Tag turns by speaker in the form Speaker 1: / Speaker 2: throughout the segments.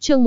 Speaker 1: Chương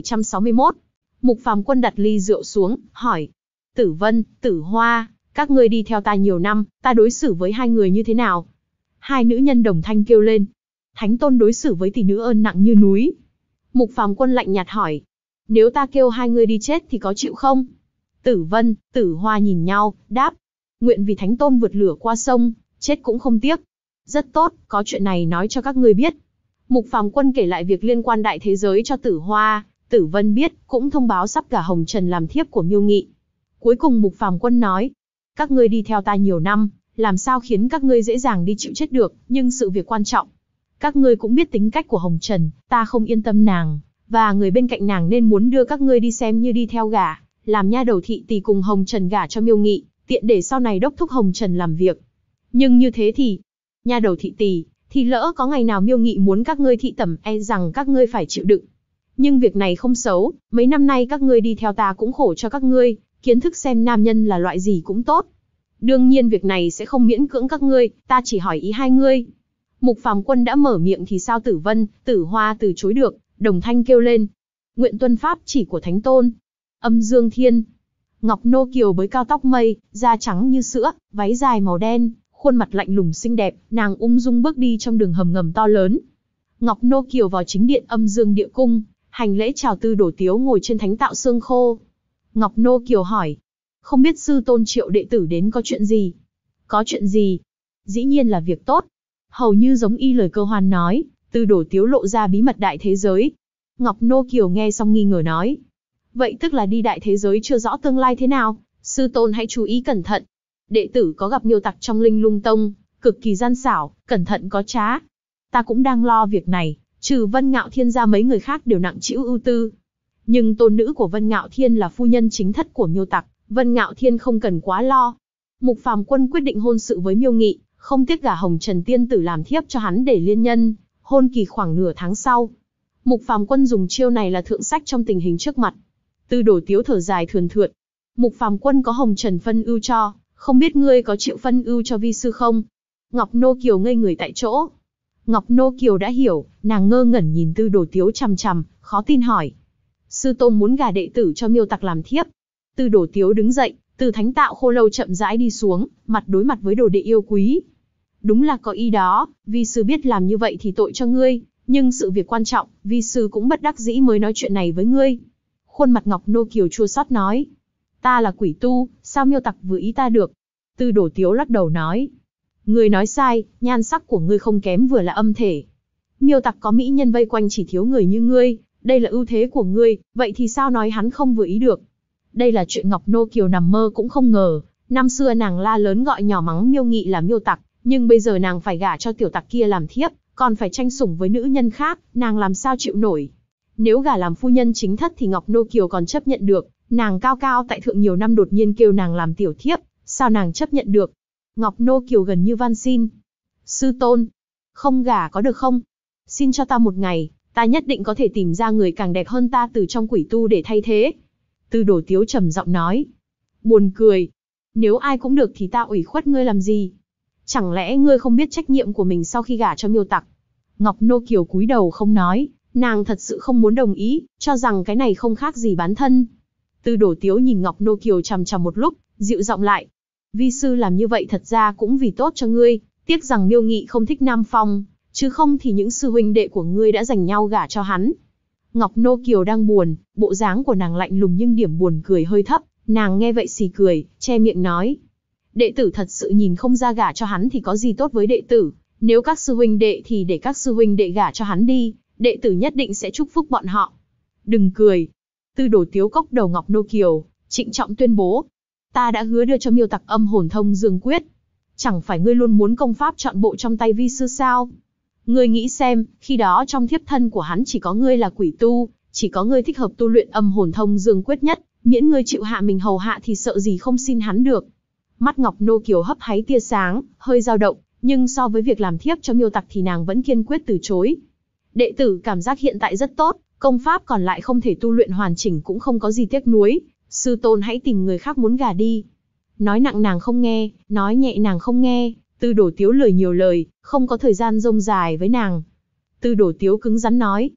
Speaker 1: 1761. Mục Phàm Quân đặt ly rượu xuống, hỏi: Tử Vân, Tử Hoa, các ngươi đi theo ta nhiều năm, ta đối xử với hai người như thế nào? Hai nữ nhân đồng thanh kêu lên: Thánh Tôn đối xử với tỷ nữ ơn nặng như núi. Mục Phàm Quân lạnh nhạt hỏi: Nếu ta kêu hai người đi chết thì có chịu không? Tử Vân, Tử Hoa nhìn nhau, đáp: Nguyện vì Thánh Tôn vượt lửa qua sông, chết cũng không tiếc. Rất tốt, có chuyện này nói cho các ngươi biết. Mục Phàm Quân kể lại việc liên quan đại thế giới cho Tử Hoa, Tử Vân biết, cũng thông báo sắp gả Hồng Trần làm thiếp của Miêu Nghị. Cuối cùng Mục Phàm Quân nói: Các ngươi đi theo ta nhiều năm, làm sao khiến các ngươi dễ dàng đi chịu chết được, nhưng sự việc quan trọng. Các ngươi cũng biết tính cách của Hồng Trần, ta không yên tâm nàng, và người bên cạnh nàng nên muốn đưa các ngươi đi xem như đi theo gả, làm nha đầu thị tỳ cùng Hồng Trần gả cho Miêu Nghị, tiện để sau này đốc thúc Hồng Trần làm việc. Nhưng như thế thì, nha đầu thị tỳ, thì lỡ có ngày nào Miêu Nghị muốn các ngươi thị tẩm, e rằng các ngươi phải chịu đựng. Nhưng việc này không xấu, mấy năm nay các ngươi đi theo ta cũng khổ cho các ngươi, kiến thức xem nam nhân là loại gì cũng tốt. Đương nhiên việc này sẽ không miễn cưỡng các ngươi, ta chỉ hỏi ý hai ngươi. Mục Phàm Quân đã mở miệng thì sao Tử Vân, Tử Hoa từ chối được, đồng thanh kêu lên: Nguyện tuân pháp chỉ của Thánh Tôn. Âm Dương Thiên. Ngọc Nô Kiều bới cao tóc mây, da trắng như sữa, váy dài màu đen, khuôn mặt lạnh lùng xinh đẹp, nàng ung dung bước đi trong đường hầm ngầm to lớn. Ngọc Nô Kiều vào chính điện Âm Dương Địa Cung, hành lễ chào Tư Đồ Tiếu ngồi trên thánh tạo xương khô. Ngọc Nô Kiều hỏi: Không biết sư tôn triệu đệ tử đến có chuyện gì? Có chuyện gì? Dĩ nhiên là việc tốt. Hầu như giống y lời Cơ Hoan nói, Tư Đồ Tiếu lộ ra bí mật đại thế giới. Ngọc Nô Kiều nghe xong nghi ngờ nói: Vậy tức là đi đại thế giới chưa rõ tương lai thế nào, sư tôn hãy chú ý cẩn thận. Đệ tử có gặp Miêu Tặc trong Linh Lung Tông, cực kỳ gian xảo, cẩn thận có trá. Ta cũng đang lo việc này, trừ Vân Ngạo Thiên ra mấy người khác đều nặng trĩu ưu tư. Nhưng tôn nữ của Vân Ngạo Thiên là phu nhân chính thất của Miêu Tặc, Vân Ngạo Thiên không cần quá lo. Mục Phàm Quân quyết định hôn sự với Miêu Nghị, không tiếc gả Hồng Trần tiên tử làm thiếp cho hắn để liên nhân, hôn kỳ khoảng nửa tháng sau. Mục Phàm Quân dùng chiêu này là thượng sách trong tình hình trước mặt. Tư Đồ Tiếu thở dài thườn thượt: Mục Phàm Quân có Hồng Trần phân ưu cho, không biết ngươi có chịu phân ưu cho vi sư không? Ngọc Nô Kiều ngây người tại chỗ. Ngọc Nô Kiều đã hiểu, nàng ngơ ngẩn nhìn Tư Đồ Tiếu chằm chằm, khó tin hỏi: Sư tôn muốn gả đệ tử cho Miêu Tặc làm thiếp? Tư Đồ Tiếu đứng dậy, từ thánh tạo khô lâu chậm rãi đi xuống, mặt đối mặt với đồ đệ yêu quý. Đúng là có ý đó, vi sư biết làm như vậy thì tội cho ngươi, nhưng sự việc quan trọng, vi sư cũng bất đắc dĩ mới nói chuyện này với ngươi. Khuôn mặt Ngọc Nô Kiều chua xót nói: Ta là quỷ tu, sao Miêu Tặc vừa ý ta được? Tư Đồ Tiếu lắc đầu nói: Ngươi nói sai, nhan sắc của ngươi không kém vừa là âm thể. Miêu Tặc có mỹ nhân vây quanh chỉ thiếu người như ngươi, đây là ưu thế của ngươi, vậy thì sao nói hắn không vừa ý được? Đây là chuyện Ngọc Nô Kiều nằm mơ cũng không ngờ, năm xưa nàng la lớn gọi nhỏ mắng Miêu Nghị là Miêu Tặc, nhưng bây giờ nàng phải gả cho tiểu tặc kia làm thiếp, còn phải tranh sủng với nữ nhân khác, nàng làm sao chịu nổi? Nếu gả làm phu nhân chính thất thì Ngọc Nô Kiều còn chấp nhận được, nàng cao cao tại thượng nhiều năm đột nhiên kêu nàng làm tiểu thiếp, sao nàng chấp nhận được? Ngọc Nô Kiều gần như van xin: Sư tôn, không gả có được không? Xin cho ta một ngày, ta nhất định có thể tìm ra người càng đẹp hơn ta từ trong quỷ tu để thay thế. Tư Đồ Tiếu trầm giọng nói: Buồn cười, nếu ai cũng được thì ta ủy khuất ngươi làm gì? Chẳng lẽ ngươi không biết trách nhiệm của mình sau khi gả cho Miêu Tặc? Ngọc Nô Kiều cúi đầu không nói, nàng thật sự không muốn đồng ý, cho rằng cái này không khác gì bán thân. Tư Đồ Tiếu nhìn Ngọc Nô Kiều chằm chằm một lúc, dịu giọng lại: Vi sư làm như vậy thật ra cũng vì tốt cho ngươi, tiếc rằng Miêu Nghị không thích Nam Phong, chứ không thì những sư huynh đệ của ngươi đã giành nhau gả cho hắn. Ngọc Nô Kiều đang buồn, bộ dáng của nàng lạnh lùng nhưng điểm buồn cười hơi thấp, nàng nghe vậy xì cười, che miệng nói: Đệ tử thật sự nhìn không ra gả cho hắn thì có gì tốt với đệ tử, nếu các sư huynh đệ thì để các sư huynh đệ gả cho hắn đi, đệ tử nhất định sẽ chúc phúc bọn họ. Đừng cười. Tư Đồ Tiếu cốc đầu Ngọc Nô Kiều, trịnh trọng tuyên bố: Ta đã hứa đưa cho Miêu Tặc Âm Hồn Thông Dương Quyết. Chẳng phải ngươi luôn muốn công pháp trọn bộ trong tay vi sư sao? Ngươi nghĩ xem, khi đó trong thiếp thân của hắn chỉ có ngươi là quỷ tu, chỉ có ngươi thích hợp tu luyện Âm Hồn Thông Dương Quyết nhất, miễn ngươi chịu hạ mình hầu hạ thì sợ gì không xin hắn được. Mắt Ngọc Nô Kiều hấp háy tia sáng, hơi dao động, nhưng so với việc làm thiếp cho Miêu Tặc thì nàng vẫn kiên quyết từ chối. Đệ tử cảm giác hiện tại rất tốt, công pháp còn lại không thể tu luyện hoàn chỉnh cũng không có gì tiếc nuối, sư tôn hãy tìm người khác muốn gả đi. Nói nặng nàng không nghe, nói nhẹ nàng không nghe, Tư Đồ Tiếu lười nhiều lời, không có thời gian rông dài với nàng. Tư Đồ Tiếu cứng rắn nói: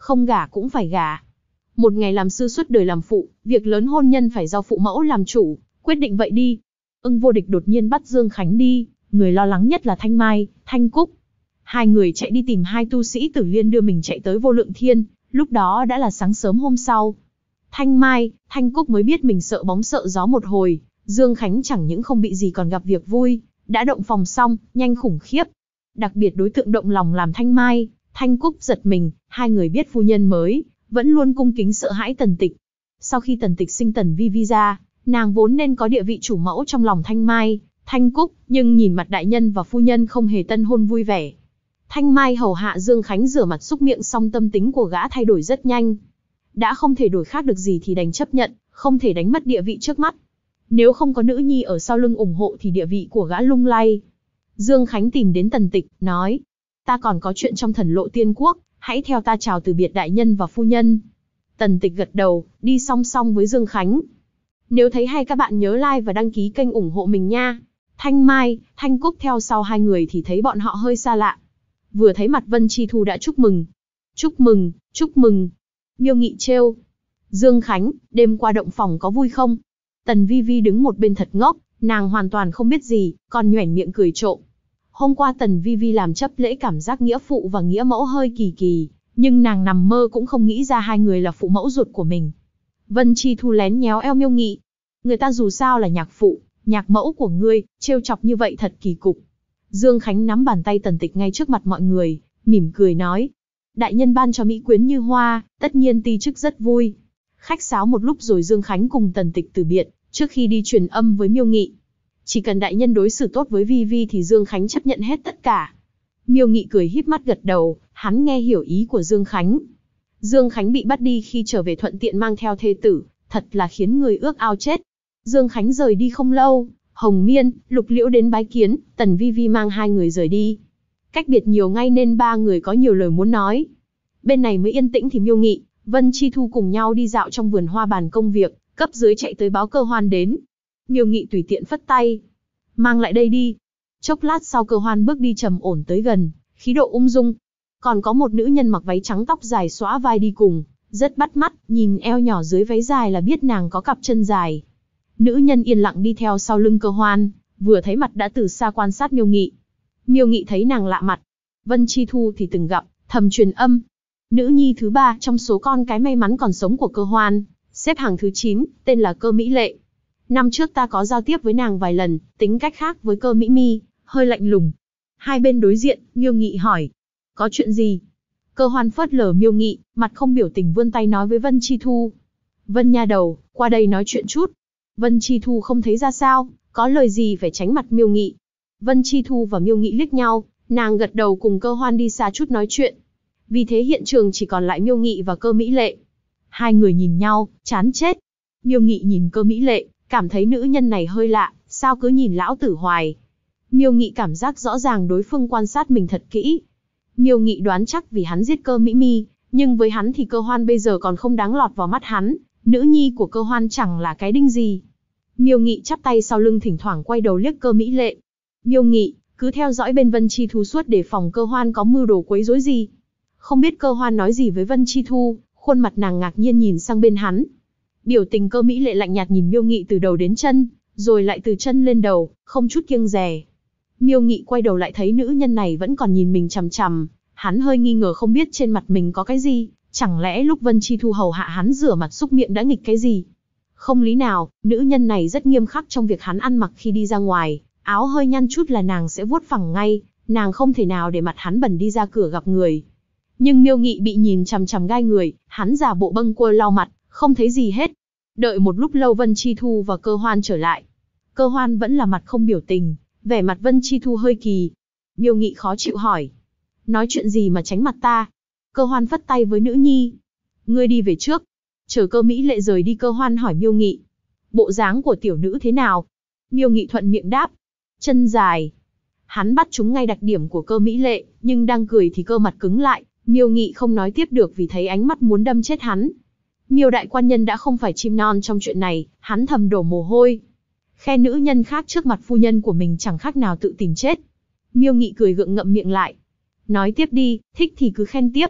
Speaker 1: không gả cũng phải gả. Một ngày làm sư suốt đời làm phụ, việc lớn hôn nhân phải do phụ mẫu làm chủ, quyết định vậy đi. Ưng Vô Địch đột nhiên bắt Dương Khánh đi, người lo lắng nhất là Thanh Mai, Thanh Cúc. Hai người chạy đi tìm hai tu sĩ Tử Liên đưa mình chạy tới Vô Lượng Thiên, lúc đó đã là sáng sớm hôm sau. Thanh Mai, Thanh Cúc mới biết mình sợ bóng sợ gió một hồi, Dương Khánh chẳng những không bị gì còn gặp việc vui, đã động phòng xong, nhanh khủng khiếp. Đặc biệt đối tượng động lòng làm Thanh Mai, Thanh Cúc giật mình, hai người biết phu nhân mới, vẫn luôn cung kính sợ hãi Tần Tịch. Sau khi Tần Tịch sinh Tần Vi Vi ra, nàng vốn nên có địa vị chủ mẫu trong lòng Thanh Mai, Thanh Cúc, nhưng nhìn mặt đại nhân và phu nhân không hề tân hôn vui vẻ. Thanh Mai hầu hạ Dương Khánh rửa mặt xúc miệng xong tâm tính của gã thay đổi rất nhanh. Đã không thể đổi khác được gì thì đành chấp nhận, không thể đánh mất địa vị trước mắt. Nếu không có nữ nhi ở sau lưng ủng hộ thì địa vị của gã lung lay. Dương Khánh tìm đến Tần Tịch, nói, ta còn có chuyện trong Thần Lộ Tiên Quốc, hãy theo ta chào từ biệt đại nhân và phu nhân. Tần Tịch gật đầu, đi song song với Dương Khánh. Nếu thấy hay các bạn nhớ like và đăng ký kênh ủng hộ mình nha. Thanh Mai, Thanh Cúc theo sau hai người thì thấy bọn họ hơi xa lạ. Vừa thấy mặt Vân Chi Thu đã chúc mừng. Chúc mừng, chúc mừng. Miêu Nghị trêu. Dương Khánh, đêm qua động phòng có vui không? Tần Vi Vi đứng một bên thật ngốc, nàng hoàn toàn không biết gì, còn nhoẻn miệng cười trộm. Hôm qua Tần Vi Vi làm chấp lễ cảm giác nghĩa phụ và nghĩa mẫu hơi kỳ kỳ, nhưng nàng nằm mơ cũng không nghĩ ra hai người là phụ mẫu ruột của mình. Vân Chi Thu lén nhéo eo Miêu Nghị. Người ta dù sao là nhạc phụ, nhạc mẫu của ngươi, trêu chọc như vậy thật kỳ cục. Dương Khánh nắm bàn tay Tần Tịch ngay trước mặt mọi người, mỉm cười nói. Đại nhân ban cho mỹ quyến như hoa, tất nhiên ti chức rất vui. Khách sáo một lúc rồi Dương Khánh cùng Tần Tịch từ biệt, trước khi đi truyền âm với Miêu Nghị. Chỉ cần đại nhân đối xử tốt với Vi Vi thì Dương Khánh chấp nhận hết tất cả. Miêu Nghị cười híp mắt gật đầu, hắn nghe hiểu ý của Dương Khánh. Dương Khánh bị bắt đi khi trở về thuận tiện mang theo thê tử, thật là khiến người ước ao chết. Dương Khánh rời đi không lâu, Hồng Miên, Lục Liễu đến bái kiến, Tần Vi Vi mang hai người rời đi. Cách biệt nhiều ngay nên ba người có nhiều lời muốn nói. Bên này mới yên tĩnh thì Miêu Nghị, Vân Chi Thu cùng nhau đi dạo trong vườn hoa bàn công việc, cấp dưới chạy tới báo Cơ Hoan đến. Miêu Nghị tùy tiện phất tay. Mang lại đây đi. Chốc lát sau Cơ Hoan bước đi trầm ổn tới gần, khí độ ung dung. Còn có một nữ nhân mặc váy trắng tóc dài xõa vai đi cùng, rất bắt mắt, nhìn eo nhỏ dưới váy dài là biết nàng có cặp chân dài. Nữ nhân yên lặng đi theo sau lưng Cơ Hoan, vừa thấy mặt đã từ xa quan sát Miêu Nghị. Miêu Nghị thấy nàng lạ mặt. Vân Chi Thu thì từng gặp, thầm truyền âm. Nữ nhi thứ ba trong số con cái may mắn còn sống của Cơ Hoan, xếp hàng thứ 9, tên là Cơ Mỹ Lệ. Năm trước ta có giao tiếp với nàng vài lần, tính cách khác với Cơ Mỹ Mi, hơi lạnh lùng. Hai bên đối diện, Miêu Nghị hỏi. Có chuyện gì? Cơ Hoan phớt lờ Miêu Nghị, mặt không biểu tình vươn tay nói với Vân Chi Thu. Vân nha đầu, qua đây nói chuyện chút. Vân Chi Thu không thấy ra sao, có lời gì phải tránh mặt Miêu Nghị. Vân Chi Thu và Miêu Nghị liếc nhau, nàng gật đầu cùng Cơ Hoan đi xa chút nói chuyện. Vì thế hiện trường chỉ còn lại Miêu Nghị và Cơ Mỹ Lệ. Hai người nhìn nhau, chán chết. Miêu Nghị nhìn Cơ Mỹ Lệ, cảm thấy nữ nhân này hơi lạ, sao cứ nhìn lão tử hoài. Miêu Nghị cảm giác rõ ràng đối phương quan sát mình thật kỹ. Miêu Nghị đoán chắc vì hắn giết Cơ Mỹ Mi, nhưng với hắn thì Cơ Hoan bây giờ còn không đáng lọt vào mắt hắn, nữ nhi của Cơ Hoan chẳng là cái đinh gì. Miêu Nghị chắp tay sau lưng thỉnh thoảng quay đầu liếc Cơ Mỹ Lệ. Miêu Nghị cứ theo dõi bên Vân Chi Thu suốt để phòng Cơ Hoan có mưu đồ quấy rối gì. Không biết Cơ Hoan nói gì với Vân Chi Thu, khuôn mặt nàng ngạc nhiên nhìn sang bên hắn. Biểu tình Cơ Mỹ Lệ lạnh nhạt nhìn Miêu Nghị từ đầu đến chân, rồi lại từ chân lên đầu, không chút kiêng dè. Miêu Nghị quay đầu lại thấy nữ nhân này vẫn còn nhìn mình chằm chằm, hắn hơi nghi ngờ không biết trên mặt mình có cái gì, chẳng lẽ lúc Vân Chi Thu hầu hạ hắn rửa mặt xúc miệng đã nghịch cái gì? Không lý nào, nữ nhân này rất nghiêm khắc trong việc hắn ăn mặc khi đi ra ngoài, áo hơi nhăn chút là nàng sẽ vuốt phẳng ngay, nàng không thể nào để mặt hắn bẩn đi ra cửa gặp người. Nhưng Miêu Nghị bị nhìn chằm chằm gai người, hắn giả bộ bâng quơ lau mặt, không thấy gì hết. Đợi một lúc lâu Vân Chi Thu và Cơ Hoan trở lại. Cơ Hoan vẫn là mặt không biểu tình, vẻ mặt Vân Chi Thu hơi kỳ. Miêu Nghị khó chịu hỏi. Nói chuyện gì mà tránh mặt ta? Cơ Hoan phất tay với nữ nhi. Ngươi đi về trước. Chờ Cơ Mỹ Lệ rời đi Cơ Hoan hỏi Miêu Nghị. Bộ dáng của tiểu nữ thế nào? Miêu Nghị thuận miệng đáp. Chân dài. Hắn bắt chúng ngay đặc điểm của Cơ Mỹ Lệ, nhưng đang cười thì cơ mặt cứng lại. Miêu Nghị không nói tiếp được vì thấy ánh mắt muốn đâm chết hắn. Miêu đại quan nhân đã không phải chim non trong chuyện này, hắn thầm đổ mồ hôi. Khen nữ nhân khác trước mặt phu nhân của mình chẳng khác nào tự tìm chết. Miêu Nghị cười gượng ngậm miệng lại. Nói tiếp đi, thích thì cứ khen tiếp.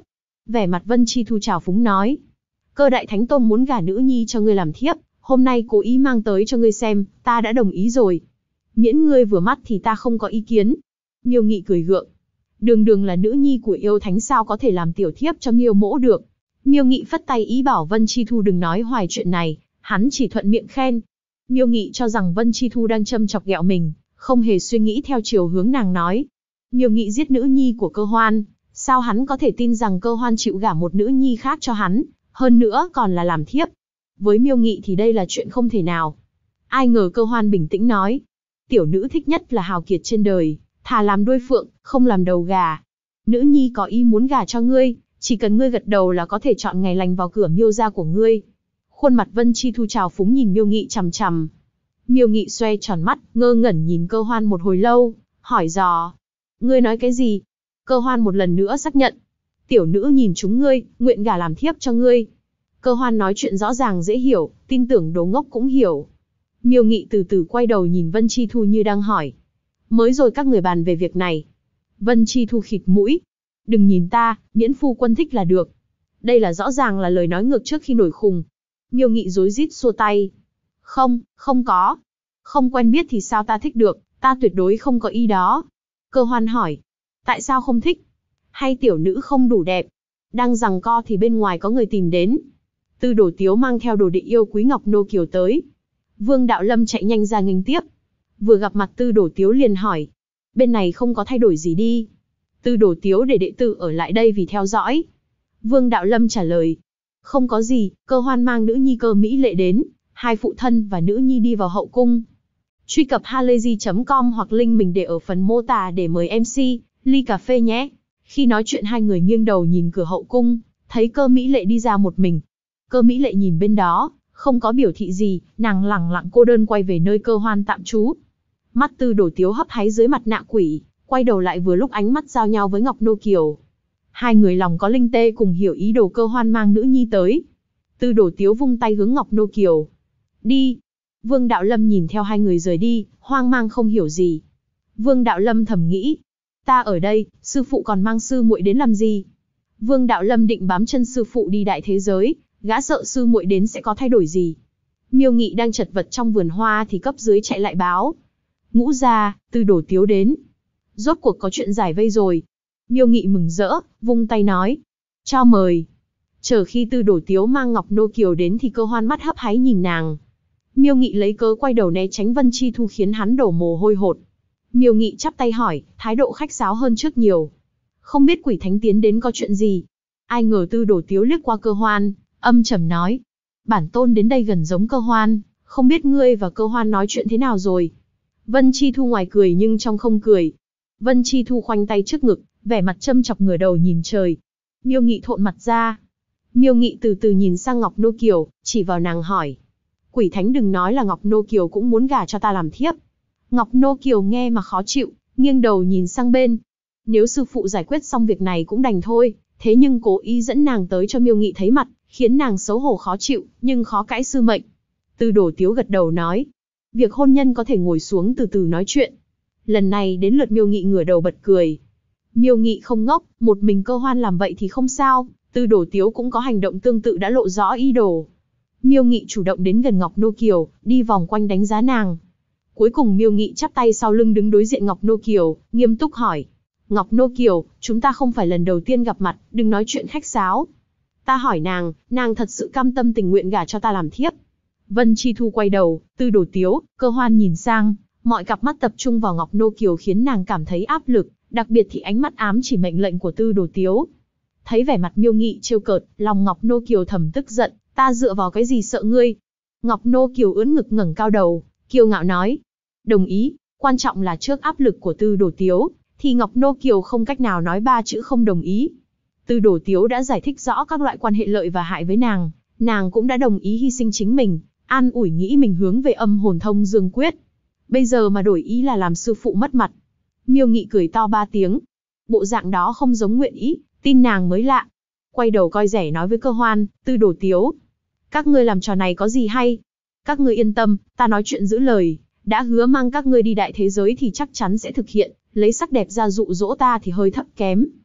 Speaker 1: Vẻ mặt Vân Chi Thu trào phúng nói. Cơ đại thánh tôn muốn gả nữ nhi cho ngươi làm thiếp, hôm nay cố ý mang tới cho ngươi xem, ta đã đồng ý rồi. Miễn ngươi vừa mắt thì ta không có ý kiến. Miêu Nghị cười gượng. Đường đường là nữ nhi của yêu thánh sao có thể làm tiểu thiếp cho Miêu mỗ được. Miêu Nghị phất tay ý bảo Vân Chi Thu đừng nói hoài chuyện này, hắn chỉ thuận miệng khen. Miêu Nghị cho rằng Vân Chi Thu đang châm chọc ghẹo mình, không hề suy nghĩ theo chiều hướng nàng nói. Miêu Nghị giết nữ nhi của Cơ Hoan, sao hắn có thể tin rằng Cơ Hoan chịu gả một nữ nhi khác cho hắn, hơn nữa còn là làm thiếp. Với Miêu Nghị thì đây là chuyện không thể nào. Ai ngờ Cơ Hoan bình tĩnh nói. Tiểu nữ thích nhất là hào kiệt trên đời, thà làm đuôi phượng, không làm đầu gà. Nữ nhi có ý muốn gả cho ngươi, chỉ cần ngươi gật đầu là có thể chọn ngày lành vào cửa Miêu gia của ngươi. Khuôn mặt Vân Chi Thu trào phúng nhìn Miêu Nghị chằm chằm. Miêu Nghị xoe tròn mắt, ngơ ngẩn nhìn Cơ Hoan một hồi lâu, hỏi dò. Ngươi nói cái gì? Cơ Hoan một lần nữa xác nhận. Tiểu nữ nhìn chúng ngươi, nguyện gả làm thiếp cho ngươi. Cơ Hoan nói chuyện rõ ràng dễ hiểu, tin tưởng đồ ngốc cũng hiểu. Miêu Nghị từ từ quay đầu nhìn Vân Chi Thu như đang hỏi. Mới rồi các người bàn về việc này. Vân Chi Thu khịt mũi. Đừng nhìn ta, miễn phu quân thích là được. Đây là rõ ràng là lời nói ngược trước khi nổi khùng. Miêu Nghị rối rít xua tay. Không, không có. Không quen biết thì sao ta thích được, ta tuyệt đối không có ý đó. Cơ Hoan hỏi. Tại sao không thích? Hay tiểu nữ không đủ đẹp? Đang giằng co thì bên ngoài có người tìm đến. Tư Đồ Tiếu mang theo đồ đệ yêu quý Ngọc Nô Kiều tới. Vương Đạo Lâm chạy nhanh ra nghênh tiếp. Vừa gặp mặt Tư Đồ Tiếu liền hỏi. Bên này không có thay đổi gì đi. Tư Đồ Tiếu để đệ tử ở lại đây vì theo dõi. Vương Đạo Lâm trả lời. Không có gì, Cơ Hoan mang nữ nhi Cơ Mỹ Lệ đến. Hai phụ thân và nữ nhi đi vào hậu cung. Truy cập halayzi.com hoặc link mình để ở phần mô tả để mời MC, ly cà phê nhé. Khi nói chuyện hai người nghiêng đầu nhìn cửa hậu cung, thấy Cơ Mỹ Lệ đi ra một mình. Cơ Mỹ Lệ nhìn bên đó, không có biểu thị gì, nàng lẳng lặng cô đơn quay về nơi Cơ Hoan tạm trú. Mắt Tư Đồ Tiếu hấp háy dưới mặt nạ quỷ, quay đầu lại vừa lúc ánh mắt giao nhau với Ngọc Nô Kiều. Hai người lòng có linh tê cùng hiểu ý đồ Cơ Hoan mang nữ nhi tới. Tư Đồ Tiếu vung tay hướng Ngọc Nô Kiều. Đi. Vương Đạo Lâm nhìn theo hai người rời đi, hoang mang không hiểu gì. Vương Đạo Lâm thầm nghĩ. Ta ở đây, sư phụ còn mang sư muội đến làm gì? Vương Đạo Lâm định bám chân sư phụ đi đại thế giới, gã sợ sư muội đến sẽ có thay đổi gì. Miêu Nghị đang chật vật trong vườn hoa thì cấp dưới chạy lại báo. Ngũ gia, Tư Đồ Tiếu đến. Rốt cuộc có chuyện giải vây rồi. Miêu Nghị mừng rỡ, vung tay nói. Cho mời. Chờ khi Tư Đồ Tiếu mang Ngọc Nô Kiều đến thì Cơ Hoan mắt hấp háy nhìn nàng. Miêu Nghị lấy cớ quay đầu né tránh Vân Chi Thu khiến hắn đổ mồ hôi hột. Miêu Nghị chắp tay hỏi, thái độ khách sáo hơn trước nhiều. Không biết Quỷ Thánh tiến đến có chuyện gì. Ai ngờ Tư Đồ Tiếu liếc qua Cơ Hoan, âm trầm nói. Bản tôn đến đây gần giống Cơ Hoan, không biết ngươi và Cơ Hoan nói chuyện thế nào rồi. Vân Chi Thu ngoài cười nhưng trong không cười. Vân Chi Thu khoanh tay trước ngực, vẻ mặt châm chọc ngửa đầu nhìn trời. Miêu Nghị thộn mặt ra. Miêu Nghị từ từ nhìn sang Ngọc Nô Kiều, chỉ vào nàng hỏi. Quỷ Thánh đừng nói là Ngọc Nô Kiều cũng muốn gả cho ta làm thiếp. Ngọc Nô Kiều nghe mà khó chịu, nghiêng đầu nhìn sang bên. Nếu sư phụ giải quyết xong việc này cũng đành thôi, thế nhưng cố ý dẫn nàng tới cho Miêu Nghị thấy mặt, khiến nàng xấu hổ khó chịu, nhưng khó cãi sư mệnh. Tư Đồ Tiếu gật đầu nói. Việc hôn nhân có thể ngồi xuống từ từ nói chuyện. Lần này đến lượt Miêu Nghị ngửa đầu bật cười. Miêu Nghị không ngốc, một mình Cơ Hoan làm vậy thì không sao, Tư Đồ Tiếu cũng có hành động tương tự đã lộ rõ ý đồ. Miêu Nghị chủ động đến gần Ngọc Nô Kiều, đi vòng quanh đánh giá nàng. Cuối cùng Miêu Nghị chắp tay sau lưng đứng đối diện Ngọc Nô Kiều, nghiêm túc hỏi. Ngọc Nô Kiều, chúng ta không phải lần đầu tiên gặp mặt, đừng nói chuyện khách sáo. Ta hỏi nàng thật sự cam tâm tình nguyện gả cho ta làm thiếp. Vân Chi Thu quay đầu, Tư Đồ Tiếu, Cơ Hoan nhìn sang, mọi cặp mắt tập trung vào Ngọc Nô Kiều khiến nàng cảm thấy áp lực, đặc biệt thì ánh mắt ám chỉ mệnh lệnh của Tư Đồ Tiếu. Thấy vẻ mặt Miêu Nghị trêu cợt, lòng Ngọc Nô Kiều thầm tức giận, ta dựa vào cái gì sợ ngươi? Ngọc Nô Kiều ưỡn ngực ngẩng cao đầu, kiêu ngạo nói. Đồng ý, quan trọng là trước áp lực của Tư Đồ Tiếu, thì Ngọc Nô Kiều không cách nào nói ba chữ không đồng ý. Tư Đồ Tiếu đã giải thích rõ các loại quan hệ lợi và hại với nàng cũng đã đồng ý hy sinh chính mình, an ủi nghĩ mình hướng về âm hồn thông dương quyết. Bây giờ mà đổi ý là làm sư phụ mất mặt. Miêu Nghị cười to 3 tiếng. Bộ dạng đó không giống nguyện ý, tin nàng mới lạ. Quay đầu coi rẻ nói với Cơ Hoan, Tư Đồ Tiếu. Các ngươi làm trò này có gì hay? Các ngươi yên tâm, ta nói chuyện giữ lời, đã hứa mang các ngươi đi đại thế giới thì chắc chắn sẽ thực hiện, lấy sắc đẹp ra dụ dỗ ta thì hơi thấp kém.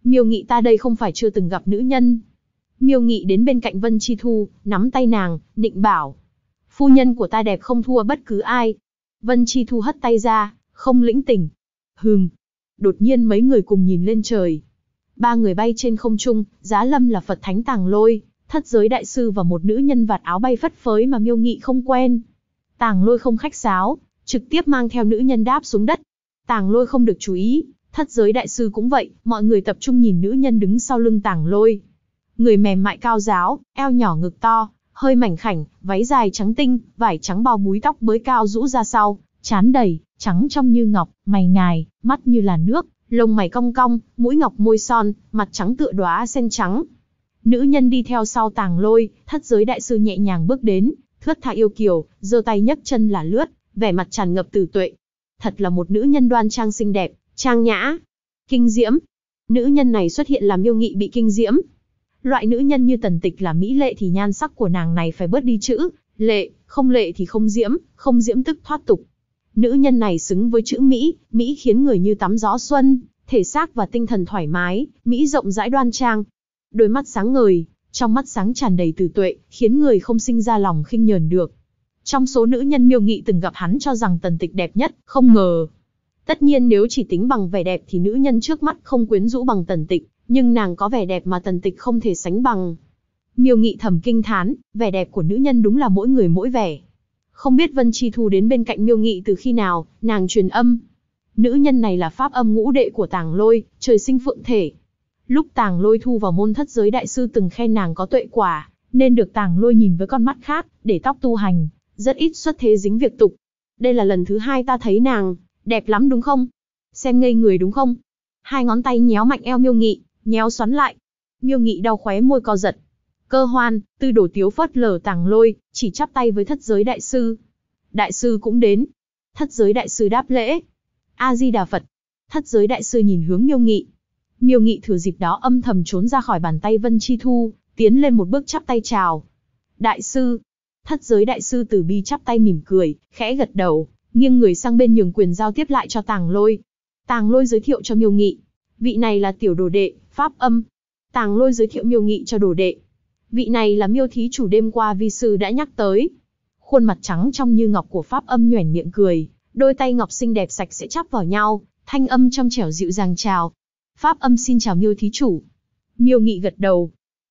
Speaker 1: Miêu Nghị ta đây không phải chưa từng gặp nữ nhân. Miêu Nghị đến bên cạnh Vân Chi Thu, nắm tay nàng, nịnh bảo. Phu nhân của ta đẹp không thua bất cứ ai. Vân Chi Thu hất tay ra, không lĩnh tình. Đột nhiên mấy người cùng nhìn lên trời. Ba người bay trên không trung, giá lâm là Phật Thánh Tàng Lôi, Thất Giới Đại Sư và một nữ nhân vạt áo bay phất phới mà Miêu Nghị không quen. Tàng Lôi không khách sáo, trực tiếp mang theo nữ nhân đáp xuống đất. Tàng Lôi không được chú ý, Thất Giới Đại Sư cũng vậy, mọi người tập trung nhìn nữ nhân đứng sau lưng Tàng Lôi. Người mềm mại cao ráo, eo nhỏ ngực to, hơi mảnh khảnh, váy dài trắng tinh, vải trắng bao búi tóc bới cao rũ ra sau, trán đầy, trắng trong như ngọc, mày ngài, mắt như là nước, lông mày cong cong, mũi ngọc môi son, mặt trắng tựa đóa sen trắng. Nữ nhân đi theo sau Tàng Lôi, Thất Giới Đại Sư nhẹ nhàng bước đến, thướt tha yêu kiều, giơ tay nhấc chân là lướt, vẻ mặt tràn ngập tử tuệ. Thật là một nữ nhân đoan trang xinh đẹp, trang nhã, kinh diễm. Nữ nhân này xuất hiện làm Miêu Nghị bị kinh diễm. Loại nữ nhân như Tần Tịch là mỹ lệ thì nhan sắc của nàng này phải bớt đi chữ lệ, không lệ thì không diễm tức thoát tục. Nữ nhân này xứng với chữ mỹ, mỹ khiến người như tắm gió xuân, thể xác và tinh thần thoải mái, mỹ rộng rãi đoan trang. Đôi mắt sáng ngời, trong mắt sáng tràn đầy từ tuệ, khiến người không sinh ra lòng khinh nhờn được. Trong số nữ nhân Miêu Nghị từng gặp hắn cho rằng Tần Tịch đẹp nhất, không ngờ. Tất nhiên nếu chỉ tính bằng vẻ đẹp thì nữ nhân trước mắt không quyến rũ bằng Tần Tịch, nhưng nàng có vẻ đẹp mà Tần Tịch không thể sánh bằng. Miêu Nghị thầm kinh thán, vẻ đẹp của nữ nhân đúng là mỗi người mỗi vẻ. Không biết Vân Chi Thu đến bên cạnh Miêu Nghị từ khi nào, nàng truyền âm. Nữ nhân này là pháp âm ngũ đệ của Tàng Lôi, trời sinh phượng thể. Lúc Tàng Lôi thu vào môn Thất Giới Đại Sư từng khen nàng có tuệ quả, nên được Tàng Lôi nhìn với con mắt khác, để tóc tu hành, rất ít xuất thế dính việc tục. Đây là lần thứ hai ta thấy nàng, đẹp lắm đúng không? Xem ngây người đúng không? Hai ngón tay nhéo mạnh eo Miêu Nghị, nhéo xoắn lại. Miêu Nghị đau khóe môi co giật. Cơ Hoan, Tư Đồ Tiếu phớt lờ Tàng Lôi, chỉ chắp tay với Thất Giới Đại Sư. Đại sư cũng đến. Thất Giới Đại Sư đáp lễ. A Di Đà Phật. Thất Giới Đại Sư nhìn hướng Miêu Nghị. Miêu Nghị thừa dịp đó âm thầm trốn ra khỏi bàn tay Vân Chi Thu, tiến lên một bước chắp tay chào. Đại sư. Thất Giới Đại Sư từ bi chắp tay mỉm cười, khẽ gật đầu, nghiêng người sang bên nhường quyền giao tiếp lại cho Tàng Lôi. Tàng Lôi giới thiệu cho Miêu Nghị. Vị này là tiểu đồ đệ, pháp âm. Tàng Lôi giới thiệu Miêu Nghị cho đồ đệ. Vị này là Miêu thí chủ đêm qua vi sư đã nhắc tới. Khuôn mặt trắng trong như ngọc của pháp âm nhoẻn miệng cười, đôi tay ngọc xinh đẹp sạch sẽ chắp vào nhau, thanh âm trong trẻo dịu dàng chào. Pháp âm xin chào Miêu thí chủ. Miêu Nghị gật đầu.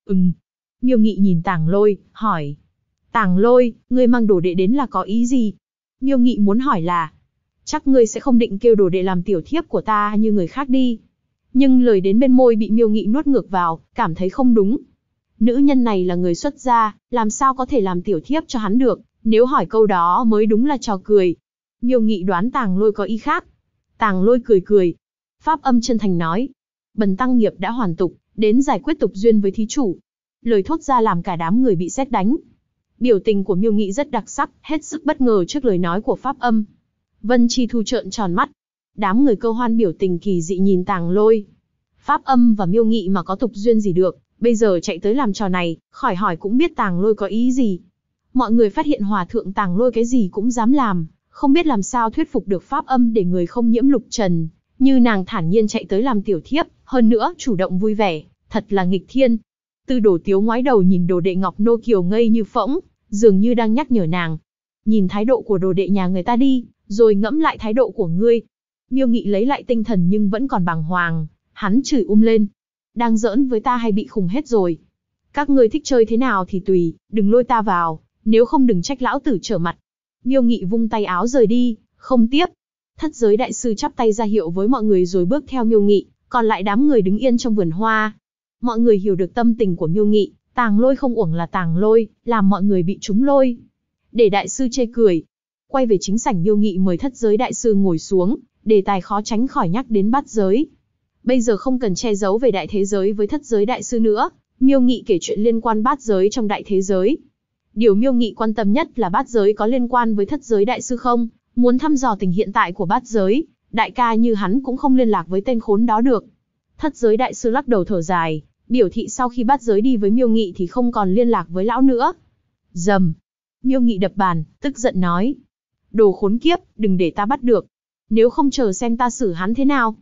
Speaker 1: Miêu Nghị nhìn Tàng Lôi, hỏi. Tàng Lôi, ngươi mang đồ đệ đến là có ý gì? Miêu Nghị muốn hỏi là, chắc ngươi sẽ không định kêu đồ đệ làm tiểu thiếp của ta như người khác đi. Nhưng lời đến bên môi bị Miêu Nghị nuốt ngược vào, cảm thấy không đúng. Nữ nhân này là người xuất gia, làm sao có thể làm tiểu thiếp cho hắn được, nếu hỏi câu đó mới đúng là trò cười. Miêu Nghị đoán Tàng Lôi có ý khác. Tàng Lôi cười cười. Pháp âm chân thành nói. Bần tăng nghiệp đã hoàn tục, đến giải quyết tục duyên với thí chủ. Lời thốt ra làm cả đám người bị sét đánh. Biểu tình của Miêu Nghị rất đặc sắc, hết sức bất ngờ trước lời nói của pháp âm. Vân Chi Thu trợn tròn mắt. Đám người Cơ Hoan biểu tình kỳ dị nhìn Tàng Lôi. Pháp âm và Miêu Nghị mà có tục duyên gì được, bây giờ chạy tới làm trò này, khỏi hỏi cũng biết Tàng Lôi có ý gì. Mọi người phát hiện hòa thượng Tàng Lôi cái gì cũng dám làm, không biết làm sao thuyết phục được pháp âm để người không nhiễm lục trần, như nàng thản nhiên chạy tới làm tiểu thiếp, hơn nữa chủ động vui vẻ, thật là nghịch thiên. Tư Đồ Tiếu ngoái đầu nhìn đồ đệ Ngọc Nô kiều ngây như phỗng, dường như đang nhắc nhở nàng. Nhìn thái độ của đồ đệ nhà người ta đi, rồi ngẫm lại thái độ của ngươi. Miêu Nghị lấy lại tinh thần nhưng vẫn còn bàng hoàng, hắn chửi lên. Đang giỡn với ta hay bị khùng hết rồi? Các ngươi thích chơi thế nào thì tùy, đừng lôi ta vào, nếu không đừng trách lão tử trở mặt. Miêu Nghị vung tay áo rời đi, không tiếp. Thất Giới Đại Sư chắp tay ra hiệu với mọi người rồi bước theo Miêu Nghị, còn lại đám người đứng yên trong vườn hoa. Mọi người hiểu được tâm tình của Miêu Nghị, Tàng Lôi không uổng là Tàng Lôi, làm mọi người bị trúng lôi. Để đại sư chê cười. Quay về chính sảnh, Miêu Nghị mời Thất Giới Đại Sư ngồi xuống, đề tài khó tránh khỏi nhắc đến bát giới. Bây giờ không cần che giấu về đại thế giới với Thất Giới Đại Sư nữa, Miêu Nghị kể chuyện liên quan bát giới trong đại thế giới. Điều Miêu Nghị quan tâm nhất là bát giới có liên quan với Thất Giới Đại Sư không, muốn thăm dò tình hiện tại của bát giới, đại ca như hắn cũng không liên lạc với tên khốn đó được. Thất Giới Đại Sư lắc đầu thở dài, biểu thị sau khi bát giới đi với Miêu Nghị thì không còn liên lạc với lão nữa. Rầm. Miêu Nghị đập bàn, tức giận nói. Đồ khốn kiếp, đừng để ta bắt được. Nếu không chờ xem ta xử hắn thế nào.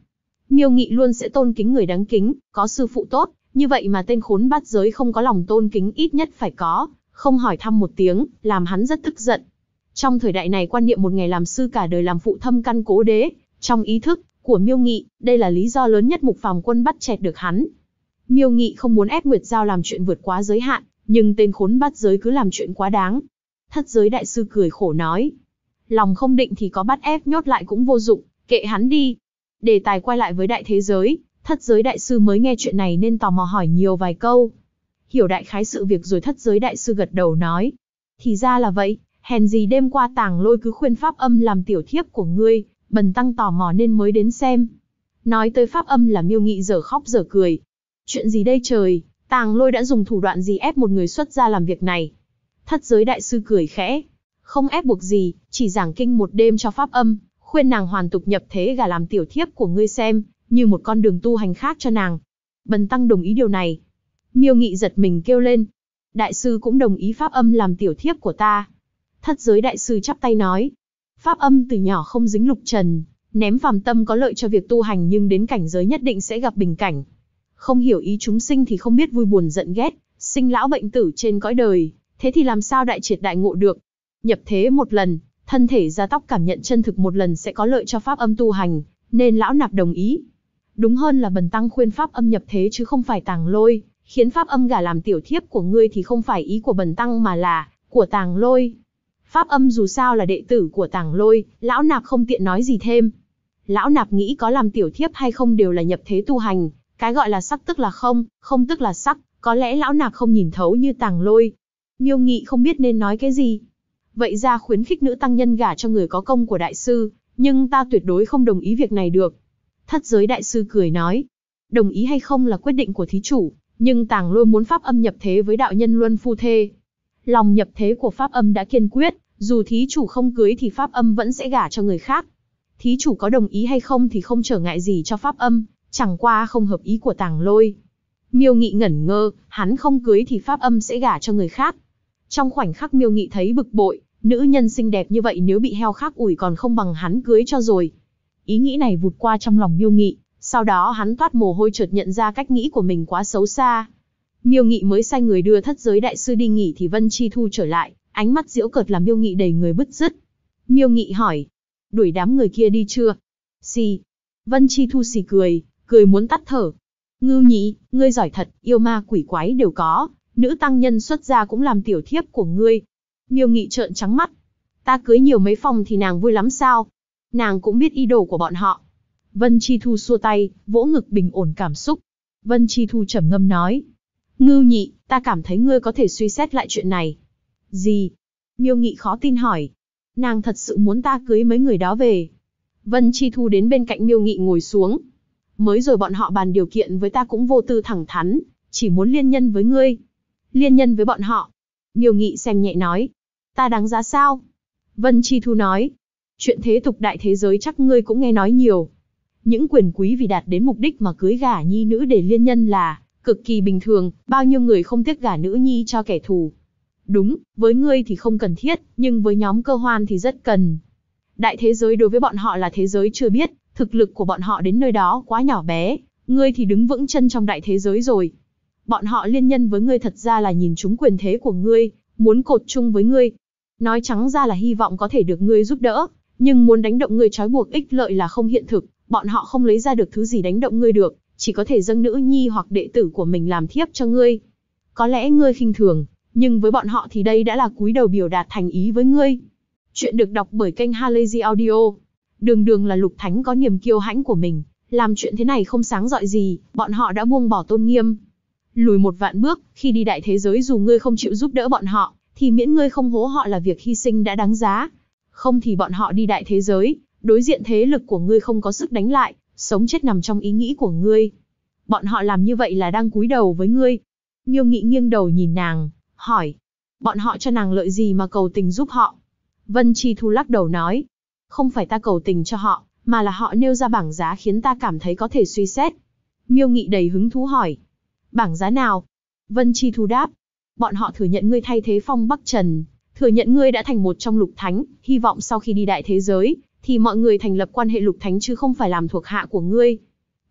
Speaker 1: Miêu Nghị luôn sẽ tôn kính người đáng kính, có sư phụ tốt, như vậy mà tên khốn bát giới không có lòng tôn kính ít nhất phải có, không hỏi thăm một tiếng, làm hắn rất tức giận. Trong thời đại này quan niệm một ngày làm sư cả đời làm phụ thâm căn cố đế, trong ý thức của Miêu Nghị, đây là lý do lớn nhất Mục Phàm Quân bắt chẹt được hắn. Miêu Nghị không muốn ép Nguyệt Giao làm chuyện vượt quá giới hạn, nhưng tên khốn bát giới cứ làm chuyện quá đáng. Thất giới đại sư cười khổ nói, lòng không định thì có bắt ép nhốt lại cũng vô dụng, kệ hắn đi. Đề tài quay lại với đại thế giới, thất giới đại sư mới nghe chuyện này nên tò mò hỏi nhiều vài câu. Hiểu đại khái sự việc rồi thất giới đại sư gật đầu nói, thì ra là vậy, hèn gì đêm qua Tàng Lôi cứ khuyên Pháp Âm làm tiểu thiếp của ngươi, bần tăng tò mò nên mới đến xem. Nói tới Pháp Âm là Miêu Nghị dở khóc dở cười. Chuyện gì đây trời, Tàng Lôi đã dùng thủ đoạn gì ép một người xuất gia làm việc này? Thất giới đại sư cười khẽ, không ép buộc gì, chỉ giảng kinh một đêm cho Pháp Âm, khuyên nàng hoàn tục nhập thế gả làm tiểu thiếp của ngươi xem, như một con đường tu hành khác cho nàng. Bần tăng đồng ý điều này. Miêu Nghị giật mình kêu lên, đại sư cũng đồng ý Pháp Âm làm tiểu thiếp của ta. Thất giới đại sư chắp tay nói, Pháp Âm từ nhỏ không dính lục trần, ném phàm tâm có lợi cho việc tu hành nhưng đến cảnh giới nhất định sẽ gặp bình cảnh. Không hiểu ý chúng sinh thì không biết vui buồn giận ghét, sinh lão bệnh tử trên cõi đời, thế thì làm sao đại triệt đại ngộ được. Nhập thế một lần, thân thể da tóc cảm nhận chân thực một lần sẽ có lợi cho Pháp Âm tu hành, nên lão nạp đồng ý. Đúng hơn là bần tăng khuyên Pháp Âm nhập thế chứ không phải Tàng Lôi, khiến Pháp Âm gả làm tiểu thiếp của ngươi thì không phải ý của bần tăng mà là của Tàng Lôi. Pháp Âm dù sao là đệ tử của Tàng Lôi, lão nạp không tiện nói gì thêm. Lão nạp nghĩ có làm tiểu thiếp hay không đều là nhập thế tu hành, cái gọi là sắc tức là không, không tức là sắc, có lẽ lão nạp không nhìn thấu như Tàng Lôi. Miêu Nghị không biết nên nói cái gì. Vậy ra khuyến khích nữ tăng nhân gả cho người có công của đại sư, nhưng ta tuyệt đối không đồng ý việc này được. Thất giới đại sư cười nói, đồng ý hay không là quyết định của thí chủ, nhưng Tàng Lôi muốn Pháp Âm nhập thế với đạo nhân luân phu thê. Lòng nhập thế của Pháp Âm đã kiên quyết, dù thí chủ không cưới thì Pháp Âm vẫn sẽ gả cho người khác. Thí chủ có đồng ý hay không thì không trở ngại gì cho Pháp Âm, chẳng qua không hợp ý của Tàng Lôi. Miêu Nghị ngẩn ngơ, hắn không cưới thì Pháp Âm sẽ gả cho người khác. Trong khoảnh khắc Miêu Nghị thấy bực bội, nữ nhân xinh đẹp như vậy nếu bị heo khác ủi còn không bằng hắn cưới cho rồi. Ý nghĩ này vụt qua trong lòng Miêu Nghị, sau đó hắn toát mồ hôi chợt nhận ra cách nghĩ của mình quá xấu xa. Miêu Nghị mới sai người đưa thất giới đại sư đi nghỉ thì Vân Chi Thu trở lại, ánh mắt giễu cợt làm Miêu Nghị đầy người bứt rứt. Miêu Nghị hỏi, đuổi đám người kia đi chưa? Xì. Vân Chi Thu xì cười, cười muốn tắt thở. Ngưu Nhị, ngươi giỏi thật, yêu ma quỷ quái đều có, nữ tăng nhân xuất gia cũng làm tiểu thiếp của ngươi. Miêu Nghị trợn trắng mắt. Ta cưới nhiều mấy phòng thì nàng vui lắm sao? Nàng cũng biết ý đồ của bọn họ. Vân Chi Thu xua tay, vỗ ngực bình ổn cảm xúc. Vân Chi Thu trầm ngâm nói, Ngưu Nhị, ta cảm thấy ngươi có thể suy xét lại chuyện này. Gì? Miêu Nghị khó tin hỏi. Nàng thật sự muốn ta cưới mấy người đó về. Vân Chi Thu đến bên cạnh Miêu Nghị ngồi xuống. Mới rồi bọn họ bàn điều kiện với ta cũng vô tư thẳng thắn, chỉ muốn liên nhân với ngươi. Liên nhân với bọn họ. Miêu Nghị xem nhẹ nói, ta đáng giá sao? Vân Chi Thu nói, chuyện thế tục đại thế giới chắc ngươi cũng nghe nói nhiều. Những quyền quý vì đạt đến mục đích mà cưới gả nhi nữ để liên nhân là cực kỳ bình thường, bao nhiêu người không tiếc gả nữ nhi cho kẻ thù. Đúng, với ngươi thì không cần thiết, nhưng với nhóm cơ hoan thì rất cần. Đại thế giới đối với bọn họ là thế giới chưa biết, thực lực của bọn họ đến nơi đó quá nhỏ bé, ngươi thì đứng vững chân trong đại thế giới rồi. Bọn họ liên nhân với ngươi thật ra là nhìn trúng quyền thế của ngươi, muốn cột chung với ngươi. Nói trắng ra là hy vọng có thể được ngươi giúp đỡ, nhưng muốn đánh động ngươi trói buộc ích lợi là không hiện thực, bọn họ không lấy ra được thứ gì đánh động ngươi được, chỉ có thể dâng nữ nhi hoặc đệ tử của mình làm thiếp cho ngươi. Có lẽ ngươi khinh thường, nhưng với bọn họ thì đây đã là cúi đầu biểu đạt thành ý với ngươi. Chuyện được đọc bởi kênh Halazy Audio. Đường đường là Lục Thánh có niềm kiêu hãnh của mình, làm chuyện thế này không sáng rọi gì, bọn họ đã buông bỏ tôn nghiêm. Lùi một vạn bước, khi đi đại thế giới dù ngươi không chịu giúp đỡ bọn họ, thì miễn ngươi không hố họ là việc hy sinh đã đáng giá. Không thì bọn họ đi đại thế giới, đối diện thế lực của ngươi không có sức đánh lại, sống chết nằm trong ý nghĩ của ngươi. Bọn họ làm như vậy là đang cúi đầu với ngươi. Miêu Nghị nghiêng đầu nhìn nàng, hỏi, bọn họ cho nàng lợi gì mà cầu tình giúp họ? Vân Chi Thu lắc đầu nói, không phải ta cầu tình cho họ, mà là họ nêu ra bảng giá khiến ta cảm thấy có thể suy xét. Miêu Nghị đầy hứng thú hỏi, bảng giá nào? Vân Chi Thu đáp, bọn họ thừa nhận ngươi thay thế Phong Bắc Trần, thừa nhận ngươi đã thành một trong Lục Thánh, hy vọng sau khi đi đại thế giới, thì mọi người thành lập quan hệ Lục Thánh chứ không phải làm thuộc hạ của ngươi.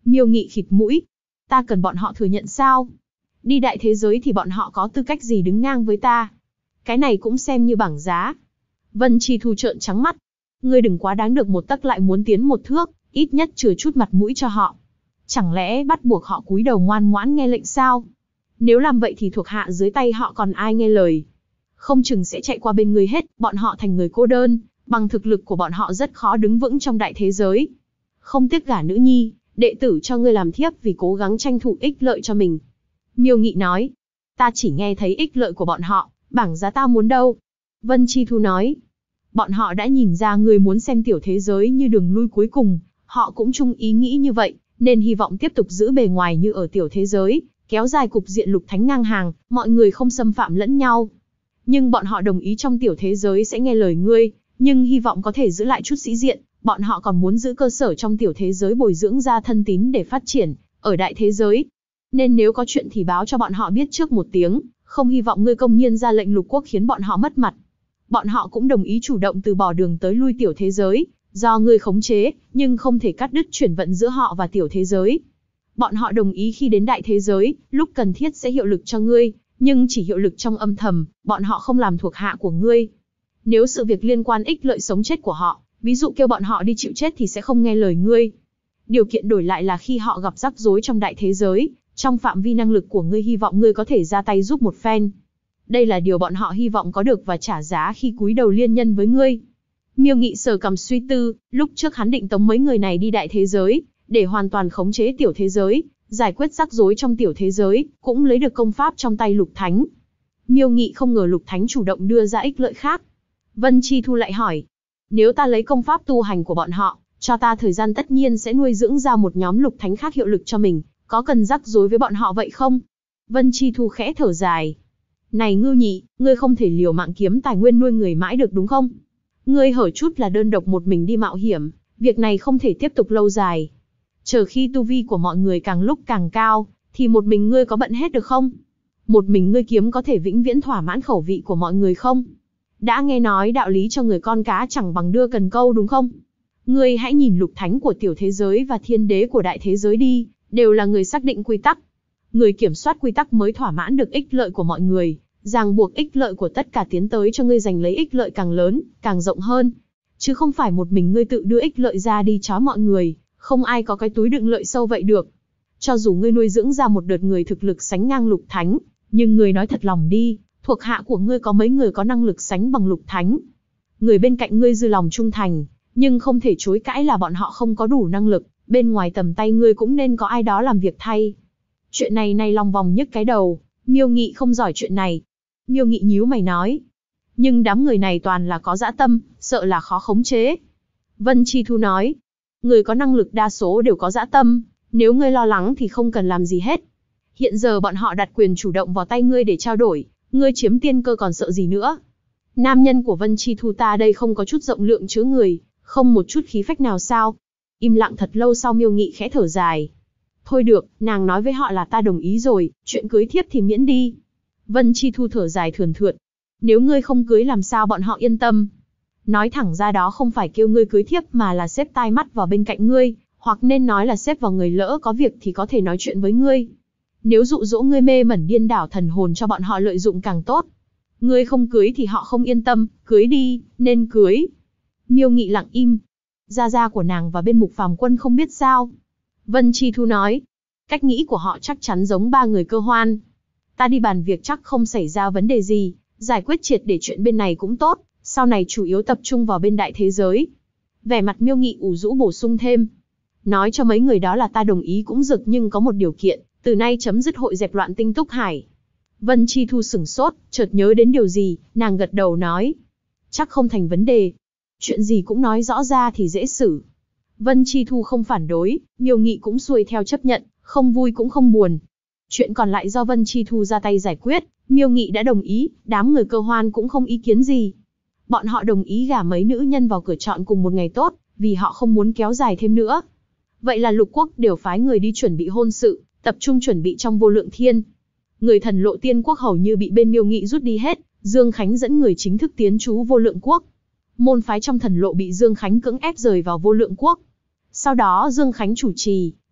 Speaker 1: Miêu Nghị khịt mũi. Ta cần bọn họ thừa nhận sao? Đi đại thế giới thì bọn họ có tư cách gì đứng ngang với ta? Cái này cũng xem như bảng giá. Vân Chi Thu trợn trắng mắt. Ngươi đừng quá đáng được một tấc lại muốn tiến một thước, ít nhất chừa chút mặt mũi cho họ. Chẳng lẽ bắt buộc họ cúi đầu ngoan ngoãn nghe lệnh sao? Nếu làm vậy thì thuộc hạ dưới tay họ còn ai nghe lời? Không chừng sẽ chạy qua bên ngươi hết, bọn họ thành người cô đơn, bằng thực lực của bọn họ rất khó đứng vững trong đại thế giới. Không tiếc gả nữ nhi, đệ tử cho ngươi làm thiếp vì cố gắng tranh thủ ích lợi cho mình. Miêu Nghị nói, ta chỉ nghe thấy ích lợi của bọn họ, bảng giá ta muốn đâu. Vân Chi Thu nói, bọn họ đã nhìn ra ngươi muốn xem tiểu thế giới như đường lui cuối cùng, họ cũng chung ý nghĩ như vậy, nên hy vọng tiếp tục giữ bề ngoài như ở tiểu thế giới, kéo dài cục diện lục thánh ngang hàng, mọi người không xâm phạm lẫn nhau. Nhưng bọn họ đồng ý trong tiểu thế giới sẽ nghe lời ngươi, nhưng hy vọng có thể giữ lại chút sĩ diện, bọn họ còn muốn giữ cơ sở trong tiểu thế giới bồi dưỡng ra thân tín để phát triển ở đại thế giới. Nên nếu có chuyện thì báo cho bọn họ biết trước một tiếng, không hy vọng ngươi công nhiên ra lệnh lục quốc khiến bọn họ mất mặt. Bọn họ cũng đồng ý chủ động từ bỏ đường tới lui tiểu thế giới, do ngươi khống chế, nhưng không thể cắt đứt chuyển vận giữa họ và tiểu thế giới. Bọn họ đồng ý khi đến đại thế giới, lúc cần thiết sẽ hiệu lực cho ngươi, nhưng chỉ hiệu lực trong âm thầm, bọn họ không làm thuộc hạ của ngươi. Nếu sự việc liên quan ích lợi sống chết của họ, ví dụ kêu bọn họ đi chịu chết thì sẽ không nghe lời ngươi. Điều kiện đổi lại là khi họ gặp rắc rối trong đại thế giới, trong phạm vi năng lực của ngươi hy vọng ngươi có thể ra tay giúp một phen. Đây là điều bọn họ hy vọng có được và trả giá khi cúi đầu liên nhân với ngươi. Miêu Nghị sờ cằm suy tư, lúc trước hắn định tống mấy người này đi đại thế giới, để hoàn toàn khống chế tiểu thế giới, giải quyết rắc rối trong tiểu thế giới, cũng lấy được công pháp trong tay Lục Thánh. Miêu Nghị không ngờ Lục Thánh chủ động đưa ra ích lợi khác. Vân Chi Thu lại hỏi, nếu ta lấy công pháp tu hành của bọn họ, cho ta thời gian tất nhiên sẽ nuôi dưỡng ra một nhóm Lục Thánh khác hiệu lực cho mình, có cần rắc rối với bọn họ vậy không? Vân Chi Thu khẽ thở dài. Này Ngưu Nhị, ngươi không thể liều mạng kiếm tài nguyên nuôi người mãi được đúng không? Ngươi hở chút là đơn độc một mình đi mạo hiểm, việc này không thể tiếp tục lâu dài. Chờ khi tu vi của mọi người càng lúc càng cao, thì một mình ngươi có bận hết được không? Một mình ngươi kiếm có thể vĩnh viễn thỏa mãn khẩu vị của mọi người không? Đã nghe nói đạo lý cho người con cá chẳng bằng đưa cần câu đúng không? Ngươi hãy nhìn Lục Thánh của tiểu thế giới và Thiên Đế của đại thế giới đi, đều là người xác định quy tắc. Người kiểm soát quy tắc mới thỏa mãn được ích lợi của mọi người, ràng buộc ích lợi của tất cả tiến tới cho ngươi giành lấy ích lợi càng lớn, càng rộng hơn. Chứ không phải một mình ngươi tự đưa ích lợi ra đi trói mọi người, không ai có cái túi đựng lợi sâu vậy được. Cho dù ngươi nuôi dưỡng ra một đợt người thực lực sánh ngang Lục Thánh, nhưng ngươi nói thật lòng đi, thuộc hạ của ngươi có mấy người có năng lực sánh bằng Lục Thánh. Người bên cạnh ngươi dư lòng trung thành, nhưng không thể chối cãi là bọn họ không có đủ năng lực, bên ngoài tầm tay ngươi cũng nên có ai đó làm việc thay. Chuyện này lòng vòng nhức cái đầu, Miêu Nghị không giỏi chuyện này. Miêu Nghị nhíu mày nói, nhưng đám người này toàn là có dã tâm, sợ là khó khống chế. Vân Chi Thu nói, người có năng lực đa số đều có dã tâm, nếu ngươi lo lắng thì không cần làm gì hết. Hiện giờ bọn họ đặt quyền chủ động vào tay ngươi để trao đổi, ngươi chiếm tiên cơ còn sợ gì nữa. Nam nhân của Vân Chi Thu ta đây không có chút rộng lượng chứa người, không một chút khí phách nào sao? Im lặng thật lâu sau Miêu Nghị khẽ thở dài. Thôi được, nàng nói với họ là ta đồng ý rồi, chuyện cưới thiếp thì miễn đi. Vân Chi Thu thở dài thườn thượt. Nếu ngươi không cưới làm sao bọn họ yên tâm? Nói thẳng ra đó không phải kêu ngươi cưới thiếp mà là xếp tai mắt vào bên cạnh ngươi, hoặc nên nói là xếp vào người lỡ có việc thì có thể nói chuyện với ngươi. Nếu dụ dỗ ngươi mê mẩn điên đảo thần hồn cho bọn họ lợi dụng càng tốt. Ngươi không cưới thì họ không yên tâm, cưới đi, nên cưới. Miêu Nghị lặng im. Gia gia của nàng và bên Mục Phàm Quân không biết sao. Vân Chi Thu nói, cách nghĩ của họ chắc chắn giống ba người Cơ Hoan. Ta đi bàn việc chắc không xảy ra vấn đề gì, giải quyết triệt để chuyện bên này cũng tốt, sau này chủ yếu tập trung vào bên đại thế giới. Vẻ mặt Miêu Nghị ủ rũ bổ sung thêm. Nói cho mấy người đó là ta đồng ý cũng rực nhưng có một điều kiện, từ nay chấm dứt hội dẹp loạn Tinh Túc Hải. Vân Chi Thu sửng sốt, chợt nhớ đến điều gì, nàng gật đầu nói. Chắc không thành vấn đề. Chuyện gì cũng nói rõ ra thì dễ xử. Vân Chi Thu không phản đối, Miêu Nghị cũng xuôi theo chấp nhận, không vui cũng không buồn. Chuyện còn lại do Vân Chi Thu ra tay giải quyết, Miêu Nghị đã đồng ý, đám người Cơ Hoan cũng không ý kiến gì. Bọn họ đồng ý gả mấy nữ nhân vào cửa chọn cùng một ngày tốt, vì họ không muốn kéo dài thêm nữa. Vậy là lục quốc đều phái người đi chuẩn bị hôn sự, tập trung chuẩn bị trong Vô Lượng Thiên. Người Thần Lộ Tiên quốc hầu như bị bên Miêu Nghị rút đi hết, Dương Khánh dẫn người chính thức tiến trú Vô Lượng quốc. Môn phái trong Thần Lộ bị Dương Khánh cưỡng ép rời vào Vô Lượng quốc. Sau đó Dương Khánh chủ trì,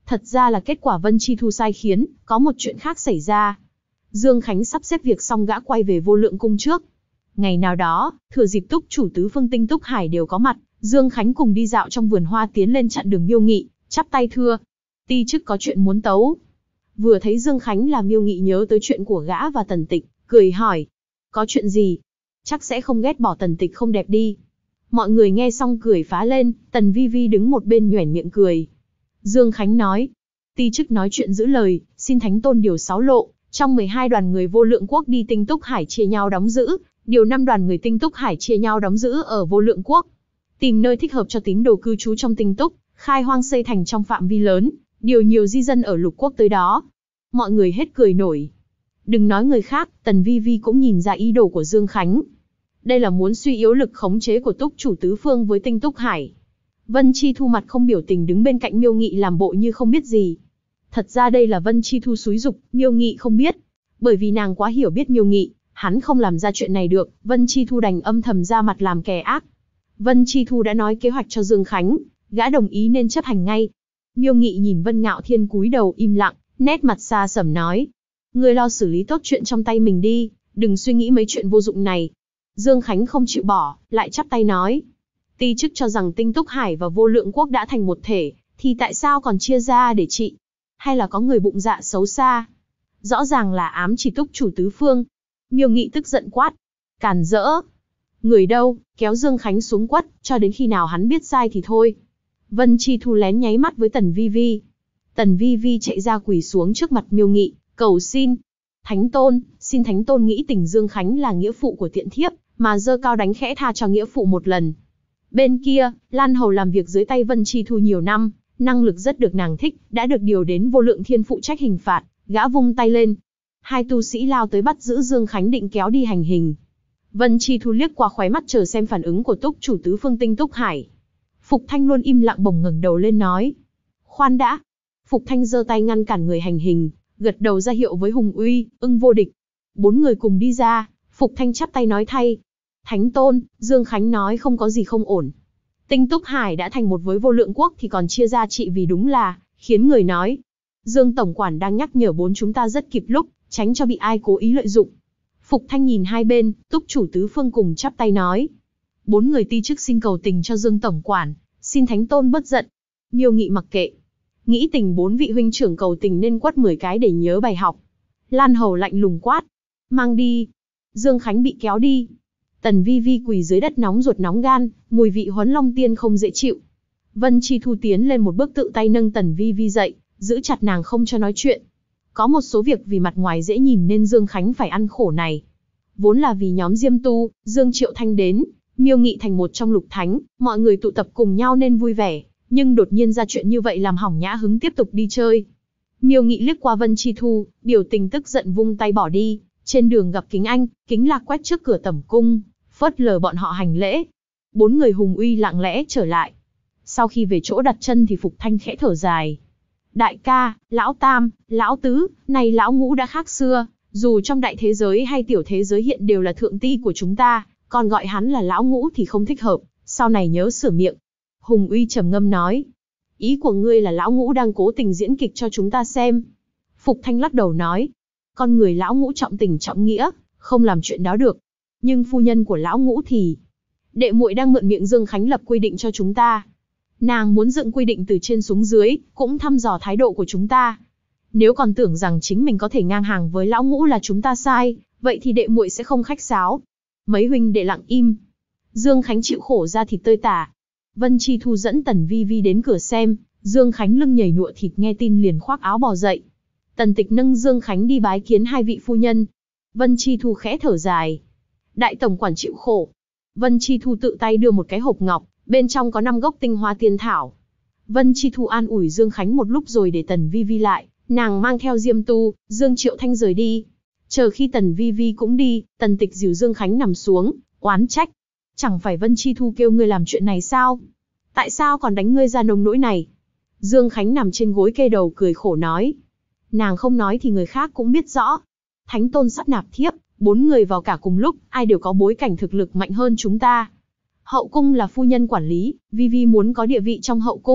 Speaker 1: Thật ra là kết quả Vân Chi Thu sai khiến, có một chuyện khác xảy ra. Dương Khánh sắp xếp việc xong gã quay về Vô Lượng Cung trước. Ngày nào đó, thừa dịp Túc chủ tứ phương Tinh Túc Hải đều có mặt, Dương Khánh cùng đi dạo trong vườn hoa tiến lên chặn đường Miêu Nghị, chắp tay thưa. Ti chức có chuyện muốn tấu. Vừa thấy Dương Khánh là Miêu Nghị nhớ tới chuyện của gã và Tần Tịch, cười hỏi. Có chuyện gì? Chắc sẽ không ghét bỏ Tần Tịch không đẹp đi. Mọi người nghe xong cười phá lên, Tần Vi Vi đứng một bên nhoẻn miệng cười. Dương Khánh nói. Ti chức nói chuyện giữ lời, xin Thánh Tôn điều 6 lộ, trong 12 đoàn người Vô Lượng Quốc đi Tinh Túc Hải chia nhau đóng giữ, điều 5 đoàn người Tinh Túc Hải chia nhau đóng giữ ở Vô Lượng Quốc. Tìm nơi thích hợp cho tín đồ cư trú trong Tinh Túc, khai hoang xây thành trong phạm vi lớn, điều nhiều di dân ở Lục Quốc tới đó. Mọi người hết cười nổi. Đừng nói người khác, Tần Vi Vi cũng nhìn ra ý đồ của Dương Khánh. Đây là muốn suy yếu lực khống chế của Túc chủ tứ phương với Tinh Túc Hải. Vân Chi Thu mặt không biểu tình đứng bên cạnh Miêu Nghị làm bộ như không biết gì. Thật ra đây là Vân Chi Thu xúi giục, Miêu Nghị không biết. Bởi vì nàng quá hiểu biết Miêu Nghị, hắn không làm ra chuyện này được, Vân Chi Thu đành âm thầm ra mặt làm kẻ ác. Vân Chi Thu đã nói kế hoạch cho Dương Khánh, gã đồng ý nên chấp hành ngay. Miêu Nghị nhìn Vân Ngạo Thiên cúi đầu im lặng, nét mặt xa sầm nói. Ngươi lo xử lý tốt chuyện trong tay mình đi, đừng suy nghĩ mấy chuyện vô dụng này. Dương Khánh không chịu bỏ, lại chắp tay nói. Ti chức cho rằng Tinh Túc Hải và Vô Lượng Quốc đã thành một thể, thì tại sao còn chia ra để trị? Hay là có người bụng dạ xấu xa? Rõ ràng là ám chỉ Túc chủ tứ phương. Miêu Nghị tức giận quát. Càn rỡ. Người đâu, kéo Dương Khánh xuống quất, cho đến khi nào hắn biết sai thì thôi. Vân Chi Thu lén nháy mắt với Tần Vi Vi. Tần Vi Vi chạy ra quỳ xuống trước mặt Miêu Nghị, cầu xin. Thánh Tôn, xin Thánh Tôn nghĩ tình Dương Khánh là nghĩa phụ của tiện thiếp, mà giơ cao đánh khẽ tha cho nghĩa phụ một lần. Bên kia, Lan Hầu làm việc dưới tay Vân Chi Thu nhiều năm, năng lực rất được nàng thích, đã được điều đến Vô Lượng Thiên phụ trách hình phạt, gã vung tay lên. Hai tu sĩ lao tới bắt giữ Dương Khánh định kéo đi hành hình. Vân Chi Thu liếc qua khóe mắt chờ xem phản ứng của Túc chủ tứ phương Tinh Túc Hải. Phục Thanh luôn im lặng bỗng ngẩng đầu lên nói. Khoan đã. Phục Thanh giơ tay ngăn cản người hành hình, gật đầu ra hiệu với Hùng Uy, Ưng Vô Địch. 4 người cùng đi ra, Phục Thanh chắp tay nói thay. Thánh Tôn, Dương Khánh nói không có gì không ổn. Tinh Túc Hải đã thành một với Vô Lượng Quốc thì còn chia ra trị vì đúng là, khiến người nói. Dương Tổng Quản đang nhắc nhở 4 chúng ta rất kịp lúc, tránh cho bị ai cố ý lợi dụng. Phục Thanh nhìn hai bên, Túc chủ tứ phương cùng chắp tay nói. 4 người ti chức xin cầu tình cho Dương Tổng Quản, xin Thánh Tôn bớt giận. Miêu Nghị mặc kệ. Nghĩ tình 4 vị huynh trưởng cầu tình nên quất 10 cái để nhớ bài học. Lan Hầu lạnh lùng quát. Mang đi. Dương Khánh bị kéo đi. Tần Vi Vi quỳ dưới đất nóng ruột nóng gan, mùi vị Huấn Long Tiên không dễ chịu. Vân Chi Thu tiến lên một bước tự tay nâng Tần Vi Vi dậy, giữ chặt nàng không cho nói chuyện. Có một số việc vì mặt ngoài dễ nhìn nên Dương Khánh phải ăn khổ này. Vốn là vì nhóm Diêm Tu, Dương Triệu Thanh đến, Miêu Nghị thành một trong lục thánh, mọi người tụ tập cùng nhau nên vui vẻ, nhưng đột nhiên ra chuyện như vậy làm hỏng nhã hứng tiếp tục đi chơi. Miêu Nghị liếc qua Vân Chi Thu, biểu tình tức giận vung tay bỏ đi, trên đường gặp Kính Anh, Kính Lạc quét trước cửa tẩm cung, phớt lờ bọn họ hành lễ. 4 người Hùng Uy lặng lẽ trở lại. Sau khi về chỗ đặt chân thì Phục Thanh khẽ thở dài. Đại ca, lão tam, lão tứ, này lão ngũ đã khác xưa, dù trong đại thế giới hay tiểu thế giới hiện đều là thượng ti của chúng ta, còn gọi hắn là lão ngũ thì không thích hợp, sau này nhớ sửa miệng. Hùng Uy trầm ngâm nói. Ý của ngươi là lão ngũ đang cố tình diễn kịch cho chúng ta xem. Phục Thanh lắc đầu nói. Con người lão ngũ trọng tình trọng nghĩa, không làm chuyện đó được. Nhưng phu nhân của lão ngũ thì... Đệ muội đang mượn miệng Dương Khánh lập quy định cho chúng ta. Nàng muốn dựng quy định từ trên xuống dưới, cũng thăm dò thái độ của chúng ta. Nếu còn tưởng rằng chính mình có thể ngang hàng với lão ngũ là chúng ta sai, vậy thì đệ muội sẽ không khách sáo. Mấy huynh đệ lặng im. Dương Khánh chịu khổ ra thịt tơi tả. Vân Chi Thu dẫn Tần Vi Vi đến cửa xem, Dương Khánh lưng nhảy nhụa thịt nghe tin liền khoác áo bò dậy. Tần Tịch nâng Dương Khánh đi bái kiến hai vị phu nhân. Vân Chi Thu khẽ thở dài. Đại tổng quản chịu khổ. Vân Chi Thu tự tay đưa một cái hộp ngọc, bên trong có 5 gốc tinh hoa tiên thảo. Vân Chi Thu an ủi Dương Khánh một lúc rồi để Tần Vi Vi lại, nàng mang theo Diêm Tu, Dương Triệu Thanh rời đi. Chờ khi Tần Vi Vi cũng đi, Tần Tịch dìu Dương Khánh nằm xuống, oán trách. Chẳng phải Vân Chi Thu kêu ngươi làm chuyện này sao? Tại sao còn đánh ngươi ra nông nỗi này? Dương Khánh nằm trên gối kê đầu cười khổ nói. Nàng không nói thì người khác cũng biết rõ. Thánh Tôn sắp nạp thiếp, 4 người vào cả cùng lúc, ai đều có bối cảnh thực lực mạnh hơn chúng ta. Hậu cung là phu nhân quản lý, Vi Vi muốn có địa vị trong hậu cung,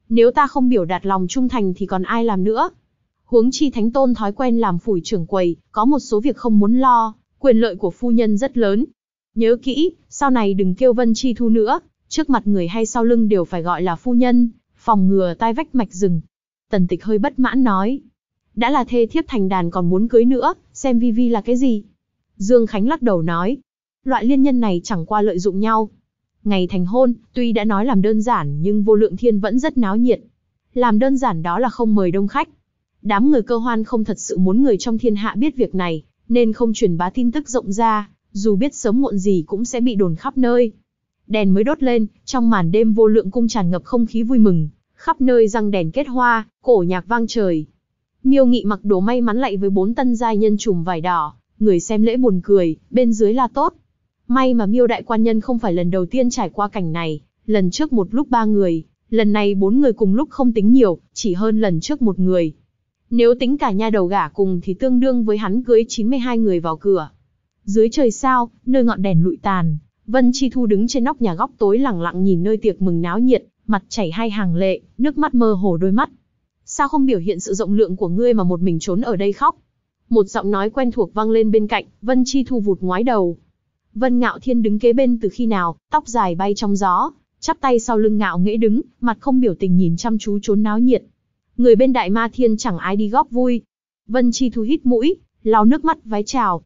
Speaker 1: Nếu ta không biểu đạt lòng trung thành thì còn ai làm nữa. Huống chi thánh tôn thói quen làm phủi trưởng quầy, có một số việc không muốn lo, quyền lợi của phu nhân rất lớn. Nhớ kỹ, sau này đừng kêu Vân Chi Thu nữa, trước mặt người hay sau lưng đều phải gọi là phu nhân, phòng ngừa tai vách mạch rừng. Tần Tịch hơi bất mãn nói. Đã là thê thiếp thành đàn còn muốn cưới nữa, xem vi vi là cái gì? Dương Khánh lắc đầu nói. Loại liên nhân này chẳng qua lợi dụng nhau. Ngày thành hôn, tuy đã nói làm đơn giản nhưng Vô Lượng Thiên vẫn rất náo nhiệt. Làm đơn giản đó là không mời đông khách. Đám người Cơ Hoan không thật sự muốn người trong thiên hạ biết việc này, nên không truyền bá tin tức rộng ra, dù biết sớm muộn gì cũng sẽ bị đồn khắp nơi. Đèn mới đốt lên, trong màn đêm Vô Lượng cung tràn ngập không khí vui mừng, khắp nơi răng đèn kết hoa, cổ nhạc vang trời. Miêu Nghị mặc đồ may mắn lại với 4 tân giai nhân trùm vải đỏ, người xem lễ buồn cười, bên dưới là tốt. May mà Miêu đại quan nhân không phải lần đầu tiên trải qua cảnh này, lần trước một lúc 3 người, lần này 4 người cùng lúc không tính nhiều, chỉ hơn lần trước 1 người. Nếu tính cả nha đầu gả cùng thì tương đương với hắn cưới 92 người vào cửa. Dưới trời sao, nơi ngọn đèn lụi tàn, Vân Chi Thu đứng trên nóc nhà góc tối lẳng lặng nhìn nơi tiệc mừng náo nhiệt, mặt chảy 2 hàng lệ, nước mắt mơ hồ đôi mắt. Sao không biểu hiện sự rộng lượng của ngươi mà một mình trốn ở đây khóc? Một giọng nói quen thuộc vang lên bên cạnh, Vân Chi Thu vụt ngoái đầu. Vân Ngạo Thiên đứng kế bên từ khi nào, tóc dài bay trong gió, chắp tay sau lưng ngạo nghễ đứng, mặt không biểu tình nhìn chăm chú trốn náo nhiệt. Người bên Đại Ma Thiên chẳng ai đi góp vui. Vân Chi Thu hít mũi, lau nước mắt vái chào.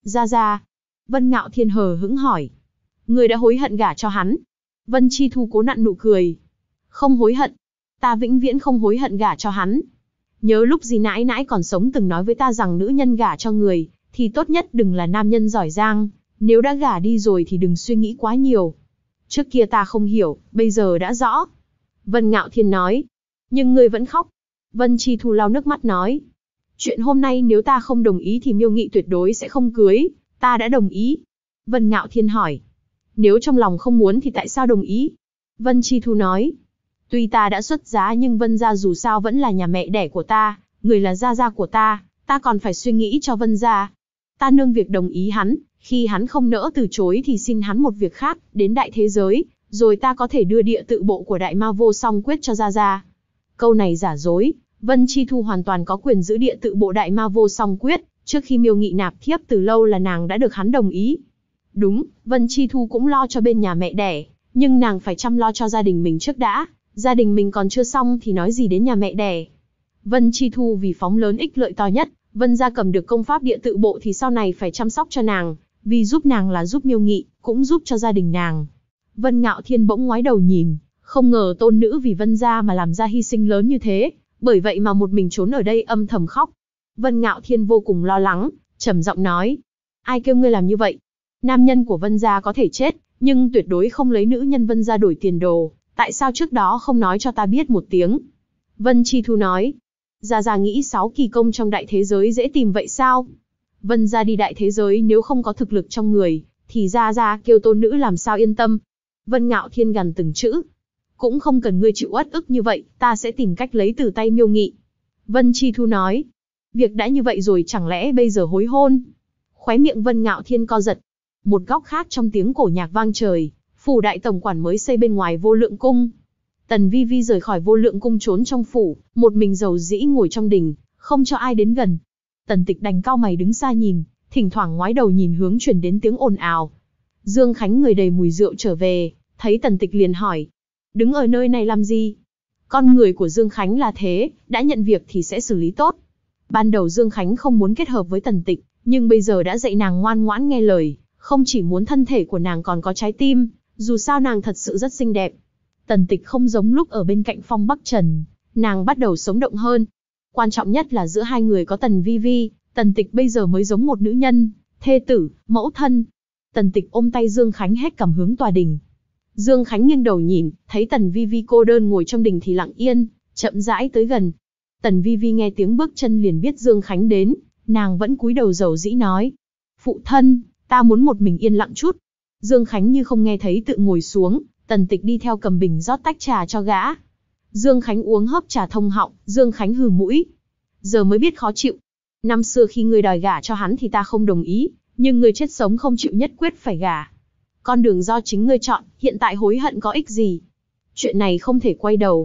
Speaker 1: Ra. Vân Ngạo Thiên hờ hững hỏi. Người đã hối hận gả cho hắn? Vân Chi Thu cố nặn nụ cười. Không hối hận. Ta vĩnh viễn không hối hận gả cho hắn. Nhớ lúc dì nãi nãi còn sống từng nói với ta rằng nữ nhân gả cho người, thì tốt nhất đừng là nam nhân giỏi giang. Nếu đã gả đi rồi thì đừng suy nghĩ quá nhiều. Trước kia ta không hiểu, bây giờ đã rõ. Vân Ngạo Thiên nói. Nhưng ngươi vẫn khóc. Vân Chi Thu lau nước mắt nói. Chuyện hôm nay nếu ta không đồng ý thì Miêu Nghị tuyệt đối sẽ không cưới. Ta đã đồng ý. Vân Ngạo Thiên hỏi. Nếu trong lòng không muốn thì tại sao đồng ý? Vân Chi Thu nói. Tuy ta đã xuất giá nhưng Vân gia dù sao vẫn là nhà mẹ đẻ của ta, người là gia gia của ta còn phải suy nghĩ cho Vân gia. Ta nương việc đồng ý hắn, khi hắn không nỡ từ chối thì xin hắn một việc khác, đến đại thế giới, rồi ta có thể đưa địa tự bộ của Đại Ma Vô Song Quyết cho gia gia. Câu này giả dối, Vân Chi Thu hoàn toàn có quyền giữ địa tự bộ Đại Ma Vô Song Quyết, trước khi Miêu Nghị nạp thiếp từ lâu là nàng đã được hắn đồng ý. Đúng, Vân Chi Thu cũng lo cho bên nhà mẹ đẻ, nhưng nàng phải chăm lo cho gia đình mình trước đã, gia đình mình còn chưa xong thì nói gì đến nhà mẹ đẻ. Vân Chi Thu vì phóng lớn ích lợi to nhất, Vân gia cầm được công pháp địa tự bộ thì sau này phải chăm sóc cho nàng, vì giúp nàng là giúp Miêu Nghị, cũng giúp cho gia đình nàng. Vân Ngạo Thiên bỗng ngoái đầu nhìn, không ngờ tôn nữ vì Vân gia mà làm ra hy sinh lớn như thế, bởi vậy mà một mình trốn ở đây âm thầm khóc. Vân Ngạo Thiên vô cùng lo lắng, trầm giọng nói. Ai kêu ngươi làm như vậy? Nam nhân của Vân gia có thể chết, nhưng tuyệt đối không lấy nữ nhân Vân gia đổi tiền đồ, tại sao trước đó không nói cho ta biết một tiếng? Vân Chi Thu nói. Gia nghĩ 6 kỳ công trong đại thế giới dễ tìm vậy sao? Vân gia đi đại thế giới nếu không có thực lực trong người, thì Gia kêu tôn nữ làm sao yên tâm? Vân Ngạo Thiên gằn từng chữ. Cũng không cần ngươi chịu uất ức như vậy, ta sẽ tìm cách lấy từ tay Miêu Nghị. Vân Chi Thu nói. Việc đã như vậy rồi chẳng lẽ bây giờ hối hôn? Khóe miệng Vân Ngạo Thiên co giật. Một góc khác trong tiếng cổ nhạc vang trời, phủ đại tổng quản mới xây bên ngoài Vô Lượng cung. Tần Vi Vi rời khỏi Vô Lượng cung trốn trong phủ, một mình rầu rĩ ngồi trong đình, không cho ai đến gần. Tần Tịch đành cau mày đứng xa nhìn, thỉnh thoảng ngoái đầu nhìn hướng chuyển đến tiếng ồn ào. Dương Khánh người đầy mùi rượu trở về, thấy Tần Tịch liền hỏi. Đứng ở nơi này làm gì? Con người của Dương Khánh là thế, đã nhận việc thì sẽ xử lý tốt. Ban đầu Dương Khánh không muốn kết hợp với Tần Tịch, nhưng bây giờ đã dạy nàng ngoan ngoãn nghe lời, không chỉ muốn thân thể của nàng còn có trái tim, dù sao nàng thật sự rất xinh đẹp. Tần Tịch không giống lúc ở bên cạnh Phong Bắc Trần, nàng bắt đầu sống động hơn. Quan trọng nhất là giữa hai người có Tần Vi Vi, Tần Tịch bây giờ mới giống một nữ nhân, thê tử, mẫu thân. Tần Tịch ôm tay Dương Khánh hét cầm hướng tòa đình. Dương Khánh nghiêng đầu nhìn, thấy Tần Vi Vi cô đơn ngồi trong đình thì lặng yên, chậm rãi tới gần. Tần Vi Vi nghe tiếng bước chân liền biết Dương Khánh đến, nàng vẫn cúi đầu rầu rĩ nói. Phụ thân, ta muốn một mình yên lặng chút. Dương Khánh như không nghe thấy tự ngồi xuống, Tần Tịch đi theo cầm bình rót tách trà cho gã. Dương Khánh uống hớp trà thông họng, Dương Khánh hừ mũi. Giờ mới biết khó chịu. Năm xưa khi ngươi đòi gả cho hắn thì ta không đồng ý, nhưng ngươi chết sống không chịu nhất quyết phải gả. Con đường do chính ngươi chọn, hiện tại hối hận có ích gì? Chuyện này không thể quay đầu.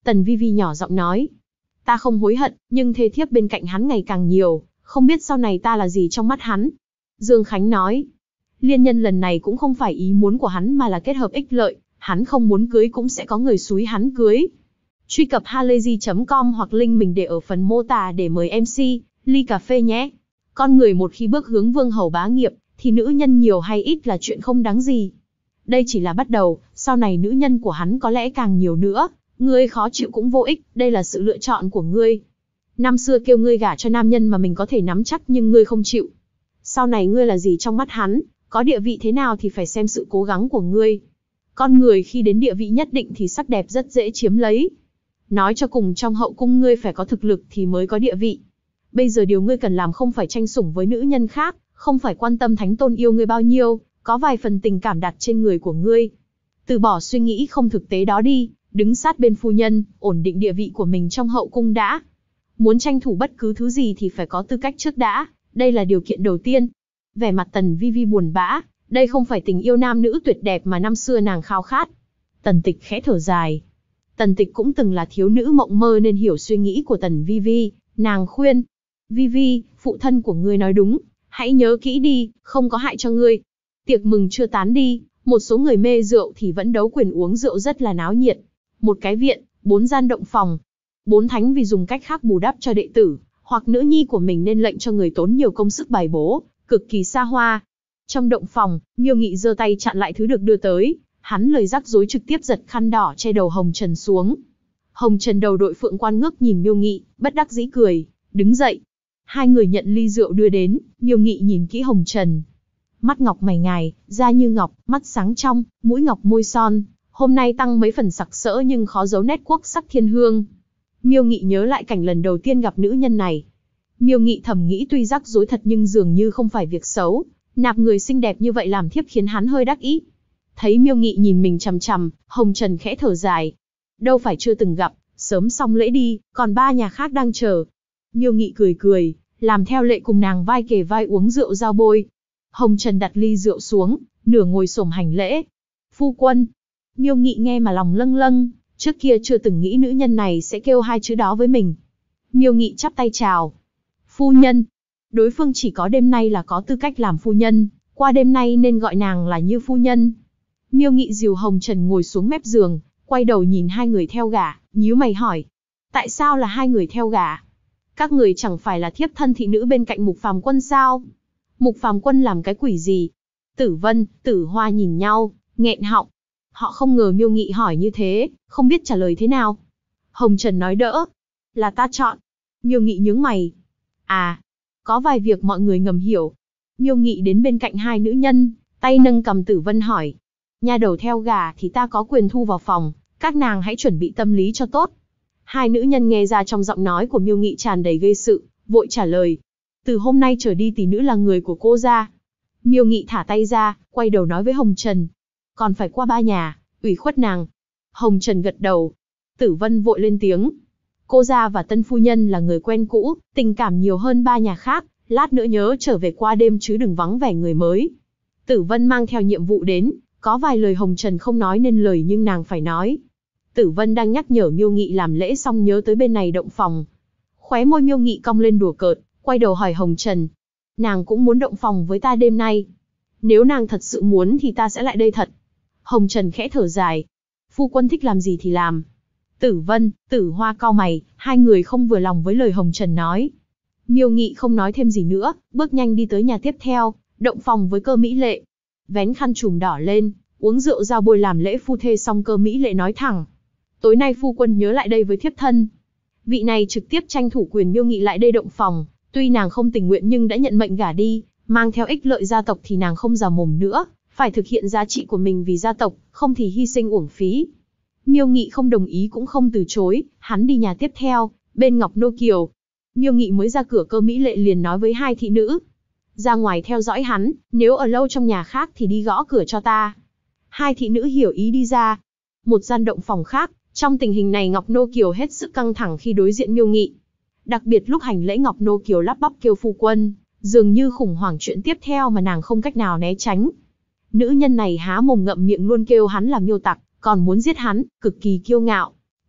Speaker 1: Tần Vi Vi nhỏ giọng nói. Ta không hối hận, nhưng thê thiếp bên cạnh hắn ngày càng nhiều, không biết sau này ta là gì trong mắt hắn. Dương Khánh nói. Liên nhân lần này cũng không phải ý muốn của hắn mà là kết hợp ích lợi, hắn không muốn cưới cũng sẽ có người xúi hắn cưới. Truy cập halayzi.com hoặc link mình để ở phần mô tả để mời MC, ly cà phê nhé. Con người một khi bước hướng vương hầu bá nghiệp, thì nữ nhân nhiều hay ít là chuyện không đáng gì. Đây chỉ là bắt đầu, sau này nữ nhân của hắn có lẽ càng nhiều nữa, ngươi khó chịu cũng vô ích, đây là sự lựa chọn của ngươi. Năm xưa kêu ngươi gả cho nam nhân mà mình có thể nắm chắc nhưng ngươi không chịu. Sau này ngươi là gì trong mắt hắn, có địa vị thế nào thì phải xem sự cố gắng của ngươi. Con người khi đến địa vị nhất định thì sắc đẹp rất dễ chiếm lấy. Nói cho cùng trong hậu cung ngươi phải có thực lực thì mới có địa vị. Bây giờ điều ngươi cần làm không phải tranh sủng với nữ nhân khác, không phải quan tâm thánh tôn yêu ngươi bao nhiêu, có vài phần tình cảm đặt trên người của ngươi. Từ bỏ suy nghĩ không thực tế đó đi, đứng sát bên phu nhân, ổn định địa vị của mình trong hậu cung đã. Muốn tranh thủ bất cứ thứ gì thì phải có tư cách trước đã, đây là điều kiện đầu tiên. Vẻ mặt Tần Vi Vi buồn bã, đây không phải tình yêu nam nữ tuyệt đẹp mà năm xưa nàng khao khát. Tần Tịch khẽ thở dài. Tần Tịch cũng từng là thiếu nữ mộng mơ nên hiểu suy nghĩ của Tần Vi Vi, nàng khuyên. Vi Vi, phụ thân của ngươi nói đúng, hãy nhớ kỹ đi, không có hại cho ngươi. Tiệc mừng chưa tán đi, một số người mê rượu thì vẫn đấu quyền uống rượu rất là náo nhiệt. Một cái viện, 4 gian động phòng. 4 thánh vì dùng cách khác bù đắp cho đệ tử, hoặc nữ nhi của mình nên lệnh cho người tốn nhiều công sức bài bố, cực kỳ xa hoa. Trong động phòng, Miêu Nghị giơ tay chặn lại thứ được đưa tới, hắn lời rắc rối trực tiếp giật khăn đỏ che đầu Hồng Trần xuống. Hồng Trần đầu đội phượng quan ngước nhìn Miêu Nghị, bất đắc dĩ cười, đứng dậy. Hai người nhận ly rượu đưa đến, Miêu Nghị nhìn kỹ Hồng Trần. Mắt ngọc mày ngài, da như ngọc, mắt sáng trong, mũi ngọc môi son, hôm nay tăng mấy phần sặc sỡ nhưng khó giấu nét quốc sắc thiên hương. Miêu Nghị nhớ lại cảnh lần đầu tiên gặp nữ nhân này. Miêu Nghị thầm nghĩ tuy rắc rối thật nhưng dường như không phải việc xấu, nạp người xinh đẹp như vậy làm thiếp khiến hắn hơi đắc ý. Thấy Miêu Nghị nhìn mình chằm chằm, Hồng Trần khẽ thở dài. Đâu phải chưa từng gặp, sớm xong lễ đi, còn 3 nhà khác đang chờ. Miêu Nghị cười cười, làm theo lệ cùng nàng vai kề vai uống rượu giao bôi. Hồng Trần đặt ly rượu xuống, nửa ngồi xổm hành lễ. Phu quân. Miêu Nghị nghe mà lòng lâng lâng, trước kia chưa từng nghĩ nữ nhân này sẽ kêu 2 chữ đó với mình. Miêu Nghị chắp tay chào. Phu nhân. Đối phương chỉ có đêm nay là có tư cách làm phu nhân, qua đêm nay nên gọi nàng là Như phu nhân. Miêu Nghị dìu Hồng Trần ngồi xuống mép giường, quay đầu nhìn hai người theo gả, nhíu mày hỏi. Tại sao là hai người theo gả? Các người chẳng phải là thiếp thân thị nữ bên cạnh Mục Phàm Quân sao? Mục Phàm Quân làm cái quỷ gì? Tử Vân, Tử Hoa nhìn nhau, nghẹn họng. Họ không ngờ Miêu Nghị hỏi như thế, không biết trả lời thế nào. Hồng Trần nói đỡ. Là ta chọn. Miêu Nghị nhướng mày. À, có vài việc mọi người ngầm hiểu. Miêu Nghị đến bên cạnh hai nữ nhân, tay nâng cầm Tử Vân hỏi. Nha đầu theo gả thì ta có quyền thu vào phòng, các nàng hãy chuẩn bị tâm lý cho tốt. Hai nữ nhân nghe ra trong giọng nói của Miêu Nghị tràn đầy gây sự, vội trả lời. Từ hôm nay trở đi tỷ nữ là người của cô gia. Miêu Nghị thả tay ra, quay đầu nói với Hồng Trần. Còn phải qua 3 nhà, ủy khuất nàng. Hồng Trần gật đầu. Tử Vân vội lên tiếng. Cô gia và tân phu nhân là người quen cũ, tình cảm nhiều hơn 3 nhà khác, lát nữa nhớ trở về qua đêm chứ đừng vắng vẻ người mới. Tử Vân mang theo nhiệm vụ đến, có vài lời Hồng Trần không nói nên lời nhưng nàng phải nói. Tử Vân đang nhắc nhở Miêu Nghị làm lễ xong nhớ tới bên này động phòng. Khóe môi Miêu Nghị cong lên đùa cợt, quay đầu hỏi Hồng Trần. Nàng cũng muốn động phòng với ta đêm nay. Nếu nàng thật sự muốn thì ta sẽ lại đây thật. Hồng Trần khẽ thở dài. Phu quân thích làm gì thì làm. Tử Vân, Tử Hoa cau mày, hai người không vừa lòng với lời Hồng Trần nói. Miêu Nghị không nói thêm gì nữa, bước nhanh đi tới nhà tiếp theo, động phòng với Cơ Mỹ Lệ. Vén khăn trùm đỏ lên, uống rượu giao bôi làm lễ phu thê xong Cơ Mỹ Lệ nói thẳng. Tối nay phu quân nhớ lại đây với thiếp thân. Vị này trực tiếp tranh thủ quyền Miêu Nghị lại đây động phòng, tuy nàng không tình nguyện nhưng đã nhận mệnh gả đi, mang theo ích lợi gia tộc thì nàng không già mồm nữa, phải thực hiện giá trị của mình vì gia tộc, không thì hy sinh uổng phí. Miêu Nghị không đồng ý cũng không từ chối, hắn đi nhà tiếp theo, bên Ngọc Nô Kiều. Miêu Nghị mới ra cửa Cơ Mỹ Lệ liền nói với hai thị nữ. Ra ngoài theo dõi hắn, nếu ở lâu trong nhà khác thì đi gõ cửa cho ta. Hai thị nữ hiểu ý đi ra. Một gian động phòng khác, trong tình hình này Ngọc Nô Kiều hết sức căng thẳng khi đối diện Miêu Nghị. Đặc biệt lúc hành lễ Ngọc Nô Kiều lắp bắp kêu phu quân, dường như khủng hoảng chuyện tiếp theo mà nàng không cách nào né tránh. Nữ nhân này há mồm ngậm miệng luôn kêu hắn là Miêu tặc, còn muốn giết hắn, cực kỳ kiêu ngạo.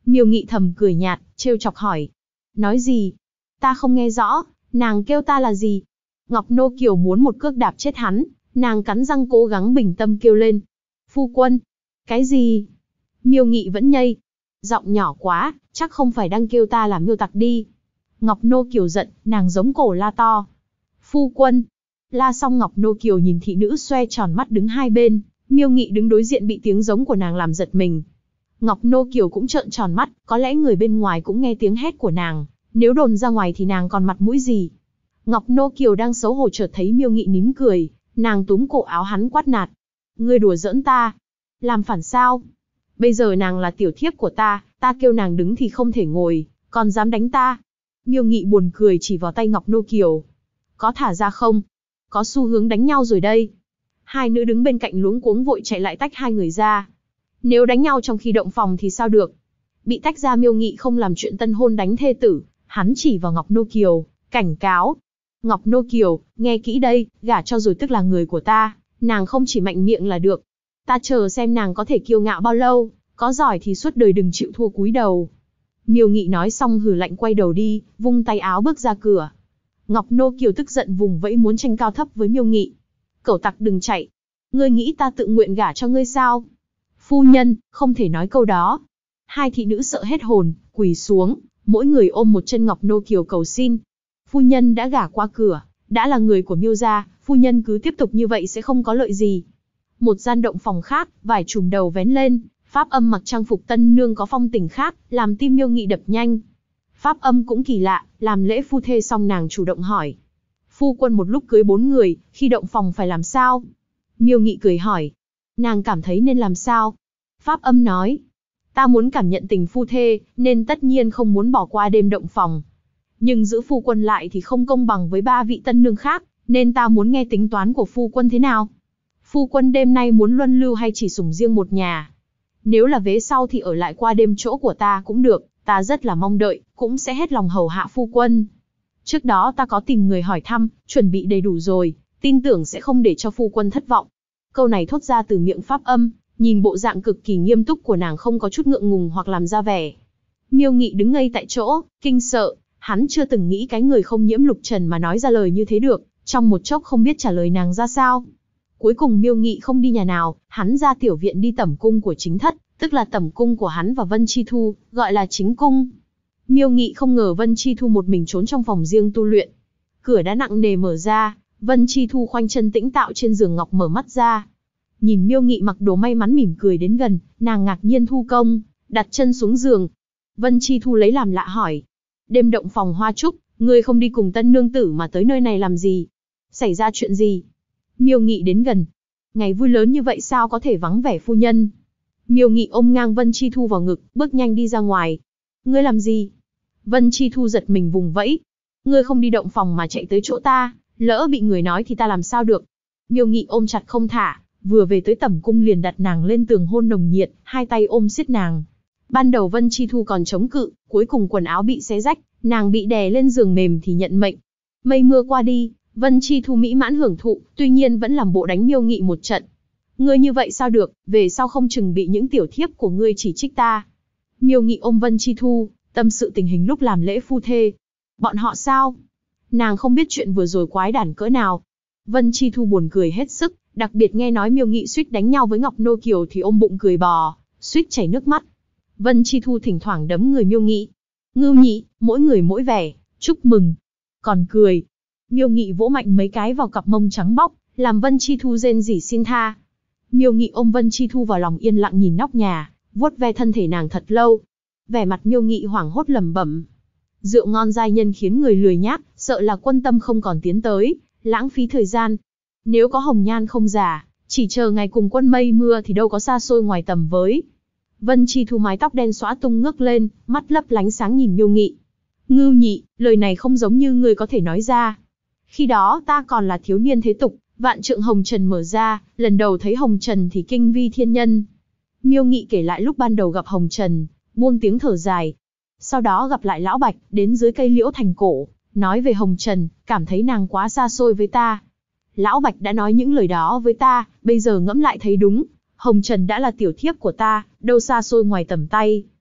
Speaker 1: Miêu Nghị thầm cười nhạt, trêu chọc hỏi. Nói gì? Ta không nghe rõ, nàng kêu ta là gì? Ngọc Nô Kiều muốn một cước đạp chết hắn, nàng cắn răng cố gắng bình tâm kêu lên. Phu quân. Cái gì? Miêu Nghị vẫn nhây. Giọng nhỏ quá, chắc không phải đang kêu ta là miêu tặc đi. Ngọc Nô Kiều giận, nàng giống cổ la to. Phu quân. La xong Ngọc Nô Kiều nhìn thị nữ xoe tròn mắt đứng hai bên, Miêu Nghị đứng đối diện bị tiếng giống của nàng làm giật mình. Ngọc Nô Kiều cũng trợn tròn mắt, có lẽ người bên ngoài cũng nghe tiếng hét của nàng, nếu đồn ra ngoài thì nàng còn mặt mũi gì. Ngọc Nô Kiều đang xấu hổ chợt thấy Miêu Nghị nín cười, nàng túm cổ áo hắn quát nạt. Ngươi đùa giỡn ta? Làm phản sao? Bây giờ nàng là tiểu thiếp của ta kêu nàng đứng thì không thể ngồi, còn dám đánh ta. Miêu Nghị buồn cười chỉ vào tay Ngọc Nô Kiều. Có thả ra không? Có xu hướng đánh nhau rồi đây. Hai nữ đứng bên cạnh luống cuống vội chạy lại tách hai người ra. Nếu đánh nhau trong khi động phòng thì sao được? Bị tách ra Miêu Nghị không làm chuyện tân hôn đánh thê tử, hắn chỉ vào Ngọc Nô Kiều, cảnh cáo. Ngọc Nô Kiều, nghe kỹ đây, gả cho rồi tức là người của ta, nàng không chỉ mạnh miệng là được. Ta chờ xem nàng có thể kiêu ngạo bao lâu, có giỏi thì suốt đời đừng chịu thua cúi đầu. Miêu Nghị nói xong hừ lạnh quay đầu đi, vung tay áo bước ra cửa. Ngọc Nô Kiều tức giận vùng vẫy muốn tranh cao thấp với Miêu Nghị. Cẩu tặc đừng chạy. Ngươi nghĩ ta tự nguyện gả cho ngươi sao? Phu nhân, không thể nói câu đó. Hai thị nữ sợ hết hồn, quỳ xuống, mỗi người ôm một chân Ngọc Nô Kiều cầu xin. Phu nhân đã gả qua cửa, đã là người của Miêu gia, phu nhân cứ tiếp tục như vậy sẽ không có lợi gì. Một gian động phòng khác, vải trùm đầu vén lên, Pháp Âm mặc trang phục tân nương có phong tình khác, làm tim Miêu Nghị đập nhanh. Pháp Âm cũng kỳ lạ, làm lễ phu thê xong nàng chủ động hỏi. Phu quân một lúc cưới 4 người, khi động phòng phải làm sao? Miêu Nghị cười hỏi. Nàng cảm thấy nên làm sao? Pháp Âm nói. Ta muốn cảm nhận tình phu thê, nên tất nhiên không muốn bỏ qua đêm động phòng. Nhưng giữ phu quân lại thì không công bằng với 3 vị tân nương khác, nên ta muốn nghe tính toán của phu quân thế nào? Phu quân đêm nay muốn luân lưu hay chỉ sủng riêng một nhà? Nếu là vế sau thì ở lại qua đêm chỗ của ta cũng được, ta rất là mong đợi, cũng sẽ hết lòng hầu hạ phu quân. Trước đó ta có tìm người hỏi thăm, chuẩn bị đầy đủ rồi, tin tưởng sẽ không để cho phu quân thất vọng. Câu này thốt ra từ miệng Pháp Âm, nhìn bộ dạng cực kỳ nghiêm túc của nàng không có chút ngượng ngùng hoặc làm ra vẻ. Miêu Nghị đứng ngây tại chỗ, kinh sợ, hắn chưa từng nghĩ cái người không nhiễm lục trần mà nói ra lời như thế được, trong một chốc không biết trả lời nàng ra sao. Cuối cùng Miêu Nghị không đi nhà nào, hắn ra tiểu viện đi tẩm cung của chính thất, tức là tẩm cung của hắn và Vân Chi Thu, gọi là chính cung. Miêu Nghị không ngờ Vân Chi Thu một mình trốn trong phòng riêng tu luyện. Cửa đã nặng nề mở ra, Vân Chi Thu khoanh chân tĩnh tạo trên giường ngọc mở mắt ra. Nhìn Miêu Nghị mặc đồ may mắn mỉm cười đến gần, nàng ngạc nhiên thu công, đặt chân xuống giường. Vân Chi Thu lấy làm lạ hỏi. Đêm động phòng hoa trúc, ngươi không đi cùng tân nương tử mà tới nơi này làm gì? Xảy ra chuyện gì? Miêu Nghị đến gần. Ngày vui lớn như vậy sao có thể vắng vẻ phu nhân? Miêu Nghị ôm ngang Vân Chi Thu vào ngực, bước nhanh đi ra ngoài. Ngươi làm gì? Vân Chi Thu giật mình vùng vẫy. Ngươi không đi động phòng mà chạy tới chỗ ta, lỡ bị người nói thì ta làm sao được? Miêu Nghị ôm chặt không thả, vừa về tới tẩm cung liền đặt nàng lên tường hôn nồng nhiệt, hai tay ôm siết nàng. Ban đầu Vân Chi Thu còn chống cự, cuối cùng quần áo bị xé rách, nàng bị đè lên giường mềm thì nhận mệnh. Mây mưa qua đi, Vân Chi Thu mỹ mãn hưởng thụ, tuy nhiên vẫn làm bộ đánh Miêu Nghị một trận. Ngươi như vậy sao được, về sau không chừng bị những tiểu thiếp của ngươi chỉ trích ta. Miêu Nghị ôm Vân Chi Thu, tâm sự tình hình lúc làm lễ phu thê. Bọn họ sao? Nàng không biết chuyện vừa rồi quái đản cỡ nào. Vân Chi Thu buồn cười hết sức, đặc biệt nghe nói Miêu Nghị suýt đánh nhau với Ngọc Nô Kiều thì ôm bụng cười bò, suýt chảy nước mắt. Vân Chi Thu thỉnh thoảng đấm người Miêu Nghị. Ngưu nhị, mỗi người mỗi vẻ, chúc mừng. Còn cười. Miêu Nghị vỗ mạnh mấy cái vào cặp mông trắng bóc, làm Vân Chi Thu rên rỉ xin tha. Miêu Nghị ôm Vân Chi Thu vào lòng yên lặng nhìn nóc nhà, vuốt ve thân thể nàng thật lâu. Vẻ mặt Miêu Nghị hoảng hốt lẩm bẩm. Rượu ngon giai nhân khiến người lười nhác, sợ là quân tâm không còn tiến tới, lãng phí thời gian. Nếu có hồng nhan không già, chỉ chờ ngày cùng quân mây mưa thì đâu có xa xôi ngoài tầm với. Vân Chi Thu mái tóc đen xõa tung ngước lên, mắt lấp lánh sáng nhìn Miêu Nghị. Ngưu nhị, lời này không giống như người có thể nói ra. Khi đó ta còn là thiếu niên thế tục, vạn trượng hồng trần mở ra, lần đầu thấy hồng trần thì kinh vi thiên nhân. Miêu Nghị kể lại lúc ban đầu gặp hồng trần, buông tiếng thở dài. Sau đó gặp lại lão Bạch, đến dưới cây liễu thành cổ, nói về hồng trần, cảm thấy nàng quá xa xôi với ta. Lão Bạch đã nói những lời đó với ta, bây giờ ngẫm lại thấy đúng. Hồng Trần đã là tiểu thiếp của ta, đâu xa xôi ngoài tầm tay.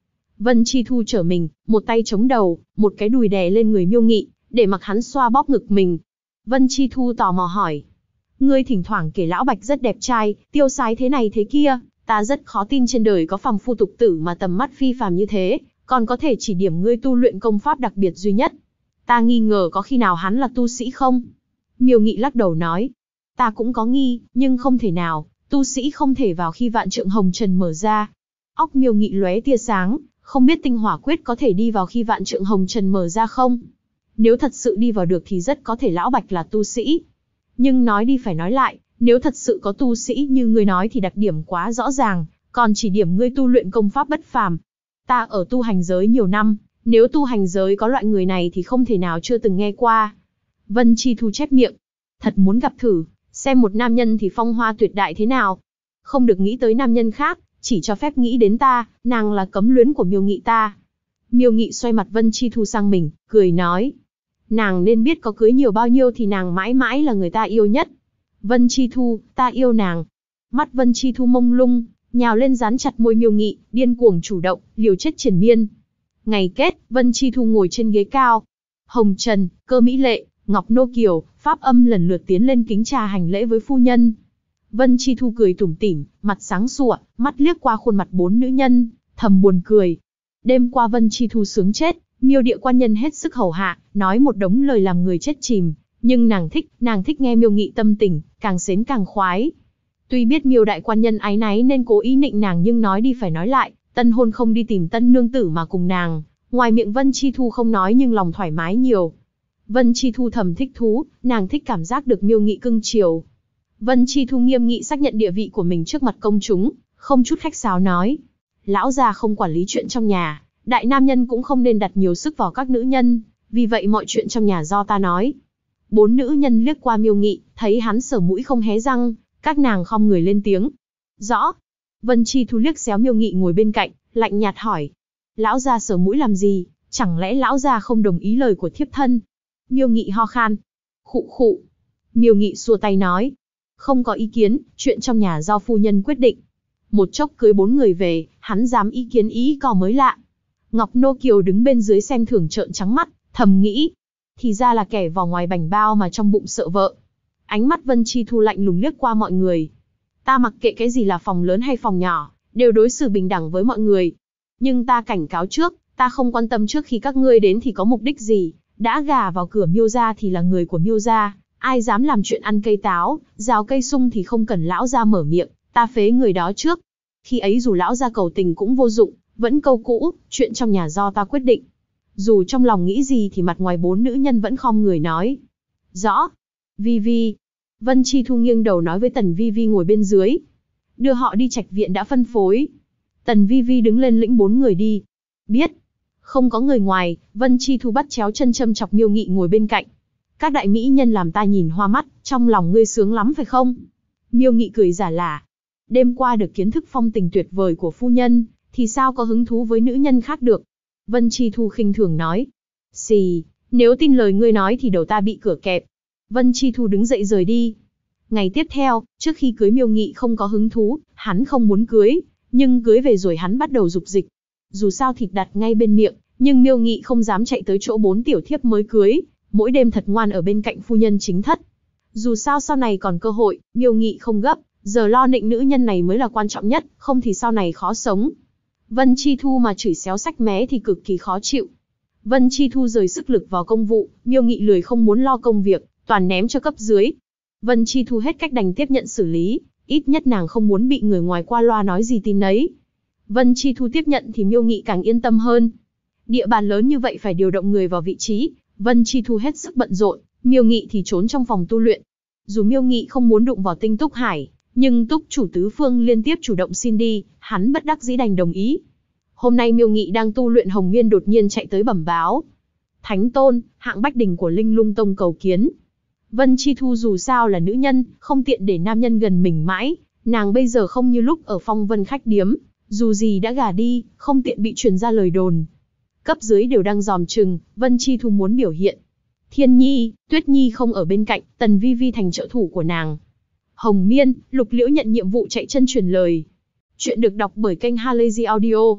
Speaker 1: Vân Chi Thu trở mình, một tay chống đầu, một cái đùi đè lên người Miêu Nghị, để mặc hắn xoa bóp ngực mình. Vân Chi Thu tò mò hỏi. Ngươi thỉnh thoảng kể Lão Bạch rất đẹp trai, tiêu sái thế này thế kia, ta rất khó tin trên đời có phàm phu tục tử mà tầm mắt phi phàm như thế, còn có thể chỉ điểm ngươi tu luyện công pháp đặc biệt duy nhất. Ta nghi ngờ có khi nào hắn là tu sĩ không? Miêu Nghị lắc đầu nói. Ta cũng có nghi, nhưng không thể nào, tu sĩ không thể vào khi vạn trượng hồng trần mở ra. Óc Miêu Nghị lóe tia sáng, không biết tinh hỏa quyết có thể đi vào khi vạn trượng hồng trần mở ra không? Nếu thật sự đi vào được thì rất có thể Lão Bạch là tu sĩ. Nhưng nói đi phải nói lại, nếu thật sự có tu sĩ như ngươi nói thì đặc điểm quá rõ ràng, còn chỉ điểm ngươi tu luyện công pháp bất phàm. Ta ở tu hành giới nhiều năm, nếu tu hành giới có loại người này thì không thể nào chưa từng nghe qua. Vân Chi Thu chép miệng. Thật muốn gặp thử, xem một nam nhân thì phong hoa tuyệt đại thế nào. Không được nghĩ tới nam nhân khác, chỉ cho phép nghĩ đến ta, nàng là cấm luyến của Miêu Nghị ta. Miêu Nghị xoay mặt Vân Chi Thu sang mình, cười nói. Nàng nên biết có cưới nhiều bao nhiêu thì nàng mãi mãi là người ta yêu nhất. Vân Chi Thu, ta yêu nàng. Mắt Vân Chi Thu mông lung, nhào lên dán chặt môi Miêu Nghị, điên cuồng chủ động, liều chết triền miên. Ngày kết, Vân Chi Thu ngồi trên ghế cao. Hồng Trần, Cơ Mỹ Lệ, Ngọc Nô Kiều, Pháp Âm lần lượt tiến lên kính trà hành lễ với phu nhân. Vân Chi Thu cười tủm tỉm, mặt sáng sủa, mắt liếc qua khuôn mặt 4 nữ nhân, thầm buồn cười. Đêm qua Vân Chi Thu sướng chết, Miêu Địa quan nhân hết sức hầu hạ, nói một đống lời làm người chết chìm, nhưng nàng thích nghe Miêu Nghị tâm tình, càng xến càng khoái. Tuy biết Miêu đại quan nhân áy náy nên cố ý nịnh nàng nhưng nói đi phải nói lại, tân hôn không đi tìm tân nương tử mà cùng nàng, ngoài miệng Vân Chi Thu không nói nhưng lòng thoải mái nhiều. Vân Chi Thu thầm thích thú, nàng thích cảm giác được Miêu Nghị cưng chiều. Vân Chi Thu nghiêm nghị xác nhận địa vị của mình trước mặt công chúng, không chút khách sáo nói. Lão già không quản lý chuyện trong nhà, đại nam nhân cũng không nên đặt nhiều sức vào các nữ nhân, vì vậy mọi chuyện trong nhà do ta nói. 4 nữ nhân liếc qua Miêu Nghị, thấy hắn sờ mũi không hé răng, các nàng khom người lên tiếng. Rõ. Vân Chi Thu liếc xéo Miêu Nghị ngồi bên cạnh, lạnh nhạt hỏi. Lão già sờ mũi làm gì, chẳng lẽ lão già không đồng ý lời của thiếp thân? Miêu Nghị ho khan. Khụ khụ. Miêu Nghị xua tay nói. Không có ý kiến, chuyện trong nhà do phu nhân quyết định. Một chốc cưới 4 người về, hắn dám ý kiến ý cò mới lạ. Ngọc Nô Kiều đứng bên dưới xem thưởng trợn trắng mắt, thầm nghĩ. Thì ra là kẻ vỏ ngoài bảnh bao mà trong bụng sợ vợ. Ánh mắt Vân Chi Thu lạnh lùng liếc qua mọi người. Ta mặc kệ cái gì là phòng lớn hay phòng nhỏ, đều đối xử bình đẳng với mọi người. Nhưng ta cảnh cáo trước, ta không quan tâm trước khi các ngươi đến thì có mục đích gì. Đã gả vào cửa Miêu gia thì là người của Miêu gia. Ai dám làm chuyện ăn cây táo, rào cây sung thì không cần lão gia mở miệng, ta phế người đó trước. Khi ấy dù lão gia cầu tình cũng vô dụng, vẫn câu cũ, chuyện trong nhà do ta quyết định. Dù trong lòng nghĩ gì thì mặt ngoài 4 nữ nhân vẫn khom người nói. Rõ. Vi Vi. Vân Chi Thu nghiêng đầu nói với Tần Vi Vi ngồi bên dưới. Đưa họ đi trạch viện đã phân phối. Tần Vi Vi đứng lên lĩnh 4 người đi. Biết. Không có người ngoài, Vân Chi Thu bắt chéo chân châm chọc Miêu Nghị ngồi bên cạnh. Các đại mỹ nhân làm ta nhìn hoa mắt, trong lòng ngươi sướng lắm phải không? Miêu Nghị cười giả lả. Đêm qua được kiến thức phong tình tuyệt vời của phu nhân, thì sao có hứng thú với nữ nhân khác được? Vân Chi Thu khinh thường nói. Xì, nếu tin lời ngươi nói thì đầu ta bị cửa kẹp. Vân Chi Thu đứng dậy rời đi. Ngày tiếp theo, trước khi cưới Miêu Nghị không có hứng thú, hắn không muốn cưới, nhưng cưới về rồi hắn bắt đầu dục dịch. Dù sao thịt đặt ngay bên miệng, nhưng Miêu Nghị không dám chạy tới chỗ 4 tiểu thiếp mới cưới, mỗi đêm thật ngoan ở bên cạnh phu nhân chính thất. Dù sao sau này còn cơ hội, Miêu Nghị không gấp, giờ lo nịnh nữ nhân này mới là quan trọng nhất, không thì sau này khó sống. Vân Chi Thu mà chửi xéo sách mé thì cực kỳ khó chịu. Vân Chi Thu rời sức lực vào công vụ, Miêu Nghị lười không muốn lo công việc, toàn ném cho cấp dưới. Vân Chi Thu hết cách đành tiếp nhận xử lý, ít nhất nàng không muốn bị người ngoài qua loa nói gì tin nấy. Vân Chi Thu tiếp nhận thì Miêu Nghị càng yên tâm hơn. Địa bàn lớn như vậy phải điều động người vào vị trí, Vân Chi Thu hết sức bận rộn, Miêu Nghị thì trốn trong phòng tu luyện. Dù Miêu Nghị không muốn đụng vào Tinh Túc Hải, nhưng Túc chủ tứ phương liên tiếp chủ động xin đi, hắn bất đắc dĩ đành đồng ý. Hôm nay Miêu Nghị đang tu luyện Hồng Miên đột nhiên chạy tới bẩm báo. Thánh Tôn, hạng Bách Đình của Linh Lung Tông cầu kiến. Vân Chi Thu dù sao là nữ nhân, không tiện để nam nhân gần mình mãi, nàng bây giờ không như lúc ở Phong Vân khách điếm, dù gì đã gả đi, không tiện bị truyền ra lời đồn. Cấp dưới đều đang dòm chừng, Vân Chi Thu muốn biểu hiện. Thiên Nhi, Tuyết Nhi không ở bên cạnh, Tần Vi Vi thành trợ thủ của nàng. Hồng Miên, Lục Liễu nhận nhiệm vụ chạy chân truyền lời. Chuyện được đọc bởi kênh Halazy Audio.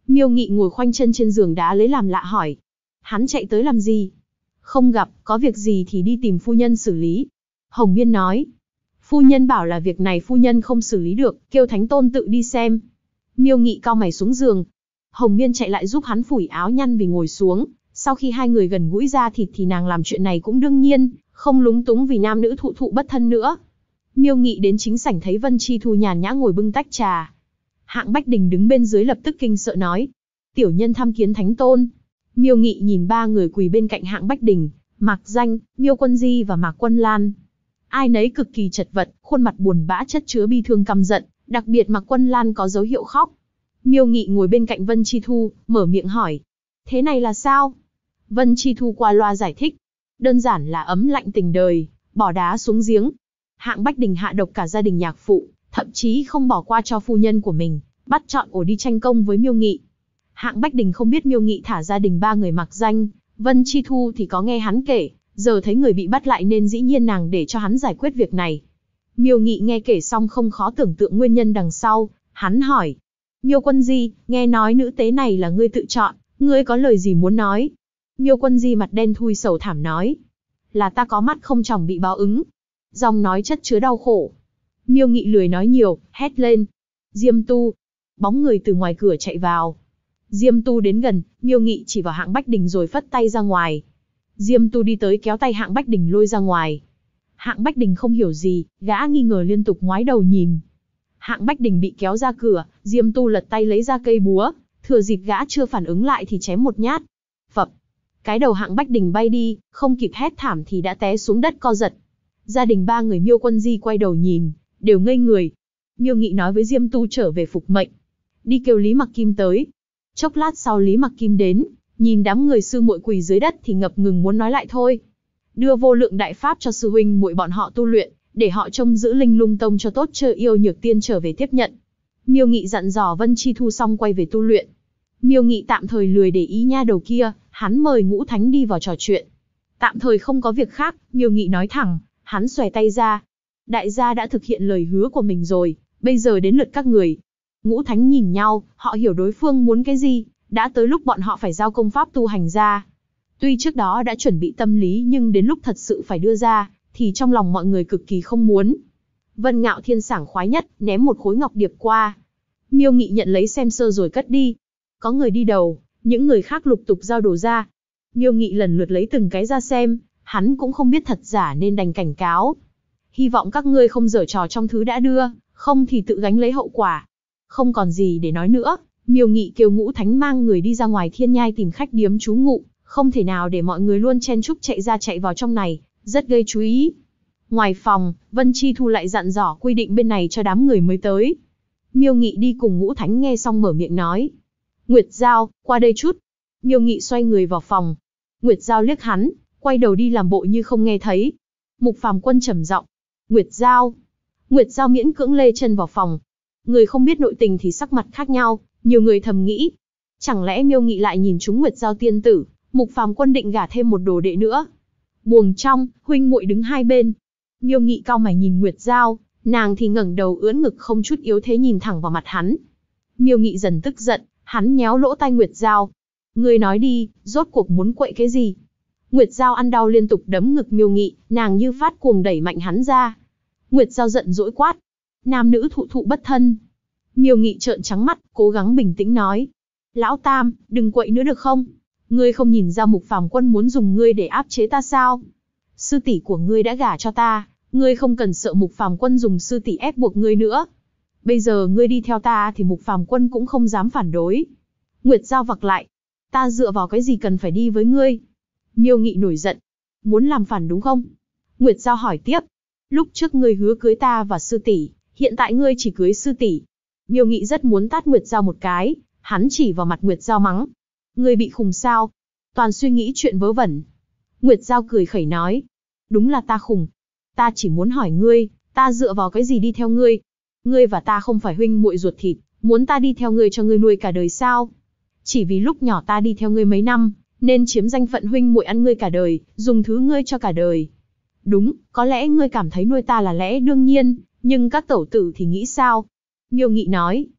Speaker 1: Miêu Nghị ngồi khoanh chân trên giường đá lấy làm lạ hỏi. Hắn chạy tới làm gì? Không gặp, có việc gì thì đi tìm phu nhân xử lý. Hồng Miên nói. Phu nhân bảo là việc này phu nhân không xử lý được, kêu Thánh Tôn tự đi xem. Miêu Nghị cau mày xuống giường. Hồng Miên chạy lại giúp hắn phủi áo nhăn vì ngồi xuống. Sau khi hai người gần gũi ra thịt thì nàng làm chuyện này cũng đương nhiên, không lúng túng vì nam nữ thụ thụ bất thân nữa. Miêu Nghị đến chính sảnh thấy Vân Chi Thu nhàn nhã ngồi bưng tách trà. Hạng Bách Đình đứng bên dưới lập tức kinh sợ nói. Tiểu nhân tham kiến Thánh Tôn. Miêu Nghị nhìn ba người quỳ bên cạnh Hạng Bách Đình, Mạc Danh, Miêu Quân Di và Mạc Quân Lan. Ai nấy cực kỳ chật vật, khuôn mặt buồn bã chất chứa bi thương căm giận, đặc biệt Mạc Quân Lan có dấu hiệu khóc. Miêu Nghị ngồi bên cạnh Vân Chi Thu, mở miệng hỏi. Thế này là sao? Vân Chi Thu qua loa giải thích. Đơn giản là ấm lạnh tình đời, bỏ đá xuống giếng. Hạng Bách Đình hạ độc cả gia đình nhạc phụ, thậm chí không bỏ qua cho phu nhân của mình, bắt chọn ổ đi tranh công với Miêu Nghị. Hạng Bách Đình không biết Miêu Nghị thả gia đình ba người Mạc Danh, Vân Chi Thu thì có nghe hắn kể, giờ thấy người bị bắt lại nên dĩ nhiên nàng để cho hắn giải quyết việc này. Miêu Nghị nghe kể xong không khó tưởng tượng nguyên nhân đằng sau, hắn hỏi. Miêu Quân Di, nghe nói nữ tế này là ngươi tự chọn, ngươi có lời gì muốn nói? Miêu Quân Di mặt đen thui sầu thảm nói. Là ta có mắt không tròng bị báo ứng. Giọng nói chất chứa đau khổ. Miêu Nghị lười nói nhiều, hét lên. Diêm Tu. Bóng người từ ngoài cửa chạy vào. Diêm Tu đến gần, Miêu Nghị chỉ vào Hạng Bách Đình rồi phất tay ra ngoài. Diêm Tu đi tới kéo tay Hạng Bách Đình lôi ra ngoài. Hạng Bách Đình không hiểu gì, gã nghi ngờ liên tục ngoái đầu nhìn. Hạng Bách Đình bị kéo ra cửa, Diêm Tu lật tay lấy ra cây búa, thừa dịp gã chưa phản ứng lại thì chém một nhát. Phập. Cái đầu Hạng Bách Đình bay đi, không kịp hét thảm thì đã té xuống đất co giật. Gia đình ba người Miêu Quân Di quay đầu nhìn, đều ngây người. Miêu Nghị nói với Diêm Tu trở về phục mệnh. Đi kêu Lý Mặc Kim tới. Chốc lát sau Lý Mặc Kim đến, nhìn đám người sư muội quỳ dưới đất thì ngập ngừng muốn nói lại thôi. Đưa vô lượng đại pháp cho sư huynh muội bọn họ tu luyện, để họ trông giữ Linh Lung Tông cho tốt, chờ yêu Nhược Tiên trở về tiếp nhận. Miêu Nghị dặn dò Vân Chi Thu xong quay về tu luyện. Miêu Nghị tạm thời lười để ý nha đầu kia, hắn mời Ngũ Thánh đi vào trò chuyện. Tạm thời không có việc khác, Miêu Nghị nói thẳng, hắn xòe tay ra. Đại gia đã thực hiện lời hứa của mình rồi, bây giờ đến lượt các người. Ngũ Thánh nhìn nhau, họ hiểu đối phương muốn cái gì, đã tới lúc bọn họ phải giao công pháp tu hành ra. Tuy trước đó đã chuẩn bị tâm lý nhưng đến lúc thật sự phải đưa ra, thì trong lòng mọi người cực kỳ không muốn. Vân Ngạo Thiên sảng khoái nhất, ném một khối ngọc điệp qua. Miêu Nghị nhận lấy xem sơ rồi cất đi. Có người đi đầu, những người khác lục tục giao đồ ra. Miêu Nghị lần lượt lấy từng cái ra xem, hắn cũng không biết thật giả nên đành cảnh cáo. Hy vọng các ngươi không giở trò trong thứ đã đưa, không thì tự gánh lấy hậu quả. Không còn gì để nói nữa, Miêu Nghị kêu Ngũ Thánh mang người đi ra ngoài Thiên Nhai tìm khách điếm trú ngụ, không thể nào để mọi người luôn chen chúc chạy ra chạy vào trong này, rất gây chú ý. Ngoài phòng, Vân Chi Thu lại dặn dò quy định bên này cho đám người mới tới. Miêu Nghị đi cùng Ngũ Thánh nghe xong mở miệng nói. Nguyệt Giao, qua đây chút. Miêu Nghị xoay người vào phòng. Nguyệt Giao liếc hắn, quay đầu đi làm bộ như không nghe thấy. Mục Phàm Quân trầm giọng. Nguyệt Giao. Nguyệt Giao miễn cưỡng lê chân vào phòng. Người không biết nội tình thì sắc mặt khác nhau, nhiều người thầm nghĩ. Chẳng lẽ Miêu Nghị lại nhìn trúng Nguyệt Giao tiên tử, Mục Phàm Quân định gả thêm một đồ đệ nữa. Buồng trong, huynh muội đứng hai bên. Miêu Nghị cau mày nhìn Nguyệt Giao, nàng thì ngẩng đầu ưỡn ngực không chút yếu thế nhìn thẳng vào mặt hắn. Miêu Nghị dần tức giận, hắn nhéo lỗ tai Nguyệt Giao. Ngươi nói đi, rốt cuộc muốn quậy cái gì? Nguyệt Giao ăn đau liên tục đấm ngực Miêu Nghị, nàng như phát cuồng đẩy mạnh hắn ra. Nguyệt Giao giận dỗi quát. Nam nữ thụ thụ bất thân. Miêu Nghị trợn trắng mắt, cố gắng bình tĩnh nói. Lão Tam, đừng quậy nữa được không? Ngươi không nhìn ra Mục Phàm Quân muốn dùng ngươi để áp chế ta sao? Sư tỷ của ngươi đã gả cho ta, ngươi không cần sợ Mục Phàm Quân dùng sư tỷ ép buộc ngươi nữa. Bây giờ ngươi đi theo ta thì Mục Phàm Quân cũng không dám phản đối. Nguyệt Giao vặc lại. Ta dựa vào cái gì cần phải đi với ngươi? Miêu Nghị nổi giận. Muốn làm phản đúng không? Nguyệt Giao hỏi tiếp. Lúc trước ngươi hứa cưới ta và sư tỷ, hiện tại ngươi chỉ cưới sư tỷ. Miêu Nghị rất muốn tát Nguyệt Giao một cái, hắn chỉ vào mặt Nguyệt Giao mắng. Ngươi bị khùng sao? Toàn suy nghĩ chuyện vớ vẩn. Nguyệt Giao cười khẩy nói. Đúng là ta khùng. Ta chỉ muốn hỏi ngươi, ta dựa vào cái gì đi theo ngươi? Ngươi và ta không phải huynh muội ruột thịt, muốn ta đi theo ngươi cho ngươi nuôi cả đời sao? Chỉ vì lúc nhỏ ta đi theo ngươi mấy năm, nên chiếm danh phận huynh muội ăn ngươi cả đời, dùng thứ ngươi cho cả đời. Đúng, có lẽ ngươi cảm thấy nuôi ta là lẽ đương nhiên, nhưng các tẩu tử thì nghĩ sao? Miêu Nghị nói.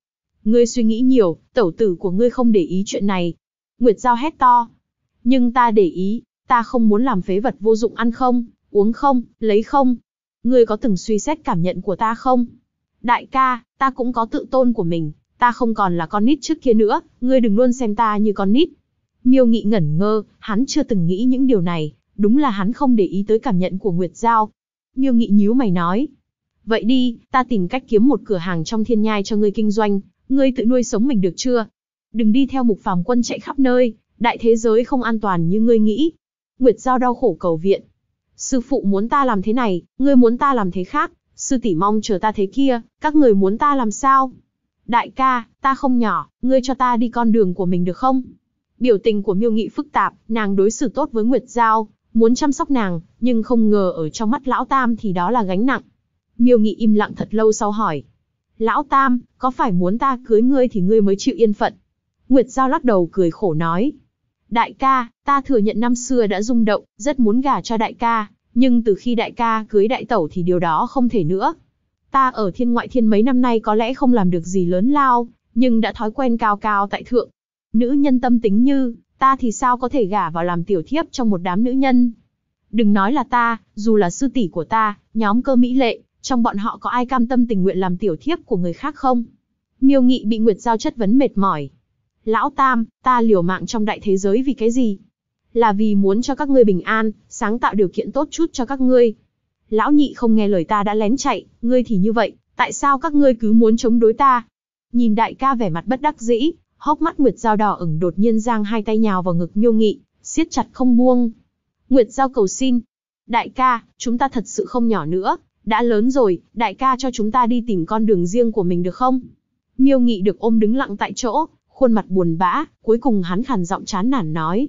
Speaker 1: Ngươi suy nghĩ nhiều, tẩu tử của ngươi không để ý chuyện này. Nguyệt Giao hét to. Nhưng ta để ý, ta không muốn làm phế vật vô dụng ăn không, uống không, lấy không. Ngươi có từng suy xét cảm nhận của ta không? Đại ca, ta cũng có tự tôn của mình, ta không còn là con nít trước kia nữa, ngươi đừng luôn xem ta như con nít. Miêu Nghị ngẩn ngơ, hắn chưa từng nghĩ những điều này, đúng là hắn không để ý tới cảm nhận của Nguyệt Giao. Miêu Nghị nhíu mày nói. Vậy đi, ta tìm cách kiếm một cửa hàng trong Thiên Nhai cho ngươi kinh doanh, ngươi tự nuôi sống mình được chưa? Đừng đi theo Mục Phàm Quân chạy khắp nơi, đại thế giới không an toàn như ngươi nghĩ. Nguyệt Giao đau khổ cầu viện. Sư phụ muốn ta làm thế này, ngươi muốn ta làm thế khác, sư tỷ mong chờ ta thế kia, các người muốn ta làm sao? Đại ca, ta không nhỏ, ngươi cho ta đi con đường của mình được không? Biểu tình của Miêu Nghị phức tạp, nàng đối xử tốt với Nguyệt Giao, muốn chăm sóc nàng, nhưng không ngờ ở trong mắt Lão Tam thì đó là gánh nặng. Miêu Nghị im lặng thật lâu sau hỏi. Lão Tam, có phải muốn ta cưới ngươi thì ngươi mới chịu yên phận? Nguyệt Giao lắc đầu cười khổ nói. Đại ca, ta thừa nhận năm xưa đã rung động, rất muốn gả cho đại ca, nhưng từ khi đại ca cưới đại tẩu thì điều đó không thể nữa. Ta ở thiên ngoại thiên mấy năm nay có lẽ không làm được gì lớn lao, nhưng đã thói quen cao cao tại thượng. Nữ nhân tâm tính như ta thì sao có thể gả vào làm tiểu thiếp trong một đám nữ nhân? Đừng nói là ta, dù là sư tỷ của ta, nhóm Cơ Mỹ Lệ, trong bọn họ có ai cam tâm tình nguyện làm tiểu thiếp của người khác không? Miêu Nghị bị Nguyệt Giao chất vấn mệt mỏi. Lão Tam, ta liều mạng trong đại thế giới vì cái gì? Là vì muốn cho các ngươi bình an, sáng tạo điều kiện tốt chút cho các ngươi. Lão Nhị không nghe lời ta đã lén chạy, ngươi thì như vậy, tại sao các ngươi cứ muốn chống đối ta? Nhìn đại ca vẻ mặt bất đắc dĩ, hốc mắt Nguyệt Giao đỏ ửng đột nhiên giang hai tay nhào vào ngực Miêu Nghị, siết chặt không buông. Nguyệt Giao cầu xin. Đại ca, chúng ta thật sự không nhỏ nữa, đã lớn rồi, đại ca cho chúng ta đi tìm con đường riêng của mình được không? Miêu Nghị được ôm đứng lặng tại chỗ, khuôn mặt buồn bã, cuối cùng hắn khàn giọng chán nản nói.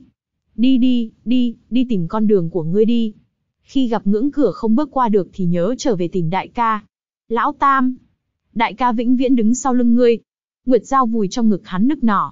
Speaker 1: Đi tìm con đường của ngươi đi. Khi gặp ngưỡng cửa không bước qua được thì nhớ trở về tìm đại ca. Lão Tam, đại ca vĩnh viễn đứng sau lưng ngươi. Nguyệt Giao vùi trong ngực hắn nức nở.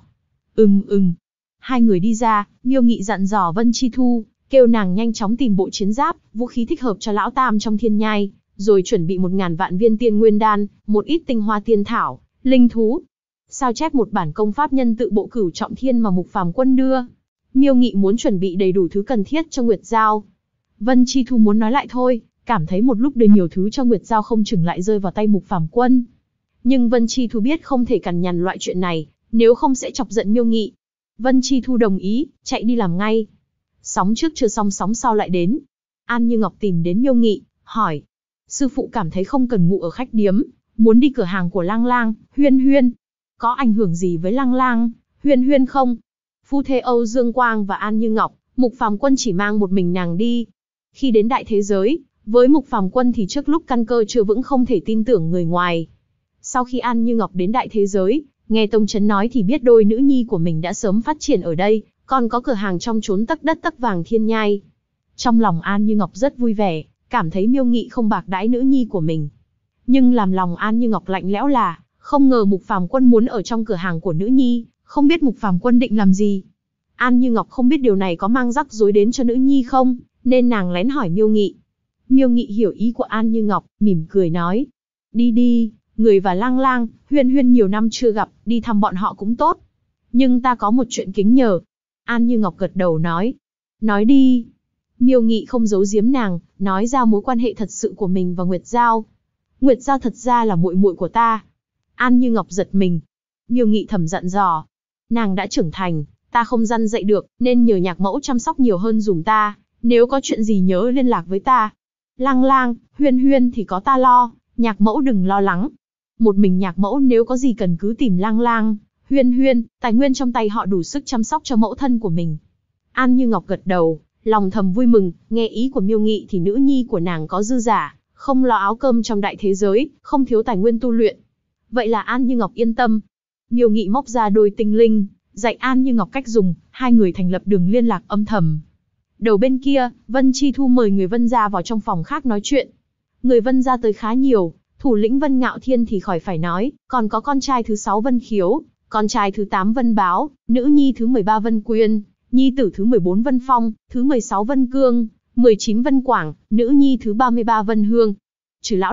Speaker 1: Hai người đi ra, Miêu Nghị dặn dò Vân Chi Thu, kêu nàng nhanh chóng tìm bộ chiến giáp, vũ khí thích hợp cho Lão Tam trong thiên nhai, rồi chuẩn bị 1000 vạn viên tiên nguyên đan, một ít tinh hoa tiên thảo, linh thú. Sao chép một bản công pháp nhân tự bộ Cửu Trọng Thiên mà Mục Phàm Quân đưa. Miêu Nghị muốn chuẩn bị đầy đủ thứ cần thiết cho Nguyệt Giao. Vân Chi Thu muốn nói lại thôi, cảm thấy một lúc đưa nhiều thứ cho Nguyệt Giao không chừng lại rơi vào tay Mục Phàm Quân. Nhưng Vân Chi Thu biết không thể cằn nhằn loại chuyện này, nếu không sẽ chọc giận Miêu Nghị. Vân Chi Thu đồng ý, chạy đi làm ngay. Sóng trước chưa xong sóng sau lại đến. An Như Ngọc tìm đến Miêu Nghị, hỏi. Sư phụ cảm thấy không cần ngủ ở khách điếm, muốn đi cửa hàng của Lang Lang, Huyên Huyên. Có ảnh hưởng gì với Lang Lang, Huyên Huyên không? Phu thê Âu Dương Quang và An Như Ngọc, Mục Phàm Quân chỉ mang một mình nàng đi. Khi đến đại thế giới, với Mục Phàm Quân thì trước lúc căn cơ chưa vững không thể tin tưởng người ngoài. Sau khi An Như Ngọc đến đại thế giới, nghe Tông Chấn nói thì biết đôi nữ nhi của mình đã sớm phát triển ở đây, còn có cửa hàng trong chốn tấc đất tấc vàng thiên nhai. Trong lòng An Như Ngọc rất vui vẻ, cảm thấy Miêu Nghị không bạc đãi nữ nhi của mình. Nhưng làm lòng An Như Ngọc lạnh lẽo là, không ngờ Mục Phàm Quân muốn ở trong cửa hàng của nữ nhi, không biết Mục Phàm Quân định làm gì. An Như Ngọc không biết điều này có mang rắc rối đến cho nữ nhi không, nên nàng lén hỏi Miêu Nghị. Miêu Nghị hiểu ý của An Như Ngọc, mỉm cười nói. Đi, người và Lang Lang, Huyên Huyên nhiều năm chưa gặp, đi thăm bọn họ cũng tốt. Nhưng ta có một chuyện kính nhờ. An Như Ngọc gật đầu nói. Nói đi. Miêu Nghị không giấu giếm nàng, nói ra mối quan hệ thật sự của mình và Nguyệt Giao. Nguyệt Giao thật ra là muội muội của ta. An Như Ngọc giật mình. Miêu Nghị thầm dặn dò. Nàng đã trưởng thành, ta không răn dạy được, nên nhờ nhạc mẫu chăm sóc nhiều hơn dùm ta. Nếu có chuyện gì nhớ liên lạc với ta. Lang Lang, Huyên Huyên thì có ta lo, nhạc mẫu đừng lo lắng. Một mình nhạc mẫu nếu có gì cần cứ tìm Lang Lang, Huyên Huyên, tài nguyên trong tay họ đủ sức chăm sóc cho mẫu thân của mình. An Như Ngọc gật đầu, lòng thầm vui mừng, nghe ý của Miêu Nghị thì nữ nhi của nàng có dư giả, không lo áo cơm trong đại thế giới, không thiếu tài nguyên tu luyện. Vậy là An Như Ngọc yên tâm. Miêu Nghị móc ra đôi tinh linh, dạy An Như Ngọc cách dùng, hai người thành lập đường liên lạc âm thầm. Đầu bên kia, Vân Chi Thu mời người Vân gia vào trong phòng khác nói chuyện. Người Vân gia tới khá nhiều, thủ lĩnh Vân Ngạo Thiên thì khỏi phải nói, còn có con trai thứ 6 Vân Khiếu, con trai thứ 8 Vân Báo, nữ nhi thứ 13 Vân Quyên, nhi tử thứ 14 Vân Phong, thứ 16 Vân Cương, 19 Vân Quảng, nữ nhi thứ 33 Vân Hương. Trừ lão đại,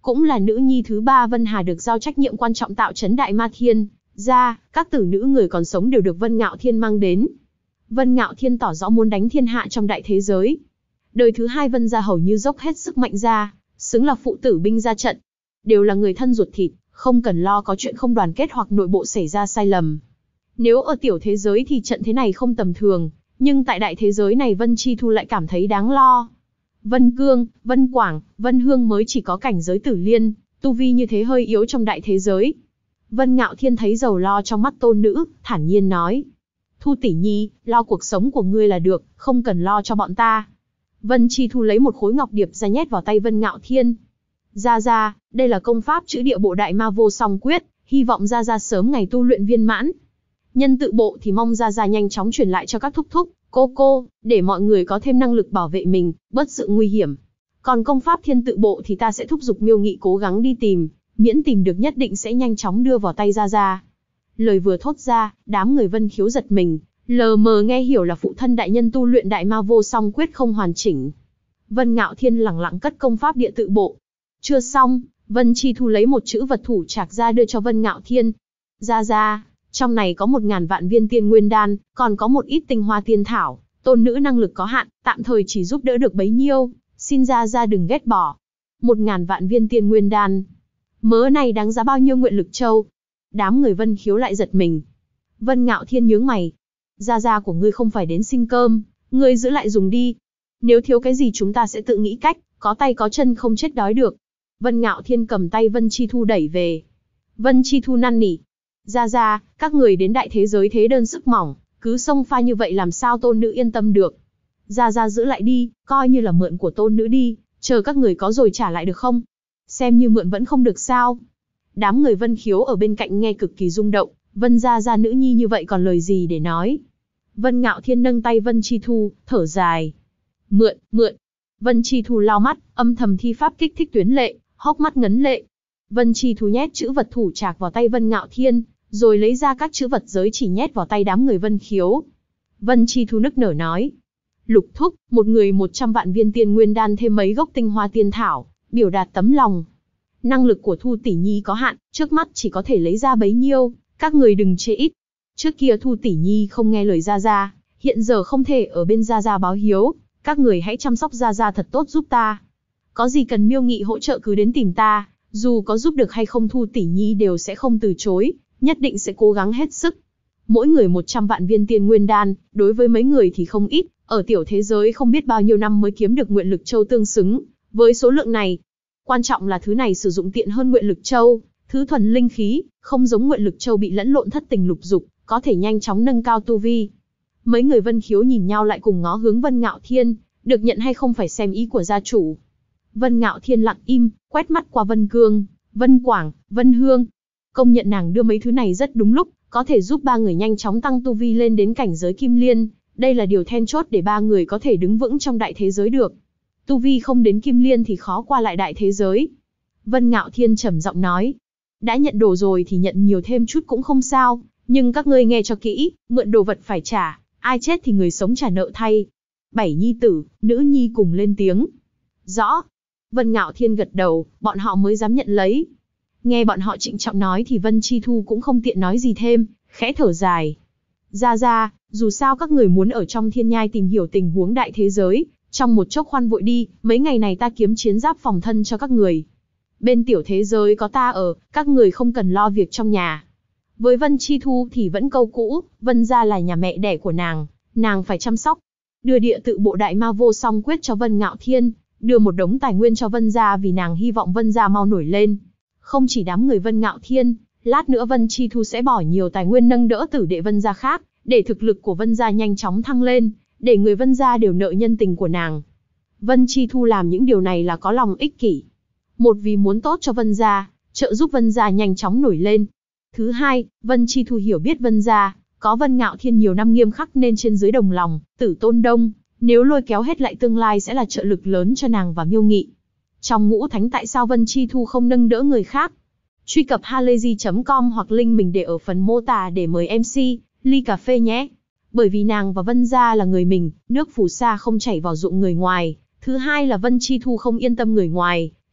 Speaker 1: cũng là nữ nhi thứ ba Vân Hà được giao trách nhiệm quan trọng tạo trấn Đại Ma Thiên. Ra, các tử nữ người còn sống đều được Vân Ngạo Thiên mang đến. Vân Ngạo Thiên tỏ rõ muốn đánh thiên hạ trong đại thế giới. Đời thứ hai Vân gia hầu như dốc hết sức mạnh ra, xứng là phụ tử binh ra trận. Đều là người thân ruột thịt, không cần lo có chuyện không đoàn kết hoặc nội bộ xảy ra sai lầm. Nếu ở tiểu thế giới thì trận thế này không tầm thường, nhưng tại đại thế giới này Vân Chi Thu lại cảm thấy đáng lo. Vân Cương, Vân Quảng, Vân Hương mới chỉ có cảnh giới tử liên, tu vi như thế hơi yếu trong đại thế giới. Vân Ngạo Thiên thấy rầu lo trong mắt tôn nữ, thản nhiên nói. Thu tỷ nhi, lo cuộc sống của ngươi là được, không cần lo cho bọn ta. Vân Chi Thu lấy một khối ngọc điệp ra nhét vào tay Vân Ngạo Thiên. Ra, đây là công pháp chữ địa bộ đại ma vô song quyết, hy vọng ra sớm ngày tu luyện viên mãn. Nhân tự bộ thì mong ra nhanh chóng truyền lại cho các thúc thúc, cô, để mọi người có thêm năng lực bảo vệ mình, bớt sự nguy hiểm. Còn công pháp thiên tự bộ thì ta sẽ thúc giục Miêu Nghị cố gắng đi tìm, miễn tìm được nhất định sẽ nhanh chóng đưa vào tay ra. Lời vừa thốt ra, đám người Vân Khiếu giật mình, lờ mờ nghe hiểu là phụ thân đại nhân tu luyện đại ma vô song quyết không hoàn chỉnh. Vân Ngạo Thiên lẳng lặng cất công pháp địa tự bộ. Chưa xong, Vân Chi Thu lấy một chữ vật thủ trạc ra đưa cho Vân Ngạo Thiên. Ra, trong này có 1000 vạn viên tiên nguyên đan, còn có một ít tinh hoa tiên thảo, tôn nữ năng lực có hạn, tạm thời chỉ giúp đỡ được bấy nhiêu, xin ra đừng ghét bỏ. 1000 vạn viên tiên nguyên đan. Mớ này đáng giá bao nhiêu nguyện lực châu? Đám người Vân Khiếu lại giật mình. Vân Ngạo Thiên nhướng mày. Ra của ngươi không phải đến xin cơm, ngươi giữ lại dùng đi. Nếu thiếu cái gì chúng ta sẽ tự nghĩ cách, có tay có chân không chết đói được. Vân Ngạo Thiên cầm tay Vân Chi Thu đẩy về. Vân Chi Thu năn nỉ. Ra, các người đến đại thế giới thế đơn sức mỏng, cứ xông pha như vậy làm sao tôn nữ yên tâm được. Ra giữ lại đi, coi như là mượn của tôn nữ đi, chờ các người có rồi trả lại được không? Xem như mượn vẫn không được sao? Đám người Vân Khiếu ở bên cạnh nghe cực kỳ rung động, Vân ra nữ nhi như vậy còn lời gì để nói. Vân Ngạo Thiên nâng tay Vân Chi Thu, thở dài. Mượn. Vân Chi Thu lau mắt, âm thầm thi pháp kích thích tuyến lệ, hốc mắt ngấn lệ. Vân Chi Thu nhét chữ vật thủ trạc vào tay Vân Ngạo Thiên, rồi lấy ra các chữ vật giới chỉ nhét vào tay đám người Vân Khiếu. Vân Chi Thu nức nở nói. Lục thúc, một người 100 vạn viên tiên nguyên đan thêm mấy gốc tinh hoa tiên thảo, biểu đạt tấm lòng. Năng lực của Thu tỷ nhi có hạn, trước mắt chỉ có thể lấy ra bấy nhiêu, các người đừng chê ít. Trước kia Thu tỷ nhi không nghe lời ra, hiện giờ không thể ở bên ra báo hiếu, các người hãy chăm sóc ra thật tốt giúp ta. Có gì cần Miêu Nghị hỗ trợ cứ đến tìm ta, dù có giúp được hay không Thu tỷ nhi đều sẽ không từ chối, nhất định sẽ cố gắng hết sức. Mỗi người 100 vạn viên tiên nguyên đan, đối với mấy người thì không ít, ở tiểu thế giới không biết bao nhiêu năm mới kiếm được nguyện lực châu tương xứng với số lượng này. Quan trọng là thứ này sử dụng tiện hơn nguyện lực châu, thứ thuần linh khí, không giống nguyện lực châu bị lẫn lộn thất tình lục dục, có thể nhanh chóng nâng cao tu vi. Mấy người Vân Khiếu nhìn nhau lại cùng ngó hướng Vân Ngạo Thiên, được nhận hay không phải xem ý của gia chủ. Vân Ngạo Thiên lặng im, quét mắt qua Vân Cương, Vân Quảng, Vân Hương. Công nhận nàng đưa mấy thứ này rất đúng lúc, có thể giúp ba người nhanh chóng tăng tu vi lên đến cảnh giới kim liên. Đây là điều then chốt để ba người có thể đứng vững trong đại thế giới được. Tu vi không đến kim liên thì khó qua lại đại thế giới. Vân Ngạo Thiên trầm giọng nói. Đã nhận đồ rồi thì nhận nhiều thêm chút cũng không sao, nhưng các ngươi nghe cho kỹ, mượn đồ vật phải trả, ai chết thì người sống trả nợ thay. 7 nhi tử, nữ nhi cùng lên tiếng. Rõ. Vân Ngạo Thiên gật đầu, bọn họ mới dám nhận lấy. Nghe bọn họ trịnh trọng nói thì Vân Chi Thu cũng không tiện nói gì thêm, khẽ thở dài. Ra, dù sao các người muốn ở trong thiên nhai tìm hiểu tình huống đại thế giới, trong một chốc khoan vội đi, mấy ngày này ta kiếm chiến giáp phòng thân cho các người. Bên tiểu thế giới có ta ở, các người không cần lo việc trong nhà. Với Vân Chi Thu thì vẫn câu cũ, Vân gia là nhà mẹ đẻ của nàng phải chăm sóc. Đưa địa tự bộ đại ma vô song quyết cho Vân Ngạo Thiên, đưa một đống tài nguyên cho Vân gia vì nàng hy vọng Vân gia mau nổi lên. Không chỉ đám người Vân Ngạo Thiên, lát nữa Vân Chi Thu sẽ bỏ nhiều tài nguyên nâng đỡ tử đệ Vân gia khác, để thực lực của Vân gia nhanh chóng thăng lên, để người Vân gia đều nợ nhân tình của nàng. Vân Chi Thu làm những điều này là có lòng ích kỷ. Một vì muốn tốt cho Vân gia, trợ giúp Vân gia nhanh chóng nổi lên. Thứ hai, Vân Chi Thu hiểu biết Vân gia, có Vân Ngạo Thiên nhiều năm nghiêm khắc nên trên dưới đồng lòng, tử tôn đông, nếu lôi kéo hết lại tương lai sẽ là trợ lực lớn cho nàng và Miêu Nghị. Trong ngũ thánh tại sao Vân Chi Thu không nâng đỡ người khác? Truy cập halayzi.com hoặc link mình để ở phần mô tả để mời MC, ly cà phê nhé. Bởi vì nàng và Vân gia là người mình, nước phù sa không chảy vào ruộng người ngoài. Thứ hai là Vân Chi Thu không yên tâm người ngoài,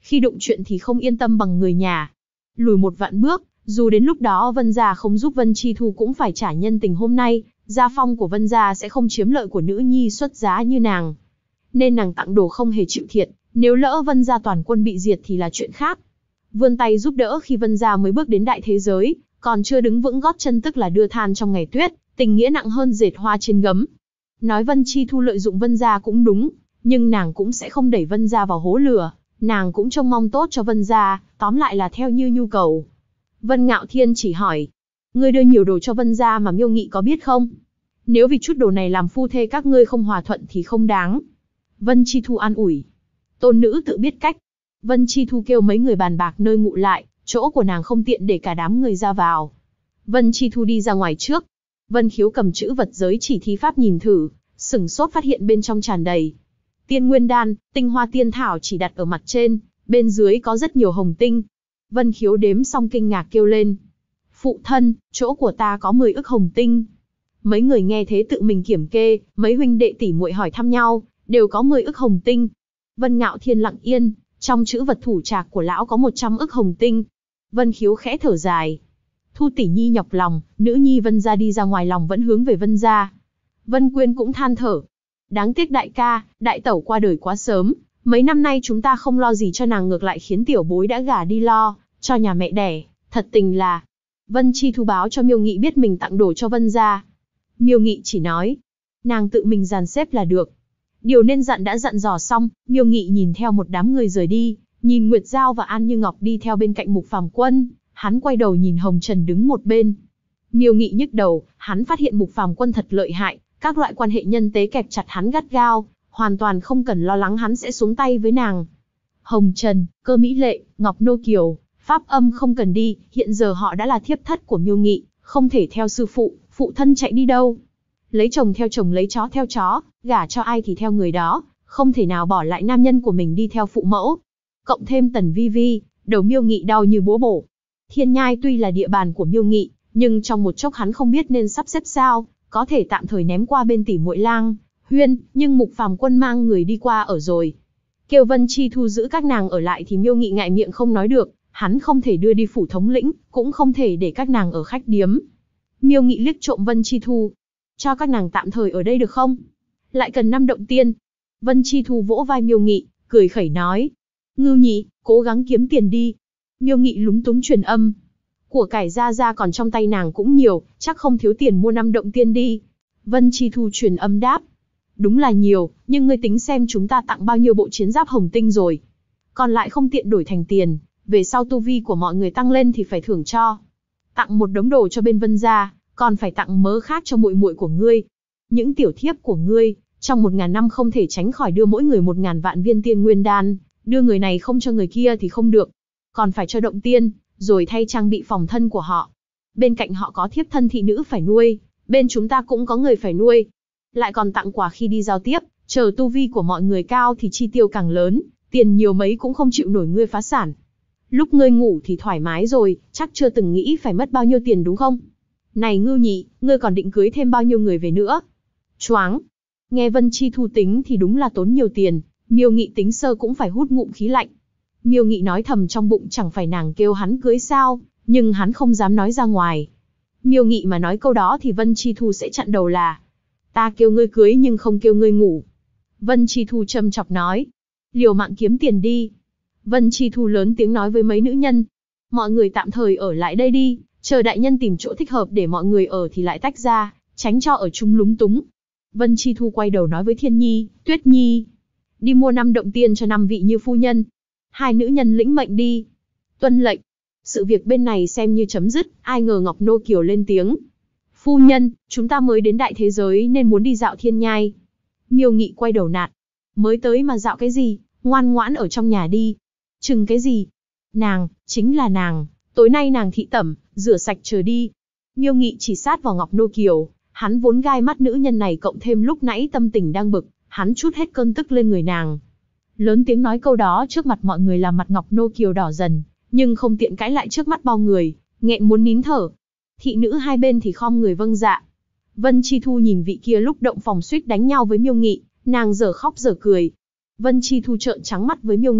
Speaker 1: khi đụng chuyện thì không yên tâm bằng người nhà. Lùi một vạn bước, dù đến lúc đó Vân gia không giúp Vân Chi Thu cũng phải trả nhân tình hôm nay, gia phong của Vân gia sẽ không chiếm lợi của nữ nhi xuất giá như nàng. Nên nàng tặng đồ không hề chịu thiệt, nếu lỡ Vân gia toàn quân bị diệt thì là chuyện khác. Vươn tay giúp đỡ khi Vân gia mới bước đến đại thế giới, còn chưa đứng vững gót chân tức là đưa than trong ngày tuyết, tình nghĩa nặng hơn dệt hoa trên gấm. Nói Vân Chi Thu lợi dụng Vân gia cũng đúng, nhưng nàng cũng sẽ không đẩy Vân gia vào hố lửa, nàng cũng trông mong tốt cho Vân gia, tóm lại là theo như nhu cầu. Vân Ngạo Thiên chỉ hỏi, ngươi đưa nhiều đồ cho Vân gia mà Miêu Nghị có biết không? Nếu vì chút đồ này làm phu thê các ngươi không hòa thuận thì không đáng. Vân Chi Thu an ủi, tôn nữ tự biết cách. Vân Chi Thu kêu mấy người bàn bạc nơi ngụ lại, chỗ của nàng không tiện để cả đám người ra vào. Vân Chi Thu đi ra ngoài trước. Vân Khiếu cầm chữ vật giới chỉ thi pháp nhìn thử, sửng sốt phát hiện bên trong tràn đầy tiên nguyên đan, tinh hoa tiên thảo chỉ đặt ở mặt trên, bên dưới có rất nhiều hồng tinh. Vân Khiếu đếm xong kinh ngạc kêu lên, phụ thân, chỗ của ta có 10 ức hồng tinh. Mấy người nghe thế tự mình kiểm kê, mấy huynh đệ tỷ muội hỏi thăm nhau, đều có 10 ức hồng tinh. Vân Ngạo Thiên lặng yên, trong chữ vật thủ trạc của lão có 100 ức hồng tinh. Vân Khiếu khẽ thở dài. Thu tỷ nhi nhọc lòng, nữ nhi Vân gia đi ra ngoài lòng vẫn hướng về Vân gia. Vân Quyên cũng than thở. Đáng tiếc đại ca, đại tẩu qua đời quá sớm, mấy năm nay chúng ta không lo gì cho nàng ngược lại khiến tiểu bối đã gả đi lo cho nhà mẹ đẻ, thật tình là. Vân Chi Thu báo cho Miêu Nghị biết mình tặng đồ cho Vân gia. Miêu Nghị chỉ nói, nàng tự mình dàn xếp là được. Điều nên dặn đã dặn dò xong, Miêu Nghị nhìn theo một đám người rời đi, nhìn Nguyệt Giao và An Như Ngọc đi theo bên cạnh Mục Phàm Quân, hắn quay đầu nhìn Hồng Trần đứng một bên. Miêu Nghị nhức đầu, hắn phát hiện Mục Phàm Quân thật lợi hại, các loại quan hệ nhân tế kẹp chặt hắn gắt gao, hoàn toàn không cần lo lắng hắn sẽ xuống tay với nàng. Hồng Trần, Cơ Mỹ Lệ, Ngọc Nô Kiều, Pháp Âm không cần đi, hiện giờ họ đã là thiếp thất của Miêu Nghị, không thể theo sư phụ, phụ thân chạy đi đâu. Lấy chồng theo chồng, lấy chó theo chó, gả cho ai thì theo người đó, không thể nào bỏ lại nam nhân của mình đi theo phụ mẫu. Cộng thêm Tần Vi Vi, đầu Miêu Nghị đau như búa bổ. Thiên Nhai tuy là địa bàn của Miêu Nghị, nhưng trong một chốc hắn không biết nên sắp xếp sao, có thể tạm thời ném qua bên tỷ muội Lang Huyên, nhưng Mục Phàm Quân mang người đi qua ở rồi. Kêu Vân Chi Thu giữ các nàng ở lại thì Miêu Nghị ngại miệng không nói được, hắn không thể đưa đi phủ thống lĩnh, cũng không thể để các nàng ở khách điếm. Miêu Nghị liếc trộm Vân Chi Thu, cho các nàng tạm thời ở đây được không? Lại cần 5 động tiên. Vân Chi Thu vỗ vai Miêu Nghị, cười khẩy nói, Ngưu Nhị, cố gắng kiếm tiền đi. Miêu Nghị lúng túng truyền âm, của cải ra còn trong tay nàng cũng nhiều, chắc không thiếu tiền mua 5 động tiên đi. Vân Chi Thu truyền âm đáp, đúng là nhiều, nhưng ngươi tính xem chúng ta tặng bao nhiêu bộ chiến giáp hồng tinh rồi. Còn lại không tiện đổi thành tiền, về sau tu vi của mọi người tăng lên thì phải thưởng cho. Tặng một đống đồ cho bên Vân gia, còn phải tặng mớ khác cho muội muội của ngươi. Những tiểu thiếp của ngươi, trong 1000 năm không thể tránh khỏi đưa mỗi người 1000 vạn viên tiên nguyên đan, đưa người này không cho người kia thì không được. Còn phải cho động tiên, rồi thay trang bị phòng thân của họ. Bên cạnh họ có thiếp thân thị nữ phải nuôi, bên chúng ta cũng có người phải nuôi. Lại còn tặng quà khi đi giao tiếp, chờ tu vi của mọi người cao thì chi tiêu càng lớn, tiền nhiều mấy cũng không chịu nổi ngươi phá sản. Lúc ngươi ngủ thì thoải mái rồi, chắc chưa từng nghĩ phải mất bao nhiêu tiền đúng không? Này Ngưu Nhị, ngươi còn định cưới thêm bao nhiêu người về nữa? Choáng. Nghe Vân Chi Thu tính thì đúng là tốn nhiều tiền, Miêu Nghị tính sơ cũng phải hút ngụm khí lạnh. Miêu Nghị nói thầm trong bụng chẳng phải nàng kêu hắn cưới sao, nhưng hắn không dám nói ra ngoài. Miêu Nghị mà nói câu đó thì Vân Chi Thu sẽ chặn đầu là, ta kêu ngươi cưới nhưng không kêu ngươi ngủ. Vân Chi Thu châm chọc nói, liều mạng kiếm tiền đi. Vân Chi Thu lớn tiếng nói với mấy nữ nhân, mọi người tạm thời ở lại đây đi, chờ đại nhân tìm chỗ thích hợp để mọi người ở thì lại tách ra, tránh cho ở chung lúng túng. Vân Chi Thu quay đầu nói với Thiên Nhi, Tuyết Nhi, đi mua 5 động tiên cho 5 vị như phu nhân. 2 nữ nhân lĩnh mệnh đi. Tuân lệnh. Sự việc bên này xem như chấm dứt, ai ngờ Ngọc Nô Kiều lên tiếng. Phu nhân, chúng ta mới đến đại thế giới nên muốn đi dạo Thiên Nhai. Miêu Nghị quay đầu nạt. Mới tới mà dạo cái gì, ngoan ngoãn ở trong nhà đi. Chừng cái gì? Nàng, chính là nàng, tối nay nàng thị tẩm, rửa sạch chờ đi. Miêu Nghị chỉ sát vào Ngọc Nô Kiều, hắn vốn gai mắt nữ nhân này cộng thêm lúc nãy tâm tình đang bực, hắn trút hết cơn tức lên người nàng. Lớn tiếng nói câu đó trước mặt mọi người làm mặt Ngọc Nô Kiều đỏ dần, nhưng không tiện cãi lại trước mắt bao người, nghẹn muốn nín thở. Thị nữ hai bên thì khom người vâng dạ. Vân Chi Thu nhìn vị kia lúc động phòng suýt đánh nhau với Miêu Nghị, nàng dở khóc dở cười. Vân Chi Thu trợn trắng mắt với Miêu Nghị,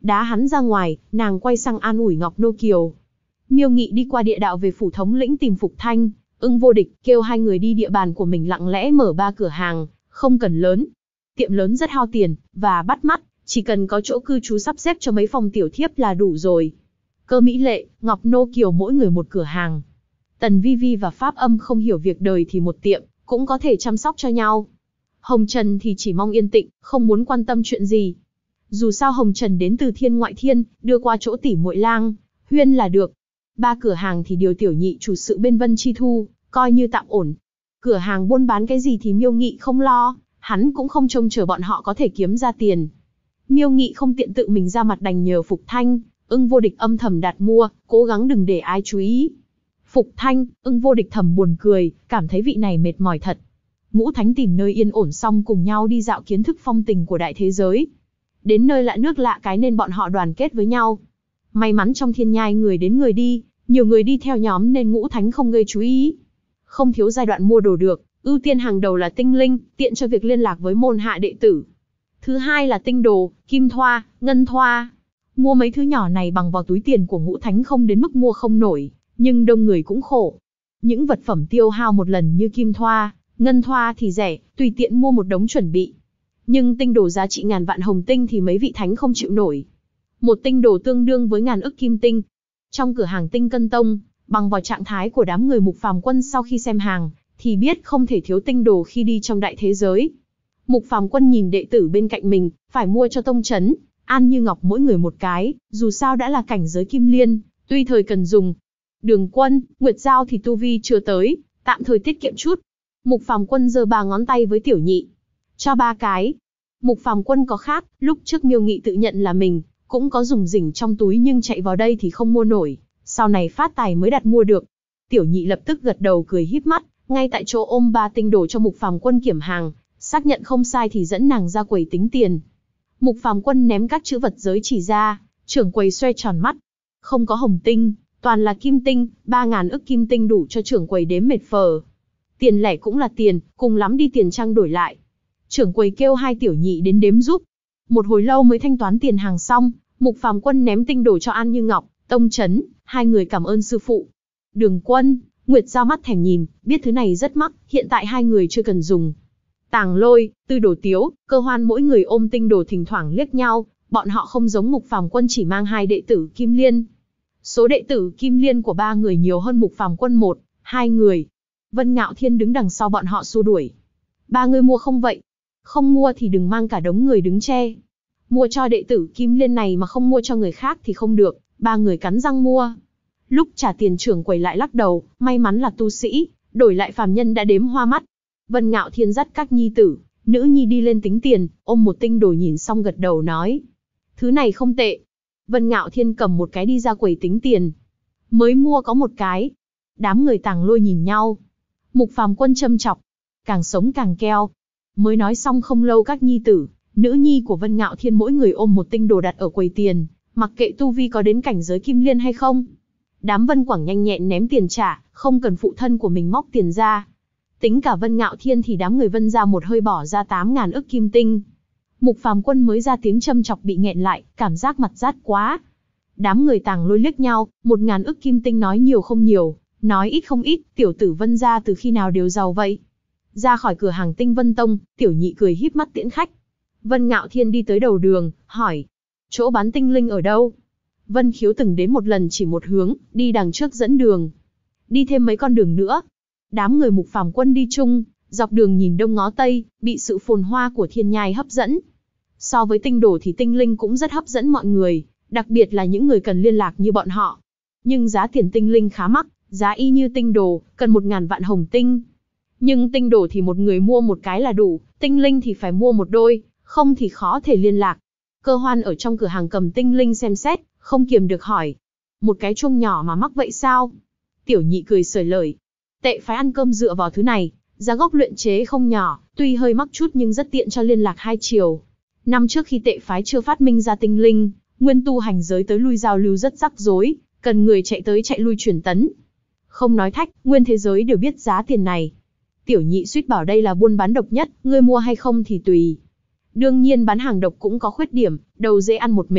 Speaker 1: đá hắn ra ngoài, nàng quay sang an ủi Ngọc Nô Kiều. Miêu Nghị đi qua địa đạo về phủ thống lĩnh tìm Phục Thanh, Ưng Vô Địch, kêu hai người đi địa bàn của mình lặng lẽ mở 3 cửa hàng, không cần lớn. Tiệm lớn rất hao tiền, và bắt mắt, chỉ cần có chỗ cư trú sắp xếp cho mấy phòng tiểu thiếp là đủ rồi. Cơ Mỹ Lệ, Ngọc Nô Kiều mỗi người một cửa hàng. Tần Vi Vi và Pháp Âm không hiểu việc đời thì một tiệm, cũng có thể chăm sóc cho nhau. Hồng Trần thì chỉ mong yên tĩnh, không muốn quan tâm chuyện gì. Dù sao Hồng Trần đến từ thiên ngoại thiên, đưa qua chỗ tỷ muội Lang Huyên là được. 3 cửa hàng thì điều tiểu nhị chủ sự bên Vân Chi thu, coi như tạm ổn. Cửa hàng buôn bán cái gì thì Miêu Nghị không lo, hắn cũng không trông chờ bọn họ có thể kiếm ra tiền. Miêu Nghị không tiện tự mình ra mặt đành nhờ Phục Thanh, Ưng Vô Địch âm thầm đặt mua, cố gắng đừng để ai chú ý. Phục Thanh, Ưng Vô Địch thầm buồn cười, cảm thấy vị này mệt mỏi thật. Ngũ Thánh tìm nơi yên ổn xong cùng nhau đi dạo kiến thức phong tình của đại thế giới. Đến nơi lạ nước lạ cái nên bọn họ đoàn kết với nhau. May mắn trong thiên nhai người đến người đi, nhiều người đi theo nhóm nên Ngũ Thánh không gây chú ý. Không thiếu giai đoạn mua đồ được, ưu tiên hàng đầu là tinh linh, tiện cho việc liên lạc với môn hạ đệ tử. Thứ hai là tinh đồ, kim thoa, ngân thoa. Mua mấy thứ nhỏ này bằng vào túi tiền của Ngũ Thánh không đến mức mua không nổi, nhưng đông người cũng khổ. Những vật phẩm tiêu hao một lần như kim thoa, ngân thoa thì rẻ, tùy tiện mua một đống chuẩn bị. Nhưng tinh đồ giá trị ngàn vạn hồng tinh thì mấy vị thánh không chịu nổi. Một tinh đồ tương đương với ngàn ức kim tinh. Trong cửa hàng Tinh Cân Tông, bằng vào trạng thái của đám người Mục Phàm Quân sau khi xem hàng, thì biết không thể thiếu tinh đồ khi đi trong đại thế giới. Mục Phàm Quân nhìn đệ tử bên cạnh mình, phải mua cho tông trấn, An Như Ngọc mỗi người một cái, dù sao đã là cảnh giới kim liên, tuy thời cần dùng. Đường Quân, Nguyệt Giao thì tu vi chưa tới, tạm thời tiết kiệm chút. Mục Phàm Quân giơ 3 ngón tay với tiểu nhị. Cho 3 cái. Mục Phàm Quân có khác, lúc trước Miêu Nghị tự nhận là mình cũng có dùng rỉnh trong túi nhưng chạy vào đây thì không mua nổi, sau này phát tài mới đặt mua được. Tiểu nhị lập tức gật đầu cười híp mắt, ngay tại chỗ ôm 3 tinh đồ cho Mục Phàm Quân kiểm hàng, xác nhận không sai thì dẫn nàng ra quầy tính tiền. Mục Phàm Quân ném các chữ vật giới chỉ ra, trưởng quầy xoay tròn mắt. Không có hồng tinh, toàn là kim tinh, 3.000 ức kim tinh đủ cho trưởng quầy đếm mệt phờ. Tiền lẻ cũng là tiền, cùng lắm đi tiền trang đổi lại. Trưởng quầy kêu 2 tiểu nhị đến đếm giúp. Một hồi lâu mới thanh toán tiền hàng xong, Mục Phàm Quân ném tinh đồ cho An Như Ngọc, tông trấn, 2 người cảm ơn sư phụ. Đường Quân, Nguyệt Giao mắt thèm nhìn, biết thứ này rất mắc, hiện tại 2 người chưa cần dùng. Tàng Lôi, Tư Đồ Tiếu, Cơ Hoan mỗi người ôm tinh đồ thỉnh thoảng liếc nhau, bọn họ không giống Mục Phàm Quân chỉ mang 2 đệ tử Kim Liên. Số đệ tử Kim Liên của 3 người nhiều hơn Mục Phàm Quân 1-2 người. Vân Ngạo Thiên đứng đằng sau bọn họ xua đuổi. 3 người mua không vậy? Không mua thì đừng mang cả đống người đứng che. Mua cho đệ tử Kim Liên này mà không mua cho người khác thì không được, 3 người cắn răng mua. Lúc trả tiền trưởng quầy lại lắc đầu, may mắn là tu sĩ, đổi lại phàm nhân đã đếm hoa mắt. Vân Ngạo Thiên dắt các nhi tử, nữ nhi đi lên tính tiền, ôm một tinh đồ nhìn xong gật đầu nói. Thứ này không tệ. Vân Ngạo Thiên cầm một cái đi ra quầy tính tiền. Mới mua có một cái. Đám người Tàng Lôi nhìn nhau. Mục Phàm Quân châm chọc. Càng sống càng keo. Mới nói xong không lâu các nhi tử, nữ nhi của Vân Ngạo Thiên mỗi người ôm một tinh đồ đặt ở quầy tiền, mặc kệ tu vi có đến cảnh giới Kim Liên hay không. Đám Vân Quảng nhanh nhẹn ném tiền trả, không cần phụ thân của mình móc tiền ra. Tính cả Vân Ngạo Thiên thì đám người Vân ra một hơi bỏ ra 8.000 ức kim tinh. Mục Phàm Quân mới ra tiếng châm chọc bị nghẹn lại, cảm giác mặt rát quá. Đám người Tàng Lôi liếc nhau, 1.000 ức kim tinh nói nhiều không nhiều, nói ít không ít, tiểu tử Vân ra từ khi nào đều giàu vậy. Ra khỏi cửa hàng Tinh Vân Tông, tiểu nhị cười híp mắt tiễn khách. Vân Ngạo Thiên đi tới đầu đường, hỏi, chỗ bán tinh linh ở đâu? Vân Khiếu từng đến một lần chỉ một hướng, đi đằng trước dẫn đường. Đi thêm mấy con đường nữa. Đám người Mục Phàm Quân đi chung, dọc đường nhìn đông ngó tây, bị sự phồn hoa của thiên nhai hấp dẫn. So với tinh đồ thì tinh linh cũng rất hấp dẫn mọi người, đặc biệt là những người cần liên lạc như bọn họ. Nhưng giá tiền tinh linh khá mắc, giá y như tinh đồ, cần 1.000 vạn hồng tinh. Nhưng tinh đồ thì một người mua một cái là đủ, tinh linh thì phải mua một đôi, không thì khó thể liên lạc. Cơ Hoan ở trong cửa hàng cầm tinh linh xem xét, không kiềm được hỏi. Một cái chuông nhỏ mà mắc vậy sao? Tiểu nhị cười sởi lời. Tệ phái ăn cơm dựa vào thứ này, giá gốc luyện chế không nhỏ, tuy hơi mắc chút nhưng rất tiện cho liên lạc hai chiều. Năm trước khi tệ phái chưa phát minh ra tinh linh, nguyên tu hành giới tới lui giao lưu rất rắc rối, cần người chạy tới chạy lui truyền tấn. Không nói thách, nguyên thế giới đều biết giá tiền này. Tiểu nhị suýt bảo đây là buôn bán độc nhất, ngươi mua hay không thì tùy. Đương nhiên bán hàng độc cũng có khuyết điểm, đầu dễ ăn một mình,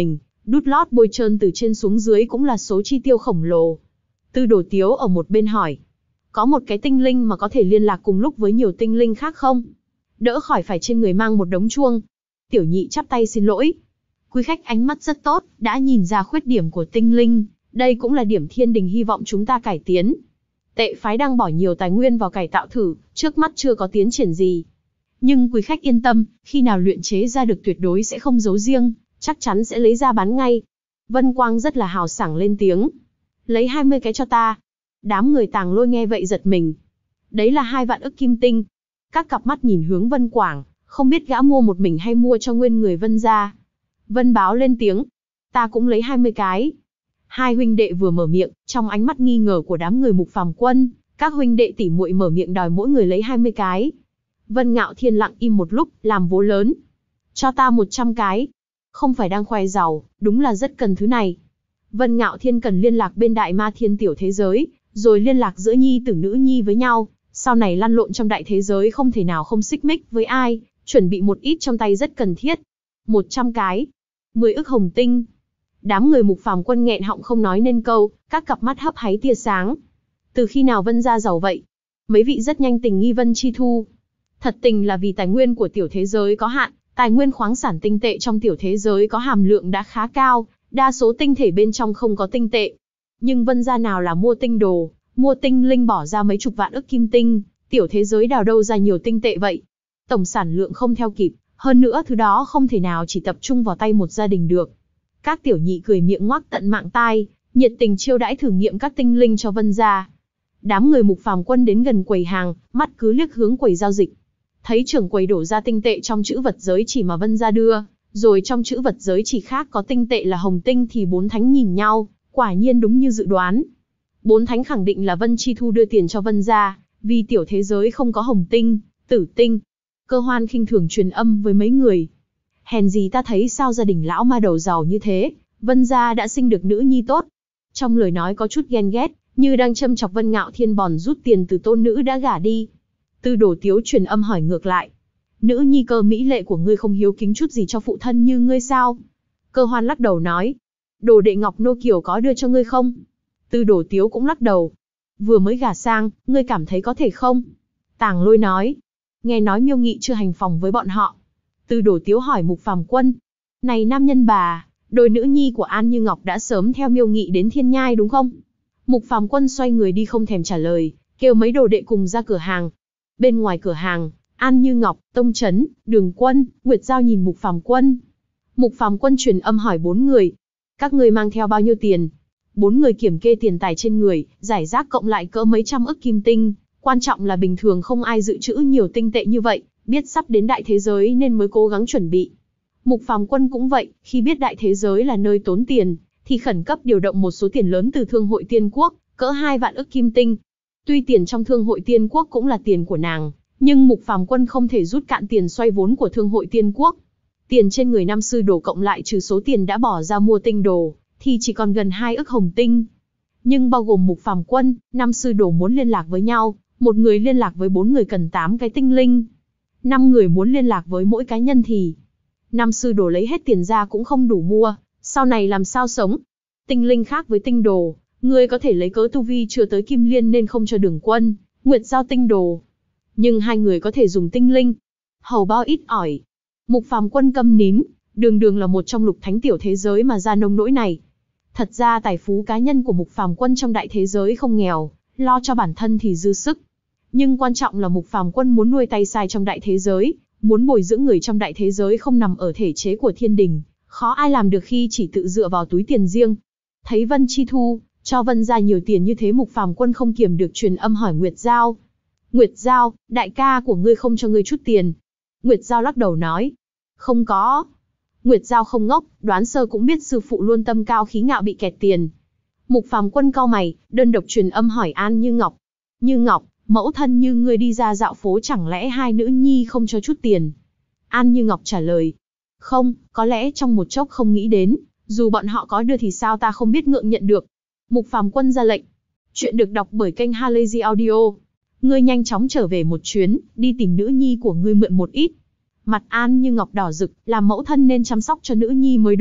Speaker 1: đút lót bôi trơn từ trên xuống dưới cũng là số chi tiêu khổng lồ. Tư Đồ Tiếu ở một bên hỏi, có một cái tinh linh mà có thể liên lạc cùng lúc với nhiều tinh linh khác không? Đỡ khỏi phải trên người mang một đống chuông. Tiểu nhị chắp tay xin lỗi. Quý khách ánh mắt rất tốt, đã nhìn ra khuyết điểm của tinh linh, đây cũng là điểm thiên đình hy vọng chúng ta cải tiến. Tệ phái đang bỏ nhiều tài nguyên vào cải tạo thử, trước mắt chưa có tiến triển gì. Nhưng quý khách yên tâm, khi nào luyện chế ra được tuyệt đối sẽ không giấu riêng, chắc chắn sẽ lấy ra bán ngay. Vân Quang rất là hào sảng lên tiếng. Lấy 20 cái cho ta. Đám người Tàng Lôi nghe vậy giật mình. Đấy là 2 vạn ức kim tinh. Các cặp mắt nhìn hướng Vân Quảng, không biết gã mua một mình hay mua cho nguyên người Vân gia. Vân Báo lên tiếng. Ta cũng lấy 20 cái. Hai huynh đệ vừa mở miệng, trong ánh mắt nghi ngờ của đám người Mục Phàm Quân, các huynh đệ tỉ muội mở miệng đòi mỗi người lấy 20 cái. Vân Ngạo Thiên lặng im một lúc, làm vố lớn. Cho ta 100 cái. Không phải đang khoe giàu, đúng là rất cần thứ này. Vân Ngạo Thiên cần liên lạc bên Đại Ma Thiên tiểu thế giới, rồi liên lạc giữa nhi tử nữ nhi với nhau, sau này lăn lộn trong đại thế giới không thể nào không xích mích với ai, chuẩn bị một ít trong tay rất cần thiết. 100 cái. 10 ức hồng tinh. Đám người Mục Phàm Quân nghẹn họng không nói nên câu, các cặp mắt hấp háy tia sáng. Từ khi nào Vân gia giàu vậy? Mấy vị rất nhanh tình nghi Vân Chi Thu. Thật tình là vì tài nguyên của tiểu thế giới có hạn, tài nguyên khoáng sản tinh tệ trong tiểu thế giới có hàm lượng đã khá cao, đa số tinh thể bên trong không có tinh tệ. Nhưng Vân gia nào là mua tinh đồ, mua tinh linh bỏ ra mấy chục vạn ức kim tinh, tiểu thế giới đào đâu ra nhiều tinh tệ vậy? Tổng sản lượng không theo kịp, hơn nữa thứ đó không thể nào chỉ tập trung vào tay một gia đình được. Các tiểu nhị cười miệng ngoác tận mạng tai, nhiệt tình chiêu đãi thử nghiệm các tinh linh cho Vân gia. Đám người Mục Phàm Quân đến gần quầy hàng, mắt cứ liếc hướng quầy giao dịch. Thấy trưởng quầy đổ ra tinh tệ trong chữ vật giới chỉ mà Vân gia đưa, rồi trong chữ vật giới chỉ khác có tinh tệ là hồng tinh thì bốn thánh nhìn nhau, quả nhiên đúng như dự đoán. Bốn thánh khẳng định là Vân Chi Thu đưa tiền cho Vân gia, vì tiểu thế giới không có hồng tinh, tử tinh. Cơ Hoan khinh thường truyền âm với mấy người. Hèn gì ta thấy sao gia đình lão ma đầu giàu như thế, Vân gia đã sinh được nữ nhi tốt. Trong lời nói có chút ghen ghét, như đang châm chọc Vân Ngạo Thiên bòn rút tiền từ tôn nữ đã gả đi. Tư Đồ Tiếu truyền âm hỏi ngược lại. Nữ nhi Cơ mỹ lệ của ngươi không hiếu kính chút gì cho phụ thân như ngươi sao? Cơ Hoan lắc đầu nói. Đồ đệ Ngọc Nô Kiều có đưa cho ngươi không? Tư Đồ Tiếu cũng lắc đầu. Vừa mới gả sang, ngươi cảm thấy có thể không? Tàng Lôi nói. Nghe nói Miêu Nghị chưa hành phòng với bọn họ. Tư Đồ Tiếu hỏi Mục Phàm Quân. Này nam nhân bà, đôi nữ nhi của An Như Ngọc đã sớm theo Miêu Nghị đến Thiên Nhai đúng không? Mục Phàm Quân xoay người đi không thèm trả lời, kêu mấy đồ đệ cùng ra cửa hàng. Bên ngoài cửa hàng, An Như Ngọc, Tông Chấn, Đường Quân, Nguyệt Giao nhìn Mục Phàm Quân. Mục Phàm Quân truyền âm hỏi 4 người. Các ngươi mang theo bao nhiêu tiền? 4 người kiểm kê tiền tài trên người, giải rác cộng lại cỡ mấy trăm ức kim tinh. Quan trọng là bình thường không ai dự trữ nhiều tinh tệ như vậy, biết sắp đến đại thế giới nên mới cố gắng chuẩn bị. Mục Phàm Quân cũng vậy, khi biết đại thế giới là nơi tốn tiền, thì khẩn cấp điều động một số tiền lớn từ Thương hội Tiên Quốc, cỡ 2 vạn ức kim tinh. Tuy tiền trong Thương hội Tiên Quốc cũng là tiền của nàng, nhưng Mục Phàm Quân không thể rút cạn tiền xoay vốn của Thương hội Tiên Quốc. Tiền trên người năm sư đồ cộng lại trừ số tiền đã bỏ ra mua tinh đồ, thì chỉ còn gần 2 ức hồng tinh. Nhưng bao gồm Mục Phàm Quân, năm sư đồ muốn liên lạc với nhau, một người liên lạc với 4 người cần 8 cái tinh linh. 5 người muốn liên lạc với mỗi cá nhân thì năm sư đồ lấy hết tiền ra cũng không đủ mua, sau này làm sao sống? Tinh linh khác với tinh đồ, người có thể lấy cớ tu vi chưa tới Kim Liên nên không cho Đường Quân, Nguyệt Giao tinh đồ. Nhưng 2 người có thể dùng tinh linh. Hầu bao ít ỏi. Mục Phàm Quân câm nín, đường là một trong lục thánh tiểu thế giới mà ra nông nỗi này. Thật ra tài phú cá nhân của Mục Phàm Quân trong đại thế giới không nghèo, lo cho bản thân thì dư sức. Nhưng quan trọng là Mục Phàm Quân muốn nuôi tay sai trong đại thế giới, muốn bồi dưỡng người trong đại thế giới không nằm ở thể chế của thiên đình, khó ai làm được khi chỉ tự dựa vào túi tiền riêng. Thấy Vân Chi Thu cho Vân gia nhiều tiền như thế, Mục Phàm Quân không kiềm được truyền âm hỏi Nguyệt Giao. Nguyệt Giao, đại ca của ngươi không cho ngươi chút tiền? Nguyệt Giao lắc đầu nói. Không có. Nguyệt Giao không ngốc, đoán sơ cũng biết sư phụ luôn tâm cao khí ngạo bị kẹt tiền. Mục Phàm Quân cau mày, đơn độc truyền âm hỏi An Như Ngọc. Như Ngọc, mẫu thân như ngươi đi ra dạo phố chẳng lẽ 2 nữ nhi không cho chút tiền? An Như Ngọc trả lời. Không, có lẽ trong một chốc không nghĩ đến, dù bọn họ có đưa thì sao ta không biết ngượng nhận được. Mục Phàm Quân ra lệnh. Chuyện được đọc bởi kênh Halazy Audio. Ngươi nhanh chóng trở về một chuyến, đi tìm nữ nhi của ngươi mượn một ít. Mặt An Như Ngọc đỏ rực, làm mẫu thân nên chăm sóc cho nữ nhi mới đúng.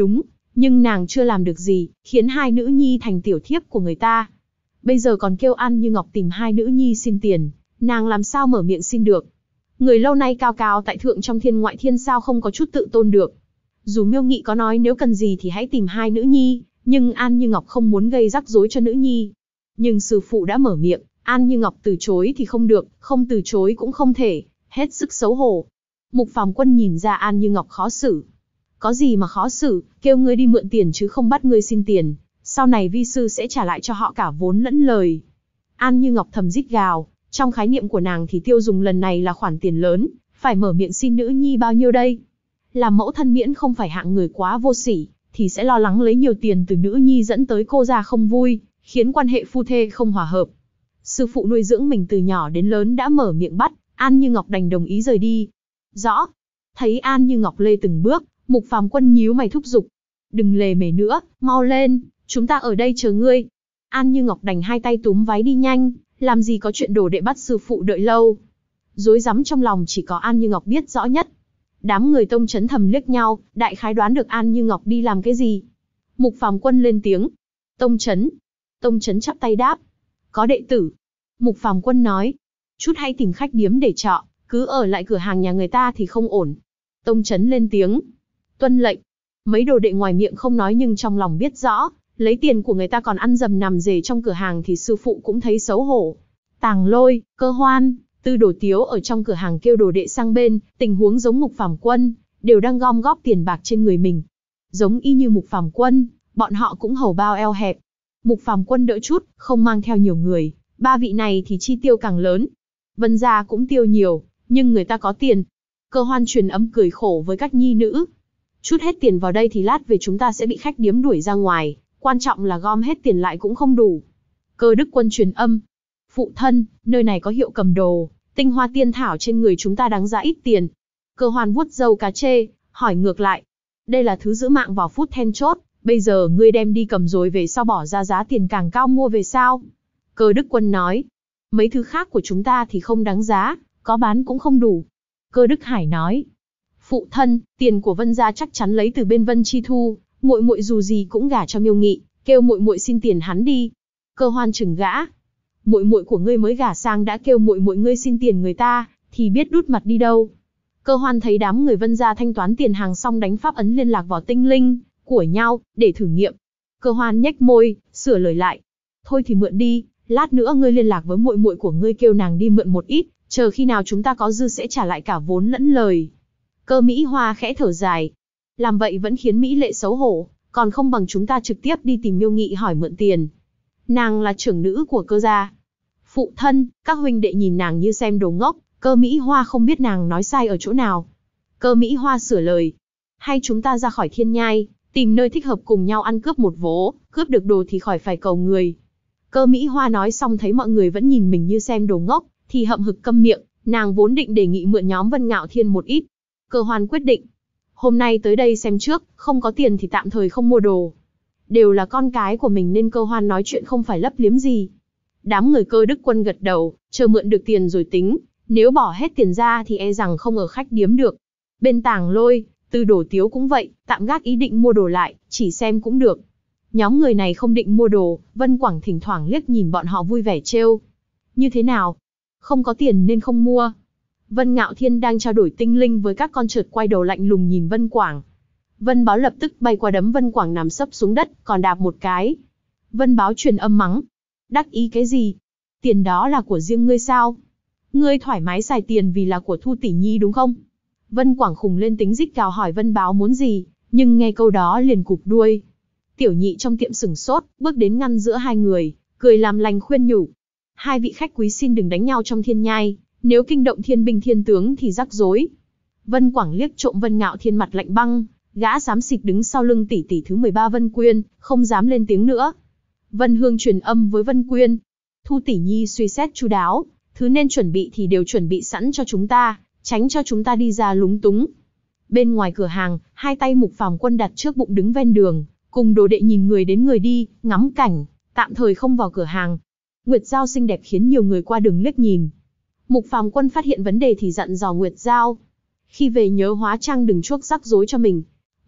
Speaker 1: nhưng nàng chưa làm được gì, khiến hai nữ nhi thành tiểu thiếp của người ta. Bây giờ còn kêu An Như Ngọc tìm hai nữ nhi xin tiền, nàng làm sao mở miệng xin được. Người lâu nay cao cao tại thượng trong thiên ngoại thiên sao không có chút tự tôn được. Dù Miêu Nghị có nói nếu cần gì thì hãy tìm hai nữ nhi, nhưng An Như Ngọc không muốn gây rắc rối cho nữ nhi. Nhưng sư phụ đã mở miệng, An Như Ngọc từ chối thì không được, không từ chối cũng không thể, hết sức xấu hổ. Mục Phàm Quân nhìn ra An Như Ngọc khó xử. Có gì mà khó xử, kêu ngươi đi mượn tiền chứ không bắt ngươi xin tiền, sau này vi sư sẽ trả lại cho họ cả vốn lẫn lời. An Như Ngọc thầm rít gào, trong khái niệm của nàng thì tiêu dùng lần này là khoản tiền lớn, phải mở miệng xin nữ nhi bao nhiêu đây? Làm mẫu thân miễn không phải hạng người quá vô sỉ, thì sẽ lo lắng lấy nhiều tiền từ nữ nhi dẫn tới cô ra không vui, khiến quan hệ phu thê không hòa hợp. Sư phụ nuôi dưỡng mình từ nhỏ đến lớn đã mở miệng bắt, An Như Ngọc đành đồng ý rời đi. Rõ. Thấy An Như Ngọc lê từng bước, Mục Phàm Quân nhíu mày thúc giục. Đừng lề mề nữa, mau lên, chúng ta ở đây chờ ngươi. An Như Ngọc đành hai tay túm váy đi nhanh, làm gì có chuyện đồ đệ bắt sư phụ đợi lâu. Rối rắm trong lòng chỉ có An Như Ngọc biết rõ nhất. Đám người Tông Chấn thầm liếc nhau, đại khái đoán được An Như Ngọc đi làm cái gì. Mục Phàm Quân lên tiếng. Tông Chấn. Tông Chấn chắp tay đáp. Có đệ tử. Mục Phàm Quân nói. Chút hãy tìm khách điếm để trọ, cứ ở lại cửa hàng nhà người ta thì không ổn. Tông Chấn lên tiếng. Tuân lệnh. Mấy đồ đệ ngoài miệng không nói nhưng trong lòng biết rõ, lấy tiền của người ta còn ăn dầm nằm rề trong cửa hàng thì sư phụ cũng thấy xấu hổ. Tàng Lôi, Cơ Hoan, Tư Đồ Tiếu ở trong cửa hàng kêu đồ đệ sang bên, tình huống giống Mục Phàm Quân, đều đang gom góp tiền bạc trên người mình. Giống y như Mục Phàm Quân, bọn họ cũng hầu bao eo hẹp. Mục Phàm Quân đỡ chút, không mang theo nhiều người, ba vị này thì chi tiêu càng lớn. Vân gia cũng tiêu nhiều, nhưng người ta có tiền. Cơ Hoan truyền âm cười khổ với các nhi nữ. Chút hết tiền vào đây thì lát về chúng ta sẽ bị khách điếm đuổi ra ngoài, quan trọng là gom hết tiền lại cũng không đủ. Cơ Đức Quân truyền âm. Phụ thân, nơi này có hiệu cầm đồ, tinh hoa tiên thảo trên người chúng ta đáng giá ít tiền. Cơ Hoan vuốt râu cá chê, hỏi ngược lại. Đây là thứ giữ mạng vào phút then chốt, bây giờ ngươi đem đi cầm rồi về sau bỏ ra giá tiền càng cao mua về sao? Cơ Đức Quân nói. Mấy thứ khác của chúng ta thì không đáng giá, có bán cũng không đủ. Cơ Đức Hải nói. Phụ thân, tiền của Vân gia chắc chắn lấy từ bên Vân Chi thu, muội muội dù gì cũng gả cho Miêu Nghị, kêu muội muội xin tiền hắn đi. Cơ Hoan chừng gã. Muội muội của ngươi mới gả sang đã kêu muội muội ngươi xin tiền người ta, thì biết đút mặt đi đâu. Cơ Hoan thấy đám người Vân gia thanh toán tiền hàng xong đánh pháp ấn liên lạc vào tinh linh của nhau để thử nghiệm. Cơ Hoan nhếch môi, sửa lời lại. Thôi thì mượn đi, lát nữa ngươi liên lạc với muội muội của ngươi kêu nàng đi mượn một ít, chờ khi nào chúng ta có dư sẽ trả lại cả vốn lẫn lời. Cơ Mỹ Hoa khẽ thở dài. Làm vậy vẫn khiến Mỹ Lệ xấu hổ, còn không bằng chúng ta trực tiếp đi tìm Miêu Nghị hỏi mượn tiền. Nàng là trưởng nữ của Cơ gia. Phụ thân, các huynh đệ nhìn nàng như xem đồ ngốc, Cơ Mỹ Hoa không biết nàng nói sai ở chỗ nào. Cơ Mỹ Hoa sửa lời. Hay chúng ta ra khỏi thiên nhai, tìm nơi thích hợp cùng nhau ăn cướp một vố, cướp được đồ thì khỏi phải cầu người. Cơ Mỹ Hoa nói xong thấy mọi người vẫn nhìn mình như xem đồ ngốc, thì hậm hực câm miệng, nàng vốn định đề nghị mượn nhóm Vân Ngạo Thiên một ít. Cơ Hoan quyết định. Hôm nay tới đây xem trước, không có tiền thì tạm thời không mua đồ. Đều là con cái của mình nên Cơ Hoan nói chuyện không phải lấp liếm gì. Đám người Cơ Đức Quân gật đầu, chờ mượn được tiền rồi tính, nếu bỏ hết tiền ra thì e rằng không ở khách điếm được. Bên Tàng Lôi, Tư Đồ Tiếu cũng vậy, tạm gác ý định mua đồ lại, chỉ xem cũng được. Nhóm người này không định mua đồ, Vân Quảng thỉnh thoảng liếc nhìn bọn họ vui vẻ trêu. Như thế nào? Không có tiền nên không mua. Vân Ngạo Thiên đang trao đổi tinh linh với các con chợt quay đầu lạnh lùng nhìn Vân Quảng. Vân Báo lập tức bay qua đấm Vân Quảng nằm sấp xuống đất, còn đạp một cái. Vân Báo truyền âm mắng. Đắc ý cái gì? Tiền đó là của riêng ngươi sao? Ngươi thoải mái xài tiền vì là của Thu tỷ nhi đúng không? Vân Quảng khùng lên tính rít gào hỏi Vân Báo muốn gì, nhưng nghe câu đó liền cụp đuôi. Tiểu Nhị trong tiệm sửng sốt, bước đến ngăn giữa hai người, cười làm lành khuyên nhủ. Hai vị khách quý xin đừng đánh nhau trong thiên nhai, nếu kinh động thiên binh thiên tướng thì rắc rối. Vân Quảng liếc trộm Vân Ngạo Thiên mặt lạnh băng, gã xám xịt đứng sau lưng tỷ tỷ thứ 13 Vân Quyên, không dám lên tiếng nữa. Vân Hương truyền âm với Vân Quyên. Thu tỷ nhi suy xét chu đáo, thứ nên chuẩn bị thì đều chuẩn bị sẵn cho chúng ta, tránh cho chúng ta đi ra lúng túng. Bên ngoài cửa hàng, hai tay Mục Phàm Quân đặt trước bụng đứng ven đường, cùng đồ đệ nhìn người đến người đi, ngắm cảnh, tạm thời không vào cửa hàng. Nguyệt Giao xinh đẹp khiến nhiều người qua đường liếc nhìn. Mục Phàm Quân phát hiện vấn đề thì dặn dò Nguyệt Giao. Khi về nhớ hóa trang đừng chuốc rắc rối cho mình.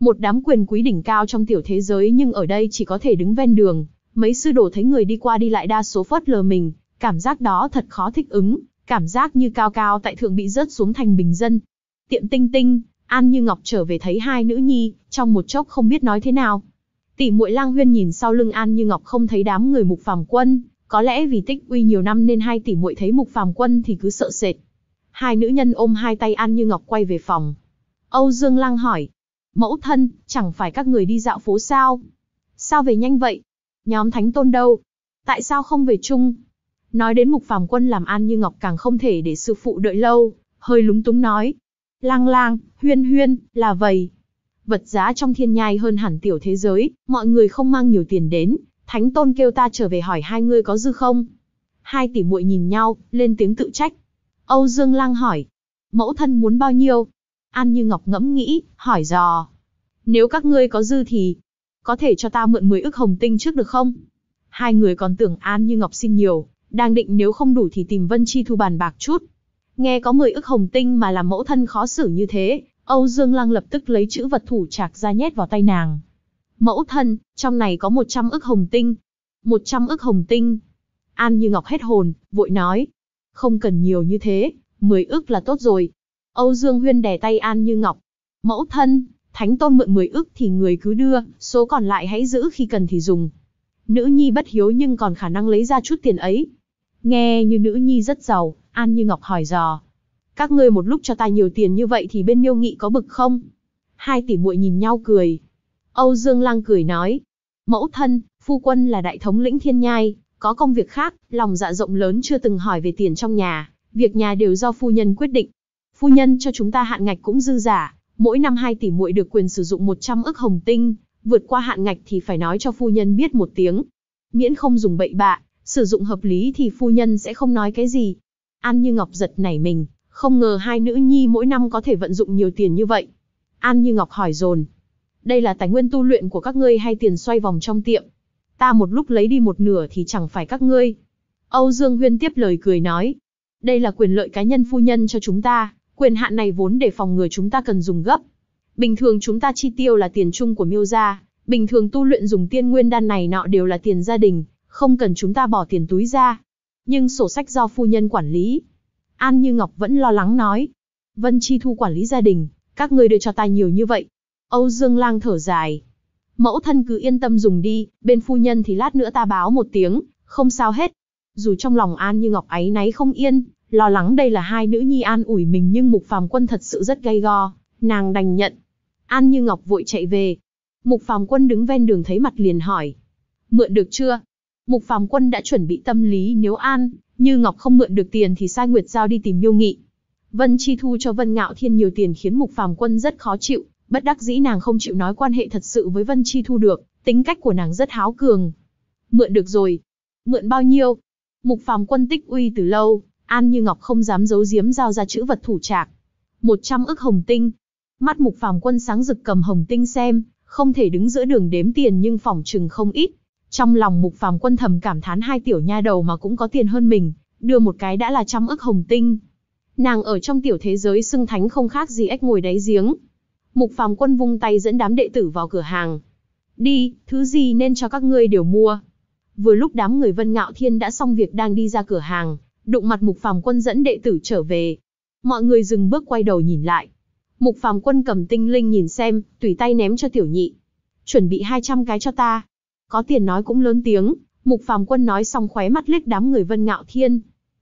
Speaker 1: Một đám quyền quý đỉnh cao trong tiểu thế giới nhưng ở đây chỉ có thể đứng ven đường. Mấy sư đồ thấy người đi qua đi lại đa số phớt lờ mình, cảm giác đó thật khó thích ứng, cảm giác như cao cao tại thượng bị rớt xuống thành bình dân. Tiệm Tinh Tinh, An Như Ngọc trở về thấy hai nữ nhi, trong một chốc không biết nói thế nào. Tỷ muội Lang Huyên nhìn sau lưng An Như Ngọc không thấy đám người Mục Phàm Quân, có lẽ vì tích uy nhiều năm nên hai tỷ muội thấy Mục Phàm Quân thì cứ sợ sệt. Hai nữ nhân ôm hai tay An Như Ngọc quay về phòng. Âu Dương Lang hỏi, mẫu thân, chẳng phải các người đi dạo phố sao? Sao về nhanh vậy? Nhóm Thánh Tôn đâu? Tại sao không về chung? Nói đến Mục Phàm Quân làm An Như Ngọc càng không thể để sư phụ đợi lâu, hơi lúng túng nói. Lang Lang, Huyên Huyên, là vậy. Vật giá trong thiên nhai hơn hẳn tiểu thế giới, mọi người không mang nhiều tiền đến, Thánh Tôn kêu ta trở về hỏi hai người có dư không? Hai tỷ muội nhìn nhau, lên tiếng tự trách. Âu Dương Lang hỏi, mẫu thân muốn bao nhiêu? An Như Ngọc ngẫm nghĩ, hỏi dò. Nếu các ngươi có dư thì, có thể cho ta mượn 10 ức hồng tinh trước được không? Hai người còn tưởng An Như Ngọc xin nhiều, đang định nếu không đủ thì tìm Vân Chi Thu bàn bạc chút. Nghe có 10 ức hồng tinh mà làm mẫu thân khó xử như thế, Âu Dương Lang lập tức lấy chữ vật thủ trạc ra nhét vào tay nàng. Mẫu thân, trong này có 100 ức hồng tinh. 100 ức hồng tinh. An Như Ngọc hết hồn, vội nói. Không cần nhiều như thế, 10 ức là tốt rồi. Âu Dương Huyên đè tay An Như Ngọc. Mẫu thân, Thánh Tôn mượn 10 ức thì người cứ đưa, số còn lại hãy giữ khi cần thì dùng. Nữ nhi bất hiếu nhưng còn khả năng lấy ra chút tiền ấy. Nghe như nữ nhi rất giàu, An Như Ngọc hỏi dò. Các ngươi một lúc cho ta nhiều tiền như vậy thì bên Miêu Nghị có bực không? Hai tỷ muội nhìn nhau cười. Âu Dương Lang cười nói. Mẫu thân, phu quân là đại thống lĩnh thiên nhai, có công việc khác, lòng dạ rộng lớn chưa từng hỏi về tiền trong nhà, việc nhà đều do phu nhân quyết định. Phu nhân cho chúng ta hạn ngạch cũng dư giả, mỗi năm hai tỷ muội được quyền sử dụng 100 ức hồng tinh, vượt qua hạn ngạch thì phải nói cho phu nhân biết một tiếng. Miễn không dùng bậy bạ, sử dụng hợp lý thì phu nhân sẽ không nói cái gì. An Như Ngọc giật nảy mình, không ngờ hai nữ nhi mỗi năm có thể vận dụng nhiều tiền như vậy. An Như Ngọc hỏi dồn. Đây là tài nguyên tu luyện của các ngươi hay tiền xoay vòng trong tiệm? Ta một lúc lấy đi một nửa thì chẳng phải các ngươi. Âu Dương Huyên tiếp lời cười nói. Đây là quyền lợi cá nhân phu nhân cho chúng ta, quyền hạn này vốn để phòng ngừa chúng ta cần dùng gấp. Bình thường chúng ta chi tiêu là tiền chung của Miêu gia, bình thường tu luyện dùng tiên nguyên đan này nọ đều là tiền gia đình, không cần chúng ta bỏ tiền túi ra. Nhưng sổ sách do phu nhân quản lý. An Như Ngọc vẫn lo lắng nói. Vân Chi Thu quản lý gia đình, các ngươi đưa cho ta nhiều như vậy. Âu Dương Lang thở dài. Mẫu thân cứ yên tâm dùng đi, bên phu nhân thì lát nữa ta báo một tiếng, không sao hết. Dù trong lòng An Như Ngọc áy náy không yên, lo lắng đây là hai nữ nhi an ủi mình nhưng Mục Phàm Quân thật sự rất gay go, nàng đành nhận. An Như Ngọc vội chạy về. Mục Phàm Quân đứng ven đường thấy mặt liền hỏi. Mượn được chưa? Mục Phàm Quân đã chuẩn bị tâm lý nếu An Như Ngọc không mượn được tiền thì sai Nguyệt Giao đi tìm Miêu Nghị. Vân Chi Thu cho Vân Ngạo Thiên nhiều tiền khiến Mục Phàm Quân rất khó chịu, bất đắc dĩ nàng không chịu nói quan hệ thật sự với Vân Chi Thu được, tính cách của nàng rất háo cường. Mượn được rồi. Mượn bao nhiêu? Mục Phàm Quân tích uy từ lâu, An Như Ngọc không dám giấu giếm giao ra chữ vật thủ trạc. 100 ức hồng tinh. Mắt Mục Phàm Quân sáng rực cầm hồng tinh xem, không thể đứng giữa đường đếm tiền nhưng phỏng chừng không ít. Trong lòng Mục Phàm Quân thầm cảm thán hai tiểu nha đầu mà cũng có tiền hơn mình, đưa một cái đã là 100 ức hồng tinh. Nàng ở trong tiểu thế giới xưng thánh không khác gì ếch ngồi đáy giếng. Mục Phàm Quân vung tay dẫn đám đệ tử vào cửa hàng. Đi, thứ gì nên cho các ngươi đều mua. Vừa lúc đám người Vân Ngạo Thiên đã xong việc đang đi ra cửa hàng, đụng mặt Mục Phàm Quân dẫn đệ tử trở về. Mọi người dừng bước quay đầu nhìn lại. Mục Phàm Quân cầm tinh linh nhìn xem, tùy tay ném cho tiểu nhị. Chuẩn bị 200 cái cho ta. Có tiền nói cũng lớn tiếng, Mục Phàm Quân nói xong khóe mắt liếc đám người Vân Ngạo Thiên.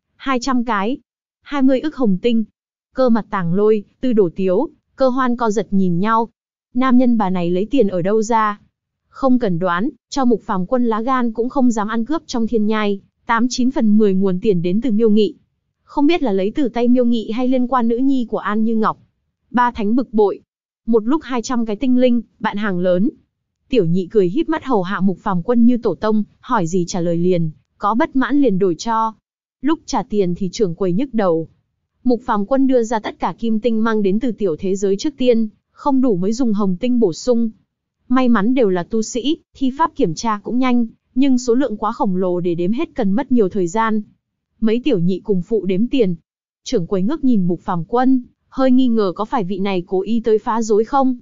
Speaker 1: 200 cái. 20 ức hồng tinh. Cơ Mặt Tàng Lôi, Tư Đổ Tiếu, Cơ Hoan co giật nhìn nhau. Nam nhân bà này lấy tiền ở đâu ra? Không cần đoán, cho Mục Phàm Quân lá gan cũng không dám ăn cướp trong thiên nhai, 89 phần 10 nguồn tiền đến từ Miêu Nghị. Không biết là lấy từ tay Miêu Nghị hay liên quan nữ nhi của An Như Ngọc. Ba thánh bực bội. Một lúc 200 cái tinh linh, bạn hàng lớn. Tiểu nhị cười híp mắt hầu hạ Mục Phàm Quân như tổ tông, hỏi gì trả lời liền, có bất mãn liền đổi cho. Lúc trả tiền thì trưởng quầy nhức đầu. Mục Phàm Quân đưa ra tất cả kim tinh mang đến từ tiểu thế giới trước tiên, không đủ mới dùng hồng tinh bổ sung. May mắn đều là tu sĩ, thi pháp kiểm tra cũng nhanh, nhưng số lượng quá khổng lồ để đếm hết cần mất nhiều thời gian. Mấy tiểu nhị cùng phụ đếm tiền. Trưởng quầy ngước nhìn Mục Phàm Quân, hơi nghi ngờ có phải vị này cố ý tới phá rối không.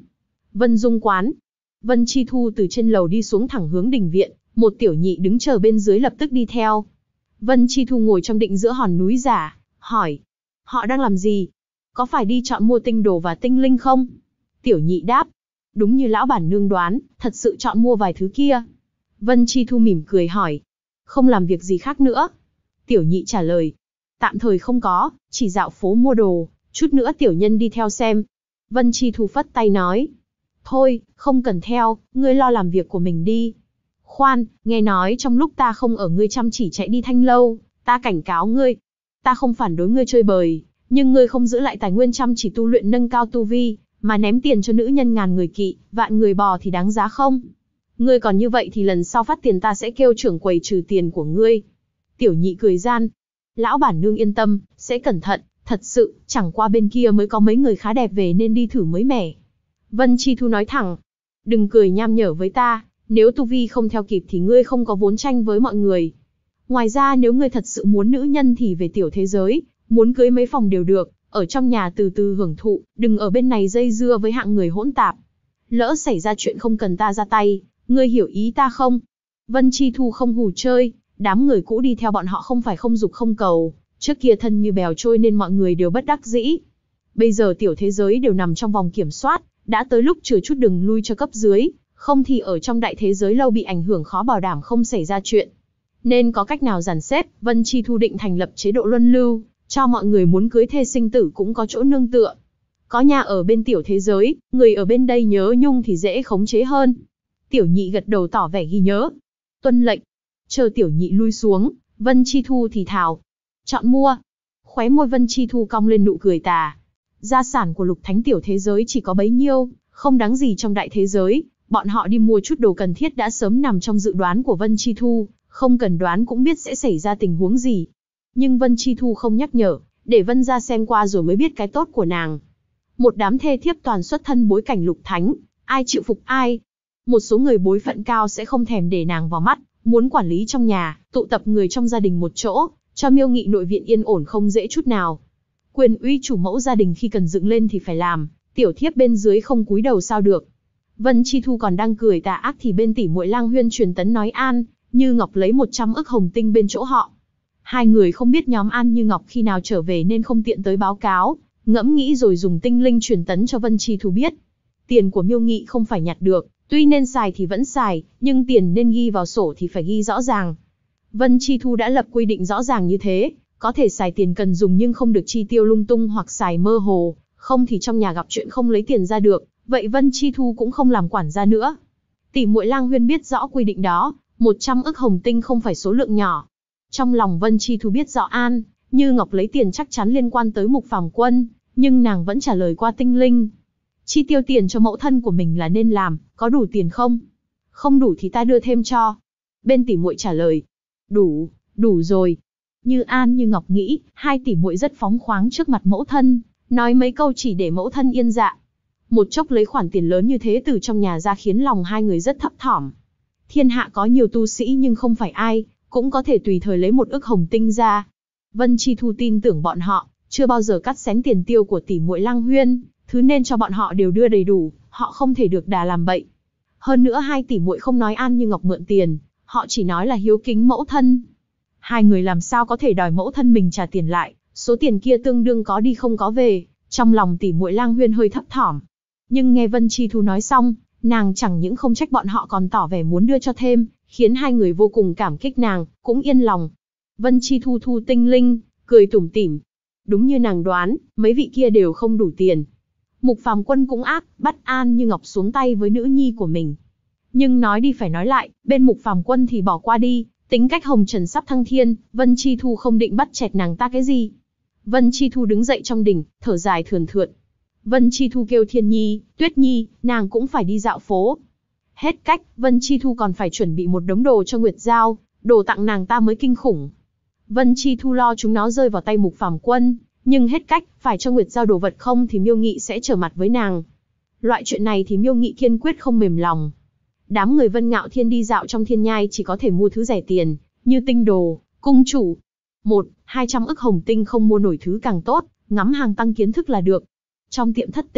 Speaker 1: Vân Dung quán. Vân Chi Thu từ trên lầu đi xuống thẳng hướng đình viện, một tiểu nhị đứng chờ bên dưới lập tức đi theo. Vân Chi Thu ngồi trong định giữa hòn núi giả, hỏi. Họ đang làm gì? Có phải đi chọn mua tinh đồ và tinh linh không? Tiểu nhị đáp. Đúng như lão bản nương đoán, thật sự chọn mua vài thứ kia. Vân Chi Thu mỉm cười hỏi. Không làm việc gì khác nữa? Tiểu nhị trả lời. Tạm thời không có, chỉ dạo phố mua đồ, chút nữa tiểu nhân đi theo xem. Vân Chi Thu phất tay nói. Thôi, không cần theo, ngươi lo làm việc của mình đi. Khoan, nghe nói trong lúc ta không ở ngươi chăm chỉ chạy đi Thanh Lâu, ta cảnh cáo ngươi. Ta không phản đối ngươi chơi bời, nhưng ngươi không giữ lại tài nguyên chăm chỉ tu luyện nâng cao tu vi, mà ném tiền cho nữ nhân ngàn người kỵ, vạn người bò thì đáng giá không? Ngươi còn như vậy thì lần sau phát tiền ta sẽ kêu trưởng quầy trừ tiền của ngươi. Tiểu nhị cười gian. Lão bản nương yên tâm, sẽ cẩn thận, thật sự, chẳng qua bên kia mới có mấy người khá đẹp về nên đi thử mới mẻ. Vân Chi Thu nói thẳng. Đừng cười nham nhở với ta, nếu tu vi không theo kịp thì ngươi không có vốn tranh với mọi người. Ngoài ra nếu ngươi thật sự muốn nữ nhân thì về tiểu thế giới, muốn cưới mấy phòng đều được, ở trong nhà từ từ hưởng thụ, đừng ở bên này dây dưa với hạng người hỗn tạp. Lỡ xảy ra chuyện không cần ta ra tay, ngươi hiểu ý ta không? Vân Chi Thu không hù chơi, đám người cũ đi theo bọn họ không phải không dục không cầu, trước kia thân như bèo trôi nên mọi người đều bất đắc dĩ. Bây giờ tiểu thế giới đều nằm trong vòng kiểm soát, đã tới lúc chừa chút đường lui cho cấp dưới, không thì ở trong đại thế giới lâu bị ảnh hưởng khó bảo đảm không xảy ra chuyện. Nên có cách nào dàn xếp, Vân Chi Thu định thành lập chế độ luân lưu, cho mọi người muốn cưới thê sinh tử cũng có chỗ nương tựa. Có nhà ở bên tiểu thế giới, người ở bên đây nhớ nhung thì dễ khống chế hơn. Tiểu nhị gật đầu tỏ vẻ ghi nhớ. Tuân lệnh. Chờ tiểu nhị lui xuống, Vân Chi Thu thì thào. Chọn mua. Khóe môi Vân Chi Thu cong lên nụ cười tà. Gia sản của lục thánh tiểu thế giới chỉ có bấy nhiêu, không đáng gì trong đại thế giới. Bọn họ đi mua chút đồ cần thiết đã sớm nằm trong dự đoán của Vân Chi Thu, không cần đoán cũng biết sẽ xảy ra tình huống gì. Nhưng Vân Chi Thu không nhắc nhở, để Vân ra xem qua rồi mới biết cái tốt của nàng. Một đám thê thiếp toàn xuất thân bối cảnh lục thánh, ai chịu phục ai. Một số người bối phận cao sẽ không thèm để nàng vào mắt, muốn quản lý trong nhà, tụ tập người trong gia đình một chỗ, cho Miêu Nghị nội viện yên ổn không dễ chút nào. Quyền uy chủ mẫu gia đình khi cần dựng lên thì phải làm, tiểu thiếp bên dưới không cúi đầu sao được. Vân Chi Thu còn đang cười tà ác thì bên tỷ muội Lang Huyên truyền tấn nói An Như Ngọc lấy 100 ức hồng tinh bên chỗ họ. Hai người không biết nhóm An Như Ngọc khi nào trở về nên không tiện tới báo cáo, ngẫm nghĩ rồi dùng tinh linh truyền tấn cho Vân Chi Thu biết. Tiền của Miêu Nghị không phải nhặt được, tuy nên xài thì vẫn xài, nhưng tiền nên ghi vào sổ thì phải ghi rõ ràng. Vân Chi Thu đã lập quy định rõ ràng như thế, có thể xài tiền cần dùng nhưng không được chi tiêu lung tung hoặc xài mơ hồ, không thì trong nhà gặp chuyện không lấy tiền ra được, vậy Vân Chi Thu cũng không làm quản gia nữa. Tỷ muội Lang Huyên biết rõ quy định đó, 100 ức hồng tinh không phải số lượng nhỏ. Trong lòng Vân Chi Thu biết rõ An Như Ngọc lấy tiền chắc chắn liên quan tới Mục Phàm Quân, nhưng nàng vẫn trả lời qua tinh linh. Chi tiêu tiền cho mẫu thân của mình là nên làm, có đủ tiền không? Không đủ thì ta đưa thêm cho. Bên tỷ muội trả lời. Đủ, đủ rồi. Như An Như Ngọc nghĩ, hai tỷ muội rất phóng khoáng trước mặt mẫu thân, nói mấy câu chỉ để mẫu thân yên dạ. Một chốc lấy khoản tiền lớn như thế từ trong nhà ra khiến lòng hai người rất thấp thỏm. Thiên hạ có nhiều tu sĩ nhưng không phải ai cũng có thể tùy thời lấy 1 ức hồng tinh ra. Vân Chi Thu tin tưởng bọn họ, chưa bao giờ cắt xén tiền tiêu của tỷ muội Lang Huyên, thứ nên cho bọn họ đều đưa đầy đủ, họ không thể được đà làm bậy. Hơn nữa hai tỷ muội không nói An Như Ngọc mượn tiền, họ chỉ nói là hiếu kính mẫu thân. Hai người làm sao có thể đòi mẫu thân mình trả tiền lại, số tiền kia tương đương có đi không có về, trong lòng tỷ muội Lang Huyên hơi thấp thỏm. Nhưng nghe Vân Chi Thu nói xong, nàng chẳng những không trách bọn họ còn tỏ vẻ muốn đưa cho thêm, khiến hai người vô cùng cảm kích nàng, cũng yên lòng. Vân Chi Thu thu tinh linh, cười tủm tỉm. Đúng như nàng đoán, mấy vị kia đều không đủ tiền. Mục Phàm Quân cũng ác, bắt An Như Ngọc xuống tay với nữ nhi của mình. Nhưng nói đi phải nói lại, bên Mục Phàm Quân thì bỏ qua đi, tính cách hồng trần sắp thăng thiên, Vân Chi Thu không định bắt chẹt nàng ta cái gì. Vân Chi Thu đứng dậy trong đỉnh, thở dài thườn thượt. Vân Chi Thu kêu Thiên Nhi, Tuyết Nhi, nàng cũng phải đi dạo phố. Hết cách, Vân Chi Thu còn phải chuẩn bị một đống đồ cho Nguyệt Giao, đồ tặng nàng ta mới kinh khủng. Vân Chi Thu lo chúng nó rơi vào tay Mục Phàm Quân, nhưng hết cách, phải cho Nguyệt Giao đồ vật không thì Miêu Nghị sẽ trở mặt với nàng. Loại chuyện này thì Miêu Nghị kiên quyết không mềm lòng. Đám người Vân Ngạo Thiên đi dạo trong thiên nhai chỉ có thể mua thứ rẻ tiền, như tinh đồ, cung chủ. 100-200 ức hồng tinh không mua nổi thứ càng tốt, ngắm hàng tăng kiến thức là được. Trong tiệm thất tình,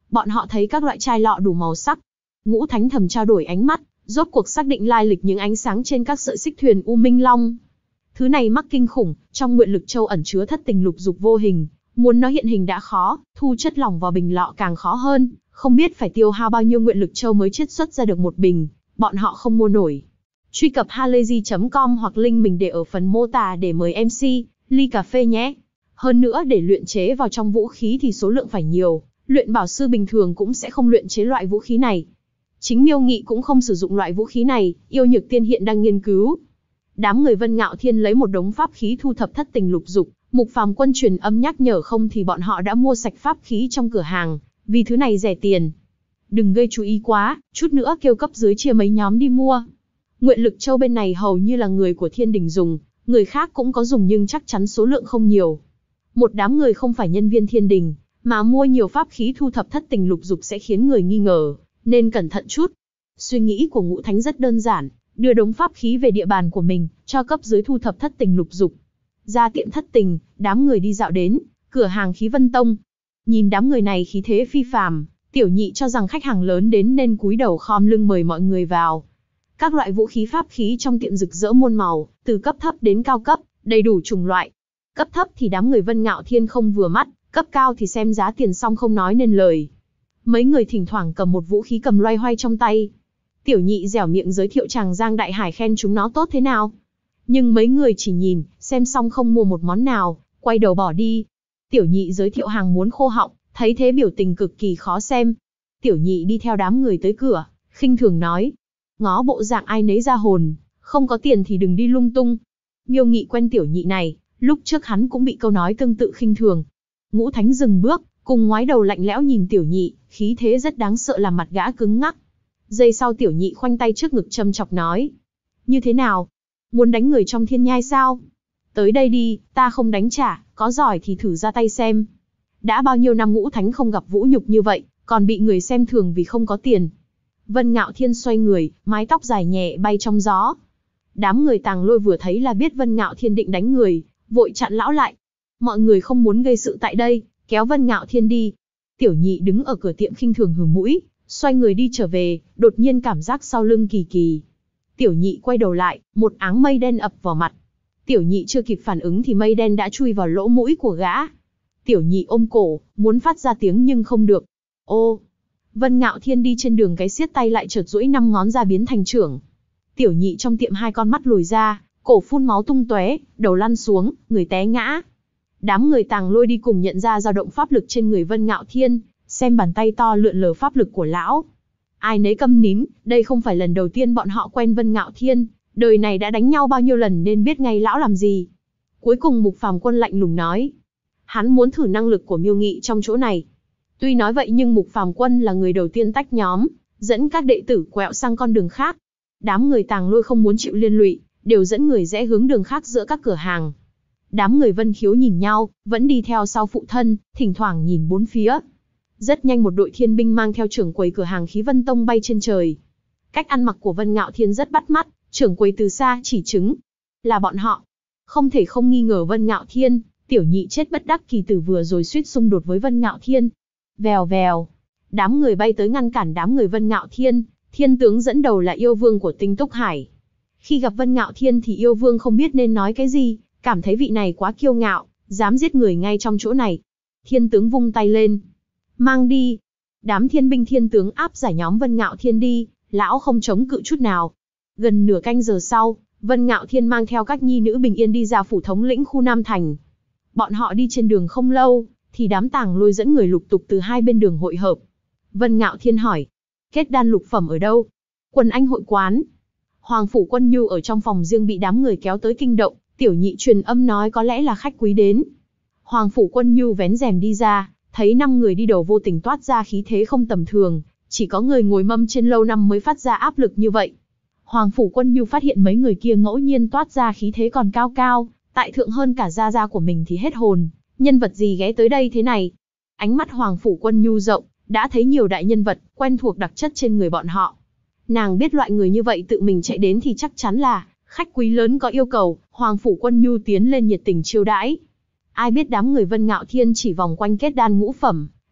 Speaker 1: Bọn họ thấy các loại chai lọ đủ màu sắc. Ngũ Thánh thầm trao đổi ánh mắt, rốt cuộc xác định lai lịch những ánh sáng trên các sợi xích thuyền U Minh Long. Thứ này mắc kinh khủng, trong Nguyện Lực Châu ẩn chứa thất tình lục dục vô hình, muốn nó hiện hình đã khó, thu chất lỏng vào bình lọ càng khó hơn, không biết phải tiêu hao bao nhiêu Nguyện Lực Châu mới chiết xuất ra được một bình, bọn họ không mua nổi. Truy cập halayzi.com hoặc link mình để ở phần mô tả để mời MC ly cà phê nhé. Hơn nữa để luyện chế vào trong vũ khí thì số lượng phải nhiều, luyện bảo sư bình thường cũng sẽ không luyện chế loại vũ khí này. Chính Miêu Nghị cũng không sử dụng loại vũ khí này, Yêu Nhược Tiên hiện đang nghiên cứu. Đám người Vân Ngạo Thiên lấy một đống pháp khí thu thập thất tình lục dục, Mục Phàm Quân truyền âm nhắc nhở không thì bọn họ đã mua sạch pháp khí trong cửa hàng, vì thứ này rẻ tiền. Đừng gây chú ý quá, chút nữa kêu cấp dưới chia mấy nhóm đi mua. Nguyện Lực Châu bên này hầu như là người của Thiên Đình dùng, người khác cũng có dùng nhưng chắc chắn số lượng không nhiều. Một đám người không phải nhân viên Thiên Đình, mà mua nhiều pháp khí thu thập thất tình lục dục sẽ khiến người nghi ngờ, nên cẩn thận chút. Suy nghĩ của Ngũ Thánh rất đơn giản, đưa đống pháp khí về địa bàn của mình, cho cấp dưới thu thập thất tình lục dục. Ra tiệm thất tình, đám người đi dạo đến cửa hàng Khí Vân Tông. Nhìn đám người này khí thế phi phàm, Tiểu Nhị cho rằng khách hàng lớn đến nên cúi đầu khom lưng mời mọi người vào. Các loại vũ khí pháp khí trong tiệm rực rỡ muôn màu, từ cấp thấp đến cao cấp, đầy đủ chủng loại. Cấp thấp thì đám người Vân Ngạo Thiên không vừa mắt, cấp cao thì xem giá tiền xong không nói nên lời. Mấy người thỉnh thoảng cầm một vũ khí cầm loay hoay trong tay. Tiểu Nhị dẻo miệng giới thiệu chàng Giang Đại Hải khen chúng nó tốt thế nào. Nhưng mấy người chỉ nhìn, xem xong không mua một món nào, quay đầu bỏ đi. Tiểu Nhị giới thiệu hàng muốn khô họng, thấy thế biểu tình cực kỳ khó xem. Tiểu Nhị đi theo đám người tới cửa, khinh thường nói. Ngó bộ dạng ai nấy ra hồn, không có tiền thì đừng đi lung tung. Miêu Nghị quen Tiểu Nhị này, lúc trước hắn cũng bị câu nói tương tự khinh thường. Ngũ Thánh dừng bước, cùng ngoái đầu lạnh lẽo nhìn Tiểu Nhị, khí thế rất đáng sợ làm mặt gã cứng ngắc. Giây sau Tiểu Nhị khoanh tay trước ngực châm chọc nói. Như thế nào? Muốn đánh người trong thiên nhai sao? Tới đây đi, ta không đánh trả, có giỏi thì thử ra tay xem. Đã bao nhiêu năm Ngũ Thánh không gặp vũ nhục như vậy, còn bị người xem thường vì không có tiền. Vân Ngạo Thiên xoay người, mái tóc dài nhẹ bay trong gió. Đám người Tàng Lôi vừa thấy là biết Vân Ngạo Thiên định đánh người, vội chặn lão lại. Mọi người không muốn gây sự tại đây, kéo Vân Ngạo Thiên đi. Tiểu Nhị đứng ở cửa tiệm khinh thường hừ mũi, xoay người đi trở về, đột nhiên cảm giác sau lưng kỳ kỳ. Tiểu Nhị quay đầu lại, một áng mây đen ập vào mặt. Tiểu Nhị chưa kịp phản ứng thì mây đen đã chui vào lỗ mũi của gã. Tiểu Nhị ôm cổ, muốn phát ra tiếng nhưng không được. Ô! Vân Ngạo Thiên đi trên đường cái siết tay lại chợt duỗi 5 ngón ra biến thành chưởng. Tiểu Nhị trong tiệm hai con mắt lồi ra, cổ phun máu tung tóe, đầu lăn xuống, người té ngã. Đám người Tàng Lôi đi cùng nhận ra dao động pháp lực trên người Vân Ngạo Thiên, xem bàn tay to lượn lờ pháp lực của lão. Ai nấy câm nín, đây không phải lần đầu tiên bọn họ quen Vân Ngạo Thiên, đời này đã đánh nhau bao nhiêu lần nên biết ngay lão làm gì. Cuối cùng Mục Phàm Quân lạnh lùng nói, hắn muốn thử năng lực của Miêu Nghị trong chỗ này. Tuy nói vậy nhưng Mục Phàm Quân là người đầu tiên tách nhóm, dẫn các đệ tử quẹo sang con đường khác. Đám người Tàng Lôi không muốn chịu liên lụy, đều dẫn người rẽ hướng đường khác giữa các cửa hàng. Đám người Vân Khiếu nhìn nhau, vẫn đi theo sau phụ thân, thỉnh thoảng nhìn bốn phía. Rất nhanh một đội thiên binh mang theo trưởng quầy cửa hàng Khí Vân Tông bay trên trời. Cách ăn mặc của Vân Ngạo Thiên rất bắt mắt, trưởng quầy từ xa chỉ chứng là bọn họ. Không thể không nghi ngờ Vân Ngạo Thiên, Tiểu Nhị chết bất đắc kỳ tử vừa rồi suýt xung đột với Vân Ngạo Thiên. Vèo vèo, đám người bay tới ngăn cản đám người Vân Ngạo Thiên, thiên tướng dẫn đầu là yêu vương của Tinh Túc Hải. Khi gặp Vân Ngạo Thiên thì yêu vương không biết nên nói cái gì, cảm thấy vị này quá kiêu ngạo, dám giết người ngay trong chỗ này. Thiên tướng vung tay lên, mang đi. Đám thiên binh thiên tướng áp giải nhóm Vân Ngạo Thiên đi, lão không chống cự chút nào. Gần nửa canh giờ sau, Vân Ngạo Thiên mang theo các nhi nữ bình yên đi ra phủ thống lĩnh khu Nam Thành. Bọn họ đi trên đường không lâu, thì đám Tàng Lôi dẫn người lục tục từ hai bên đường hội hợp. Vân Ngạo Thiên hỏi, kết đan lục phẩm ở đâu? Quần Anh hội quán. Hoàng phủ Quân Nhu ở trong phòng riêng bị đám người kéo tới kinh động, Tiểu Nhị truyền âm nói có lẽ là khách quý đến. Hoàng phủ Quân Nhu vén rèm đi ra, thấy 5 người đi đầu vô tình toát ra khí thế không tầm thường, chỉ có người ngồi mâm trên lâu năm mới phát ra áp lực như vậy. Hoàng phủ Quân Nhu phát hiện mấy người kia ngẫu nhiên toát ra khí thế còn cao cao, tại thượng hơn cả gia gia của mình thì hết hồn, nhân vật gì ghé tới đây thế này? Ánh mắt Hoàng phủ Quân Nhu rộng, đã thấy nhiều đại nhân vật, quen thuộc đặc chất trên người bọn họ. Nàng biết loại người như vậy tự mình chạy đến thì chắc chắn là khách quý lớn có yêu cầu, Hoàng phủ Quân Nhu tiến lên nhiệt tình chiêu đãi. Ai biết đám người Vân Ngạo Thiên chỉ vòng quanh kết đan ngũ phẩm,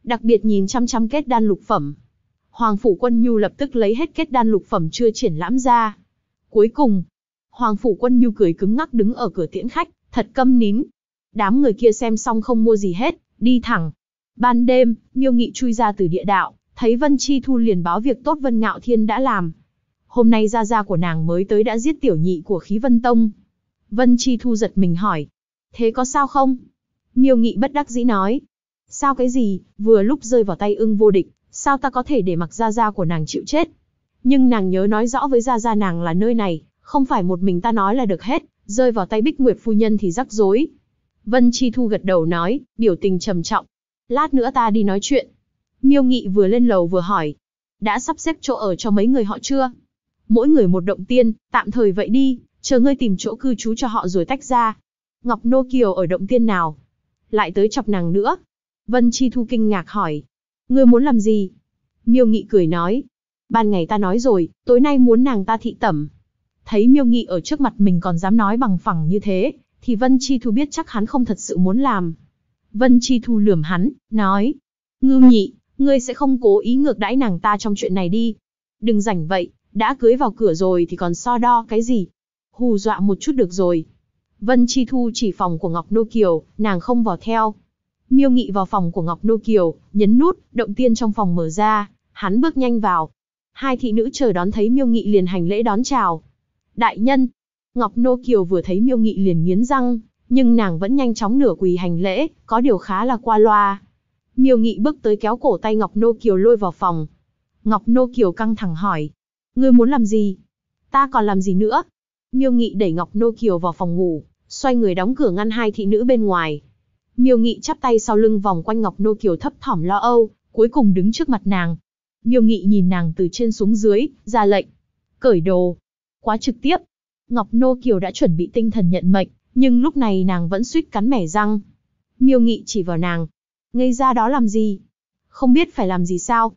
Speaker 1: đặc biệt nhìn chăm chăm kết đan lục phẩm. Hoàng Phủ Quân Nhu lập tức lấy hết kết đan lục phẩm chưa triển lãm ra. Cuối cùng, Hoàng Phủ Quân Nhu cười cứng ngắc đứng ở cửa tiễn khách, thật câm nín. Đám người kia xem xong không mua gì hết, đi thẳng. Ban đêm, Miêu Nghị chui ra từ địa đạo, thấy Vân Chi Thu liền báo việc tốt Vân Ngạo Thiên đã làm. Hôm nay gia gia của nàng mới tới đã giết tiểu nhị của Khí Vân Tông. Vân Chi Thu giật mình hỏi, thế có sao không? Miêu Nghị bất đắc dĩ nói, sao cái gì, vừa lúc rơi vào tay Ưng Vô Địch, sao ta có thể để mặc gia gia của nàng chịu chết? Nhưng nàng nhớ nói rõ với gia gia nàng là nơi này, không phải một mình ta nói là được hết, rơi vào tay Bích Nguyệt phu nhân thì rắc rối. Vân Chi Thu gật đầu nói, biểu tình trầm trọng. Lát nữa ta đi nói chuyện. Miêu Nghị vừa lên lầu vừa hỏi, đã sắp xếp chỗ ở cho mấy người họ chưa? Mỗi người một động tiên, tạm thời vậy đi, chờ ngươi tìm chỗ cư trú cho họ rồi tách ra. Ngọc Nô Kiều ở động tiên nào? Lại tới chọc nàng nữa. Vân Chi Thu kinh ngạc hỏi, ngươi muốn làm gì? Miêu Nghị cười nói, ban ngày ta nói rồi, tối nay muốn nàng ta thị tẩm. Thấy Miêu Nghị ở trước mặt mình còn dám nói bằng phẳng như thế, thì Vân Chi Thu biết chắc hắn không thật sự muốn làm. Vân Chi Thu lườm hắn, nói, Ngưu Nhị, ngươi sẽ không cố ý ngược đãi nàng ta trong chuyện này đi. Đừng rảnh vậy, đã cưới vào cửa rồi thì còn so đo cái gì? Hù dọa một chút được rồi. Vân Chi Thu chỉ phòng của Ngọc Nô Kiều, nàng không vào theo. Miêu Nghị vào phòng của Ngọc Nô Kiều, nhấn nút, động tiên trong phòng mở ra, hắn bước nhanh vào. Hai thị nữ chờ đón thấy Miêu Nghị liền hành lễ đón chào. Đại nhân. Ngọc Nô Kiều vừa thấy Miêu Nghị liền nghiến răng, nhưng nàng vẫn nhanh chóng nửa quỳ hành lễ, có điều khá là qua loa. Miêu Nghị bước tới kéo cổ tay Ngọc Nô Kiều lôi vào phòng. Ngọc Nô Kiều căng thẳng hỏi, ngươi muốn làm gì? Ta còn làm gì nữa? Miêu Nghị đẩy Ngọc Nô Kiều vào phòng ngủ, xoay người đóng cửa ngăn hai thị nữ bên ngoài. Miêu Nghị chắp tay sau lưng vòng quanh Ngọc Nô Kiều thấp thỏm lo âu, cuối cùng đứng trước mặt nàng. Miêu Nghị nhìn nàng từ trên xuống dưới, ra lệnh, cởi đồ. Quá trực tiếp. Ngọc Nô Kiều đã chuẩn bị tinh thần nhận mệnh, nhưng lúc này nàng vẫn suýt cắn mẻ răng. Miêu Nghị chỉ vào nàng, ngây ra đó làm gì? Không biết phải làm gì sao?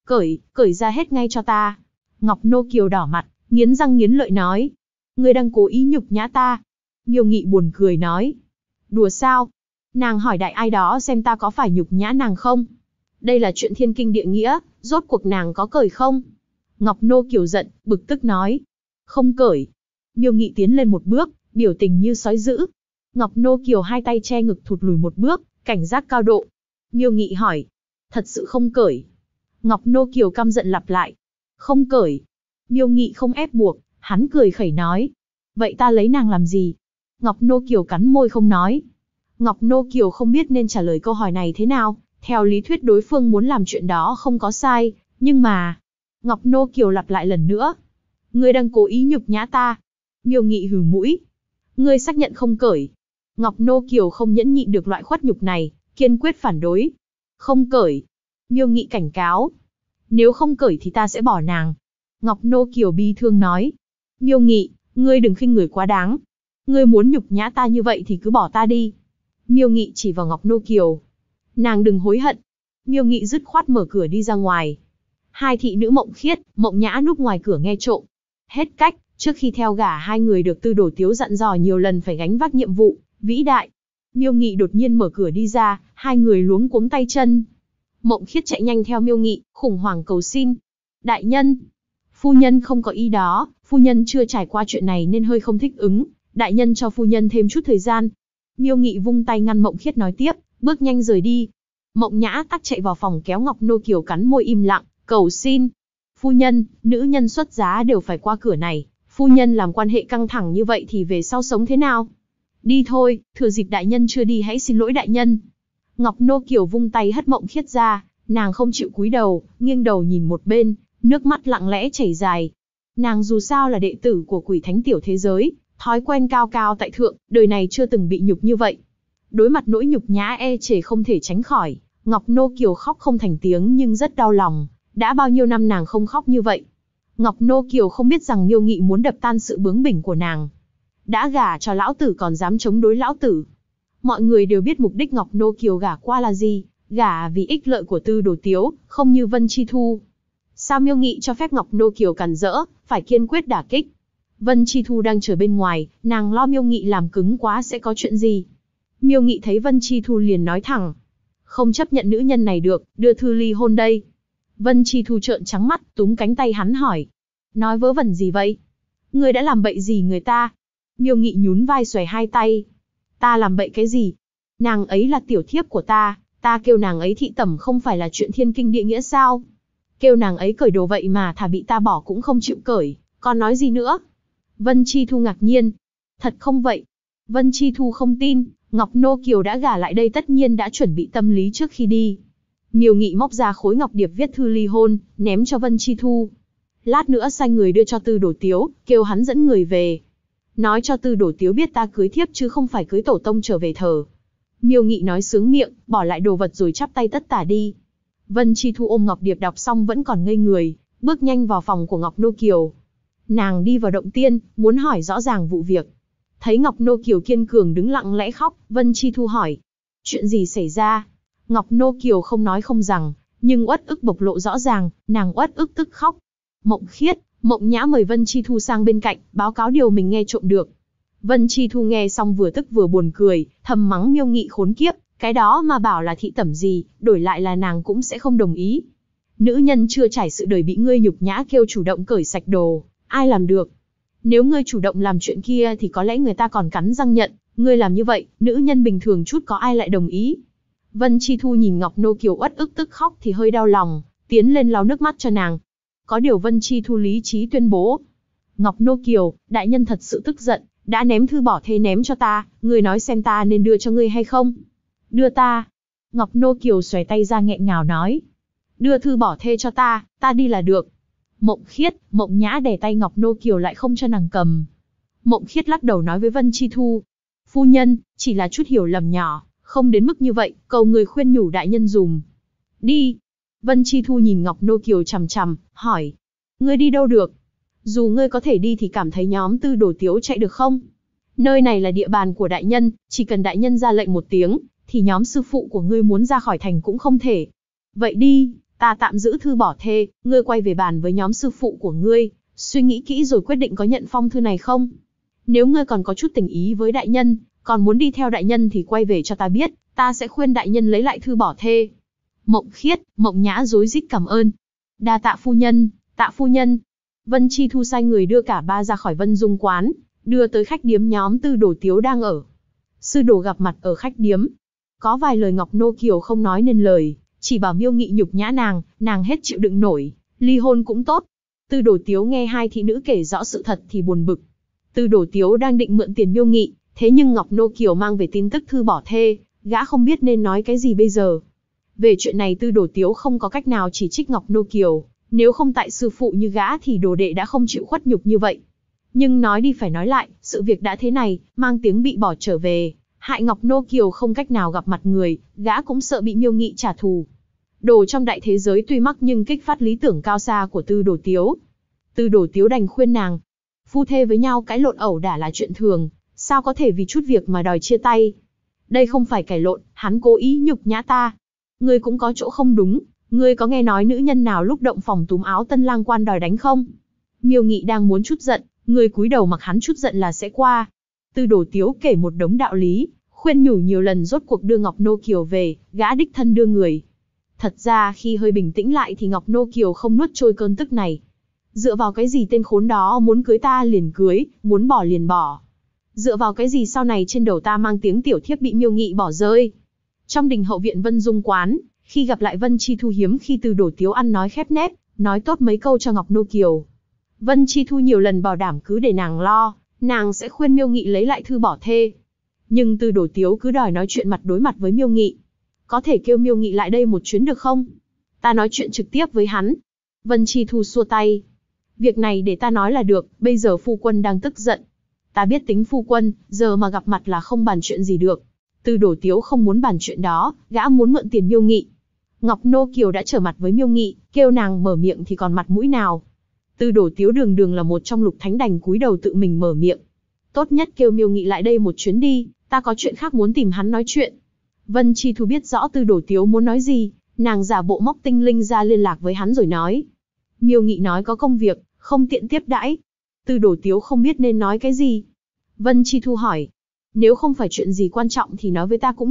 Speaker 1: Cởi ra hết ngay cho ta. Ngọc Nô Kiều đỏ mặt, nghiến răng nghiến lợi nói, ngươi đang cố ý nhục nhã ta. Miêu Nghị buồn cười nói, đùa sao? Nàng hỏi đại ai đó xem ta có phải nhục nhã nàng không? Đây là chuyện thiên kinh địa nghĩa, rốt cuộc nàng có cởi không? Ngọc Nô Kiều giận, bực tức nói, không cởi. Miêu Nghị tiến lên một bước, biểu tình như sói dữ. Ngọc Nô Kiều hai tay che ngực thụt lùi một bước, cảnh giác cao độ. Miêu Nghị hỏi, thật sự không cởi? Ngọc Nô Kiều căm giận lặp lại, không cởi. Miêu Nghị không ép buộc, hắn cười khẩy nói, vậy ta lấy nàng làm gì? Ngọc Nô Kiều cắn môi không nói. Ngọc Nô Kiều không biết nên trả lời câu hỏi này thế nào, theo lý thuyết đối phương muốn làm chuyện đó không có sai, nhưng mà... Ngọc Nô Kiều lặp lại lần nữa, ngươi đang cố ý nhục nhã ta. Miêu Nghị hừ mũi, ngươi xác nhận không cởi? Ngọc Nô Kiều không nhẫn nhịn được loại khuất nhục này, kiên quyết phản đối. Không cởi. Miêu Nghị cảnh cáo, nếu không cởi thì ta sẽ bỏ nàng. Ngọc Nô Kiều bi thương nói, Miêu Nghị, ngươi đừng khinh người quá đáng. Ngươi muốn nhục nhã ta như vậy thì cứ bỏ ta đi. Miêu Nghị chỉ vào Ngọc Nô Kiều, nàng đừng hối hận. Miêu Nghị dứt khoát mở cửa đi ra ngoài. Hai thị nữ Mộng Khiết, Mộng Nhã núp ngoài cửa nghe trộm. Hết cách, trước khi theo gả hai người được Tư Đồ Tiếu dặn dò nhiều lần phải gánh vác nhiệm vụ vĩ đại. Miêu Nghị đột nhiên mở cửa đi ra, hai người luống cuống tay chân. Mộng Khiết chạy nhanh theo Miêu Nghị, khủng hoảng cầu xin, đại nhân, phu nhân không có ý đó, phu nhân chưa trải qua chuyện này nên hơi không thích ứng, đại nhân cho phu nhân thêm chút thời gian. Miêu Nghị vung tay ngăn Mộng Khiết nói tiếp, bước nhanh rời đi. Mộng Nhã tắc chạy vào phòng kéo Ngọc Nô Kiều cắn môi im lặng, cầu xin, phu nhân, nữ nhân xuất giá đều phải qua cửa này, phu nhân làm quan hệ căng thẳng như vậy thì về sau sống thế nào? Đi thôi, thừa dịp đại nhân chưa đi hãy xin lỗi đại nhân. Ngọc Nô Kiều vung tay hất Mộng Khiết ra, nàng không chịu cúi đầu, nghiêng đầu nhìn một bên, nước mắt lặng lẽ chảy dài. Nàng dù sao là đệ tử của Quỷ Thánh tiểu thế giới, thói quen cao cao tại thượng, đời này chưa từng bị nhục như vậy. Đối mặt nỗi nhục nhã e chề không thể tránh khỏi, Ngọc Nô Kiều khóc không thành tiếng nhưng rất đau lòng, đã bao nhiêu năm nàng không khóc như vậy. Ngọc Nô Kiều không biết rằng Miêu Nghị muốn đập tan sự bướng bỉnh của nàng. Đã gả cho lão tử còn dám chống đối lão tử. Mọi người đều biết mục đích Ngọc Nô Kiều gả qua là gì, gả vì ích lợi của Tư Đồ Tiếu, không như Vân Chi Thu. Sao Miêu Nghị cho phép Ngọc Nô Kiều cản rỡ, phải kiên quyết đả kích. Vân Chi Thu đang chờ bên ngoài, nàng lo Miêu Nghị làm cứng quá sẽ có chuyện gì. Miêu Nghị thấy Vân Chi Thu liền nói thẳng, không chấp nhận nữ nhân này được, đưa thư ly hôn đây. Vân Chi Thu trợn trắng mắt, túm cánh tay hắn hỏi. Nói vớ vẩn gì vậy? Ngươi đã làm bậy gì người ta? Miêu Nghị nhún vai xòe hai tay. Ta làm bậy cái gì? Nàng ấy là tiểu thiếp của ta kêu nàng ấy thị tẩm không phải là chuyện thiên kinh địa nghĩa sao? Kêu nàng ấy cởi đồ vậy mà thà bị ta bỏ cũng không chịu cởi, còn nói gì nữa? Vân Chi Thu ngạc nhiên. Thật không vậy? Vân Chi Thu không tin, Ngọc Nô Kiều đã gả lại đây tất nhiên đã chuẩn bị tâm lý trước khi đi. Miêu Nghị móc ra khối ngọc điệp viết thư ly hôn, ném cho Vân Chi Thu. Lát nữa sai người đưa cho Tư Đồ Tiếu, kêu hắn dẫn người về. Nói cho Tư Đồ Tiếu biết ta cưới thiếp chứ không phải cưới tổ tông trở về thờ. Miêu Nghị nói sướng miệng, bỏ lại đồ vật rồi chắp tay tất tả đi. Vân Chi Thu ôm ngọc điệp đọc xong vẫn còn ngây người, bước nhanh vào phòng của Ngọc Nô Kiều. Nàng đi vào động tiên, muốn hỏi rõ ràng vụ việc. Thấy Ngọc Nô Kiều kiên cường đứng lặng lẽ khóc, Vân Chi Thu hỏi. Chuyện gì xảy ra? Ngọc Nô Kiều không nói không rằng, nhưng uất ức bộc lộ rõ ràng, nàng uất ức tức khóc. Mộng Khiết, Mộng Nhã mời Vân Chi Thu sang bên cạnh, báo cáo điều mình nghe trộm được. Vân Chi Thu nghe xong vừa tức vừa buồn cười, thầm mắng Miêu Nghị khốn kiếp, cái đó mà bảo là thị tẩm gì, đổi lại là nàng cũng sẽ không đồng ý. Nữ nhân chưa trải sự đời bị ngươi nhục nhã kêu chủ động cởi sạch đồ, ai làm được? Nếu ngươi chủ động làm chuyện kia thì có lẽ người ta còn cắn răng nhận, ngươi làm như vậy, nữ nhân bình thường chút có ai lại đồng ý? Vân Chi Thu nhìn Ngọc Nô Kiều uất ức tức khóc thì hơi đau lòng, tiến lên lau nước mắt cho nàng. Có điều Vân Chi Thu lý trí tuyên bố. Ngọc Nô Kiều, đại nhân thật sự tức giận, đã ném thư bỏ thê ném cho ta, ngươi nói xem ta nên đưa cho ngươi hay không? Đưa ta. Ngọc Nô Kiều xòe tay ra nghẹn ngào nói. Đưa thư bỏ thê cho ta đi là được. Mộng Khiết, Mộng Nhã đè tay Ngọc Nô Kiều lại không cho nàng cầm. Mộng Khiết lắc đầu nói với Vân Chi Thu. Phu nhân, chỉ là chút hiểu lầm nhỏ, không đến mức như vậy, cầu người khuyên nhủ đại nhân dùm. Đi. Vân Chi Thu nhìn Ngọc Nô Kiều chằm chằm, hỏi. Ngươi đi đâu được? Dù ngươi có thể đi thì cảm thấy nhóm Tư Đồ Tiếu chạy được không? Nơi này là địa bàn của đại nhân, chỉ cần đại nhân ra lệnh một tiếng, thì nhóm sư phụ của ngươi muốn ra khỏi thành cũng không thể. Vậy đi, ta tạm giữ thư bỏ thê, ngươi quay về bàn với nhóm sư phụ của ngươi, suy nghĩ kỹ rồi quyết định có nhận phong thư này không? Nếu ngươi còn có chút tình ý với đại nhân, còn muốn đi theo đại nhân thì quay về cho ta biết, ta sẽ khuyên đại nhân lấy lại thư bỏ thê. Mộng Khiết, Mộng Nhã rối rít cảm ơn. Đa tạ phu nhân, tạ phu nhân. Vân Chi Thu sai người đưa cả ba ra khỏi Vân Dung quán, đưa tới khách điếm nhóm Tư Đồ Tiếu đang ở. Sư đồ gặp mặt ở khách điếm. Có vài lời Ngọc Nô Kiều không nói nên lời, chỉ bảo Miêu Nghị nhục nhã nàng hết chịu đựng nổi, ly hôn cũng tốt. Tư Đồ Tiếu nghe hai thị nữ kể rõ sự thật thì buồn bực. Tư Đồ Tiếu đang định mượn tiền Miêu Nghị, thế nhưng Ngọc Nô Kiều mang về tin tức thư bỏ thê, gã không biết nên nói cái gì bây giờ. Về chuyện này Tư Đồ Tiếu không có cách nào chỉ trích Ngọc Nô Kiều, nếu không tại sư phụ như gã thì đồ đệ đã không chịu khuất nhục như vậy. Nhưng nói đi phải nói lại, sự việc đã thế này, mang tiếng bị bỏ trở về, hại Ngọc Nô Kiều không cách nào gặp mặt người, gã cũng sợ bị Miêu Nghị trả thù. Đồ trong đại thế giới tuy mắc nhưng kích phát lý tưởng cao xa của Tư Đồ Tiếu. Tư Đồ Tiếu đành khuyên nàng, phu thê với nhau cãi lộn ẩu đả là chuyện thường, sao có thể vì chút việc mà đòi chia tay. Đây không phải cãi lộn, hắn cố ý nhục nhã ta. Ngươi cũng có chỗ không đúng, ngươi có nghe nói nữ nhân nào lúc động phòng túm áo tân lang quan đòi đánh không? Miêu Nghị đang muốn chút giận, người cúi đầu mặc hắn chút giận là sẽ qua. Tư Đồ Tiếu kể một đống đạo lý, khuyên nhủ nhiều lần rốt cuộc đưa Ngọc Nô Kiều về, gã đích thân đưa người. Thật ra khi hơi bình tĩnh lại thì Ngọc Nô Kiều không nuốt trôi cơn tức này. Dựa vào cái gì tên khốn đó muốn cưới ta liền cưới, muốn bỏ liền bỏ? Dựa vào cái gì sau này trên đầu ta mang tiếng tiểu thiếp bị Miêu Nghị bỏ rơi? Trong đình hậu viện Vân Dung quán, khi gặp lại Vân Chi Thu hiếm khi Tư Đồ Tiếu ăn nói khép nép, nói tốt mấy câu cho Ngọc Nô Kiều. Vân Chi Thu nhiều lần bảo đảm cứ để nàng lo, nàng sẽ khuyên Miêu Nghị lấy lại thư bỏ thê. Nhưng Tư Đồ Tiếu cứ đòi nói chuyện mặt đối mặt với Miêu Nghị. Có thể kêu Miêu Nghị lại đây một chuyến được không? Ta nói chuyện trực tiếp với hắn. Vân Chi Thu xua tay. Việc này để ta nói là được, bây giờ phu quân đang tức giận. Ta biết tính phu quân, giờ mà gặp mặt là không bàn chuyện gì được. Tư Đồ Tiếu không muốn bàn chuyện đó, gã muốn mượn tiền Miêu Nghị. Ngọc Nô Kiều đã trở mặt với Miêu Nghị, kêu nàng mở miệng thì còn mặt mũi nào. Tư Đồ Tiếu đường đường là một trong lục thánh đành cúi đầu tự mình mở miệng. Tốt nhất kêu Miêu Nghị lại đây một chuyến đi, ta có chuyện khác muốn tìm hắn nói chuyện. Vân Chi Thu biết rõ Tư Đồ Tiếu muốn nói gì, nàng giả bộ móc tinh linh ra liên lạc với hắn rồi nói. Miêu Nghị nói có công việc, không tiện tiếp đãi. Tư Đồ Tiếu không biết nên nói cái gì. Vân Chi Thu hỏi, nếu không phải chuyện gì quan trọng thì nói với ta cũng được,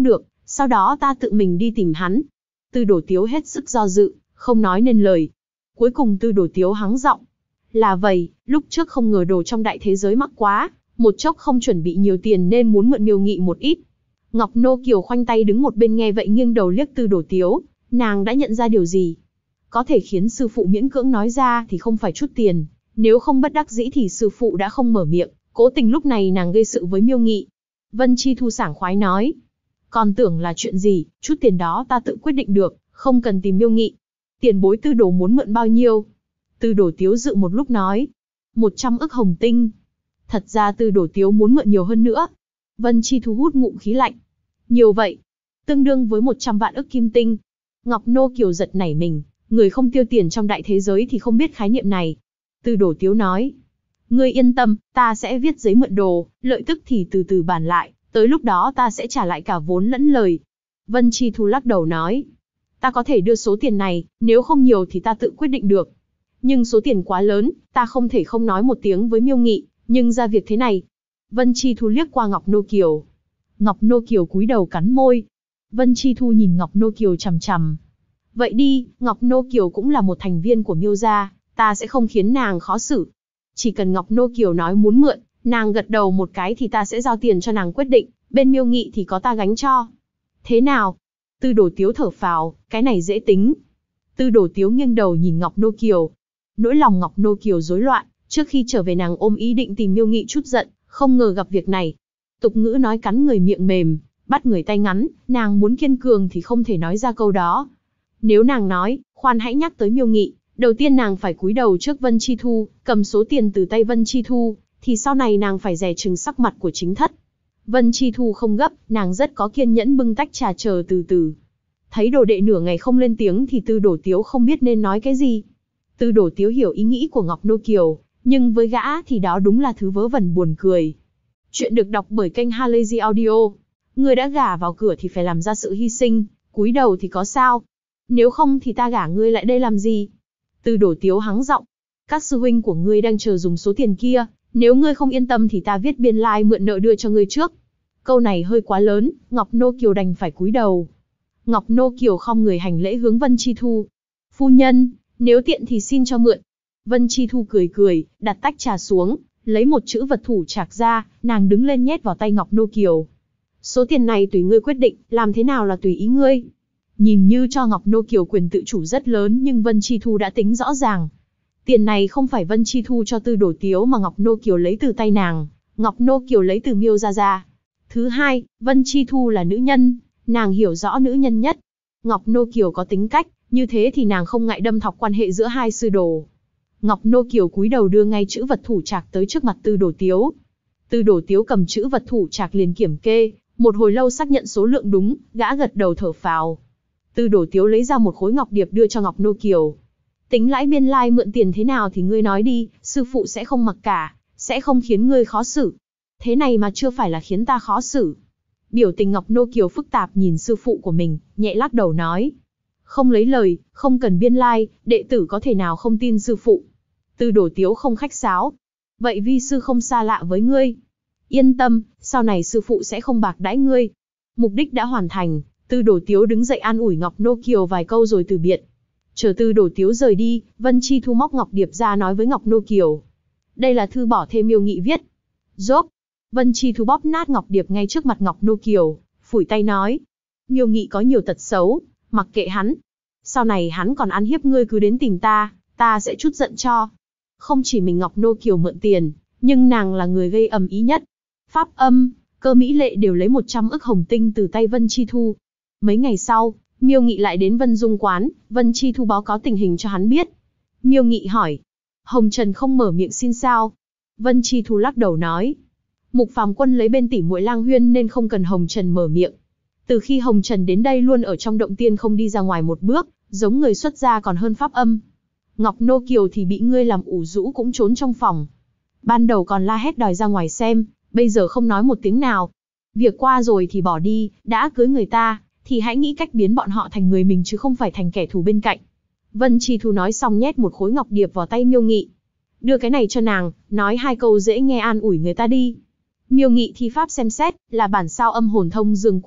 Speaker 1: Sau đó ta tự mình đi tìm hắn. Tư Đồ Tiếu hết sức do dự, không nói nên lời. Cuối cùng Tư Đồ Tiếu hắng giọng. Là vậy, lúc trước không ngờ đồ trong đại thế giới mắc quá, một chốc không chuẩn bị nhiều tiền nên muốn mượn Miêu Nghị một ít. Ngọc Nô Kiều khoanh tay đứng một bên nghe vậy nghiêng đầu liếc Tư Đồ Tiếu, nàng đã nhận ra điều gì. Có thể khiến sư phụ miễn cưỡng nói ra thì không phải chút tiền, nếu không bất đắc dĩ thì sư phụ đã không mở miệng, cố tình lúc này nàng gây sự với Miêu Nghị. Vân Chi Thu sảng khoái nói. Còn tưởng là chuyện gì, chút tiền đó ta tự quyết định được, không cần tìm Miêu Nghị. Tiền bối Tư Đồ muốn mượn bao nhiêu? Tư Đồ Tiếu dự một lúc nói. 100 ức hồng tinh. Thật ra Tư Đồ Tiếu muốn mượn nhiều hơn nữa. Vân Chi Thu hút ngụm khí lạnh. Nhiều vậy, tương đương với 100 vạn ức kim tinh. Ngọc Nô Kiều giật nảy mình, người không tiêu tiền trong đại thế giới thì không biết khái niệm này. Tư Đồ Tiếu nói. Ngươi yên tâm, ta sẽ viết giấy mượn đồ, lợi tức thì từ từ bàn lại, tới lúc đó ta sẽ trả lại cả vốn lẫn lời. Vân Chi Thu lắc đầu nói. Ta có thể đưa số tiền này, nếu không nhiều thì ta tự quyết định được. Nhưng số tiền quá lớn, ta không thể không nói một tiếng với Miêu Nghị, nhưng ra việc thế này. Vân Chi Thu liếc qua Ngọc Nô Kiều. Ngọc Nô Kiều cúi đầu cắn môi. Vân Chi Thu nhìn Ngọc Nô Kiều chằm chằm. Vậy đi, Ngọc Nô Kiều cũng là một thành viên của Miêu gia, ta sẽ không khiến nàng khó xử. Chỉ cần Ngọc Nô Kiều nói muốn mượn, nàng gật đầu một cái thì ta sẽ giao tiền cho nàng quyết định, bên Miêu Nghị thì có ta gánh cho. Thế nào? Tư Đồ Tiếu thở phào, cái này dễ tính. Tư Đồ Tiếu nghiêng đầu nhìn Ngọc Nô Kiều. Nỗi lòng Ngọc Nô Kiều rối loạn, trước khi trở về nàng ôm ý định tìm Miêu Nghị chút giận, không ngờ gặp việc này. Tục ngữ nói cắn người miệng mềm, bắt người tay ngắn, nàng muốn kiên cường thì không thể nói ra câu đó. Nếu nàng nói, khoan hãy nhắc tới Miêu Nghị, đầu tiên nàng phải cúi đầu trước Vân Chi Thu, cầm số tiền từ tay Vân Chi Thu, thì sau này nàng phải dè chừng sắc mặt của chính thất. Vân Chi Thu không gấp, nàng rất có kiên nhẫn bưng tách trà chờ từ từ. Thấy đồ đệ nửa ngày không lên tiếng thì Tư Đồ Tiếu không biết nên nói cái gì. Tư Đồ Tiếu hiểu ý nghĩ của Ngọc Nô Kiều, nhưng với gã thì đó đúng là thứ vớ vẩn buồn cười. Chuyện được đọc bởi kênh Halazy Audio. Người đã gả vào cửa thì phải làm ra sự hy sinh, cúi đầu thì có sao? Nếu không thì ta gả ngươi lại đây làm gì? Tư Đồ Tiếu hắng giọng. Các sư huynh của ngươi đang chờ dùng số tiền kia, nếu ngươi không yên tâm thì ta viết biên lai mượn nợ đưa cho ngươi trước. Câu này hơi quá lớn, Ngọc Nô Kiều đành phải cúi đầu. Ngọc Nô Kiều khom người hành lễ hướng Vân Chi Thu. Phu nhân, nếu tiện thì xin cho mượn. Vân Chi Thu cười cười, đặt tách trà xuống, lấy một chữ vật thủ trạc ra, nàng đứng lên nhét vào tay Ngọc Nô Kiều. Số tiền này tùy ngươi quyết định, làm thế nào là tùy ý ngươi. Nhìn như cho Ngọc Nô Kiều quyền tự chủ rất lớn nhưng Vân Chi Thu đã tính rõ ràng. Tiền này không phải Vân Chi Thu cho Tư Đồ Tiếu mà Ngọc Nô Kiều lấy từ tay nàng, Ngọc Nô Kiều lấy từ Miêu gia ra. Thứ hai, Vân Chi Thu là nữ nhân, nàng hiểu rõ nữ nhân nhất. Ngọc Nô Kiều có tính cách, như thế thì nàng không ngại đâm thọc quan hệ giữa hai sư đồ. Ngọc Nô Kiều cúi đầu đưa ngay chữ vật thủ trạc tới trước mặt Tư Đồ Tiếu. Tư Đồ Tiếu cầm chữ vật thủ trạc liền kiểm kê, một hồi lâu xác nhận số lượng đúng, gã gật đầu thở phào. Tư Đồ Tiếu lấy ra một khối ngọc điệp đưa cho Ngọc Nô Kiều. Tính lãi biên lai mượn tiền thế nào thì ngươi nói đi, sư phụ sẽ không mặc cả, sẽ không khiến ngươi khó xử. Thế này mà chưa phải là khiến ta khó xử. Biểu tình Ngọc Nô Kiều phức tạp nhìn sư phụ của mình, nhẹ lắc đầu nói. Không lấy lời, không cần biên lai, đệ tử có thể nào không tin sư phụ. Tư Đồ Tiếu không khách sáo. Vậy vi sư không xa lạ với ngươi. Yên tâm, sau này sư phụ sẽ không bạc đãi ngươi. Mục đích đã hoàn thành, Tư Đồ Tiếu đứng dậy an ủi Ngọc Nô Kiều vài câu rồi từ biệt. Chờ Tư Đồ Tiếu rời đi, Vân Chi Thu móc ngọc điệp ra nói với Ngọc Nô Kiều. Đây là thư bỏ thêm Miêu Nghị viết. Rốp. Vân Chi Thu bóp nát ngọc điệp ngay trước mặt Ngọc Nô Kiều, phủi tay nói. Miêu Nghị có nhiều tật xấu, mặc kệ hắn. Sau này hắn còn ăn hiếp ngươi cứ đến tìm ta, ta sẽ trút giận cho. Không chỉ mình Ngọc Nô Kiều mượn tiền, nhưng nàng là người gây ầm ĩ nhất. Pháp Âm, Cơ Mỹ Lệ đều lấy 100 ức hồng tinh từ tay Vân Chi Thu. Mấy ngày sau, Miêu Nghị lại đến Vân Dung quán, Vân Chi Thu báo cáo tình hình cho hắn biết. Miêu Nghị hỏi, Hồng Trần không mở miệng xin sao? Vân Chi Thu lắc đầu nói, Mục Phàm Quân lấy bên tỉ muội Lang Huyên nên không cần Hồng Trần mở miệng. Từ khi Hồng Trần đến đây luôn ở trong động tiên không đi ra ngoài một bước, giống người xuất gia còn hơn Pháp Âm. Ngọc Nô Kiều thì bị ngươi làm ủ rũ cũng trốn trong phòng. Ban đầu còn la hét đòi ra ngoài xem, bây giờ không nói một tiếng nào. Việc qua rồi thì bỏ đi, đã cưới người ta, thì hãy nghĩ cách biến bọn họ thành người mình chứ không phải thành kẻ thù bên cạnh. Vân Chi Thu nói xong nhét một khối ngọc điệp vào tay Miêu Nghị. Đưa cái này cho nàng, nói hai câu dễ nghe an ủi người ta đi. Miêu Nghị thi pháp xem xét, là bản sao âm hồn thông dương quyết,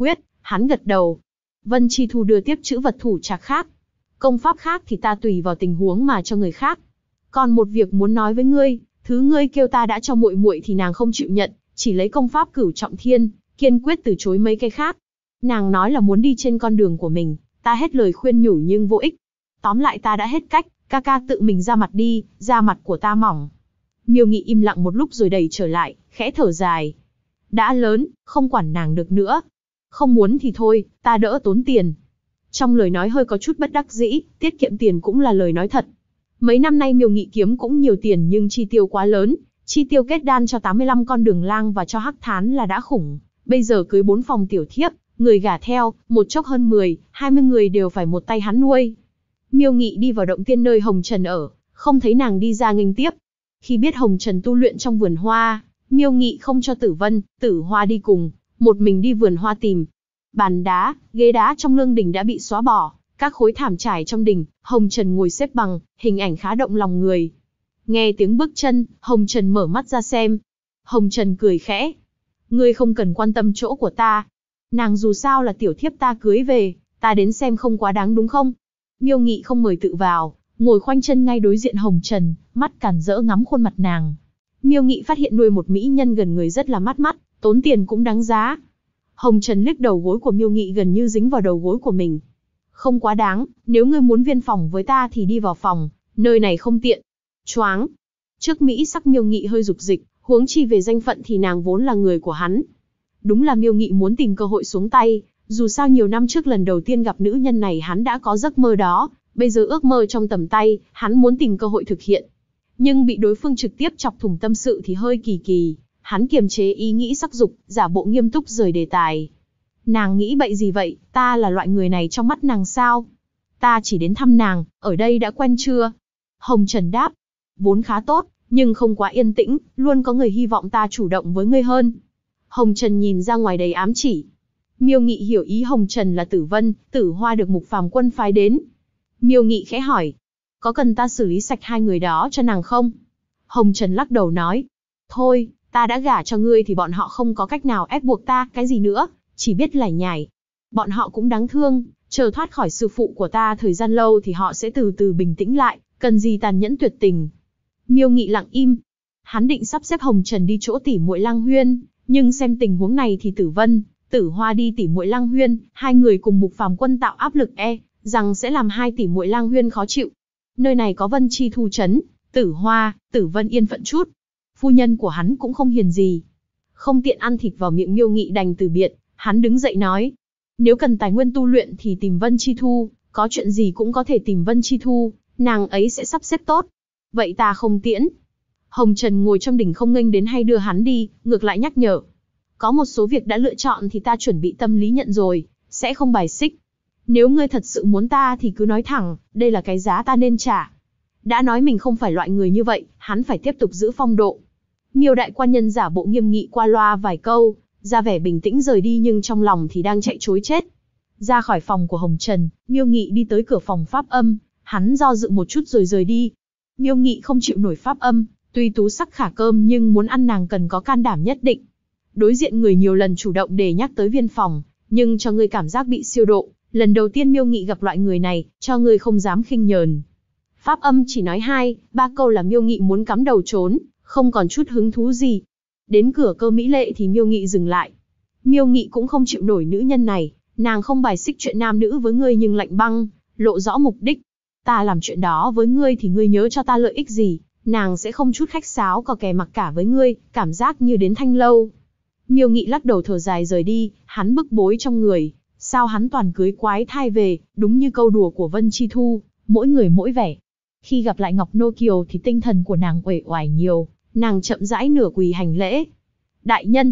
Speaker 1: Hắn gật đầu. Vân Chi Thu đưa tiếp chữ vật thủ trạc khác. Công pháp khác thì ta tùy vào tình huống mà cho người khác. Còn một việc muốn nói với ngươi, thứ ngươi kêu ta đã cho muội muội thì nàng không chịu nhận, chỉ lấy công pháp Cửu Trọng Thiên, kiên quyết từ chối mấy cái khác. Nàng nói là muốn đi trên con đường của mình, ta hết lời khuyên nhủ nhưng vô ích. Tóm lại ta đã hết cách, ca ca tự mình ra mặt đi, da mặt của ta mỏng. Miêu Nghị im lặng một lúc rồi đẩy trở lại, khẽ thở dài. Đã lớn, không quản nàng được nữa. Không muốn thì thôi, ta đỡ tốn tiền. Trong lời nói hơi có chút bất đắc dĩ, tiết kiệm tiền cũng là lời nói thật. Mấy năm nay Miêu Nghị kiếm cũng nhiều tiền nhưng chi tiêu quá lớn, chi tiêu kết đan cho 85 con đường lang và cho Hắc Thán là đã khủng. Bây giờ cưới 4 phòng tiểu thiếp, người gả theo, một chốc hơn 10, 20 người đều phải một tay hắn nuôi. Miêu Nghị đi vào động tiên nơi Hồng Trần ở, không thấy nàng đi ra nghênh tiếp. Khi biết Hồng Trần tu luyện trong vườn hoa, Miêu Nghị không cho Tử Vân, Tử Hoa đi cùng, một mình đi vườn hoa tìm. Bàn đá, ghế đá trong lương đình đã bị xóa bỏ, các khối thảm trải trong đình, Hồng Trần ngồi xếp bằng, hình ảnh khá động lòng người. Nghe tiếng bước chân, Hồng Trần mở mắt ra xem. Hồng Trần cười khẽ. Ngươi không cần quan tâm chỗ của ta. Nàng dù sao là tiểu thiếp ta cưới về, ta đến xem không quá đáng đúng không? Miêu Nghị không mời tự vào, ngồi khoanh chân ngay đối diện Hồng Trần, mắt càn rỡ ngắm khuôn mặt nàng. Miêu Nghị phát hiện nuôi một mỹ nhân gần người rất là mát mắt, tốn tiền cũng đáng giá. Hồng Trần liếc đầu gối của Miêu Nghị gần như dính vào đầu gối của mình. Không quá đáng, nếu ngươi muốn viên phòng với ta thì đi vào phòng, nơi này không tiện. Choáng. Trước mỹ sắc Miêu Nghị hơi dục dịch, huống chi về danh phận thì nàng vốn là người của hắn. Đúng là Miêu Nghị muốn tìm cơ hội xuống tay, dù sao nhiều năm trước lần đầu tiên gặp nữ nhân này hắn đã có giấc mơ đó, bây giờ ước mơ trong tầm tay, hắn muốn tìm cơ hội thực hiện. Nhưng bị đối phương trực tiếp chọc thủng tâm sự thì hơi kỳ kỳ, hắn kiềm chế ý nghĩ sắc dục, giả bộ nghiêm túc rời đề tài. Nàng nghĩ bậy gì vậy, ta là loại người này trong mắt nàng sao? Ta chỉ đến thăm nàng, ở đây đã quen chưa? Hồng Trần đáp, vốn khá tốt, nhưng không quá yên tĩnh, luôn có người hy vọng ta chủ động với ngươi hơn. Hồng Trần nhìn ra ngoài đầy ám chỉ. Miêu Nghị hiểu ý Hồng Trần là Tử Vân, Tử Hoa được Mục Phàm Quân phái đến. Miêu Nghị khẽ hỏi, có cần ta xử lý sạch hai người đó cho nàng không? Hồng Trần lắc đầu nói, thôi, ta đã gả cho ngươi thì bọn họ không có cách nào ép buộc ta, cái gì nữa, chỉ biết lải nhải. Bọn họ cũng đáng thương, chờ thoát khỏi sư phụ của ta thời gian lâu thì họ sẽ từ từ bình tĩnh lại, cần gì tàn nhẫn tuyệt tình. Miêu Nghị lặng im. Hắn định sắp xếp Hồng Trần đi chỗ tỷ muội Lang Huyên, nhưng xem tình huống này thì Tử Vân, Tử Hoa đi tỷ muội Lang Huyên, hai người cùng Mục Phàm Quân tạo áp lực rằng sẽ làm hai tỷ muội Lang Huyên khó chịu. Nơi này có Vân Chi Thu trấn, Tử Hoa, Tử Vân yên phận chút. Phu nhân của hắn cũng không hiền gì. Không tiện ăn thịt vào miệng Miêu Nghị đành từ biệt, hắn đứng dậy nói. Nếu cần tài nguyên tu luyện thì tìm Vân Chi Thu, có chuyện gì cũng có thể tìm Vân Chi Thu, nàng ấy sẽ sắp xếp tốt. Vậy ta không tiễn. Hồng Trần ngồi trong đỉnh không nghênh đến hay đưa hắn đi, ngược lại nhắc nhở. Có một số việc đã lựa chọn thì ta chuẩn bị tâm lý nhận rồi, sẽ không bài xích. Nếu ngươi thật sự muốn ta thì cứ nói thẳng, đây là cái giá ta nên trả. Đã nói mình không phải loại người như vậy, hắn phải tiếp tục giữ phong độ. Miêu đại quan nhân giả bộ nghiêm nghị qua loa vài câu, ra vẻ bình tĩnh rời đi nhưng trong lòng thì đang chạy trối chết. Ra khỏi phòng của Hồng Trần, Miêu Nghị đi tới cửa phòng pháp âm, hắn do dự một chút rồi rời đi. Miêu Nghị không chịu nổi pháp âm, tuy tú sắc khả cơm nhưng muốn ăn nàng cần có can đảm nhất định. Đối diện người nhiều lần chủ động để nhắc tới viên phòng, nhưng cho người cảm giác bị siêu độ. Lần đầu tiên Miêu Nghị gặp loại người này, cho người không dám khinh nhờn. Pháp âm chỉ nói 2-3 câu là Miêu Nghị muốn cắm đầu trốn, không còn chút hứng thú gì. Đến cửa Cơ Mỹ Lệ thì Miêu Nghị dừng lại. Miêu Nghị cũng không chịu nổi nữ nhân này, nàng không bài xích chuyện nam nữ với ngươi nhưng lạnh băng, lộ rõ mục đích. Ta làm chuyện đó với ngươi thì ngươi nhớ cho ta lợi ích gì, nàng sẽ không chút khách sáo cò kè mặc cả với ngươi, cảm giác như đến Thanh Lâu. Miêu Nghị lắc đầu thở dài rời đi, hắn bức bối trong người. Sao hắn toàn cưới quái thai về, đúng như câu đùa của Vân Chi Thu, mỗi người mỗi vẻ. Khi gặp lại Ngọc Nô Kiều thì tinh thần của nàng uể oải nhiều, nàng chậm rãi nửa quỳ hành lễ. Đại nhân.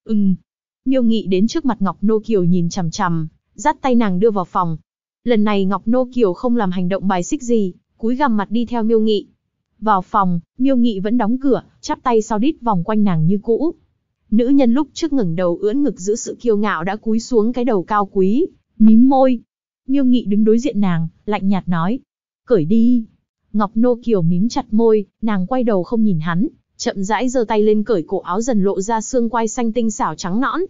Speaker 1: Miêu Nghị đến trước mặt Ngọc Nô Kiều nhìn chằm chằm, dắt tay nàng đưa vào phòng. Lần này Ngọc Nô Kiều không làm hành động bài xích gì, cúi gằm mặt đi theo Miêu Nghị. Vào phòng, Miêu Nghị vẫn đóng cửa, chắp tay sau đít vòng quanh nàng như cũ. Nữ nhân lúc trước ngẩng đầu ưỡn ngực giữ sự kiêu ngạo đã cúi xuống cái đầu cao quý, mím môi. Miêu Nghị đứng đối diện nàng, lạnh nhạt nói. Cởi đi. Ngọc Nô Kiều mím chặt môi, nàng quay đầu không nhìn hắn, chậm rãi giơ tay lên cởi cổ áo dần lộ ra xương quai xanh tinh xảo trắng nõn.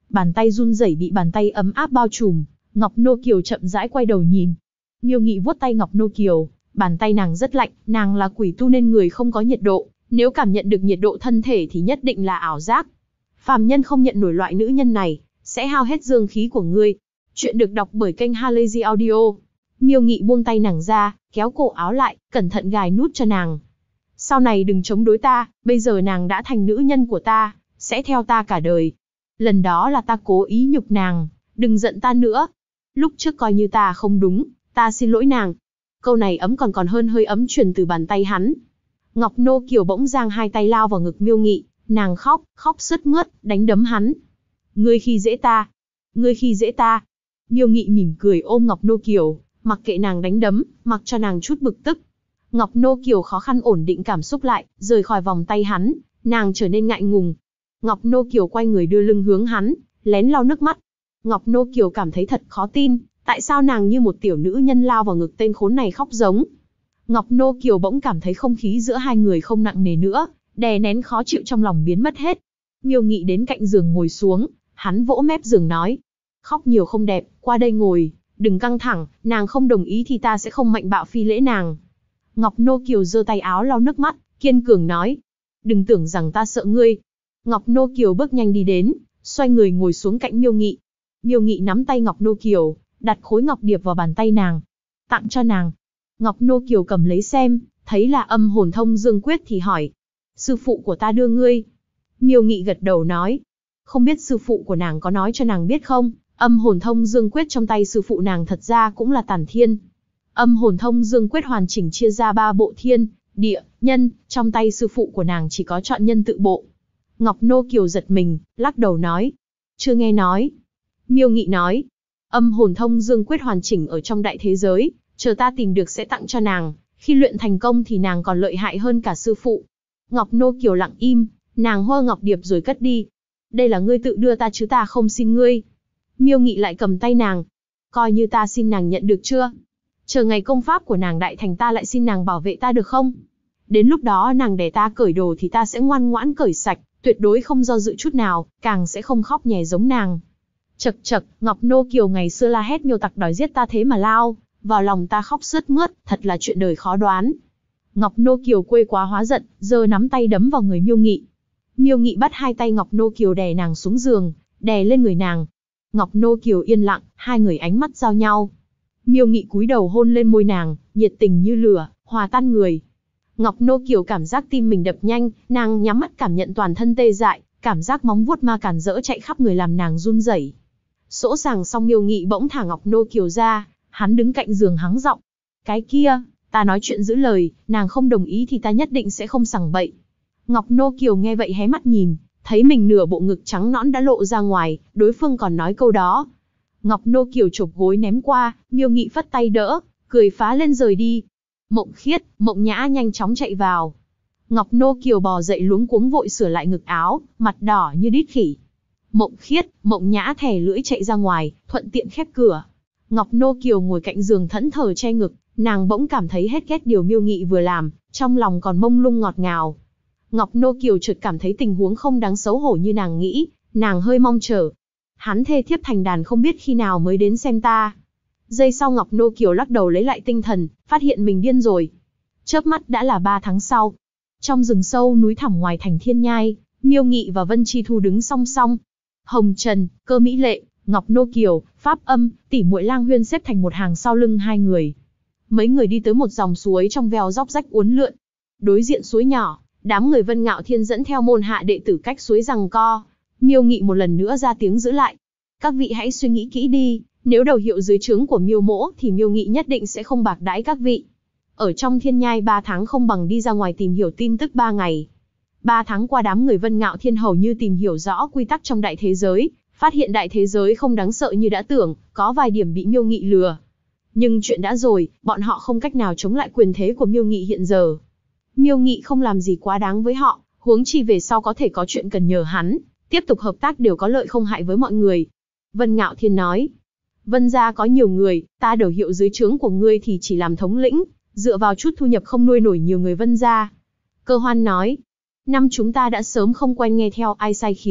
Speaker 1: bàn tay run rẩy bị bàn tay ấm áp bao trùm. Ngọc Nô Kiều chậm rãi quay đầu nhìn. Miêu Nghị vuốt tay Ngọc Nô Kiều, bàn tay nàng rất lạnh, nàng là quỷ tu nên người không có nhiệt độ, nếu cảm nhận được nhiệt độ thân thể thì nhất định là ảo giác. Phàm nhân không nhận nổi loại nữ nhân này, sẽ hao hết dương khí của ngươi. Chuyện được đọc bởi kênh Halazy Audio. Miêu Nghị buông tay nàng ra, kéo cổ áo lại, cẩn thận gài nút cho nàng. Sau này đừng chống đối ta, bây giờ nàng đã thành nữ nhân của ta, sẽ theo ta cả đời. Lần đó là ta cố ý nhục nàng, đừng giận ta nữa. Lúc trước coi như ta không đúng, ta xin lỗi nàng. Câu này ấm còn hơn hơi ấm truyền từ bàn tay hắn. Ngọc Nô Kiều bỗng giang hai tay lao vào ngực Miêu Nghị, nàng khóc sướt mướt, đánh đấm hắn. Ngươi khi dễ ta, ngươi khi dễ ta. Miêu Nghị mỉm cười ôm Ngọc Nô Kiều, mặc kệ nàng đánh đấm, mặc cho nàng chút bực tức. Ngọc Nô Kiều khó khăn ổn định cảm xúc lại, rời khỏi vòng tay hắn, nàng trở nên ngại ngùng. Ngọc Nô Kiều quay người đưa lưng hướng hắn, lén lau nước mắt. Ngọc Nô Kiều cảm thấy thật khó tin, tại sao nàng như một tiểu nữ nhân lao vào ngực tên khốn này khóc giống. Ngọc Nô Kiều bỗng cảm thấy không khí giữa hai người không nặng nề nữa, đè nén khó chịu trong lòng biến mất hết. Miêu Nghị đến cạnh giường ngồi xuống, hắn vỗ mép giường nói. Khóc nhiều không đẹp, qua đây ngồi, đừng căng thẳng, nàng không đồng ý thì ta sẽ không mạnh bạo phi lễ nàng. Ngọc Nô Kiều giơ tay áo lau nước mắt, kiên cường nói. Đừng tưởng rằng ta sợ ngươi. Ngọc Nô Kiều bước nhanh đi đến, xoay người ngồi xuống cạnh Miêu Nghị. Miêu Nghị nắm tay Ngọc Nô Kiều, đặt khối ngọc điệp vào bàn tay nàng. Tặng cho nàng. Ngọc Nô Kiều cầm lấy xem, thấy là Âm Hồn Thông Dương Quyết thì hỏi. Sư phụ của ta đưa ngươi. Miêu Nghị gật đầu nói. Không biết sư phụ của nàng có nói cho nàng biết không, Âm Hồn Thông Dương Quyết trong tay sư phụ nàng thật ra cũng là Tản Thiên. Âm Hồn Thông Dương Quyết hoàn chỉnh chia ra 3 bộ thiên, địa, nhân, trong tay sư phụ của nàng chỉ có chọn nhân tự bộ. Ngọc Nô Kiều giật mình, lắc đầu nói. Chưa nghe nói. Miêu Nghị nói. Âm Hồn Thông Dương Quyết hoàn chỉnh ở trong đại thế giới, chờ ta tìm được sẽ tặng cho nàng, khi luyện thành công thì nàng còn lợi hại hơn cả sư phụ. Ngọc Nô Kiều lặng im, nàng hơ ngọc điệp rồi cất đi. Đây là ngươi tự đưa ta chứ ta không xin ngươi. Miêu Nghị lại cầm tay nàng. Coi như ta xin nàng nhận được chưa? Chờ ngày công pháp của nàng đại thành ta lại xin nàng bảo vệ ta được không? Đến lúc đó nàng để ta cởi đồ thì ta sẽ ngoan ngoãn cởi sạch, tuyệt đối không do dự chút nào, càng sẽ không khóc nhè giống nàng. Chậc chậc, Ngọc Nô Kiều ngày xưa la hét miêu tặc đòi giết ta thế mà lao vào lòng ta khóc sướt mướt, thật là chuyện đời khó đoán. Ngọc Nô Kiều quê quá hóa giận, giơ nắm tay đấm vào người Miêu Nghị. Miêu Nghị bắt hai tay Ngọc Nô Kiều đè nàng xuống giường, đè lên người nàng. Ngọc Nô Kiều yên lặng, hai người ánh mắt giao nhau. Miêu Nghị cúi đầu hôn lên môi nàng, nhiệt tình như lửa, hòa tan người. Ngọc Nô Kiều cảm giác tim mình đập nhanh, nàng nhắm mắt cảm nhận toàn thân tê dại, cảm giác móng vuốt ma càn rỡ chạy khắp người làm nàng run rẩy. Sỗ sàng xong Miêu Nghị bỗng thả Ngọc Nô Kiều ra, hắn đứng cạnh giường hắng giọng. Cái kia, ta nói chuyện giữ lời, nàng không đồng ý thì ta nhất định sẽ không sằng bậy. Ngọc Nô Kiều nghe vậy hé mắt nhìn, thấy mình nửa bộ ngực trắng nõn đã lộ ra ngoài, đối phương còn nói câu đó. Ngọc Nô Kiều chộp gối ném qua, Miêu Nghị phất tay đỡ, cười phá lên rời đi. Mộng Khiết, Mộng Nhã nhanh chóng chạy vào. Ngọc Nô Kiều bò dậy luống cuống vội sửa lại ngực áo, mặt đỏ như đít khỉ. Mộng Khiết, Mộng Nhã thè lưỡi chạy ra ngoài, thuận tiện khép cửa. Ngọc Nô Kiều ngồi cạnh giường thẫn thờ che ngực, nàng bỗng cảm thấy hết ghét điều Miêu Nghị vừa làm, trong lòng còn mông lung ngọt ngào. Ngọc Nô Kiều chợt cảm thấy tình huống không đáng xấu hổ như nàng nghĩ, nàng hơi mong chờ. Hắn thê thiếp thành đàn không biết khi nào mới đến xem ta. Giây sau Ngọc Nô Kiều lắc đầu lấy lại tinh thần, phát hiện mình điên rồi. Chớp mắt đã là 3 tháng sau. Trong rừng sâu núi thẳm ngoài thành Thiên Nhai, Miêu Nghị và Vân Chi Thu đứng song song. Hồng Trần, Cơ Mỹ Lệ, Ngọc Nô Kiều, Pháp Âm, tỷ muội Lang Huyên xếp thành một hàng sau lưng hai người. Mấy người đi tới một dòng suối trong veo róc rách uốn lượn. Đối diện suối nhỏ, đám người Vân Ngạo Thiên dẫn theo môn hạ đệ tử cách suối giằng co. Miêu Nghị một lần nữa ra tiếng giữ lại. Các vị hãy suy nghĩ kỹ đi, nếu đầu hiệu dưới trướng của Miêu Mỗ thì Miêu Nghị nhất định sẽ không bạc đãi các vị. Ở trong Thiên Nhai 3 tháng không bằng đi ra ngoài tìm hiểu tin tức 3 ngày. 3 tháng qua đám người Vân Ngạo Thiên hầu như tìm hiểu rõ quy tắc trong đại thế giới, phát hiện đại thế giới không đáng sợ như đã tưởng, có vài điểm bị Miêu Nghị lừa. Nhưng chuyện đã rồi, bọn họ không cách nào chống lại quyền thế của Miêu Nghị hiện giờ. Miêu Nghị không làm gì quá đáng với họ, huống chi về sau có thể có chuyện cần nhờ hắn, tiếp tục hợp tác đều có lợi không hại với mọi người. Vân Ngạo Thiên nói, Vân gia có nhiều người, ta đầu hiệu dưới trướng của ngươi thì chỉ làm thống lĩnh, dựa vào chút thu nhập không nuôi nổi nhiều người Vân gia. Cơ Hoan nói, năm chúng ta đã sớm không quen nghe theo ai sai khiến,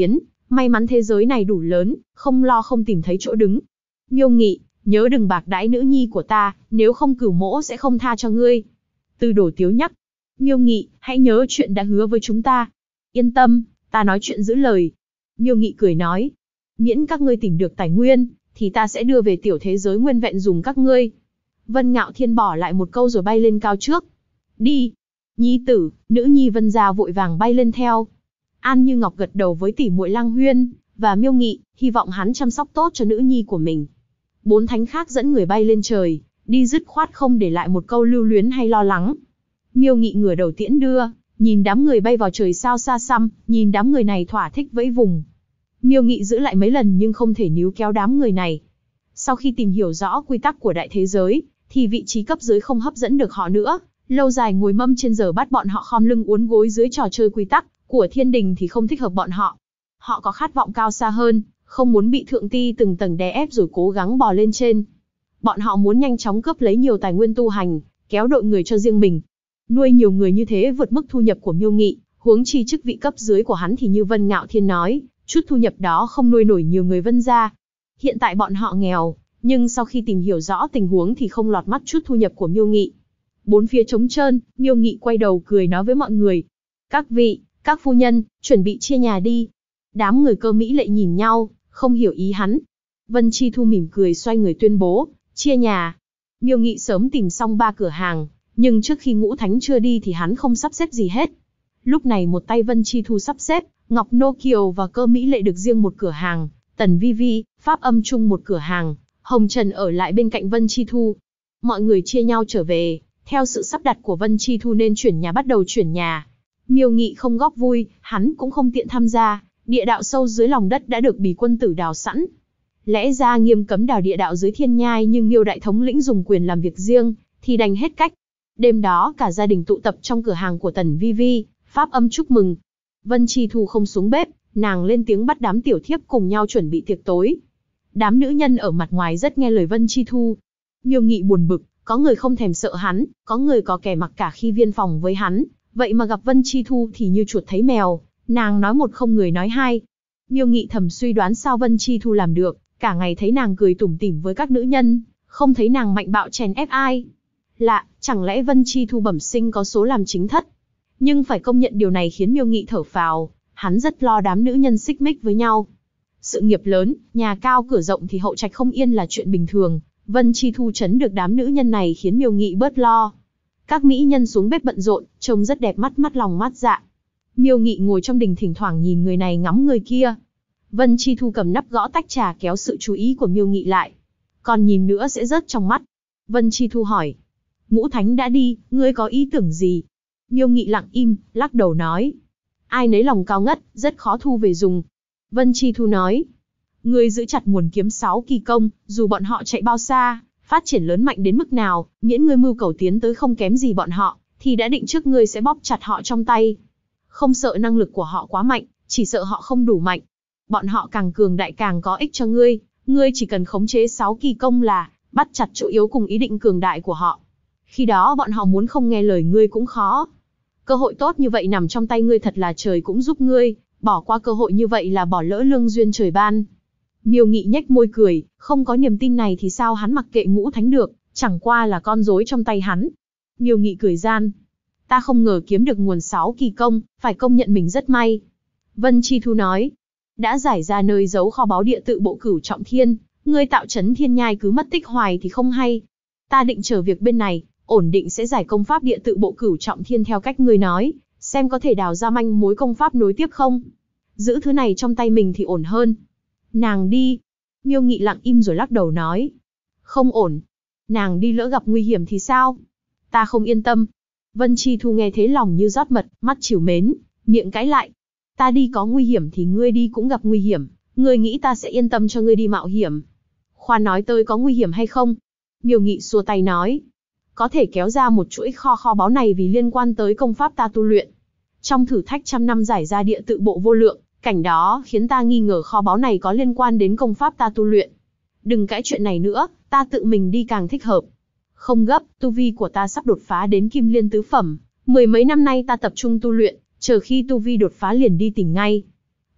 Speaker 1: May mắn thế giới này đủ lớn, không lo không tìm thấy chỗ đứng. Miêu Nghị, nhớ đừng bạc đãi nữ nhi của ta, nếu không Cửu Mỗ sẽ không tha cho ngươi. Tư Đồ Tiếu nhắc. Miêu Nghị, hãy nhớ chuyện đã hứa với chúng ta. Yên tâm, ta nói chuyện giữ lời. Miêu Nghị cười nói. Miễn các ngươi tìm được tài nguyên, thì ta sẽ đưa về tiểu thế giới nguyên vẹn dùng các ngươi. Vân Ngạo Thiên bỏ lại một câu rồi bay lên cao trước. Đi. Nhi tử, nữ nhi Vân gia vội vàng bay lên theo. An Như Ngọc gật đầu với tỷ muội Lang Huyên và Miêu Nghị, hy vọng hắn chăm sóc tốt cho nữ nhi của mình. 4 thánh khác dẫn người bay lên trời, đi dứt khoát không để lại một câu lưu luyến hay lo lắng. Miêu Nghị ngửa đầu tiễn đưa, nhìn đám người bay vào trời sao xa xăm, nhìn đám người này thỏa thích vẫy vùng. Miêu Nghị giữ lại mấy lần nhưng không thể níu kéo đám người này. Sau khi tìm hiểu rõ quy tắc của đại thế giới, thì vị trí cấp dưới không hấp dẫn được họ nữa. Lâu dài ngồi mâm trên giờ bắt bọn họ khom lưng uốn gối dưới trò chơi quy tắc của thiên đình thì không thích hợp bọn họ. Họ có khát vọng cao xa hơn, không muốn bị thượng ti từng tầng đè ép rồi cố gắng bò lên trên. Bọn họ muốn nhanh chóng cướp lấy nhiều tài nguyên tu hành, kéo đội người cho riêng mình. Nuôi nhiều người như thế vượt mức thu nhập của Miêu Nghị, huống chi chức vị cấp dưới của hắn thì như Vân Ngạo Thiên nói, chút thu nhập đó không nuôi nổi nhiều người Vân gia. Hiện tại bọn họ nghèo, nhưng sau khi tìm hiểu rõ tình huống thì không lọt mắt chút thu nhập của Miêu Nghị. Bốn phía trống trơn, Miêu Nghị quay đầu cười nói với mọi người. Các vị, các phu nhân, chuẩn bị chia nhà đi. Đám người Cơ Mỹ Lệ nhìn nhau, không hiểu ý hắn. Vân Chi Thu mỉm cười xoay người tuyên bố, chia nhà. Miêu Nghị sớm tìm xong 3 cửa hàng, nhưng trước khi Ngũ Thánh chưa đi thì hắn không sắp xếp gì hết. Lúc này một tay Vân Chi Thu sắp xếp, Ngọc Nô Kiều và Cơ Mỹ Lệ được riêng một cửa hàng, Tần Vi Vi, Pháp Âm Trung một cửa hàng, Hồng Trần ở lại bên cạnh Vân Chi Thu. Mọi người chia nhau trở về, theo sự sắp đặt của Vân Chi Thu nên chuyển nhà bắt đầu chuyển nhà. Miêu Nghị không góp vui, hắn cũng không tiện tham gia, địa đạo sâu dưới lòng đất đã được Bỉ quân tử đào sẵn. Lẽ ra nghiêm cấm đào địa đạo dưới thiên nhai nhưng Miêu đại thống lĩnh dùng quyền làm việc riêng, thì đành hết cách. Đêm đó cả gia đình tụ tập trong cửa hàng của Tần Vi Vi, Pháp Âm chúc mừng. Vân Chi Thu không xuống bếp, nàng lên tiếng bắt đám tiểu thiếp cùng nhau chuẩn bị tiệc tối. Đám nữ nhân ở mặt ngoài rất nghe lời Vân Chi Thu. Miêu Nghị buồn bực, có người không thèm sợ hắn, có người có kẻ mặc cả khi viên phòng với hắn, vậy mà gặp Vân Chi Thu thì như chuột thấy mèo, nàng nói một không người nói hai. Miêu Nghị thầm suy đoán sao Vân Chi Thu làm được, cả ngày thấy nàng cười tủm tỉm với các nữ nhân, không thấy nàng mạnh bạo chèn ép ai. Lạ, chẳng lẽ Vân Chi Thu bẩm sinh có số làm chính thất? Nhưng phải công nhận điều này khiến Miêu Nghị thở phào, hắn rất lo đám nữ nhân xích mích với nhau. Sự nghiệp lớn, nhà cao cửa rộng thì hậu trạch không yên là chuyện bình thường. Vân Chi Thu trấn được đám nữ nhân này khiến Miêu Nghị bớt lo. Các mỹ nhân xuống bếp bận rộn, trông rất đẹp mắt mắt lòng mắt dạ. Miêu Nghị ngồi trong đình thỉnh thoảng nhìn người này ngắm người kia. Vân Chi Thu cầm nắp gõ tách trà kéo sự chú ý của Miêu Nghị lại. Còn nhìn nữa sẽ rớt trong mắt. Vân Chi Thu hỏi. Ngũ Thánh đã đi, ngươi có ý tưởng gì? Miêu Nghị lặng im, lắc đầu nói. Ai nấy lòng cao ngất, rất khó thu về dùng. Vân Chi Thu nói. Ngươi giữ chặt nguồn kiếm 6 kỳ công, dù bọn họ chạy bao xa, phát triển lớn mạnh đến mức nào, miễn ngươi mưu cầu tiến tới không kém gì bọn họ, thì đã định trước ngươi sẽ bóp chặt họ trong tay. Không sợ năng lực của họ quá mạnh, chỉ sợ họ không đủ mạnh. Bọn họ càng cường đại càng có ích cho ngươi chỉ cần khống chế 6 kỳ công là bắt chặt chỗ yếu cùng ý định cường đại của họ. Khi đó bọn họ muốn không nghe lời ngươi cũng khó. Cơ hội tốt như vậy nằm trong tay ngươi thật là trời cũng giúp ngươi, bỏ qua cơ hội như vậy là bỏ lỡ lương duyên trời ban. Miêu Nghị nhếch môi cười, không có niềm tin này thì sao hắn mặc kệ Ngũ Thánh được, chẳng qua là con rối trong tay hắn. Miêu Nghị cười gian. Ta không ngờ kiếm được nguồn 6 kỳ công, phải công nhận mình rất may. Vân Chi Thu nói. Đã giải ra nơi giấu kho báu địa tự bộ Cửu Trọng Thiên, ngươi tạo trấn thiên nhai cứ mất tích hoài thì không hay. Ta định chờ việc bên này, ổn định sẽ giải công pháp địa tự bộ Cửu Trọng Thiên theo cách ngươi nói, xem có thể đào ra manh mối công pháp nối tiếp không. Giữ thứ này trong tay mình thì ổn hơn. Nàng đi. Miêu Nghị lặng im rồi lắc đầu nói. Không ổn. Nàng đi lỡ gặp nguy hiểm thì sao? Ta không yên tâm. Vân Chi Thu nghe thế lòng như rót mật, mắt trìu mến, miệng cãi lại. Ta đi có nguy hiểm thì ngươi đi cũng gặp nguy hiểm, ngươi nghĩ ta sẽ yên tâm cho ngươi đi mạo hiểm? Khoan nói tới có nguy hiểm hay không? Miêu Nghị xua tay nói. Có thể kéo ra một chuỗi kho báu này vì liên quan tới công pháp ta tu luyện. Trong thử thách trăm năm giải ra địa tự bộ vô lượng, cảnh đó khiến ta nghi ngờ kho báu này có liên quan đến công pháp ta tu luyện. Đừng cãi chuyện này nữa, ta tự mình đi càng thích hợp. Không gấp, tu vi của ta sắp đột phá đến Kim Liên tứ phẩm, 10 mấy năm nay ta tập trung tu luyện, chờ khi tu vi đột phá liền đi tìm ngay.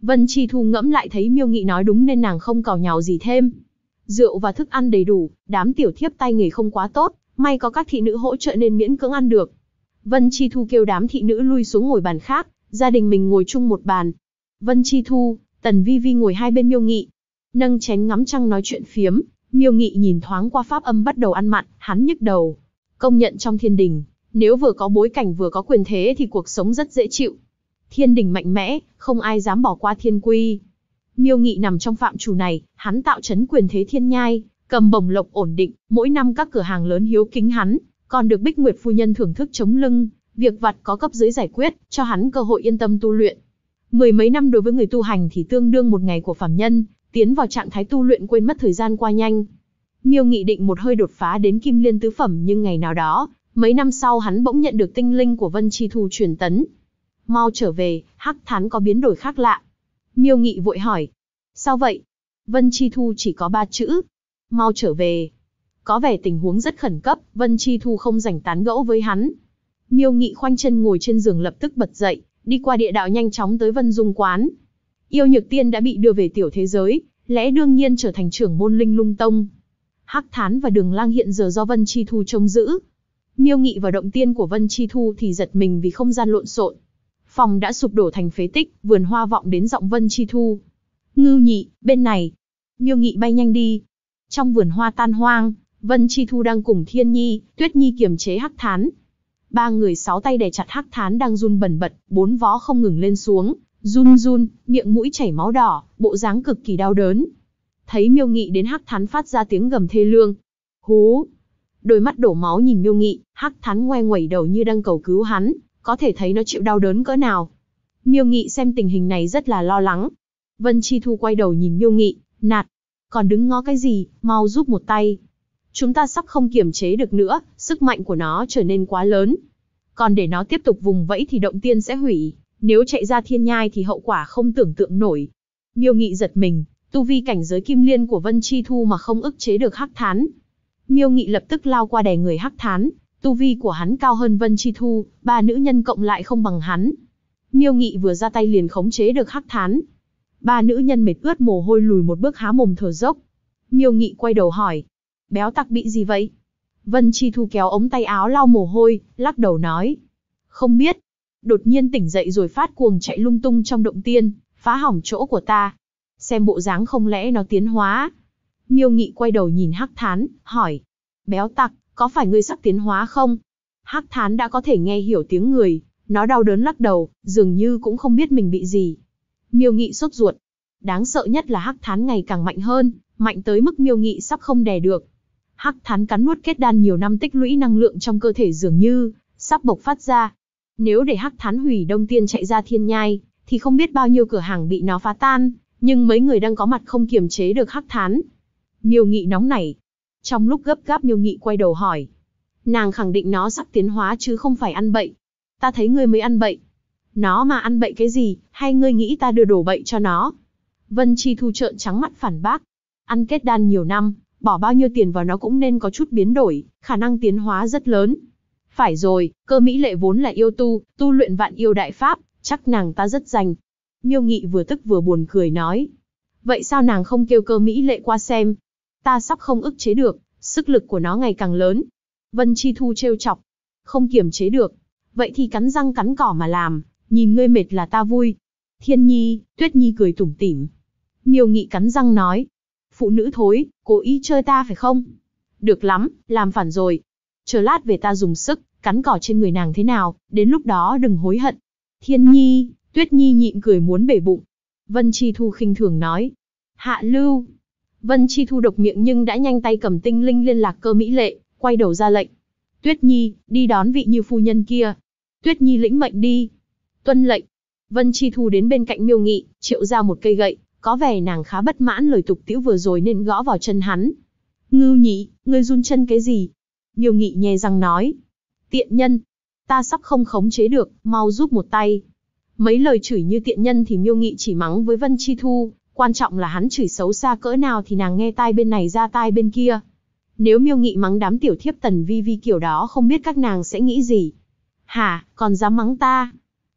Speaker 1: Vân Chi Thu ngẫm lại thấy Miêu Nghị nói đúng nên nàng không càu nhàu gì thêm. Rượu và thức ăn đầy đủ, đám tiểu thiếp tay nghề không quá tốt, may có các thị nữ hỗ trợ nên miễn cưỡng ăn được. Vân Chi Thu kêu đám thị nữ lui xuống ngồi bàn khác, gia đình mình ngồi chung một bàn. Vân Chi Thu, Tần Vi Vi ngồi hai bên Miêu Nghị, nâng chén ngắm trăng nói chuyện phiếm. Miêu Nghị nhìn thoáng qua pháp âm bắt đầu ăn mặn, hắn nhức đầu. Công nhận trong thiên đình, nếu vừa có bối cảnh vừa có quyền thế thì cuộc sống rất dễ chịu. Thiên đình mạnh mẽ, không ai dám bỏ qua thiên quy. Miêu Nghị nằm trong phạm trù này, hắn tạo trấn quyền thế thiên nhai, cầm bổng lộc ổn định, mỗi năm các cửa hàng lớn hiếu kính hắn, còn được Bích Nguyệt phu nhân thưởng thức chống lưng, việc vặt có cấp dưới giải quyết, cho hắn cơ hội yên tâm tu luyện. Mười mấy năm đối với người tu hành thì tương đương một ngày của phàm nhân, tiến vào trạng thái tu luyện quên mất thời gian qua nhanh. Miêu Nghị định một hơi đột phá đến Kim Liên tứ phẩm, nhưng ngày nào đó, mấy năm sau hắn bỗng nhận được tinh linh của Vân Chi Thu truyền tấn. Mau trở về, Hắc Thán có biến đổi khác lạ. Miêu Nghị vội hỏi. Sao vậy? Vân Chi Thu chỉ có 3 chữ. Mau trở về. Có vẻ tình huống rất khẩn cấp, Vân Chi Thu không rảnh tán gẫu với hắn. Miêu Nghị khoanh chân ngồi trên giường lập tức bật dậy, đi qua địa đạo nhanh chóng tới Vân Dung quán. Yêu Nhược Tiên đã bị đưa về tiểu thế giới, lẽ đương nhiên trở thành trưởng môn Linh Lung Tông. Hắc Thán và Đường Lang hiện giờ do Vân Chi Thu trông giữ. Miêu Nghị vào động tiên của Vân Chi Thu thì giật mình vì không gian lộn xộn. Phòng đã sụp đổ thành phế tích, vườn hoa vọng đến giọng Vân Chi Thu. Ngưu Nhị, bên này. Miêu Nghị bay nhanh đi. Trong vườn hoa tan hoang, Vân Chi Thu đang cùng Thiên Nhi, Tuyết Nhi kiềm chế Hắc Thán. Ba người 6 tay đè chặt Hắc Thán đang run bần bật, 4 vó không ngừng lên xuống, run run, miệng mũi chảy máu đỏ, bộ dáng cực kỳ đau đớn. Thấy Miêu Nghị đến, Hắc Thán phát ra tiếng gầm thê lương. Hú! Đôi mắt đổ máu nhìn Miêu Nghị, Hắc Thán ngoe nguẩy đầu như đang cầu cứu hắn, có thể thấy nó chịu đau đớn cỡ nào. Miêu Nghị xem tình hình này rất là lo lắng. Vân Chi Thu quay đầu nhìn Miêu Nghị, nạt. Còn đứng ngó cái gì, mau giúp một tay. Chúng ta sắp không kiềm chế được nữa, sức mạnh của nó trở nên quá lớn. Còn để nó tiếp tục vùng vẫy thì động tiên sẽ hủy, nếu chạy ra thiên nhai thì hậu quả không tưởng tượng nổi. Miêu Nghị giật mình, tu vi cảnh giới Kim Liên của Vân Chi Thu mà không ức chế được Hắc Thán. Miêu Nghị lập tức lao qua đè người Hắc Thán, tu vi của hắn cao hơn Vân Chi Thu, 3 nữ nhân cộng lại không bằng hắn. Miêu Nghị vừa ra tay liền khống chế được Hắc Thán. 3 nữ nhân mệt ướt mồ hôi lùi một bước há mồm thở dốc. Miêu Nghị quay đầu hỏi, béo tặc bị gì vậy? Vân Chi Thu kéo ống tay áo lau mồ hôi, lắc đầu nói, không biết. Đột nhiên tỉnh dậy rồi phát cuồng chạy lung tung trong động tiên, phá hỏng chỗ của ta. Xem bộ dáng không lẽ nó tiến hóa. Miêu Nghị quay đầu nhìn Hắc Thán, hỏi, béo tặc, có phải ngươi sắp tiến hóa không? Hắc Thán đã có thể nghe hiểu tiếng người, nó đau đớn lắc đầu, dường như cũng không biết mình bị gì. Miêu Nghị sốt ruột. Đáng sợ nhất là Hắc Thán ngày càng mạnh hơn, mạnh tới mức Miêu Nghị sắp không đè được. Hắc Thán cắn nuốt kết đan nhiều năm tích lũy năng lượng trong cơ thể dường như sắp bộc phát ra. Nếu để Hắc Thán hủy đông tiên chạy ra thiên nhai, thì không biết bao nhiêu cửa hàng bị nó phá tan, nhưng mấy người đang có mặt không kiềm chế được Hắc Thán. Miêu Nghị nóng nảy. Trong lúc gấp gáp Miêu Nghị quay đầu hỏi. Nàng khẳng định nó sắp tiến hóa chứ không phải ăn bậy. Ta thấy ngươi mới ăn bậy. Nó mà ăn bậy cái gì, hay ngươi nghĩ ta đưa đổ bậy cho nó? Vân Chi Thu trợn trắng mắt phản bác. Ăn kết đan nhiều năm, bỏ bao nhiêu tiền vào nó cũng nên có chút biến đổi, khả năng tiến hóa rất lớn. Phải rồi, Cơ Mỹ Lệ vốn là yêu tu, tu luyện vạn yêu đại pháp, chắc nàng ta rất rành. Miêu Nghị vừa tức vừa buồn cười nói. Vậy sao nàng không kêu Cơ Mỹ Lệ qua xem? Ta sắp không ức chế được, sức lực của nó ngày càng lớn. Vân Chi Thu trêu chọc. Không kiềm chế được. Vậy thì cắn răng cắn cỏ mà làm, nhìn ngươi mệt là ta vui. Thiên Nhi, Tuyết Nhi cười tủm tỉm. Miêu Nghị cắn răng nói. Phụ nữ thối, cố ý chơi ta phải không? Được lắm, làm phản rồi. Chờ lát về ta dùng sức, cắn cỏ trên người nàng thế nào, đến lúc đó đừng hối hận. Thiên Nhi, Tuyết Nhi nhịn cười muốn bể bụng. Vân Chi Thu khinh thường nói. Hạ lưu. Vân Chi Thu độc miệng nhưng đã nhanh tay cầm tinh linh liên lạc Cơ Mỹ Lệ, quay đầu ra lệnh. Tuyết Nhi, đi đón vị như phu nhân kia. Tuyết Nhi lĩnh mệnh đi. Tuân lệnh. Vân Chi Thu đến bên cạnh Miêu Nghị, triệu ra một cây gậy, có vẻ nàng khá bất mãn lời tục tĩu vừa rồi nên gõ vào chân hắn. Ngưu Nhị, ngươi run chân cái gì? Miêu Nghị nhe răng nói. Tiện nhân, ta sắp không khống chế được, mau giúp một tay. Mấy lời chửi như tiện nhân thì Miêu Nghị chỉ mắng với Vân Chi Thu, quan trọng là hắn chửi xấu xa cỡ nào thì nàng nghe tai bên này ra tai bên kia. Nếu Miêu Nghị mắng đám tiểu thiếp Tần Vi Vi kiểu đó không biết các nàng sẽ nghĩ gì. Hả, còn dám mắng ta?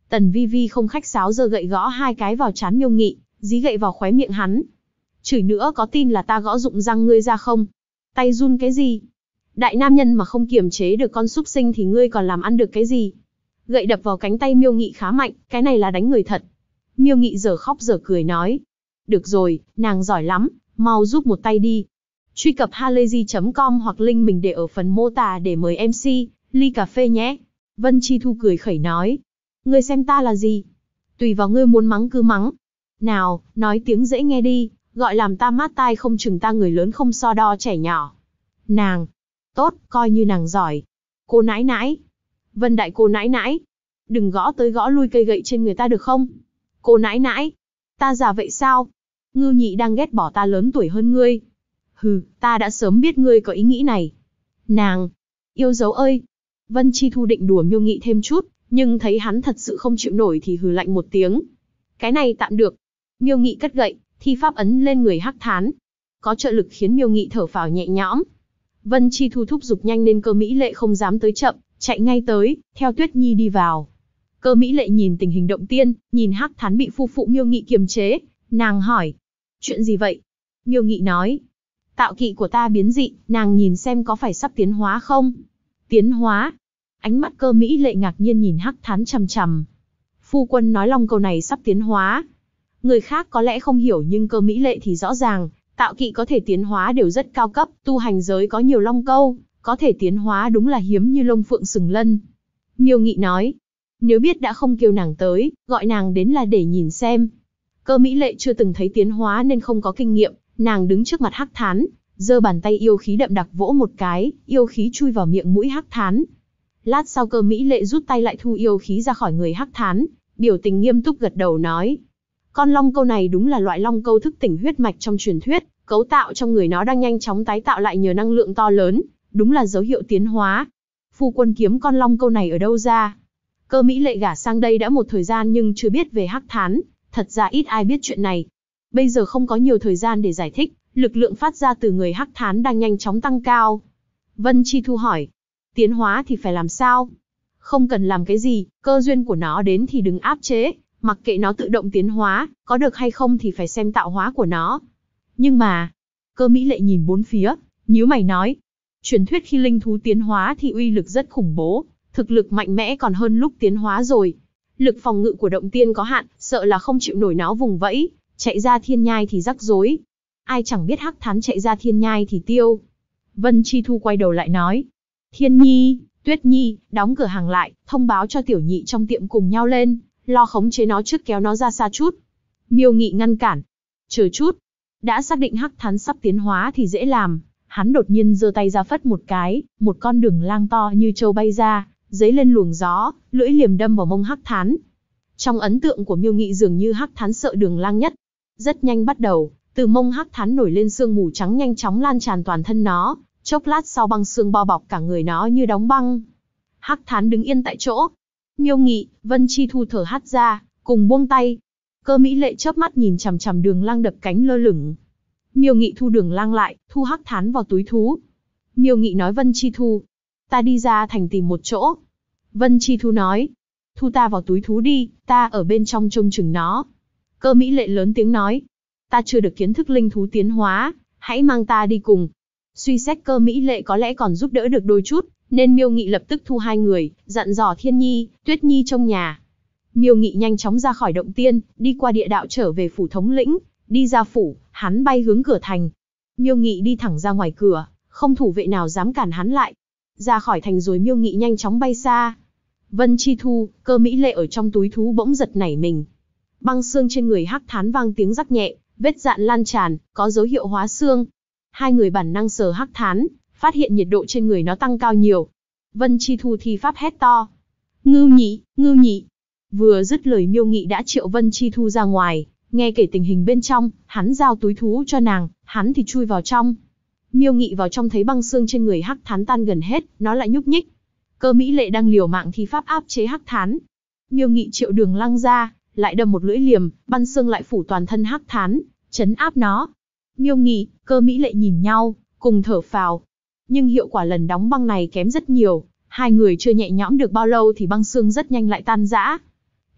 Speaker 1: Tần Vi Vi không khách sáo giơ gậy gõ 2 cái vào trán Miêu Nghị, dí gậy vào khóe miệng hắn. Chửi nữa có tin là ta gõ rụng răng ngươi ra không? Tay run cái gì? Đại nam nhân mà không kiềm chế được con súc sinh thì ngươi còn làm ăn được cái gì? Gậy đập vào cánh tay Miêu Nghị khá mạnh, cái này là đánh người thật. Miêu Nghị giờ khóc giờ cười nói. Được rồi, nàng giỏi lắm, mau giúp một tay đi. Truy cập halayzi.com hoặc link mình để ở phần mô tả để mời MC, ly cà phê nhé. Vân Chi Thu cười khẩy nói. Ngươi xem ta là gì? Tùy vào ngươi muốn mắng cứ mắng. Nào, nói tiếng dễ nghe đi, gọi làm ta mát tai không chừng ta người lớn không so đo trẻ nhỏ. Nàng. Tốt, coi như nàng giỏi. Cô nãi nãi. Vân đại cô nãi nãi. Đừng gõ tới gõ lui cây gậy trên người ta được không? Cô nãi nãi. Ta già vậy sao? Ngưu Nhị đang ghét bỏ ta lớn tuổi hơn ngươi. Hừ, ta đã sớm biết ngươi có ý nghĩ này. Nàng. Yêu dấu ơi. Vân Chi Thu định đùa Miêu Nghị thêm chút, nhưng thấy hắn thật sự không chịu nổi thì hừ lạnh một tiếng. Cái này tạm được. Miêu Nghị cất gậy, thi pháp ấn lên người Hắc Thán. Có trợ lực khiến Miêu Nghị thở phào nhẹ nhõm. Vân Chi Thu thúc giục nhanh nên Cơ Mỹ Lệ không dám tới chậm, chạy ngay tới, theo Tuyết Nhi đi vào. Cơ Mỹ Lệ nhìn tình hình động tiên, nhìn Hắc Thán bị phu phụ Miêu Nghị kiềm chế, nàng hỏi: chuyện gì vậy? Miêu Nghị nói: tạo kỵ của ta biến dị, nàng nhìn xem có phải sắp tiến hóa không? Tiến hóa? Ánh mắt Cơ Mỹ Lệ ngạc nhiên nhìn Hắc Thán chằm chằm. Phu quân nói long câu này sắp tiến hóa. Người khác có lẽ không hiểu nhưng Cơ Mỹ Lệ thì rõ ràng, tạo kỵ có thể tiến hóa đều rất cao cấp, tu hành giới có nhiều long câu, có thể tiến hóa đúng là hiếm như lông phượng sừng lân. Miêu Nghị nói, nếu biết đã không kêu nàng tới, gọi nàng đến là để nhìn xem. Cơ Mỹ Lệ chưa từng thấy tiến hóa nên không có kinh nghiệm, nàng đứng trước mặt Hắc Thán, giơ bàn tay yêu khí đậm đặc vỗ một cái, yêu khí chui vào miệng mũi Hắc Thán. Lát sau Cơ Mỹ Lệ rút tay lại thu yêu khí ra khỏi người Hắc Thán, biểu tình nghiêm túc gật đầu nói. Con long câu này đúng là loại long câu thức tỉnh huyết mạch trong truyền thuyết, cấu tạo trong người nó đang nhanh chóng tái tạo lại nhờ năng lượng to lớn, đúng là dấu hiệu tiến hóa. Phu quân kiếm con long câu này ở đâu ra? Cơ Mỹ Lệ gả sang đây đã một thời gian nhưng chưa biết về Hắc Thán, thật ra ít ai biết chuyện này. Bây giờ không có nhiều thời gian để giải thích, lực lượng phát ra từ người Hắc Thán đang nhanh chóng tăng cao. Vân Chi Thu hỏi, tiến hóa thì phải làm sao? Không cần làm cái gì, cơ duyên của nó đến thì đừng áp chế, mặc kệ nó tự động tiến hóa, có được hay không thì phải xem tạo hóa của nó. Nhưng mà, Cơ Mỹ Lệ nhìn bốn phía, nhíu mày nói, truyền thuyết khi linh thú tiến hóa thì uy lực rất khủng bố, thực lực mạnh mẽ còn hơn lúc tiến hóa rồi. Lực phòng ngự của động tiên có hạn, sợ là không chịu nổi nó vùng vẫy, chạy ra thiên nhai thì rắc rối. Ai chẳng biết Hắc Thán chạy ra thiên nhai thì tiêu. Vân Chi Thu quay đầu lại nói, Thiên Nhi, Tuyết Nhi, đóng cửa hàng lại, thông báo cho tiểu nhị trong tiệm cùng nhau lên, lo khống chế nó trước kéo nó ra xa chút. Miêu Nghị ngăn cản, chờ chút. Đã xác định Hắc Thán sắp tiến hóa thì dễ làm. Hắn đột nhiên giơ tay ra phất một cái, một con đường lang to như trâu bay ra, giấy lên luồng gió, lưỡi liềm đâm vào mông Hắc Thán. Trong ấn tượng của Miêu Nghị dường như Hắc Thán sợ đường lang nhất. Rất nhanh bắt đầu, từ mông Hắc Thán nổi lên sương mù trắng nhanh chóng lan tràn toàn thân nó, chốc lát sau băng sương bao bọc cả người nó như đóng băng. Hắc Thán đứng yên tại chỗ. Miêu Nghị, Vân Chi Thu thở hắt ra, cùng buông tay. Cơ Mỹ Lệ chớp mắt nhìn chằm chằm đường lang đập cánh lơ lửng. Miêu Nghị thu đường lang lại, thu Hắc Thán vào túi thú. Miêu Nghị nói Vân Chi Thu, ta đi ra thành tìm một chỗ. Vân Chi Thu nói, thu ta vào túi thú đi, ta ở bên trong trông chừng nó. Cơ Mỹ Lệ lớn tiếng nói, ta chưa được kiến thức linh thú tiến hóa, hãy mang ta đi cùng. Suy xét Cơ Mỹ Lệ có lẽ còn giúp đỡ được đôi chút, nên Miêu Nghị lập tức thu hai người, dặn dò Thiên Nhi, Tuyết Nhi trong nhà. Miêu Nghị nhanh chóng ra khỏi động tiên, đi qua địa đạo trở về phủ thống lĩnh, đi ra phủ, hắn bay hướng cửa thành. Miêu Nghị đi thẳng ra ngoài cửa, không thủ vệ nào dám cản hắn lại. Ra khỏi thành rồi Miêu Nghị nhanh chóng bay xa. Vân Chi Thu, Cơ Mỹ Lệ ở trong túi thú bỗng giật nảy mình. Băng xương trên người Hắc Thán vang tiếng rắc nhẹ, vết dạn lan tràn, có dấu hiệu hóa xương. Hai người bản năng sờ Hắc Thán, phát hiện nhiệt độ trên người nó tăng cao nhiều. Vân Chi Thu thi pháp hét to, Ngưu Nhị, Ngưu Nhị. Vừa dứt lời Miêu Nghị đã triệu Vân Chi Thu ra ngoài, nghe kể tình hình bên trong, hắn giao túi thú cho nàng, hắn thì chui vào trong. Miêu Nghị vào trong thấy băng xương trên người Hắc Thán tan gần hết, nó lại nhúc nhích. Cơ Mỹ Lệ đang liều mạng thi pháp áp chế Hắc Thán. Miêu Nghị triệu đường lăng ra, lại đâm một lưỡi liềm, băng xương lại phủ toàn thân Hắc Thán, trấn áp nó. Miêu Nghị, Cơ Mỹ Lệ nhìn nhau, cùng thở phào. Nhưng hiệu quả lần đóng băng này kém rất nhiều, hai người chưa nhẹ nhõm được bao lâu thì băng xương rất nhanh lại tan rã.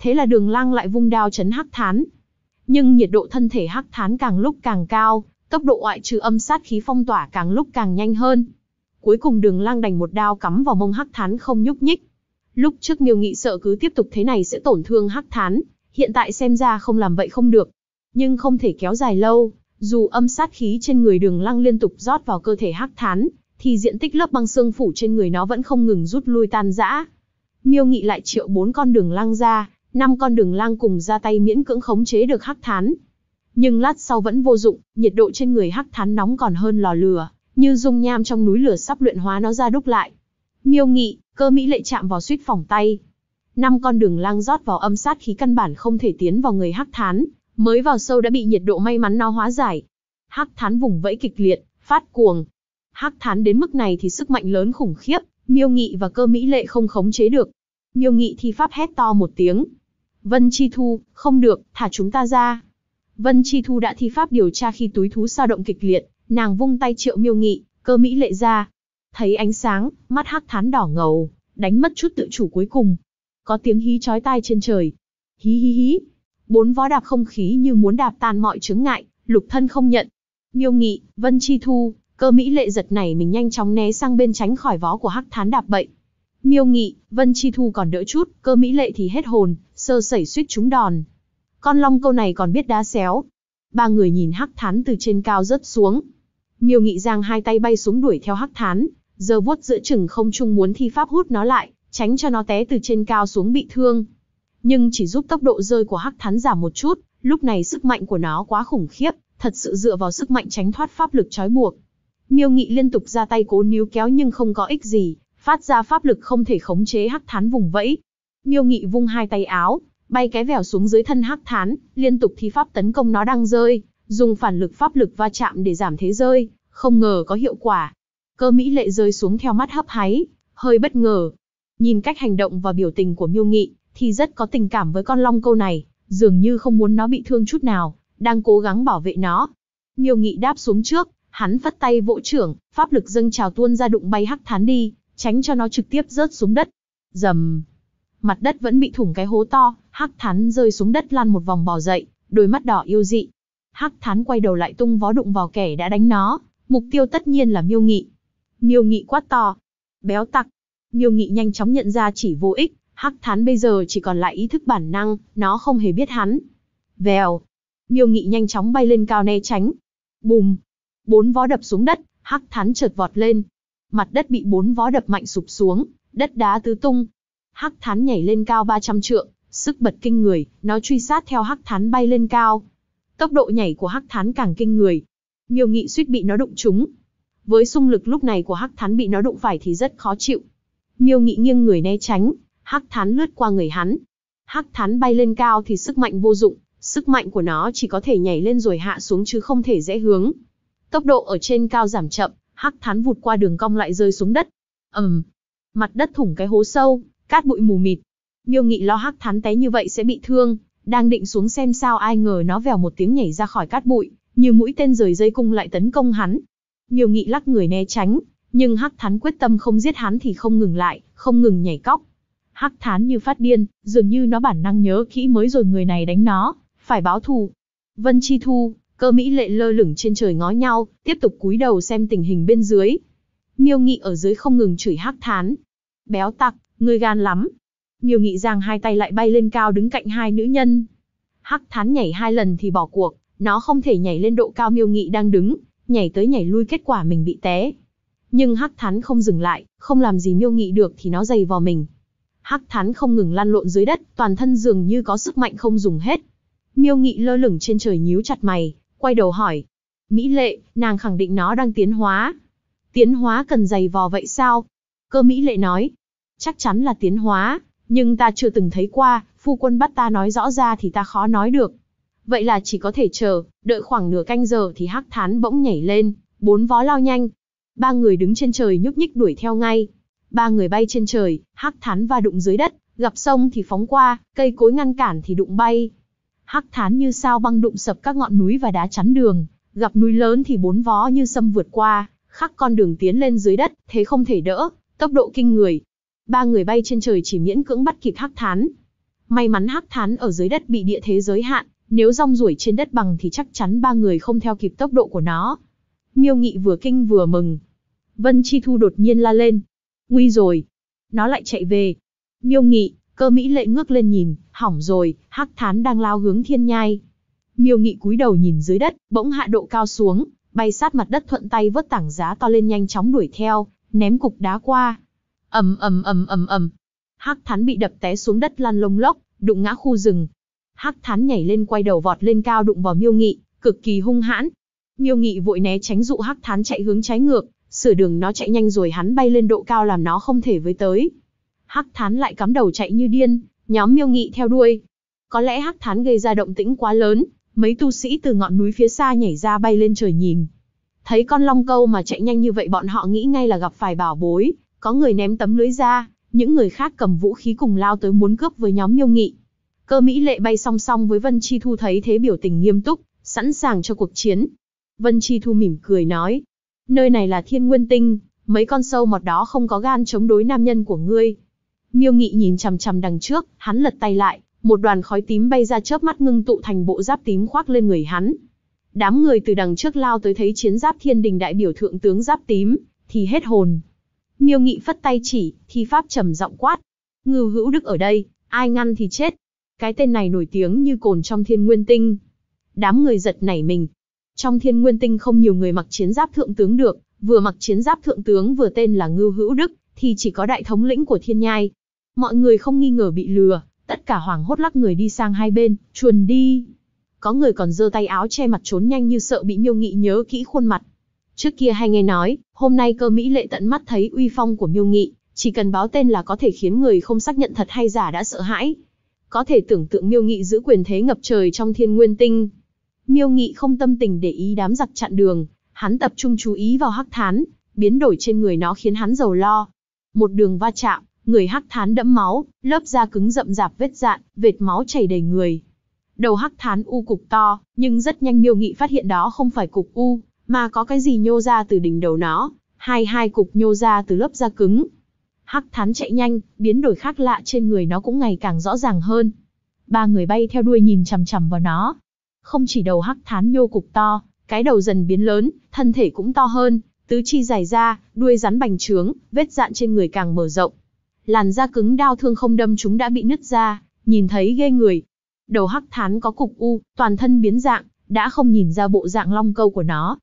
Speaker 1: Thế là Đường Lăng lại vung đao chấn Hắc Thán. Nhưng nhiệt độ thân thể Hắc Thán càng lúc càng cao, tốc độ ngoại trừ âm sát khí phong tỏa càng lúc càng nhanh hơn. Cuối cùng Đường Lăng đành một đao cắm vào mông Hắc Thán không nhúc nhích. Lúc trước Miêu Nghị sợ cứ tiếp tục thế này sẽ tổn thương Hắc Thán, hiện tại xem ra không làm vậy không được. Nhưng không thể kéo dài lâu, dù âm sát khí trên người Đường Lăng liên tục rót vào cơ thể Hắc Thán, thì diện tích lớp băng xương phủ trên người nó vẫn không ngừng rút lui tan rã. Miêu Nghị lại triệu 4 con Đường Lăng ra, 5 con Đường Lăng cùng ra tay miễn cưỡng khống chế được Hắc Thán. Nhưng lát sau vẫn vô dụng, nhiệt độ trên người Hắc Thán nóng còn hơn lò lửa, như dung nham trong núi lửa sắp luyện hóa nó ra đúc lại. Miêu Nghị, Cơ Mỹ Lệ chạm vào suýt phỏng tay. 5 con Đường Lăng rót vào âm sát khí căn bản không thể tiến vào người Hắc Thán, mới vào sâu đã bị nhiệt độ may mắn nó hóa giải. Hắc Thán vùng vẫy kịch liệt, phát cuồng. Hắc Thán đến mức này thì sức mạnh lớn khủng khiếp, Miêu Nghị và Cơ Mỹ Lệ không khống chế được. Miêu Nghị thi pháp hét to một tiếng. Vân Chi Thu, không được, thả chúng ta ra. Vân Chi Thu đã thi pháp điều tra khi túi thú sao động kịch liệt, nàng vung tay triệu Miêu Nghị, Cơ Mỹ Lệ ra. Thấy ánh sáng, mắt Hắc Thán đỏ ngầu, đánh mất chút tự chủ cuối cùng. Có tiếng hí chói tai trên trời. Hí hí hí. 4 vó đạp không khí như muốn đạp tan mọi chướng ngại, lục thân không nhận. Miêu Nghị, Vân Chi Thu, Cơ Mỹ Lệ giật nảy mình nhanh chóng né sang bên tránh khỏi vó của Hắc Thán đạp bậy. Miêu Nghị, Vân Chi Thu còn đỡ chút, Cơ Mỹ Lệ thì hết hồn, sơ sẩy suýt trúng đòn. Con long câu này còn biết đá xéo. 3 người nhìn Hắc Thán từ trên cao rớt xuống. Miêu Nghị giang 2 tay bay xuống đuổi theo Hắc Thán, giơ vuốt giữa chừng không trung muốn thi pháp hút nó lại, tránh cho nó té từ trên cao xuống bị thương. Nhưng chỉ giúp tốc độ rơi của Hắc Thán giảm một chút, lúc này sức mạnh của nó quá khủng khiếp, thật sự dựa vào sức mạnh tránh thoát pháp lực trói buộc. Miêu Nghị liên tục ra tay cố níu kéo nhưng không có ích gì, phát ra pháp lực không thể khống chế Hắc Thán vùng vẫy. Miêu Nghị vung 2 tay áo, bay cái vèo xuống dưới thân Hắc Thán, liên tục thi pháp tấn công nó đang rơi, dùng phản lực pháp lực va chạm để giảm thế rơi, không ngờ có hiệu quả. Cơ Mỹ Lệ rơi xuống theo mắt hấp háy, hơi bất ngờ. Nhìn cách hành động và biểu tình của Miêu Nghị, thì rất có tình cảm với con long câu này, dường như không muốn nó bị thương chút nào, đang cố gắng bảo vệ nó. Miêu Nghị đáp xuống trước, hắn phất tay vỗ chưởng, pháp lực dâng trào tuôn ra đụng bay Hắc Thán đi, tránh cho nó trực tiếp rớt xuống đất. Rầm. Mặt đất vẫn bị thủng cái hố to, Hắc Thán rơi xuống đất lăn một vòng bò dậy, đôi mắt đỏ yêu dị. Hắc Thán quay đầu lại tung vó đụng vào kẻ đã đánh nó, mục tiêu tất nhiên là Miêu Nghị. Miêu Nghị quát to. Béo tặc. Miêu Nghị nhanh chóng nhận ra chỉ vô ích, Hắc Thán bây giờ chỉ còn lại ý thức bản năng, nó không hề biết hắn. Vèo. Miêu Nghị nhanh chóng bay lên cao né tránh. Bùm. 4 vó đập xuống đất, Hắc Thán chợt vọt lên. Mặt đất bị 4 vó đập mạnh sụp xuống, đất đá tứ tung. Hắc Thán nhảy lên cao 300 trượng, sức bật kinh người, nó truy sát theo Hắc Thán bay lên cao. Tốc độ nhảy của Hắc Thán càng kinh người. Miêu Nghị suýt bị nó đụng trúng. Với xung lực lúc này của Hắc Thán bị nó đụng phải thì rất khó chịu. Miêu Nghị nghiêng người né tránh, Hắc Thán lướt qua người hắn. Hắc Thán bay lên cao thì sức mạnh vô dụng, sức mạnh của nó chỉ có thể nhảy lên rồi hạ xuống chứ không thể rẽ hướng. Tốc độ ở trên cao giảm chậm, Hắc Thán vụt qua đường cong lại rơi xuống đất. Mặt đất thủng cái hố sâu, cát bụi mù mịt. Miêu Nghị lo Hắc Thán té như vậy sẽ bị thương, đang định xuống xem sao ai ngờ nó vèo một tiếng nhảy ra khỏi cát bụi, như mũi tên rời dây cung lại tấn công hắn. Miêu Nghị lắc người né tránh, nhưng Hắc Thán quyết tâm không giết hắn thì không ngừng lại, không ngừng nhảy cóc. Hắc Thán như phát điên, dường như nó bản năng nhớ kỹ mới rồi người này đánh nó, phải báo thù. Vân Chi Thu, Cơ Mỹ Lệ lơ lửng trên trời ngó nhau, tiếp tục cúi đầu xem tình hình bên dưới. Miêu Nghị ở dưới không ngừng chửi Hắc Thán. Béo tặc, ngươi gan lắm. Miêu Nghị giang 2 tay lại bay lên cao đứng cạnh 2 nữ nhân. Hắc Thán nhảy 2 lần thì bỏ cuộc, nó không thể nhảy lên độ cao Miêu Nghị đang đứng, nhảy tới nhảy lui kết quả mình bị té. Nhưng Hắc Thán không dừng lại, không làm gì Miêu Nghị được thì nó giày vào mình. Hắc Thán không ngừng lăn lộn dưới đất, toàn thân dường như có sức mạnh không dùng hết. Miêu Nghị lơ lửng trên trời nhíu chặt mày, quay đầu hỏi. Mỹ Lệ, nàng khẳng định nó đang tiến hóa. Tiến hóa cần giày vò vậy sao? Cơ Mỹ Lệ nói. Chắc chắn là tiến hóa, nhưng ta chưa từng thấy qua, phu quân bắt ta nói rõ ra thì ta khó nói được. Vậy là chỉ có thể chờ, đợi khoảng nửa canh giờ thì Hắc Thán bỗng nhảy lên, 4 vó lao nhanh. 3 người đứng trên trời nhúc nhích đuổi theo ngay. 3 người bay trên trời, Hắc Thán va đụng dưới đất, gặp sông thì phóng qua, cây cối ngăn cản thì đụng bay. Hắc Thán như sao băng đụng sập các ngọn núi và đá chắn đường, gặp núi lớn thì 4 vó như sâm vượt qua, khắc con đường tiến lên dưới đất, thế không thể đỡ, tốc độ kinh người. 3 người bay trên trời chỉ miễn cưỡng bắt kịp Hắc Thán. May mắn Hắc Thán ở dưới đất bị địa thế giới hạn, nếu rong ruổi trên đất bằng thì chắc chắn ba người không theo kịp tốc độ của nó. Miêu Nghị vừa kinh vừa mừng. Vân Chi Thu đột nhiên la lên. Nguy rồi! Nó lại chạy về. Miêu Nghị, Cơ Mỹ Lệ ngước lên nhìn, hỏng rồi, Hắc Thán đang lao hướng thiên nhai. Miêu Nghị cúi đầu nhìn dưới đất, bỗng hạ độ cao xuống, bay sát mặt đất thuận tay vớt tảng giá to lên nhanh chóng đuổi theo, ném cục đá qua. Ầm ầm ầm ầm ầm. Hắc Thán bị đập té xuống đất lăn lông lốc, đụng ngã khu rừng. Hắc Thán nhảy lên quay đầu vọt lên cao đụng vào Miêu Nghị, cực kỳ hung hãn. Miêu Nghị vội né tránh dụ Hắc Thán chạy hướng trái ngược, sửa đường nó chạy nhanh rồi hắn bay lên độ cao làm nó không thể với tới. Hắc Thán lại cắm đầu chạy như điên, nhóm Miêu Nghị theo đuôi. Có lẽ Hắc Thán gây ra động tĩnh quá lớn, mấy tu sĩ từ ngọn núi phía xa nhảy ra bay lên trời nhìn. Thấy con long câu mà chạy nhanh như vậy bọn họ nghĩ ngay là gặp phải bảo bối, có người ném tấm lưới ra, những người khác cầm vũ khí cùng lao tới muốn cướp với nhóm Miêu Nghị. Cơ Mỹ Lệ bay song song với Vân Chi Thu thấy thế biểu tình nghiêm túc, sẵn sàng cho cuộc chiến. Vân Chi Thu mỉm cười nói, nơi này là Thiên Nguyên Tinh, mấy con sâu mọt đó không có gan chống đối nam nhân của ngươi. Miêu Nghị nhìn chằm chằm đằng trước, hắn lật tay lại, một đoàn khói tím bay ra chớp mắt ngưng tụ thành bộ giáp tím khoác lên người hắn. Đám người từ đằng trước lao tới thấy chiến giáp Thiên Đình đại biểu thượng tướng giáp tím, thì hết hồn. Miêu Nghị phất tay chỉ, thi pháp trầm giọng quát. Ngưu Hữu Đức ở đây, ai ngăn thì chết. Cái tên này nổi tiếng như cồn trong Thiên Nguyên Tinh. Đám người giật nảy mình. Trong Thiên Nguyên Tinh không nhiều người mặc chiến giáp thượng tướng được, vừa mặc chiến giáp thượng tướng vừa tên là Ngưu Hữu Đức, thì chỉ có đại thống lĩnh của Thiên Nhai. Mọi người không nghi ngờ bị lừa, tất cả hoảng hốt lắc người đi sang hai bên, chuồn đi. Có người còn giơ tay áo che mặt trốn nhanh như sợ bị Miêu Nghị nhớ kỹ khuôn mặt. Trước kia hay nghe nói, hôm nay Cơ Mỹ Lệ tận mắt thấy uy phong của Miêu Nghị, chỉ cần báo tên là có thể khiến người không xác nhận thật hay giả đã sợ hãi. Có thể tưởng tượng Miêu Nghị giữ quyền thế ngập trời trong Thiên Nguyên Tinh. Miêu Nghị không tâm tình để ý đám giặc chặn đường, hắn tập trung chú ý vào Hắc Thán, biến đổi trên người nó khiến hắn giàu lo. Một đường va chạm, người Hắc Thán đẫm máu, lớp da cứng rậm rạp vết dạn, vệt máu chảy đầy người. Đầu Hắc Thán u cục to, nhưng rất nhanh Miêu Nghị phát hiện đó không phải cục u, mà có cái gì nhô ra từ đỉnh đầu nó, hai cục nhô ra từ lớp da cứng. Hắc Thán chạy nhanh, biến đổi khác lạ trên người nó cũng ngày càng rõ ràng hơn. Ba người bay theo đuôi nhìn chằm chằm vào nó. Không chỉ đầu Hắc Thán nhô cục to, cái đầu dần biến lớn, thân thể cũng to hơn, tứ chi dài ra, đuôi rắn bành trướng, vết dạn trên người càng mở rộng. Làn da cứng đao thương không đâm chúng đã bị nứt ra, nhìn thấy ghê người. Đầu Hắc Thán có cục u, toàn thân biến dạng, đã không nhìn ra bộ dạng long câu của nó.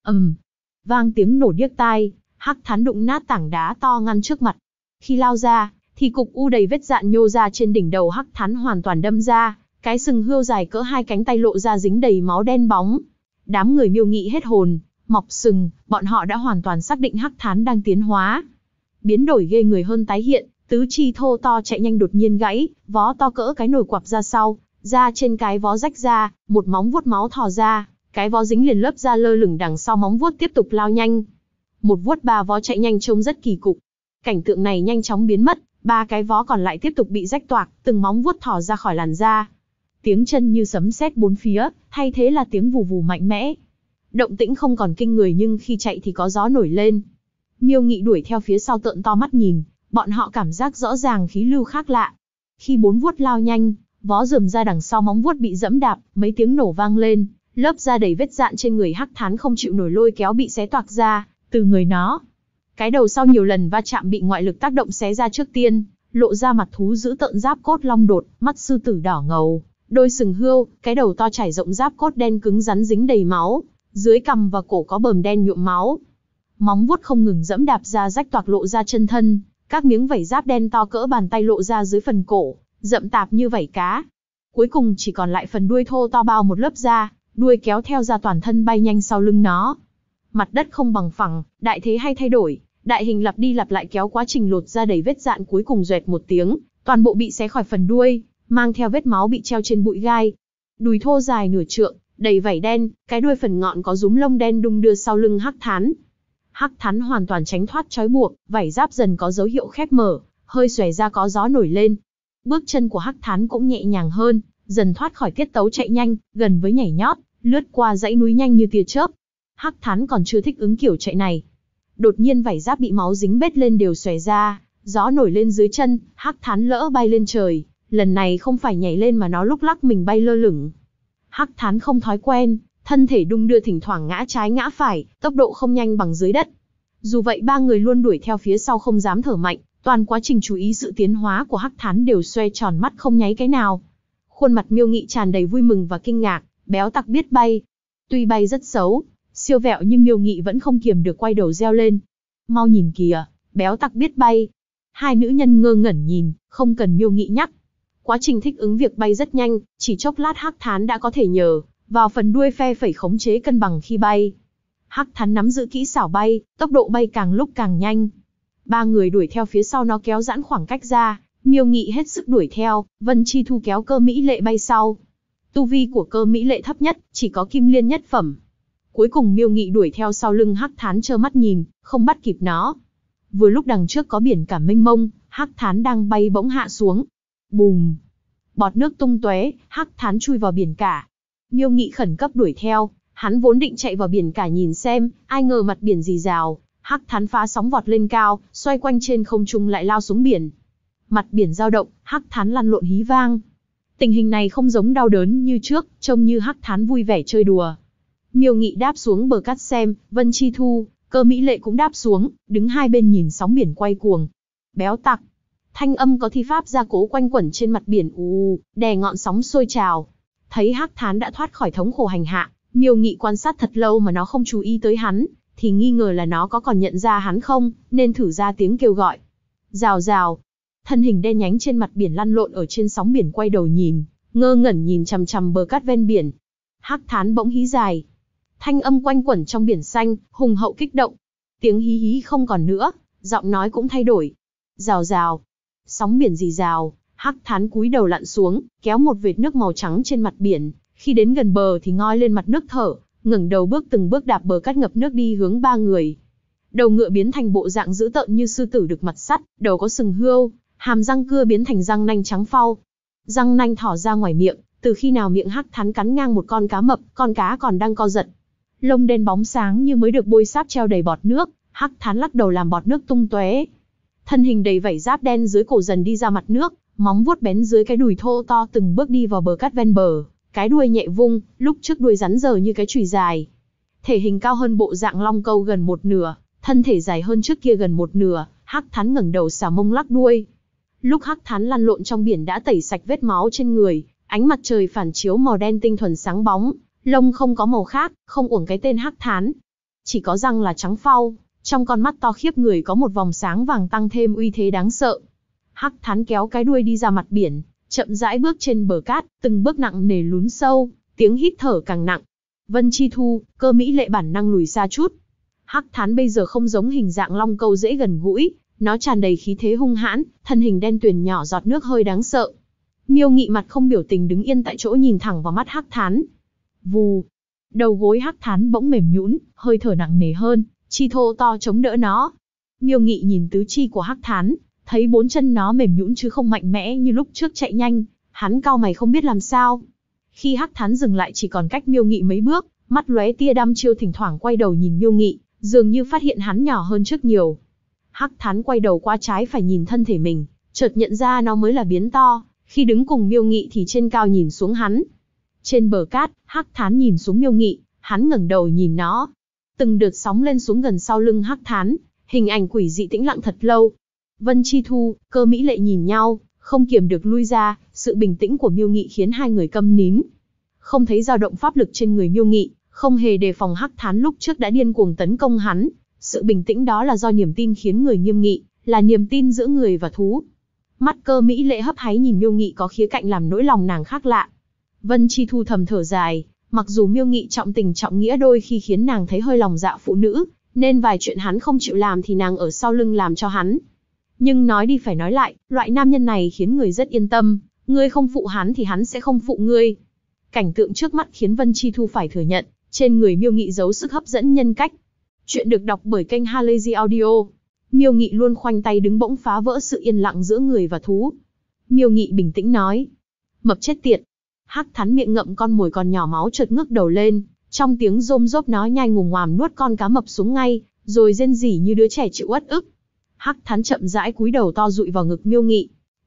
Speaker 1: Vang tiếng nổ điếc tai, Hắc Thán đụng nát tảng đá to ngăn trước mặt. Khi lao ra, thì cục u đầy vết dạn nhô ra trên đỉnh đầu Hắc Thán hoàn toàn đâm ra, cái sừng hươu dài cỡ hai cánh tay lộ ra dính đầy máu đen bóng. Đám người Miêu Nghị hết hồn, mọc sừng, bọn họ đã hoàn toàn xác định Hắc Thán đang tiến hóa. Biến đổi ghê người hơn tái hiện, tứ chi thô to chạy nhanh đột nhiên gãy, vó to cỡ cái nồi quặp ra sau, da trên cái vó rách ra, một móng vuốt máu thò ra, cái vó dính liền lớp da lơ lửng đằng sau móng vuốt tiếp tục lao nhanh. Một vuốt ba vó chạy nhanh trông rất kỳ cục. Cảnh tượng này nhanh chóng biến mất, ba cái vó còn lại tiếp tục bị rách toạc, từng móng vuốt thò ra khỏi làn da. Tiếng chân như sấm sét bốn phía, thay thế là tiếng vù vù mạnh mẽ. Động tĩnh không còn kinh người nhưng khi chạy thì có gió nổi lên. Miêu Nghị đuổi theo phía sau trợn to mắt nhìn, bọn họ cảm giác rõ ràng khí lưu khác lạ. Khi bốn vuốt lao nhanh, vó rườm ra đằng sau móng vuốt bị dẫm đạp, mấy tiếng nổ vang lên, lớp da đầy vết dạn trên người Hắc Thán không chịu nổi lôi kéo bị xé toạc ra từ người nó. Cái đầu sau nhiều lần va chạm bị ngoại lực tác động xé ra trước tiên, lộ ra mặt thú dữ tợn giáp cốt long đột, mắt sư tử đỏ ngầu, đôi sừng hươu, cái đầu to trải rộng giáp cốt đen cứng rắn dính đầy máu, dưới cằm và cổ có bờm đen nhuộm máu. Móng vuốt không ngừng dẫm đạp ra rách toạc lộ ra chân thân, các miếng vảy giáp đen to cỡ bàn tay lộ ra dưới phần cổ, rậm tạp như vảy cá. Cuối cùng chỉ còn lại phần đuôi thô to bao một lớp da, đuôi kéo theo ra toàn thân bay nhanh sau lưng nó. Mặt đất không bằng phẳng, đại thế hay thay đổi, đại hình lặp đi lặp lại kéo quá trình lột ra đầy vết dạn cuối cùng doẹt một tiếng, toàn bộ bị xé khỏi phần đuôi, mang theo vết máu bị treo trên bụi gai. Đùi thô dài nửa trượng, đầy vảy đen, cái đuôi phần ngọn có rúm lông đen đung đưa sau lưng Hắc Thán. Hắc Thán hoàn toàn tránh thoát trói buộc, vảy giáp dần có dấu hiệu khép mở, hơi xòe ra có gió nổi lên. Bước chân của Hắc Thán cũng nhẹ nhàng hơn, dần thoát khỏi tiết tấu chạy nhanh, gần với nhảy nhót, lướt qua dãy núi nhanh như tia chớp. Hắc Thán còn chưa thích ứng kiểu chạy này. Đột nhiên vảy giáp bị máu dính bết lên đều xòe ra, gió nổi lên dưới chân, Hắc Thán lỡ bay lên trời, lần này không phải nhảy lên mà nó lúc lắc mình bay lơ lửng. Hắc Thán không thói quen, thân thể đung đưa thỉnh thoảng ngã trái ngã phải, tốc độ không nhanh bằng dưới đất. Dù vậy ba người luôn đuổi theo phía sau không dám thở mạnh, toàn quá trình chú ý sự tiến hóa của Hắc Thán đều xoe tròn mắt không nháy cái nào. Khuôn mặt Miêu Nghị tràn đầy vui mừng và kinh ngạc, béo tặc biết bay. Tuy bay rất xấu, siêu vẹo nhưng Miêu Nghị vẫn không kiềm được quay đầu reo lên. Mau nhìn kìa, béo tặc biết bay. Hai nữ nhân ngơ ngẩn nhìn, không cần Miêu Nghị nhắc. Quá trình thích ứng việc bay rất nhanh, chỉ chốc lát Hắc Thán đã có thể nhờ vào phần đuôi phe phẩy khống chế cân bằng khi bay. Hắc Thán nắm giữ kỹ xảo bay, tốc độ bay càng lúc càng nhanh. Ba người đuổi theo phía sau nó kéo giãn khoảng cách ra, Miêu Nghị hết sức đuổi theo, Vân Chi Thu kéo Cơ Mỹ Lệ bay sau. Tu vi của Cơ Mỹ Lệ thấp nhất, chỉ có Kim Liên nhất phẩm. Cuối cùng Miêu Nghị đuổi theo sau lưng Hắc Thán trơ mắt nhìn, không bắt kịp nó. Vừa lúc đằng trước có biển cả mênh mông, Hắc Thán đang bay bỗng hạ xuống. Bùm! Bọt nước tung tóe, Hắc Thán chui vào biển cả. Miêu Nghị khẩn cấp đuổi theo, hắn vốn định chạy vào biển cả nhìn xem, ai ngờ mặt biển rì rào, Hắc Thán phá sóng vọt lên cao, xoay quanh trên không trung lại lao xuống biển. Mặt biển dao động, Hắc Thán lăn lộn hí vang. Tình hình này không giống đau đớn như trước, trông như Hắc Thán vui vẻ chơi đùa. Miêu Nghị đáp xuống bờ cát xem, Vân Chi Thu, Cơ Mỹ Lệ cũng đáp xuống, đứng hai bên nhìn sóng biển quay cuồng. Béo tặc! Thanh âm có thi pháp gia cố quanh quẩn trên mặt biển đè ngọn sóng sôi trào. Thấy Hắc Thán đã thoát khỏi thống khổ hành hạ, Miêu Nghị quan sát thật lâu mà nó không chú ý tới hắn, thì nghi ngờ là nó có còn nhận ra hắn không, nên thử ra tiếng kêu gọi. Rào rào! Thân hình đen nhánh trên mặt biển lăn lộn ở trên sóng biển quay đầu nhìn, ngơ ngẩn nhìn chằm chằm bờ cát ven biển. Hắc Thán bỗng hí dài. Thanh âm quanh quẩn trong biển xanh, hùng hậu kích động. Tiếng hí hí không còn nữa, giọng nói cũng thay đổi. Rào rào! Sóng biển rì rào, Hắc Thán cúi đầu lặn xuống, kéo một vệt nước màu trắng trên mặt biển. Khi đến gần bờ thì ngoi lên mặt nước thở, ngẩng đầu bước từng bước đạp bờ cát ngập nước đi hướng ba người. Đầu ngựa biến thành bộ dạng dữ tợn như sư tử được mặt sắt, đầu có sừng hươu, hàm răng cưa biến thành răng nanh trắng phau. Răng nanh thỏ ra ngoài miệng, từ khi nào miệng Hắc Thán cắn ngang một con cá mập, con cá còn đang co giật. Lông đen bóng sáng như mới được bôi sáp treo đầy bọt nước, Hắc Thán lắc đầu làm bọt nước tung tóe. Thân hình đầy vảy giáp đen dưới cổ dần đi ra mặt nước, móng vuốt bén dưới cái đùi thô to từng bước đi vào bờ cát ven bờ, cái đuôi nhẹ vung, lúc trước đuôi rắn rờ như cái chùy dài. Thể hình cao hơn bộ dạng long câu gần một nửa, thân thể dài hơn trước kia gần một nửa, Hắc Thán ngẩng đầu xả mông lắc đuôi. Lúc Hắc Thán lăn lộn trong biển đã tẩy sạch vết máu trên người, ánh mặt trời phản chiếu màu đen tinh thuần sáng bóng, lông không có màu khác, không uổng cái tên Hắc Thán. Chỉ có răng là trắng phau, trong con mắt to khiếp người có một vòng sáng vàng tăng thêm uy thế đáng sợ. Hắc Thán kéo cái đuôi đi ra mặt biển, chậm rãi bước trên bờ cát, từng bước nặng nề lún sâu, tiếng hít thở càng nặng. Vân Chi Thu, Cơ Mỹ Lệ bản năng lùi xa chút. Hắc Thán bây giờ không giống hình dạng long câu dễ gần gũi, nó tràn đầy khí thế hung hãn, thân hình đen tuyền nhỏ giọt nước hơi đáng sợ. Miêu Nghị mặt không biểu tình đứng yên tại chỗ nhìn thẳng vào mắt Hắc Thán. Vù, đầu gối Hắc Thán bỗng mềm nhũn, hơi thở nặng nề hơn, chi thô to chống đỡ nó. Miêu Nghị nhìn tứ chi của Hắc Thán, thấy bốn chân nó mềm nhũn chứ không mạnh mẽ như lúc trước chạy nhanh, hắn cau mày không biết làm sao. Khi Hắc Thán dừng lại chỉ còn cách Miêu Nghị mấy bước, mắt lóe tia đăm chiêu thỉnh thoảng quay đầu nhìn Miêu Nghị, dường như phát hiện hắn nhỏ hơn trước nhiều. Hắc Thán quay đầu qua trái phải nhìn thân thể mình, chợt nhận ra nó mới là biến to, khi đứng cùng Miêu Nghị thì trên cao nhìn xuống hắn. Trên bờ cát, Hắc Thán nhìn xuống Miêu Nghị, hắn ngẩng đầu nhìn nó. Từng đợt sóng lên xuống gần sau lưng Hắc Thán, hình ảnh quỷ dị tĩnh lặng thật lâu. Vân Chi Thu, Cơ Mỹ Lệ nhìn nhau, không kiềm được lui ra, sự bình tĩnh của Miêu Nghị khiến hai người câm nín. Không thấy dao động pháp lực trên người Miêu Nghị, không hề đề phòng Hắc Thán lúc trước đã điên cuồng tấn công hắn. Sự bình tĩnh đó là do niềm tin khiến người nghiêm nghị, là niềm tin giữa người và thú. Mắt Cơ Mỹ Lệ hấp háy nhìn Miêu Nghị có khía cạnh làm nỗi lòng nàng khác lạ. Vân Chi Thu thầm thở dài, mặc dù Miêu Nghị trọng tình trọng nghĩa đôi khi khiến nàng thấy hơi lòng dạ phụ nữ, nên vài chuyện hắn không chịu làm thì nàng ở sau lưng làm cho hắn. Nhưng nói đi phải nói lại, loại nam nhân này khiến người rất yên tâm, ngươi không phụ hắn thì hắn sẽ không phụ ngươi. Cảnh tượng trước mắt khiến Vân Chi Thu phải thừa nhận, trên người Miêu Nghị giấu sức hấp dẫn nhân cách. Chuyện được đọc bởi kênh Halazy Audio. Miêu Nghị luôn khoanh tay đứng bỗng phá vỡ sự yên lặng giữa người và thú. Miêu Nghị bình tĩnh nói. Mập chết tiệt. Hắc Thán miệng ngậm con mồi còn nhỏ máu chợt ngước đầu lên, trong tiếng rôm rốp nó nhai ngùm ngoàm nuốt con cá mập xuống ngay, rồi rên rỉ như đứa trẻ chịu uất ức. Hắc Thán chậm rãi cúi đầu to dụi vào ngực Miêu Nghị.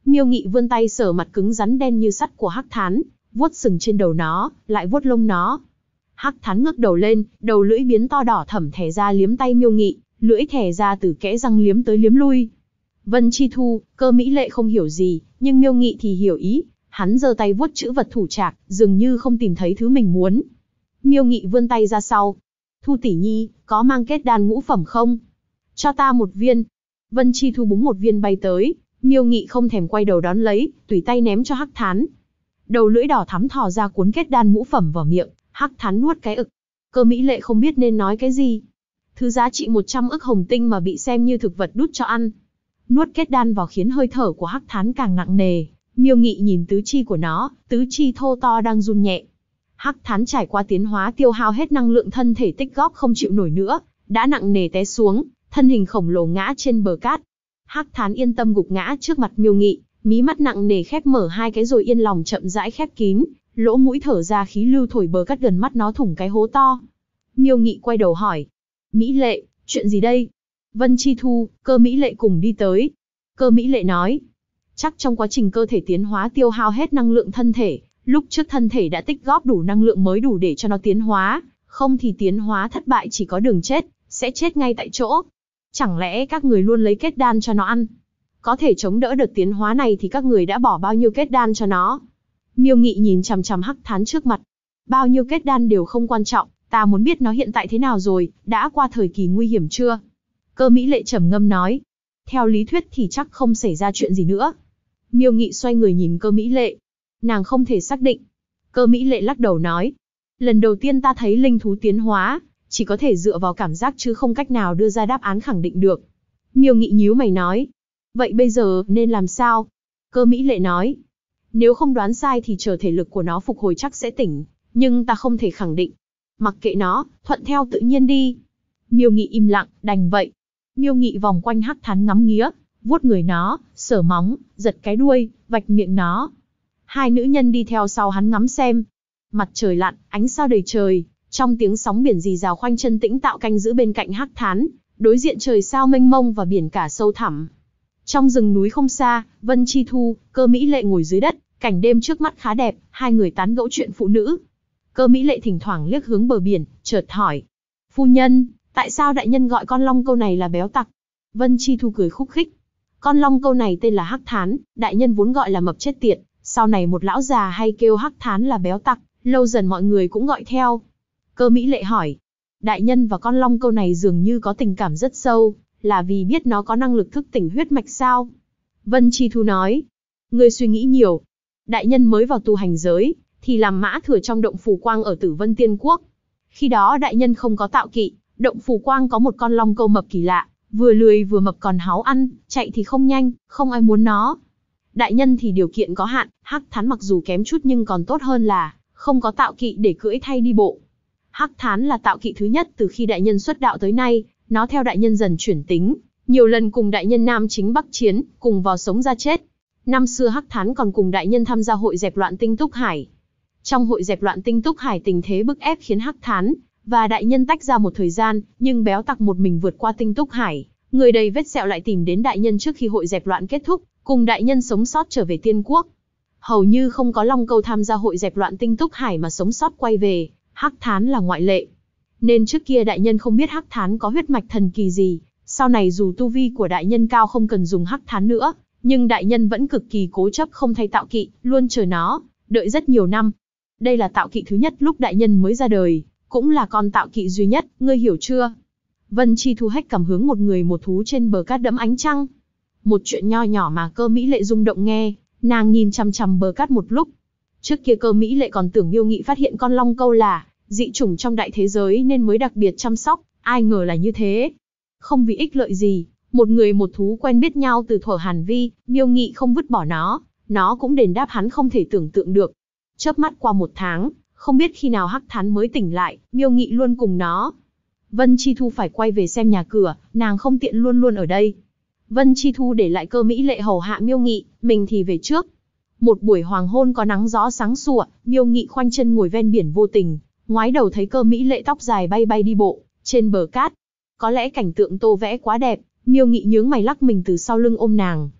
Speaker 1: Miêu Nghị vươn tay sờ mặt cứng rắn đen như sắt của Hắc Thán, vuốt sừng trên đầu nó, lại vuốt lông nó. Hắc Thán ngước đầu lên, đầu lưỡi biến to đỏ thẫm thè ra liếm tay Miêu Nghị, lưỡi thè ra từ kẽ răng liếm tới liếm lui. Vân Chi Thu, Cơ Mỹ Lệ không hiểu gì, nhưng Miêu Nghị thì hiểu ý, hắn giơ tay vuốt chữ vật thủ trạc, dường như không tìm thấy thứ mình muốn. Miêu Nghị vươn tay ra sau. Thu tỷ nhi, có mang kết đan ngũ phẩm không? Cho ta một viên. Vân Chi Thu búng một viên bay tới, Miêu Nghị không thèm quay đầu đón lấy, tùy tay ném cho Hắc Thán. Đầu lưỡi đỏ thắm thò ra cuốn kết đan ngũ phẩm vào miệng, Hắc Thán nuốt cái ực. Cơ Mỹ Lệ không biết nên nói cái gì. Thứ giá trị 100 ức hồng tinh mà bị xem như thực vật đút cho ăn. Nuốt kết đan vào khiến hơi thở của Hắc Thán càng nặng nề. Miêu Nghị nhìn tứ chi của nó, tứ chi thô to đang run nhẹ. Hắc Thán trải qua tiến hóa tiêu hao hết năng lượng thân thể tích góp không chịu nổi nữa, đã nặng nề té xuống, thân hình khổng lồ ngã trên bờ cát. Hắc Thán yên tâm gục ngã trước mặt Miêu Nghị, mí mắt nặng nề khép mở hai cái rồi yên lòng chậm rãi khép kín, lỗ mũi thở ra khí lưu thổi bờ cát gần mắt nó thủng cái hố to. Miêu Nghị quay đầu hỏi, Mỹ Lệ, chuyện gì đây? Vân Chi Thu, Cơ Mỹ Lệ cùng đi tới. Cơ Mỹ Lệ nói, chắc trong quá trình cơ thể tiến hóa tiêu hao hết năng lượng thân thể, lúc trước thân thể đã tích góp đủ năng lượng mới đủ để cho nó tiến hóa, không thì tiến hóa thất bại chỉ có đường chết, sẽ chết ngay tại chỗ. Chẳng lẽ các người luôn lấy kết đan cho nó ăn? Có thể chống đỡ đợt tiến hóa này thì các người đã bỏ bao nhiêu kết đan cho nó? Miêu Nghị nhìn chằm chằm Hắc Thán trước mặt. Bao nhiêu kết đan đều không quan trọng, ta muốn biết nó hiện tại thế nào rồi, đã qua thời kỳ nguy hiểm chưa? Cơ Mỹ Lệ trầm ngâm nói. Theo lý thuyết thì chắc không xảy ra chuyện gì nữa. Miêu Nghị xoay người nhìn Cơ Mỹ Lệ. Nàng không thể xác định. Cơ Mỹ Lệ lắc đầu nói. Lần đầu tiên ta thấy linh thú tiến hóa, chỉ có thể dựa vào cảm giác chứ không cách nào đưa ra đáp án khẳng định được. Miêu Nghị nhíu mày nói. Vậy bây giờ nên làm sao? Cơ Mỹ Lệ nói. Nếu không đoán sai thì chờ thể lực của nó phục hồi chắc sẽ tỉnh, nhưng ta không thể khẳng định. Mặc kệ nó, thuận theo tự nhiên đi. Miêu Nghị im lặng, đành vậy. Miêu Nghị vòng quanh Hắc Thán ngắm nghía, vuốt người nó, sờ móng, giật cái đuôi, vạch miệng nó. Hai nữ nhân đi theo sau hắn ngắm xem. Mặt trời lặn, ánh sao đầy trời, trong tiếng sóng biển rì rào khoanh chân tĩnh tạo canh giữ bên cạnh Hắc Thán, đối diện trời sao mênh mông và biển cả sâu thẳm. Trong rừng núi không xa, Vân Chi Thu, Cơ Mỹ Lệ ngồi dưới đất, cảnh đêm trước mắt khá đẹp, hai người tán gẫu chuyện phụ nữ. Cơ Mỹ Lệ thỉnh thoảng liếc hướng bờ biển, chợt hỏi. Phu nhân, tại sao đại nhân gọi con long câu này là béo tặc? Vân Chi Thu cười khúc khích. Con long câu này tên là Hắc Thán, đại nhân vốn gọi là mập chết tiệt, sau này một lão già hay kêu Hắc Thán là béo tặc, lâu dần mọi người cũng gọi theo. Cơ Mỹ Lệ hỏi. Đại nhân và con long câu này dường như có tình cảm rất sâu, là vì biết nó có năng lực thức tỉnh huyết mạch sao? Vân Chi Thu nói. Ngươi suy nghĩ nhiều. Đại nhân mới vào tu hành giới, thì làm mã thừa trong động Phù Quang ở Tử Vân Tiên Quốc. Khi đó đại nhân không có tạo kỵ, động Phù Quang có một con long câu mập kỳ lạ, vừa lười vừa mập còn háo ăn, chạy thì không nhanh, không ai muốn nó. Đại nhân thì điều kiện có hạn, Hắc Thán mặc dù kém chút nhưng còn tốt hơn là không có tạo kỵ để cưỡi thay đi bộ. Hắc Thán là tạo kỵ thứ nhất từ khi đại nhân xuất đạo tới nay, nó theo đại nhân dần chuyển tính, nhiều lần cùng đại nhân Nam Chính Bắc Chiến, cùng vào sống ra chết. Năm xưa Hắc Thán còn cùng đại nhân tham gia hội dẹp loạn Tinh Túc Hải. Trong hội dẹp loạn Tinh Túc Hải tình thế bức ép khiến Hắc Thán và đại nhân tách ra một thời gian, nhưng béo tặc một mình vượt qua Tinh Túc Hải, người đầy vết sẹo lại tìm đến đại nhân trước khi hội dẹp loạn kết thúc, cùng đại nhân sống sót trở về Tiên Quốc. Hầu như không có long câu tham gia hội dẹp loạn Tinh Túc Hải mà sống sót quay về, Hắc Thán là ngoại lệ. Nên trước kia đại nhân không biết Hắc Thán có huyết mạch thần kỳ gì, sau này dù tu vi của đại nhân cao không cần dùng Hắc Thán nữa, nhưng đại nhân vẫn cực kỳ cố chấp không thay tạo kỵ, luôn chờ nó, đợi rất nhiều năm. Đây là tạo kỵ thứ nhất lúc đại nhân mới ra đời, cũng là con tạo kỵ duy nhất, ngươi hiểu chưa? Vân Chi Thu hách cảm hướng một người một thú trên bờ cát đẫm ánh trăng. Một chuyện nho nhỏ mà Cơ Mỹ Lệ rung động nghe, nàng nhìn chằm chằm bờ cát một lúc. Trước kia Cơ Mỹ Lệ còn tưởng Miêu Nghị phát hiện con long câu là dị chủng trong đại thế giới nên mới đặc biệt chăm sóc, ai ngờ là như thế. Không vì ích lợi gì, một người một thú quen biết nhau từ thuở Hàn Vi, Miêu Nghị không vứt bỏ nó cũng đền đáp hắn không thể tưởng tượng được. Chớp mắt qua 1 tháng, không biết khi nào Hắc Thán mới tỉnh lại, Miêu Nghị luôn cùng nó. Vân Chi Thu phải quay về xem nhà cửa, nàng không tiện luôn luôn ở đây. Vân Chi Thu để lại Cơ Mỹ Lệ hầu hạ Miêu Nghị, mình thì về trước. Một buổi hoàng hôn có nắng gió sáng sủa, Miêu Nghị khoanh chân ngồi ven biển vô tình, ngoái đầu thấy Cơ Mỹ Lệ tóc dài bay bay đi bộ trên bờ cát. Có lẽ cảnh tượng tô vẽ quá đẹp, Miêu Nghị nhướng mày lắc mình từ sau lưng ôm nàng.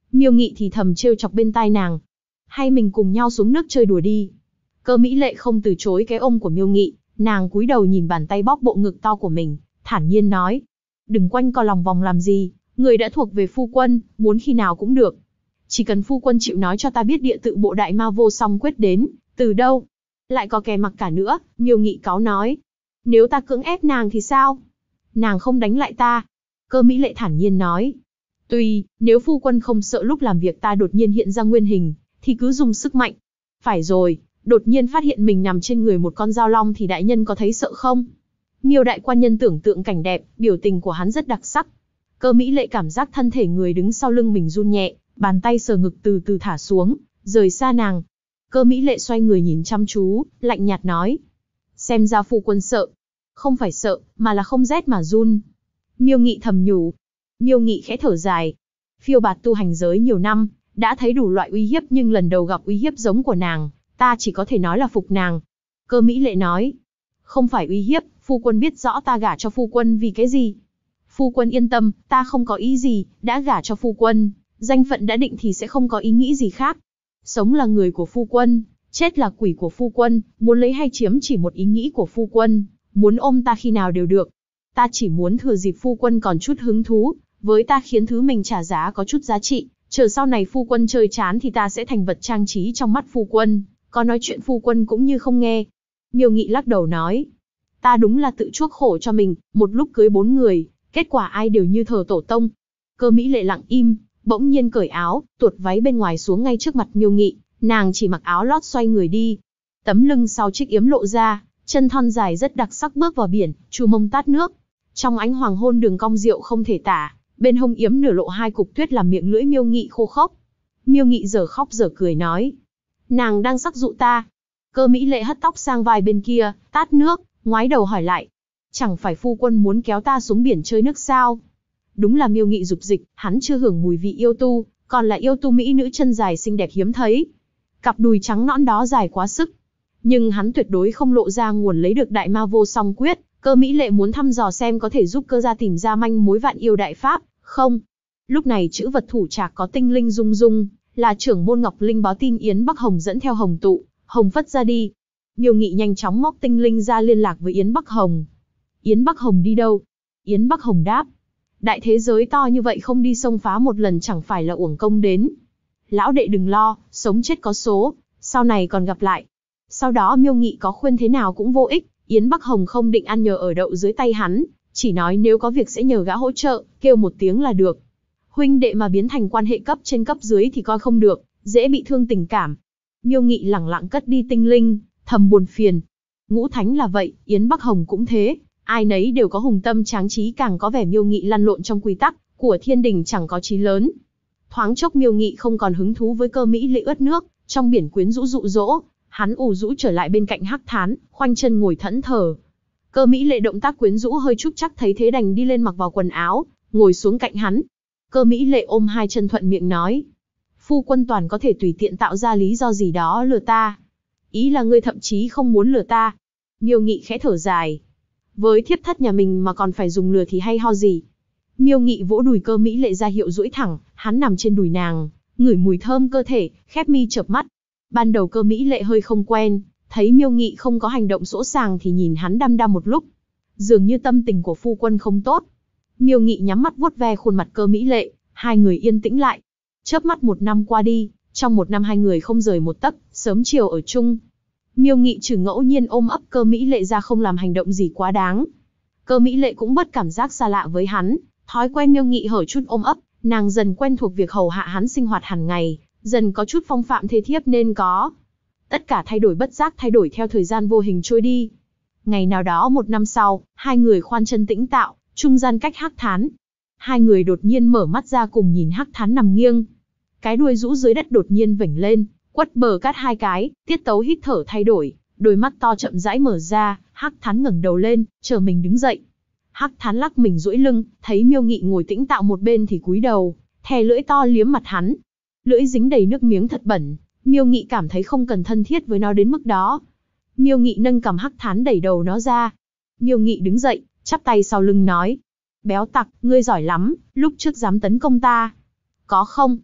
Speaker 1: Miêu Nghị thì thầm trêu chọc bên tai nàng. Hay mình cùng nhau xuống nước chơi đùa đi. Cơ Mỹ Lệ không từ chối cái ôm của Miêu Nghị, nàng cúi đầu nhìn bàn tay bóp bộ ngực to của mình, thản nhiên nói. Đừng quanh co lòng vòng làm gì, người đã thuộc về phu quân, muốn khi nào cũng được. Chỉ cần phu quân chịu nói cho ta biết địa tự bộ đại ma vô song quyết đến, từ đâu. Lại có kẻ mặc cả nữa, Miêu Nghị cáu nói. Nếu ta cưỡng ép nàng thì sao? Nàng không đánh lại ta. Cơ Mỹ Lệ thản nhiên nói. Tuy, nếu phu quân không sợ lúc làm việc ta đột nhiên hiện ra nguyên hình, thì cứ dùng sức mạnh. Phải rồi, đột nhiên phát hiện mình nằm trên người một con dao long thì đại nhân có thấy sợ không? Miêu đại quan nhân tưởng tượng cảnh đẹp, biểu tình của hắn rất đặc sắc. Cơ Mỹ Lệ cảm giác thân thể người đứng sau lưng mình run nhẹ, bàn tay sờ ngực từ từ thả xuống, rời xa nàng. Cơ Mỹ Lệ xoay người nhìn chăm chú, lạnh nhạt nói. Xem ra phu quân sợ. Không phải sợ, mà là không rét mà run. Miêu Nghị thầm nhủ. Miêu Nghị khẽ thở dài. Phiêu bạt tu hành giới nhiều năm, đã thấy đủ loại uy hiếp nhưng lần đầu gặp uy hiếp giống của nàng, ta chỉ có thể nói là phục nàng. Cơ Mỹ Lệ nói. Không phải uy hiếp, phu quân biết rõ ta gả cho phu quân vì cái gì. Phu quân yên tâm, ta không có ý gì, đã gả cho phu quân, danh phận đã định thì sẽ không có ý nghĩ gì khác. Sống là người của phu quân, chết là quỷ của phu quân, muốn lấy hay chiếm chỉ một ý nghĩ của phu quân, muốn ôm ta khi nào đều được. Ta chỉ muốn thừa dịp phu quân còn chút hứng thú, với ta khiến thứ mình trả giá có chút giá trị, chờ sau này phu quân chơi chán thì ta sẽ thành vật trang trí trong mắt phu quân, có nói chuyện phu quân cũng như không nghe. Miêu Nghị lắc đầu nói, ta đúng là tự chuốc khổ cho mình, một lúc cưới 4 người, kết quả ai đều như thờ tổ tông. Cơ Mỹ Lệ lặng im, bỗng nhiên cởi áo, tuột váy bên ngoài xuống ngay trước mặt Miêu Nghị, nàng chỉ mặc áo lót xoay người đi. Tấm lưng sau chiếc yếm lộ ra, chân thon dài rất đặc sắc bước vào biển, chu mông tát nước. Trong ánh hoàng hôn đường cong rượu không thể tả, bên hông yếm nửa lộ 2 cục tuyết làm miệng lưỡi Miêu Nghị khô khốc. Miêu Nghị giờ khóc giờ cười nói, nàng đang sắc dụ ta. Cơ Mỹ Lệ hất tóc sang vai bên kia, tát nước, ngoái đầu hỏi lại, chẳng phải phu quân muốn kéo ta xuống biển chơi nước sao? Đúng là Miêu Nghị dục dịch, hắn chưa hưởng mùi vị yêu tu, còn là yêu tu mỹ nữ chân dài xinh đẹp hiếm thấy. Cặp đùi trắng nõn đó dài quá sức. Nhưng hắn tuyệt đối không lộ ra nguồn lấy được đại ma vô song quyết. Cơ Mỹ Lệ muốn thăm dò xem có thể giúp cơ gia tìm ra manh mối vạn yêu đại pháp, không? Lúc này chữ vật thủ trạc có tinh linh rung rung, là trưởng môn Ngọc Linh báo tin Yến Bắc Hồng dẫn theo Hồng Tụ, Hồng Phất ra đi. Miêu Nghị nhanh chóng móc tinh linh ra liên lạc với Yến Bắc Hồng. Yến Bắc Hồng đi đâu? Yến Bắc Hồng đáp. Đại thế giới to như vậy không đi xông phá một lần chẳng phải là uổng công đến. Lão đệ đừng lo, sống chết có số, sau này còn gặp lại. Sau đó Miêu Nghị có khuyên thế nào cũng vô ích, Yến Bắc Hồng không định ăn nhờ ở đậu dưới tay hắn, chỉ nói nếu có việc sẽ nhờ gã hỗ trợ, kêu một tiếng là được. Huynh đệ mà biến thành quan hệ cấp trên cấp dưới thì coi không được, dễ bị thương tình cảm. Miêu Nghị lẳng lặng cất đi tinh linh, thầm buồn phiền. Ngũ Thánh là vậy, Yến Bắc Hồng cũng thế, ai nấy đều có hùng tâm tráng trí, càng có vẻ Miêu Nghị lăn lộn trong quy tắc của thiên đình chẳng có chí lớn. Thoáng chốc Miêu Nghị không còn hứng thú với Cơ Mỹ Lệ ướt nước, trong biển quyến rũ dụ dỗ, hắn ù rũ trở lại bên cạnh Hắc Thán, khoanh chân ngồi thẫn thờ. Cơ Mỹ Lệ động tác quyến rũ hơi trúc chắc thấy thế đành đi lên mặc vào quần áo, ngồi xuống cạnh hắn. Cơ Mỹ Lệ ôm hai chân thuận miệng nói, phu quân toàn có thể tùy tiện tạo ra lý do gì đó lừa ta. Ý là ngươi thậm chí không muốn lừa ta. Miêu Nghị khẽ thở dài. Với thiếp thất nhà mình mà còn phải dùng lừa thì hay ho gì. Miêu Nghị vỗ đùi Cơ Mỹ Lệ ra hiệu duỗi thẳng, hắn nằm trên đùi nàng, ngửi mùi thơm cơ thể, khép mi chợp mắt. Ban đầu Cơ Mỹ Lệ hơi không quen, thấy Miêu Nghị không có hành động sỗ sàng thì nhìn hắn đăm đăm một lúc. Dường như tâm tình của phu quân không tốt. Miêu Nghị nhắm mắt vuốt ve khuôn mặt Cơ Mỹ Lệ, hai người yên tĩnh lại. Chớp mắt 1 năm qua đi, trong 1 năm hai người không rời một tấc, sớm chiều ở chung. Miêu Nghị trừ ngẫu nhiên ôm ấp Cơ Mỹ Lệ ra không làm hành động gì quá đáng. Cơ Mỹ Lệ cũng bớt cảm giác xa lạ với hắn, thói quen Miêu Nghị hở chút ôm ấp, nàng dần quen thuộc việc hầu hạ hắn sinh hoạt hàng ngày, dần có chút phong phạm thê thiếp nên có. Tất cả thay đổi bất giác thay đổi theo thời gian vô hình trôi đi. Ngày nào đó 1 năm sau, hai người khoan chân tĩnh tạo, trung gian cách Hắc Thán. Hai người đột nhiên mở mắt ra cùng nhìn Hắc Thán nằm nghiêng. Cái đuôi rũ dưới đất đột nhiên vểnh lên, quất bờ cát 2 cái, tiết tấu hít thở thay đổi, đôi mắt to chậm rãi mở ra, Hắc Thán ngẩng đầu lên, chờ mình đứng dậy. Hắc Thán lắc mình duỗi lưng, thấy Miêu Nghị ngồi tĩnh tạo một bên thì cúi đầu, thè lưỡi to liếm mặt hắn. Lưỡi dính đầy nước miếng thật bẩn, Miêu Nghị cảm thấy không cần thân thiết với nó đến mức đó. Miêu Nghị nâng cằm Hắc Thán đẩy đầu nó ra. Miêu Nghị đứng dậy, chắp tay sau lưng nói: "Béo tặc, ngươi giỏi lắm, lúc trước dám tấn công ta. Có không?"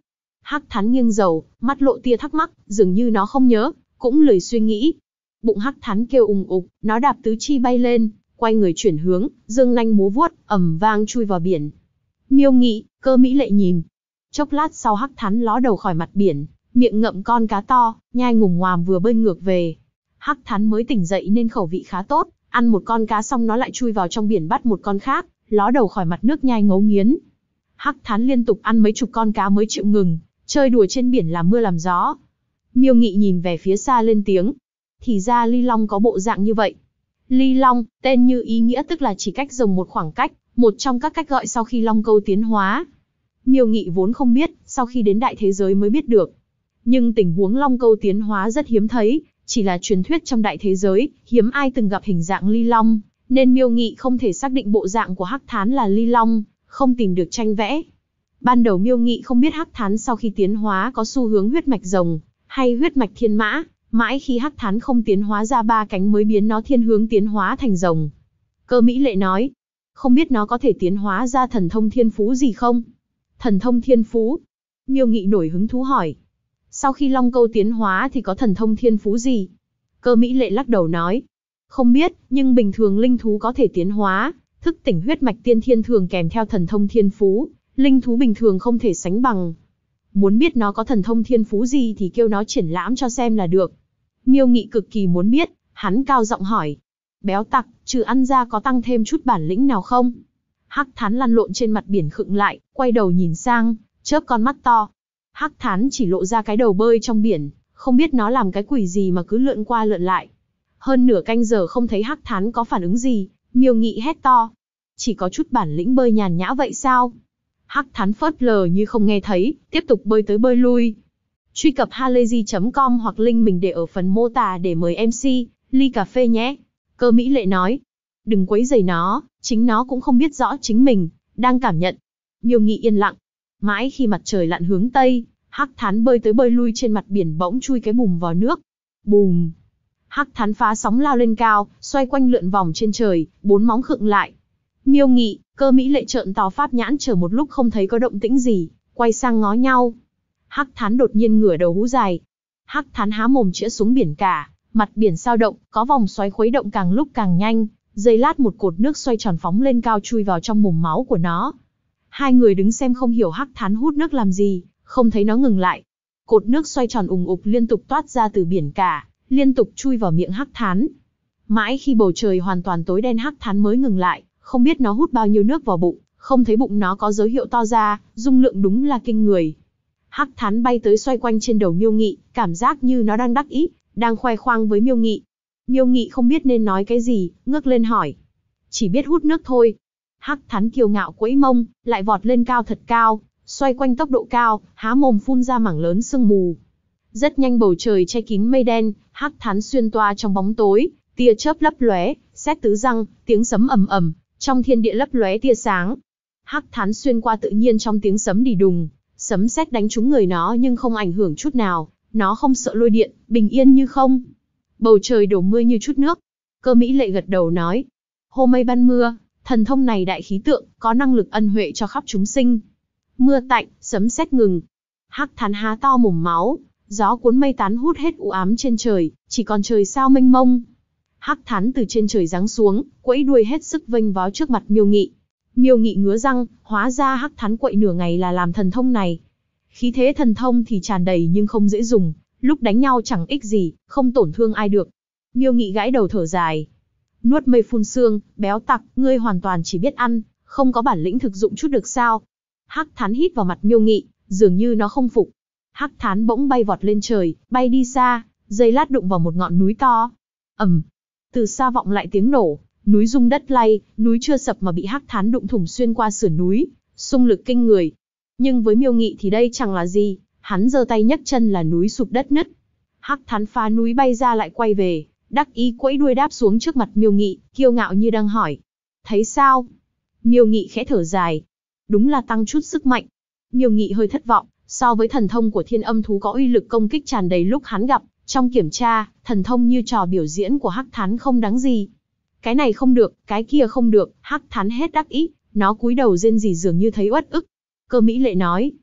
Speaker 1: Hắc Thán nghiêng đầu, mắt lộ tia thắc mắc, dường như nó không nhớ, cũng lười suy nghĩ. Bụng Hắc Thán kêu ùng ục, nó đạp tứ chi bay lên, quay người chuyển hướng, giương nanh múa vuốt, ầm vang chui vào biển. Miêu Nghị, Cơ Mỹ Lệ nhìn. Chốc lát sau Hắc Thán ló đầu khỏi mặt biển, miệng ngậm con cá to, nhai ngùm ngoàm vừa bơi ngược về. Hắc Thán mới tỉnh dậy nên khẩu vị khá tốt, ăn một con cá xong nó lại chui vào trong biển bắt một con khác, ló đầu khỏi mặt nước nhai ngấu nghiến. Hắc Thán liên tục ăn mấy chục con cá mới chịu ngừng, chơi đùa trên biển làm mưa làm gió. Miêu Nghị nhìn về phía xa lên tiếng. Thì ra Ly Long có bộ dạng như vậy. Ly Long, tên như ý nghĩa tức là chỉ cách rồng một khoảng cách, một trong các cách gọi sau khi Long Câu tiến hóa. Miêu Nghị vốn không biết, sau khi đến đại thế giới mới biết được. Nhưng tình huống Long Câu tiến hóa rất hiếm thấy, chỉ là truyền thuyết trong đại thế giới, hiếm ai từng gặp hình dạng Ly Long, nên Miêu Nghị không thể xác định bộ dạng của Hắc Thán là Ly Long, không tìm được tranh vẽ. Ban đầu Miêu Nghị không biết Hắc Thán sau khi tiến hóa có xu hướng huyết mạch rồng, hay huyết mạch thiên mã, mãi khi Hắc Thán không tiến hóa ra 3 cánh mới biến nó thiên hướng tiến hóa thành rồng. Cơ Mỹ Lệ nói, không biết nó có thể tiến hóa ra thần thông thiên phú gì không? Thần thông thiên phú? Miêu Nghị nổi hứng thú hỏi. Sau khi Long Câu tiến hóa thì có thần thông thiên phú gì? Cơ Mỹ Lệ lắc đầu nói, không biết, nhưng bình thường linh thú có thể tiến hóa, thức tỉnh huyết mạch tiên thiên thường kèm theo thần thông thiên phú, linh thú bình thường không thể sánh bằng. Muốn biết nó có thần thông thiên phú gì thì kêu nó triển lãm cho xem là được. Miêu Nghị cực kỳ muốn biết, hắn cao giọng hỏi. Béo tặc, trừ ăn ra có tăng thêm chút bản lĩnh nào không? Hắc Thán lăn lộn trên mặt biển khựng lại, quay đầu nhìn sang, chớp con mắt to. Hắc Thán chỉ lộ ra cái đầu bơi trong biển, không biết nó làm cái quỷ gì mà cứ lượn qua lượn lại. Hơn nửa canh giờ không thấy Hắc Thán có phản ứng gì, Miêu Nghị hét to. Chỉ có chút bản lĩnh bơi nhàn nhã vậy sao? Hắc Thán phớt lờ như không nghe thấy, tiếp tục bơi tới bơi lui. Truy cập halayzi.com hoặc link mình để ở phần mô tả để mời MC, ly cà phê nhé. Cơ Mỹ Lệ nói. Đừng quấy rầy nó, chính nó cũng không biết rõ chính mình đang cảm nhận. Miêu Nghị yên lặng. Mãi khi mặt trời lặn hướng Tây, Hắc Thán bơi tới bơi lui trên mặt biển bỗng chui cái bùm vào nước. Bùm. Hắc Thán phá sóng lao lên cao, xoay quanh lượn vòng trên trời, 4 móng khựng lại. Miêu Nghị, Cơ Mỹ Lệ trợn to pháp nhãn chờ một lúc không thấy có động tĩnh gì, quay sang ngó nhau. Hắc Thán đột nhiên ngửa đầu hú dài. Hắc Thán há mồm chĩa xuống biển cả, mặt biển sao động, có vòng xoáy khuấy động càng lúc càng nhanh, giây lát một cột nước xoay tròn phóng lên cao chui vào trong mồm máu của nó. Hai người đứng xem không hiểu Hắc Thán hút nước làm gì, không thấy nó ngừng lại. Cột nước xoay tròn ùng ục liên tục toát ra từ biển cả, liên tục chui vào miệng Hắc Thán. Mãi khi bầu trời hoàn toàn tối đen Hắc Thán mới ngừng lại, không biết nó hút bao nhiêu nước vào bụng, không thấy bụng nó có dấu hiệu to ra, dung lượng đúng là kinh người. Hắc Thán bay tới xoay quanh trên đầu Miêu Nghị, cảm giác như nó đang đắc ý, đang khoe khoang với Miêu Nghị. Miêu Nghị không biết nên nói cái gì, ngước lên hỏi. Chỉ biết hút nước thôi. Hắc Thán kiêu ngạo quẫy mông, lại vọt lên cao thật cao, xoay quanh tốc độ cao, há mồm phun ra mảng lớn sương mù. Rất nhanh bầu trời che kín mây đen, Hắc Thán xuyên toa trong bóng tối, tia chớp lấp lóe, sét tứ răng, tiếng sấm ầm ầm, trong thiên địa lấp lóe tia sáng. Hắc Thán xuyên qua tự nhiên trong tiếng sấm đì đùng, sấm sét đánh trúng người nó nhưng không ảnh hưởng chút nào, nó không sợ lôi điện, bình yên như không. Bầu trời đổ mưa như chút nước. Cơ Mỹ Lệ gật đầu nói, hô mây ban mưa, thần thông này đại khí tượng, có năng lực ân huệ cho khắp chúng sinh. Mưa tạnh, sấm sét ngừng. Hắc Thán há to mồm máu, gió cuốn mây tán hút hết u ám trên trời, chỉ còn trời sao mênh mông. Hắc Thán từ trên trời giáng xuống, quẫy đuôi hết sức vênh váo trước mặt Miêu Nghị. Miêu Nghị ngứa răng, hóa ra Hắc Thán quậy nửa ngày là làm thần thông này. Khí thế thần thông thì tràn đầy nhưng không dễ dùng, lúc đánh nhau chẳng ích gì, không tổn thương ai được. Miêu Nghị gãi đầu thở dài. Nuốt mây phun sương, béo tặc, ngươi hoàn toàn chỉ biết ăn, không có bản lĩnh thực dụng chút được sao? Hắc Thán hít vào mặt Miêu Nghị, dường như nó không phục. Hắc Thán bỗng bay vọt lên trời, bay đi xa, giây lát đụng vào một ngọn núi to. Ầm. Từ xa vọng lại tiếng nổ, núi rung đất lay, núi chưa sập mà bị Hắc Thán đụng thủng xuyên qua sườn núi, xung lực kinh người. Nhưng với Miêu Nghị thì đây chẳng là gì, hắn giơ tay nhấc chân là núi sụp đất nứt. Hắc Thán phá núi bay ra lại quay về, đắc ý quẫy đuôi đáp xuống trước mặt Miêu Nghị, kiêu ngạo như đang hỏi. Thấy sao? Miêu Nghị khẽ thở dài. Đúng là tăng chút sức mạnh. Miêu Nghị hơi thất vọng, so với thần thông của thiên âm thú có uy lực công kích tràn đầy lúc hắn gặp, trong kiểm tra, thần thông như trò biểu diễn của Hắc Thán không đáng gì. Cái này không được, cái kia không được, Hắc Thán hết đắc ý, nó cúi đầu rên rỉ dường như thấy uất ức. Cơ Mỹ Lệ nói,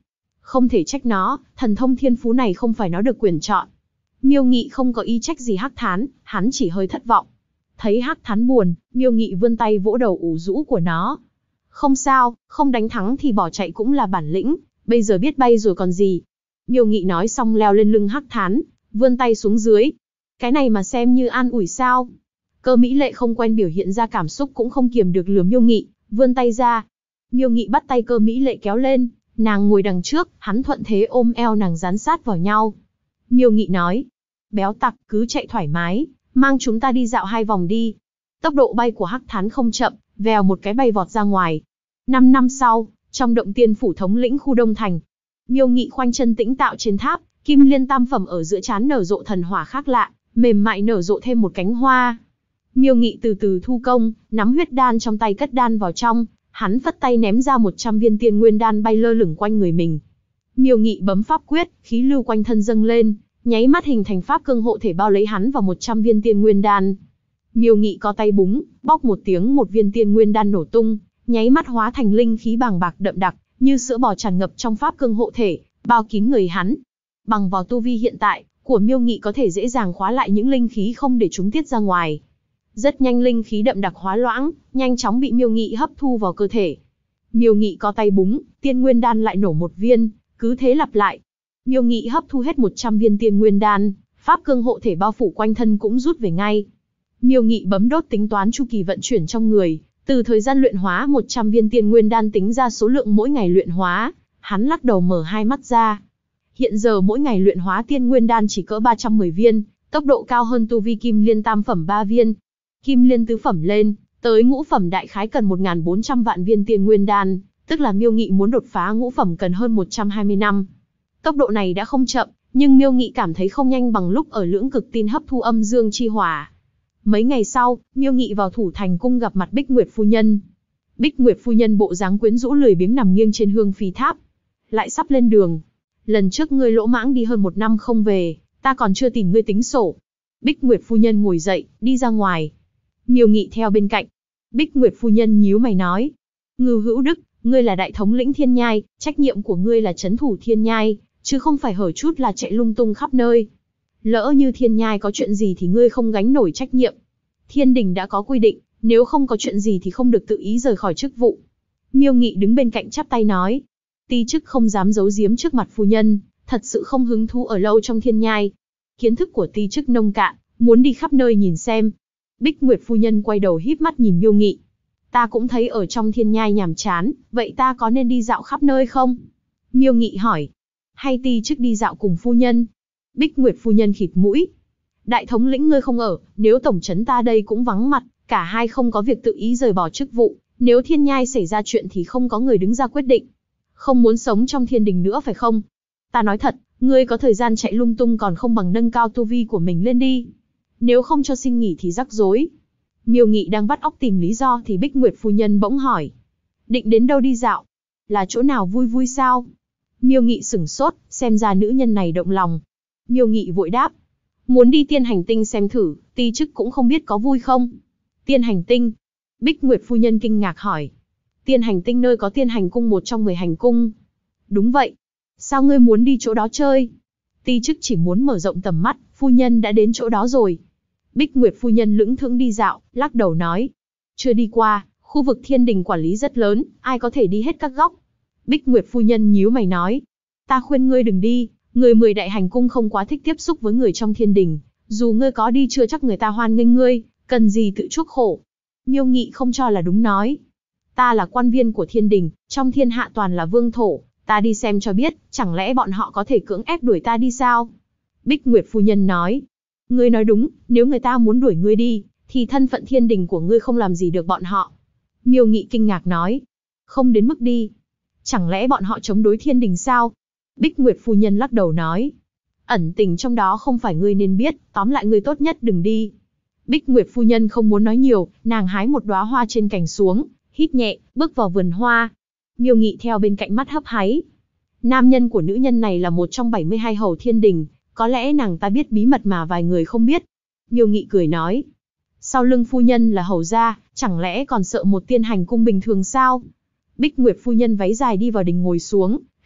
Speaker 1: Không thể trách nó, thần thông thiên phú này không phải nó được quyền chọn. Miêu Nghị không có ý trách gì Hắc Thán, hắn chỉ hơi thất vọng. Thấy Hắc Thán buồn, Miêu Nghị vươn tay vỗ đầu ủ rũ của nó. Không sao, không đánh thắng thì bỏ chạy cũng là bản lĩnh, bây giờ biết bay rồi còn gì. Miêu Nghị nói xong leo lên lưng Hắc Thán, vươn tay xuống dưới. Cái này mà xem như an ủi sao? Cơ Mỹ Lệ không quen biểu hiện ra cảm xúc cũng không kiềm được lừa Miêu Nghị, vươn tay ra. Miêu Nghị bắt tay Cơ Mỹ Lệ kéo lên, nàng ngồi đằng trước, hắn thuận thế ôm eo nàng dán sát vào nhau. Miêu Nghị nói, béo tặc, cứ chạy thoải mái, mang chúng ta đi dạo 2 vòng đi. Tốc độ bay của Hắc Thán không chậm, vèo một cái bay vọt ra ngoài. 5 năm sau, trong động tiên phủ thống lĩnh khu Đông Thành, Miêu Nghị khoanh chân tĩnh tạo trên tháp, kim liên tam phẩm ở giữa trán nở rộ thần hỏa khác lạ, mềm mại nở rộ thêm một cánh hoa. Miêu Nghị từ từ thu công, nắm huyết đan trong tay cất đan vào trong, hắn phất tay ném ra 100 viên tiên nguyên đan bay lơ lửng quanh người mình. Miêu Nghị bấm pháp quyết, khí lưu quanh thân dâng lên, nháy mắt hình thành pháp cương hộ thể bao lấy hắn vào 100 viên tiên nguyên đan. Miêu Nghị có tay búng, bóc một tiếng một viên tiên nguyên đan nổ tung, nháy mắt hóa thành linh khí bàng bạc đậm đặc, như sữa bò tràn ngập trong pháp cương hộ thể, bao kín người hắn. Bằng vào tu vi hiện tại của Miêu Nghị có thể dễ dàng khóa lại những linh khí không để chúng tiết ra ngoài. Rất nhanh linh khí đậm đặc hóa loãng, nhanh chóng bị Miêu Nghị hấp thu vào cơ thể. Miêu Nghị có tay búng, tiên nguyên đan lại nổ một viên, cứ thế lặp lại. Miêu Nghị hấp thu hết 100 viên tiên nguyên đan, pháp cương hộ thể bao phủ quanh thân cũng rút về ngay. Miêu Nghị bấm đốt tính toán chu kỳ vận chuyển trong người, từ thời gian luyện hóa 100 viên tiên nguyên đan tính ra số lượng mỗi ngày luyện hóa, hắn lắc đầu mở hai mắt ra. Hiện giờ mỗi ngày luyện hóa tiên nguyên đan chỉ cỡ 310 viên, tốc độ cao hơn tu vi kim liên tam phẩm 3 viên. Kim liên tứ phẩm lên, tới ngũ phẩm đại khái cần 1.400 vạn viên tiên nguyên đan, tức là Miêu Nghị muốn đột phá ngũ phẩm cần hơn 120 năm. Tốc độ này đã không chậm, nhưng Miêu Nghị cảm thấy không nhanh bằng lúc ở lưỡng cực tin hấp thu âm dương chi hỏa. Mấy ngày sau, Miêu Nghị vào Thủ Thành cung gặp mặt Bích Nguyệt phu nhân. Bích Nguyệt phu nhân bộ dáng quyến rũ lười biếng nằm nghiêng trên hương phi tháp. Lại sắp lên đường. Lần trước ngươi lỗ mãng đi hơn 1 năm không về, ta còn chưa tìm ngươi tính sổ. Bích Nguyệt phu nhân ngồi dậy, đi ra ngoài. Miêu Nghị theo bên cạnh. Bích Nguyệt phu nhân nhíu mày nói. Ngưu Hữu Đức, ngươi là đại thống lĩnh Thiên Nhai, trách nhiệm của ngươi là trấn thủ Thiên Nhai, chứ không phải hở chút là chạy lung tung khắp nơi. Lỡ như Thiên Nhai có chuyện gì thì ngươi không gánh nổi trách nhiệm. Thiên đình đã có quy định, nếu không có chuyện gì thì không được tự ý rời khỏi chức vụ. Miêu Nghị đứng bên cạnh chắp tay nói. Ti chức không dám giấu giếm trước mặt phu nhân, thật sự không hứng thú ở lâu trong Thiên Nhai. Kiến thức của ti chức nông cạn, muốn đi khắp nơi nhìn xem. Bích Nguyệt phu nhân quay đầu híp mắt nhìn Miêu Nghị. Ta cũng thấy ở trong Thiên Nhai nhàm chán, vậy ta có nên đi dạo khắp nơi không? Miêu Nghị hỏi. Hay ti chức đi dạo cùng phu nhân? Bích Nguyệt phu nhân khịt mũi. Đại thống lĩnh ngươi không ở, nếu tổng trấn ta đây cũng vắng mặt, cả hai không có việc tự ý rời bỏ chức vụ, nếu Thiên Nhai xảy ra chuyện thì không có người đứng ra quyết định. Không muốn sống trong thiên đình nữa phải không? Ta nói thật, ngươi có thời gian chạy lung tung còn không bằng nâng cao tu vi của mình lên đi. Nếu không cho xin nghỉ thì rắc rối. Miêu Nghị đang vắt óc tìm lý do thì Bích Nguyệt phu nhân bỗng hỏi. Định đến đâu đi dạo? Là chỗ nào vui vui sao? Miêu Nghị sửng sốt, xem ra nữ nhân này động lòng. Miêu Nghị vội đáp. Muốn đi Tiên Hành Tinh xem thử, ti chức cũng không biết có vui không. Tiên Hành Tinh? Bích Nguyệt phu nhân kinh ngạc hỏi. Tiên Hành Tinh nơi có Tiên Hành Cung một trong 10 hành cung. Đúng vậy. Sao ngươi muốn đi chỗ đó chơi? Ti chức chỉ muốn mở rộng tầm mắt, phu nhân đã đến chỗ đó rồi. Bích Nguyệt phu nhân lững thững đi dạo, lắc đầu nói. Chưa đi qua, khu vực thiên đình quản lý rất lớn, ai có thể đi hết các góc. Bích Nguyệt phu nhân nhíu mày nói. Ta khuyên ngươi đừng đi, người 10 đại hành cung không quá thích tiếp xúc với người trong thiên đình. Dù ngươi có đi chưa chắc người ta hoan nghênh ngươi, cần gì tự chuốc khổ. Miêu Nghị không cho là đúng nói. Ta là quan viên của thiên đình, trong thiên hạ toàn là vương thổ, ta đi xem cho biết, chẳng lẽ bọn họ có thể cưỡng ép đuổi ta đi sao? Bích Nguyệt phu nhân nói. Ngươi nói đúng, nếu người ta muốn đuổi ngươi đi, thì thân phận thiên đình của ngươi không làm gì được bọn họ. Miêu Nghị kinh ngạc nói. Không đến mức đi. Chẳng lẽ bọn họ chống đối thiên đình sao? Bích Nguyệt phu nhân lắc đầu nói. Ẩn tình trong đó không phải ngươi nên biết, tóm lại ngươi tốt nhất đừng đi. Bích Nguyệt phu nhân không muốn nói nhiều, nàng hái một đóa hoa trên cành xuống, hít nhẹ, bước vào vườn hoa. Miêu Nghị theo bên cạnh mắt hấp háy. Nam nhân của nữ nhân này là một trong 72 hầu thiên đình, có lẽ nàng ta biết bí mật mà vài người không biết. Miêu Nghị cười nói. Sau lưng phu nhân là hầu gia, chẳng lẽ còn sợ một tiên hành cung bình thường sao? Bích Nguyệt phu nhân váy dài đi vào đình ngồi xuống,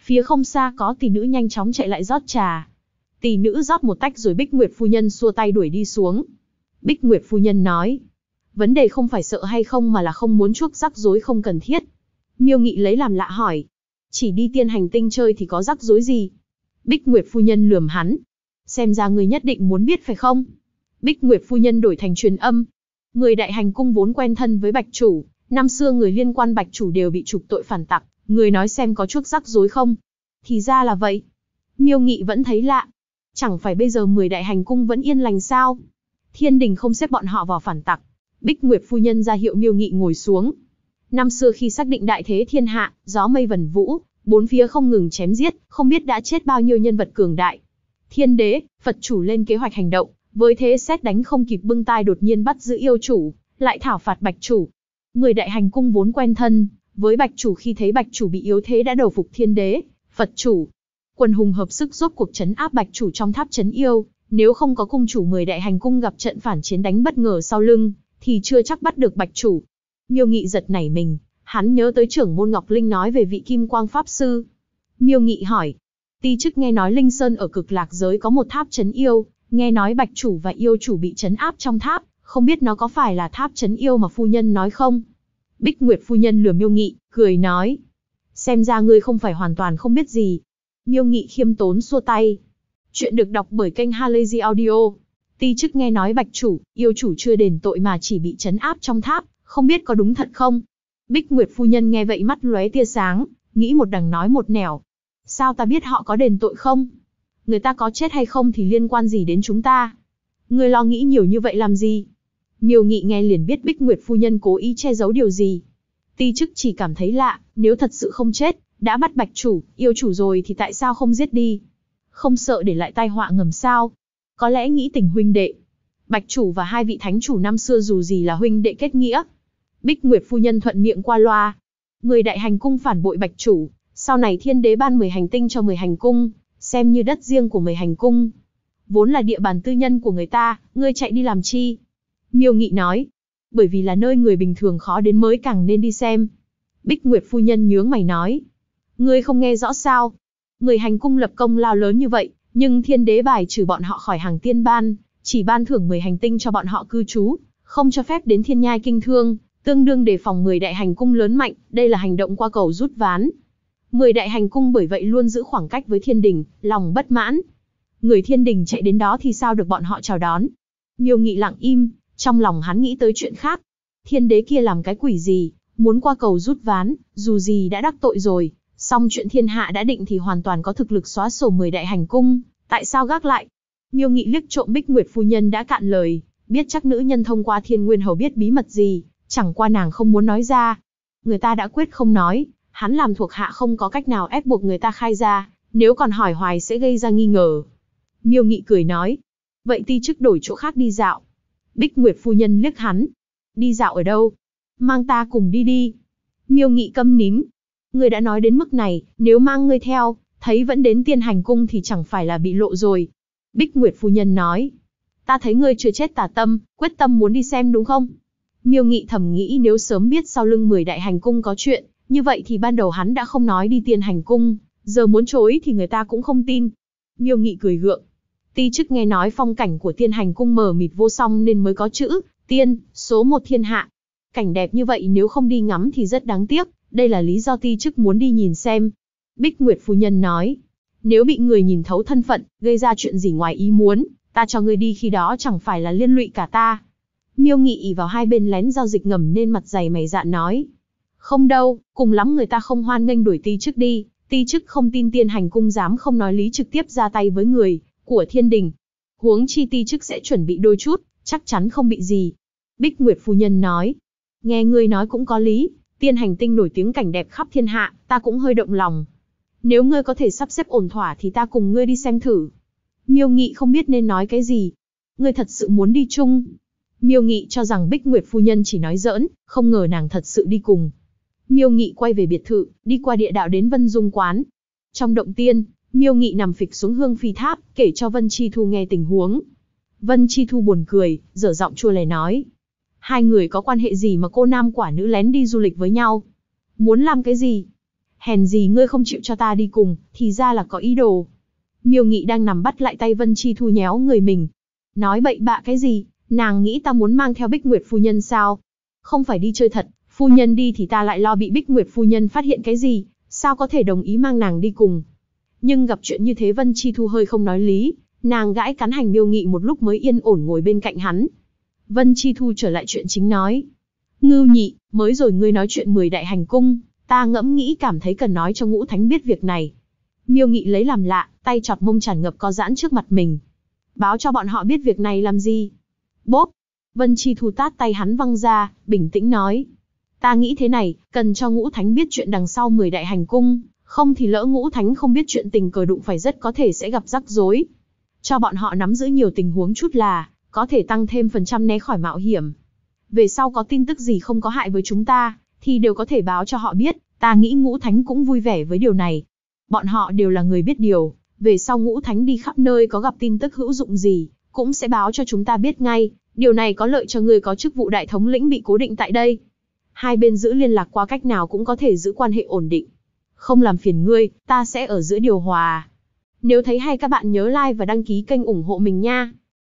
Speaker 1: Phía không xa có tỷ nữ nhanh chóng chạy lại rót trà. Tỷ nữ rót một tách rồi Bích Nguyệt phu nhân xua tay đuổi đi xuống. Bích Nguyệt phu nhân nói, vấn đề không phải sợ hay không mà là không muốn chuốc rắc rối không cần thiết. Miêu Nghị lấy làm lạ hỏi, chỉ đi Tiên Hành Tinh chơi thì có rắc rối gì? Bích Nguyệt phu nhân lườm hắn, xem ra người nhất định muốn biết phải không? Bích Nguyệt phu nhân đổi thành truyền âm, người Đại Hành cung vốn quen thân với Bạch chủ, năm xưa người liên quan Bạch chủ đều bị trục tội phản tặc, người nói xem có chuốc rắc rối không? Thì ra là vậy. Miêu Nghị vẫn thấy lạ, chẳng phải bây giờ 10 Đại Hành cung vẫn yên lành sao? Thiên đình không xếp bọn họ vào phản tặc. Bích Nguyệt phu nhân ra hiệu Miêu Nghị ngồi xuống. Năm xưa khi xác định đại thế thiên hạ, gió mây vần vũ, bốn phía không ngừng chém giết, không biết đã chết bao nhiêu nhân vật cường đại. Thiên đế, Phật chủ lên kế hoạch hành động, với thế sét đánh không kịp bưng tai đột nhiên bắt giữ yêu chủ, lại thảo phạt Bạch chủ. 10 Đại Hành cung vốn quen thân với Bạch chủ, khi thấy Bạch chủ bị yếu thế đã đầu phục thiên đế, Phật chủ. Quần hùng hợp sức rốt cuộc trấn áp Bạch chủ trong tháp trấn yêu, nếu không có cung chủ 10 Đại Hành cung gặp trận phản chiến đánh bất ngờ sau lưng, thì chưa chắc bắt được Bạch chủ. Miêu Nghị giật nảy mình, hắn nhớ tới trưởng môn Ngọc Linh nói về vị Kim Quang Pháp Sư. Miêu Nghị hỏi, ti chức nghe nói Linh Sơn ở Cực Lạc giới có một tháp trấn yêu, nghe nói Bạch chủ và yêu chủ bị trấn áp trong tháp, không biết nó có phải là tháp trấn yêu mà phu nhân nói không? Bích Nguyệt phu nhân lườm Miêu Nghị, cười nói, xem ra ngươi không phải hoàn toàn không biết gì. Miêu Nghị khiêm tốn xua tay. Chuyện được đọc bởi kênh Halazy Audio. Ti chức nghe nói Bạch chủ, yêu chủ chưa đền tội mà chỉ bị trấn áp trong tháp, không biết có đúng thật không? Bích Nguyệt phu nhân nghe vậy mắt lóe tia sáng, nghĩ một đằng nói một nẻo. Sao ta biết họ có đền tội không? Người ta có chết hay không thì liên quan gì đến chúng ta? Ngươi lo nghĩ nhiều như vậy làm gì? Miêu Nghị nghe liền biết Bích Nguyệt phu nhân cố ý che giấu điều gì. Ti chức chỉ cảm thấy lạ, nếu thật sự không chết, đã bắt Bạch chủ, yêu chủ rồi thì tại sao không giết đi? Không sợ để lại tai họa ngầm sao? Có lẽ nghĩ tình huynh đệ. Bạch chủ và hai vị thánh chủ năm xưa dù gì là huynh đệ kết nghĩa. Bích Nguyệt phu nhân thuận miệng qua loa. 10 Đại Hành cung phản bội Bạch chủ, sau này thiên đế ban 10 hành tinh cho 10 hành cung, xem như đất riêng của 10 hành cung. Vốn là địa bàn tư nhân của người ta, ngươi chạy đi làm chi? Miêu Nghị nói, bởi vì là nơi người bình thường khó đến mới càng nên đi xem. Bích Nguyệt phu nhân nhướng mày nói, ngươi không nghe rõ sao? 10 hành cung lập công lao lớn như vậy, nhưng thiên đế bài trừ bọn họ khỏi hàng tiên ban, chỉ ban thưởng 10 hành tinh cho bọn họ cư trú, không cho phép đến thiên nhai kinh thương, tương đương đề phòng 10 đại hành cung lớn mạnh, đây là hành động qua cầu rút ván. 10 đại hành cung bởi vậy luôn giữ khoảng cách với thiên đình, lòng bất mãn. Người thiên đình chạy đến đó thì sao được bọn họ chào đón? Miêu Nghị lặng im, trong lòng hắn nghĩ tới chuyện khác. Thiên đế kia làm cái quỷ gì, muốn qua cầu rút ván, dù gì đã đắc tội rồi, song chuyện thiên hạ đã định thì hoàn toàn có thực lực xóa sổ 10 đại hành cung, tại sao gác lại? Miêu Nghị liếc trộm Bích Nguyệt phu nhân đã cạn lời, biết chắc nữ nhân thông qua Thiên Nguyên Hầu biết bí mật gì, chẳng qua nàng không muốn nói ra. Người ta đã quyết không nói, hắn làm thuộc hạ không có cách nào ép buộc người ta khai ra, nếu còn hỏi hoài sẽ gây ra nghi ngờ. Miêu Nghị cười nói, vậy ti chức đổi chỗ khác đi dạo. Bích Nguyệt phu nhân liếc hắn, đi dạo ở đâu? Mang ta cùng đi đi. Miêu Nghị câm nín. Ngươi đã nói đến mức này, nếu mang ngươi theo, thấy vẫn đến Tiên Hành cung thì chẳng phải là bị lộ rồi. Bích Nguyệt phu nhân nói, ta thấy ngươi chưa chết tà tâm, quyết tâm muốn đi xem đúng không? Miêu Nghị thầm nghĩ nếu sớm biết sau lưng 10 đại hành cung có chuyện, như vậy thì ban đầu hắn đã không nói đi Tiên Hành cung, giờ muốn chối thì người ta cũng không tin. Miêu Nghị cười gượng. Ti chức nghe nói phong cảnh của Tiên Hành cung mờ mịt vô song nên mới có chữ tiên, số 1 thiên hạ. Cảnh đẹp như vậy nếu không đi ngắm thì rất đáng tiếc, đây là lý do ti chức muốn đi nhìn xem. Bích Nguyệt phu nhân nói, nếu bị người nhìn thấu thân phận, gây ra chuyện gì ngoài ý muốn, ta cho ngươi đi khi đó chẳng phải là liên lụy cả ta. Miêu Nghị ỷ vào hai bên lén giao dịch ngầm nên mặt dày mày dạn nói, không đâu, cùng lắm người ta không hoan nghênh đuổi ti chức đi, ti chức không tin Tiên Hành cung dám không nói lý trực tiếp ra tay với người của thiên đình. Huống chi ti chức sẽ chuẩn bị đôi chút, chắc chắn không bị gì. Bích Nguyệt phu nhân nói, nghe ngươi nói cũng có lý, Tiên Hành tinh nổi tiếng cảnh đẹp khắp thiên hạ, ta cũng hơi động lòng. Nếu ngươi có thể sắp xếp ổn thỏa thì ta cùng ngươi đi xem thử. Miêu Nghị không biết nên nói cái gì. Ngươi thật sự muốn đi chung? Miêu Nghị cho rằng Bích Nguyệt phu nhân chỉ nói giỡn, không ngờ nàng thật sự đi cùng. Miêu Nghị quay về biệt thự, đi qua địa đạo đến Vân Dung quán. Trong động tiên, Miêu Nghị nằm phịch xuống Hương Phi tháp, kể cho Vân Chi Thu nghe tình huống. Vân Chi Thu buồn cười, dở giọng chua lè nói, hai người có quan hệ gì mà cô nam quả nữ lén đi du lịch với nhau? Muốn làm cái gì? Hèn gì ngươi không chịu cho ta đi cùng, thì ra là có ý đồ. Miêu Nghị đang nằm bắt lại tay Vân Chi Thu nhéo người mình. Nói bậy bạ cái gì, nàng nghĩ ta muốn mang theo Bích Nguyệt phu nhân sao? Không phải đi chơi thật, phu nhân đi thì ta lại lo bị Bích Nguyệt phu nhân phát hiện cái gì, sao có thể đồng ý mang nàng đi cùng. Nhưng gặp chuyện như thế Vân Chi Thu hơi không nói lý, nàng gãi cắn hành Miêu Nghị một lúc mới yên ổn ngồi bên cạnh hắn. Vân Chi Thu trở lại chuyện chính nói. Ngưu Nhị, mới rồi ngươi nói chuyện 10 đại hành cung, ta ngẫm nghĩ cảm thấy cần nói cho Ngũ Thánh biết việc này. Miêu Nghị lấy làm lạ, tay chọt mông tràn ngập co giãn trước mặt mình. Báo cho bọn họ biết việc này làm gì? Bốp! Vân Chi Thu tát tay hắn văng ra, bình tĩnh nói. Ta nghĩ thế này, cần cho Ngũ Thánh biết chuyện đằng sau 10 đại hành cung, không thì lỡ Ngũ Thánh không biết chuyện tình cờ đụng phải rất có thể sẽ gặp rắc rối. Cho bọn họ nắm giữ nhiều tình huống chút là, có thể tăng thêm phần trăm né khỏi mạo hiểm. Về sau có tin tức gì không có hại với chúng ta, thì đều có thể báo cho họ biết, ta nghĩ Ngũ Thánh cũng vui vẻ với điều này. Bọn họ đều là người biết điều, về sau Ngũ Thánh đi khắp nơi có gặp tin tức hữu dụng gì, cũng sẽ báo cho chúng ta biết ngay, điều này có lợi cho người có chức vụ đại thống lĩnh bị cố định tại đây. Hai bên giữ liên lạc qua cách nào cũng có thể giữ quan hệ ổn định. Không làm phiền ngươi, ta sẽ ở giữa điều hòa. Nếu thấy hay các bạn nhớ like và đăng ký kênh ủng hộ mình nha.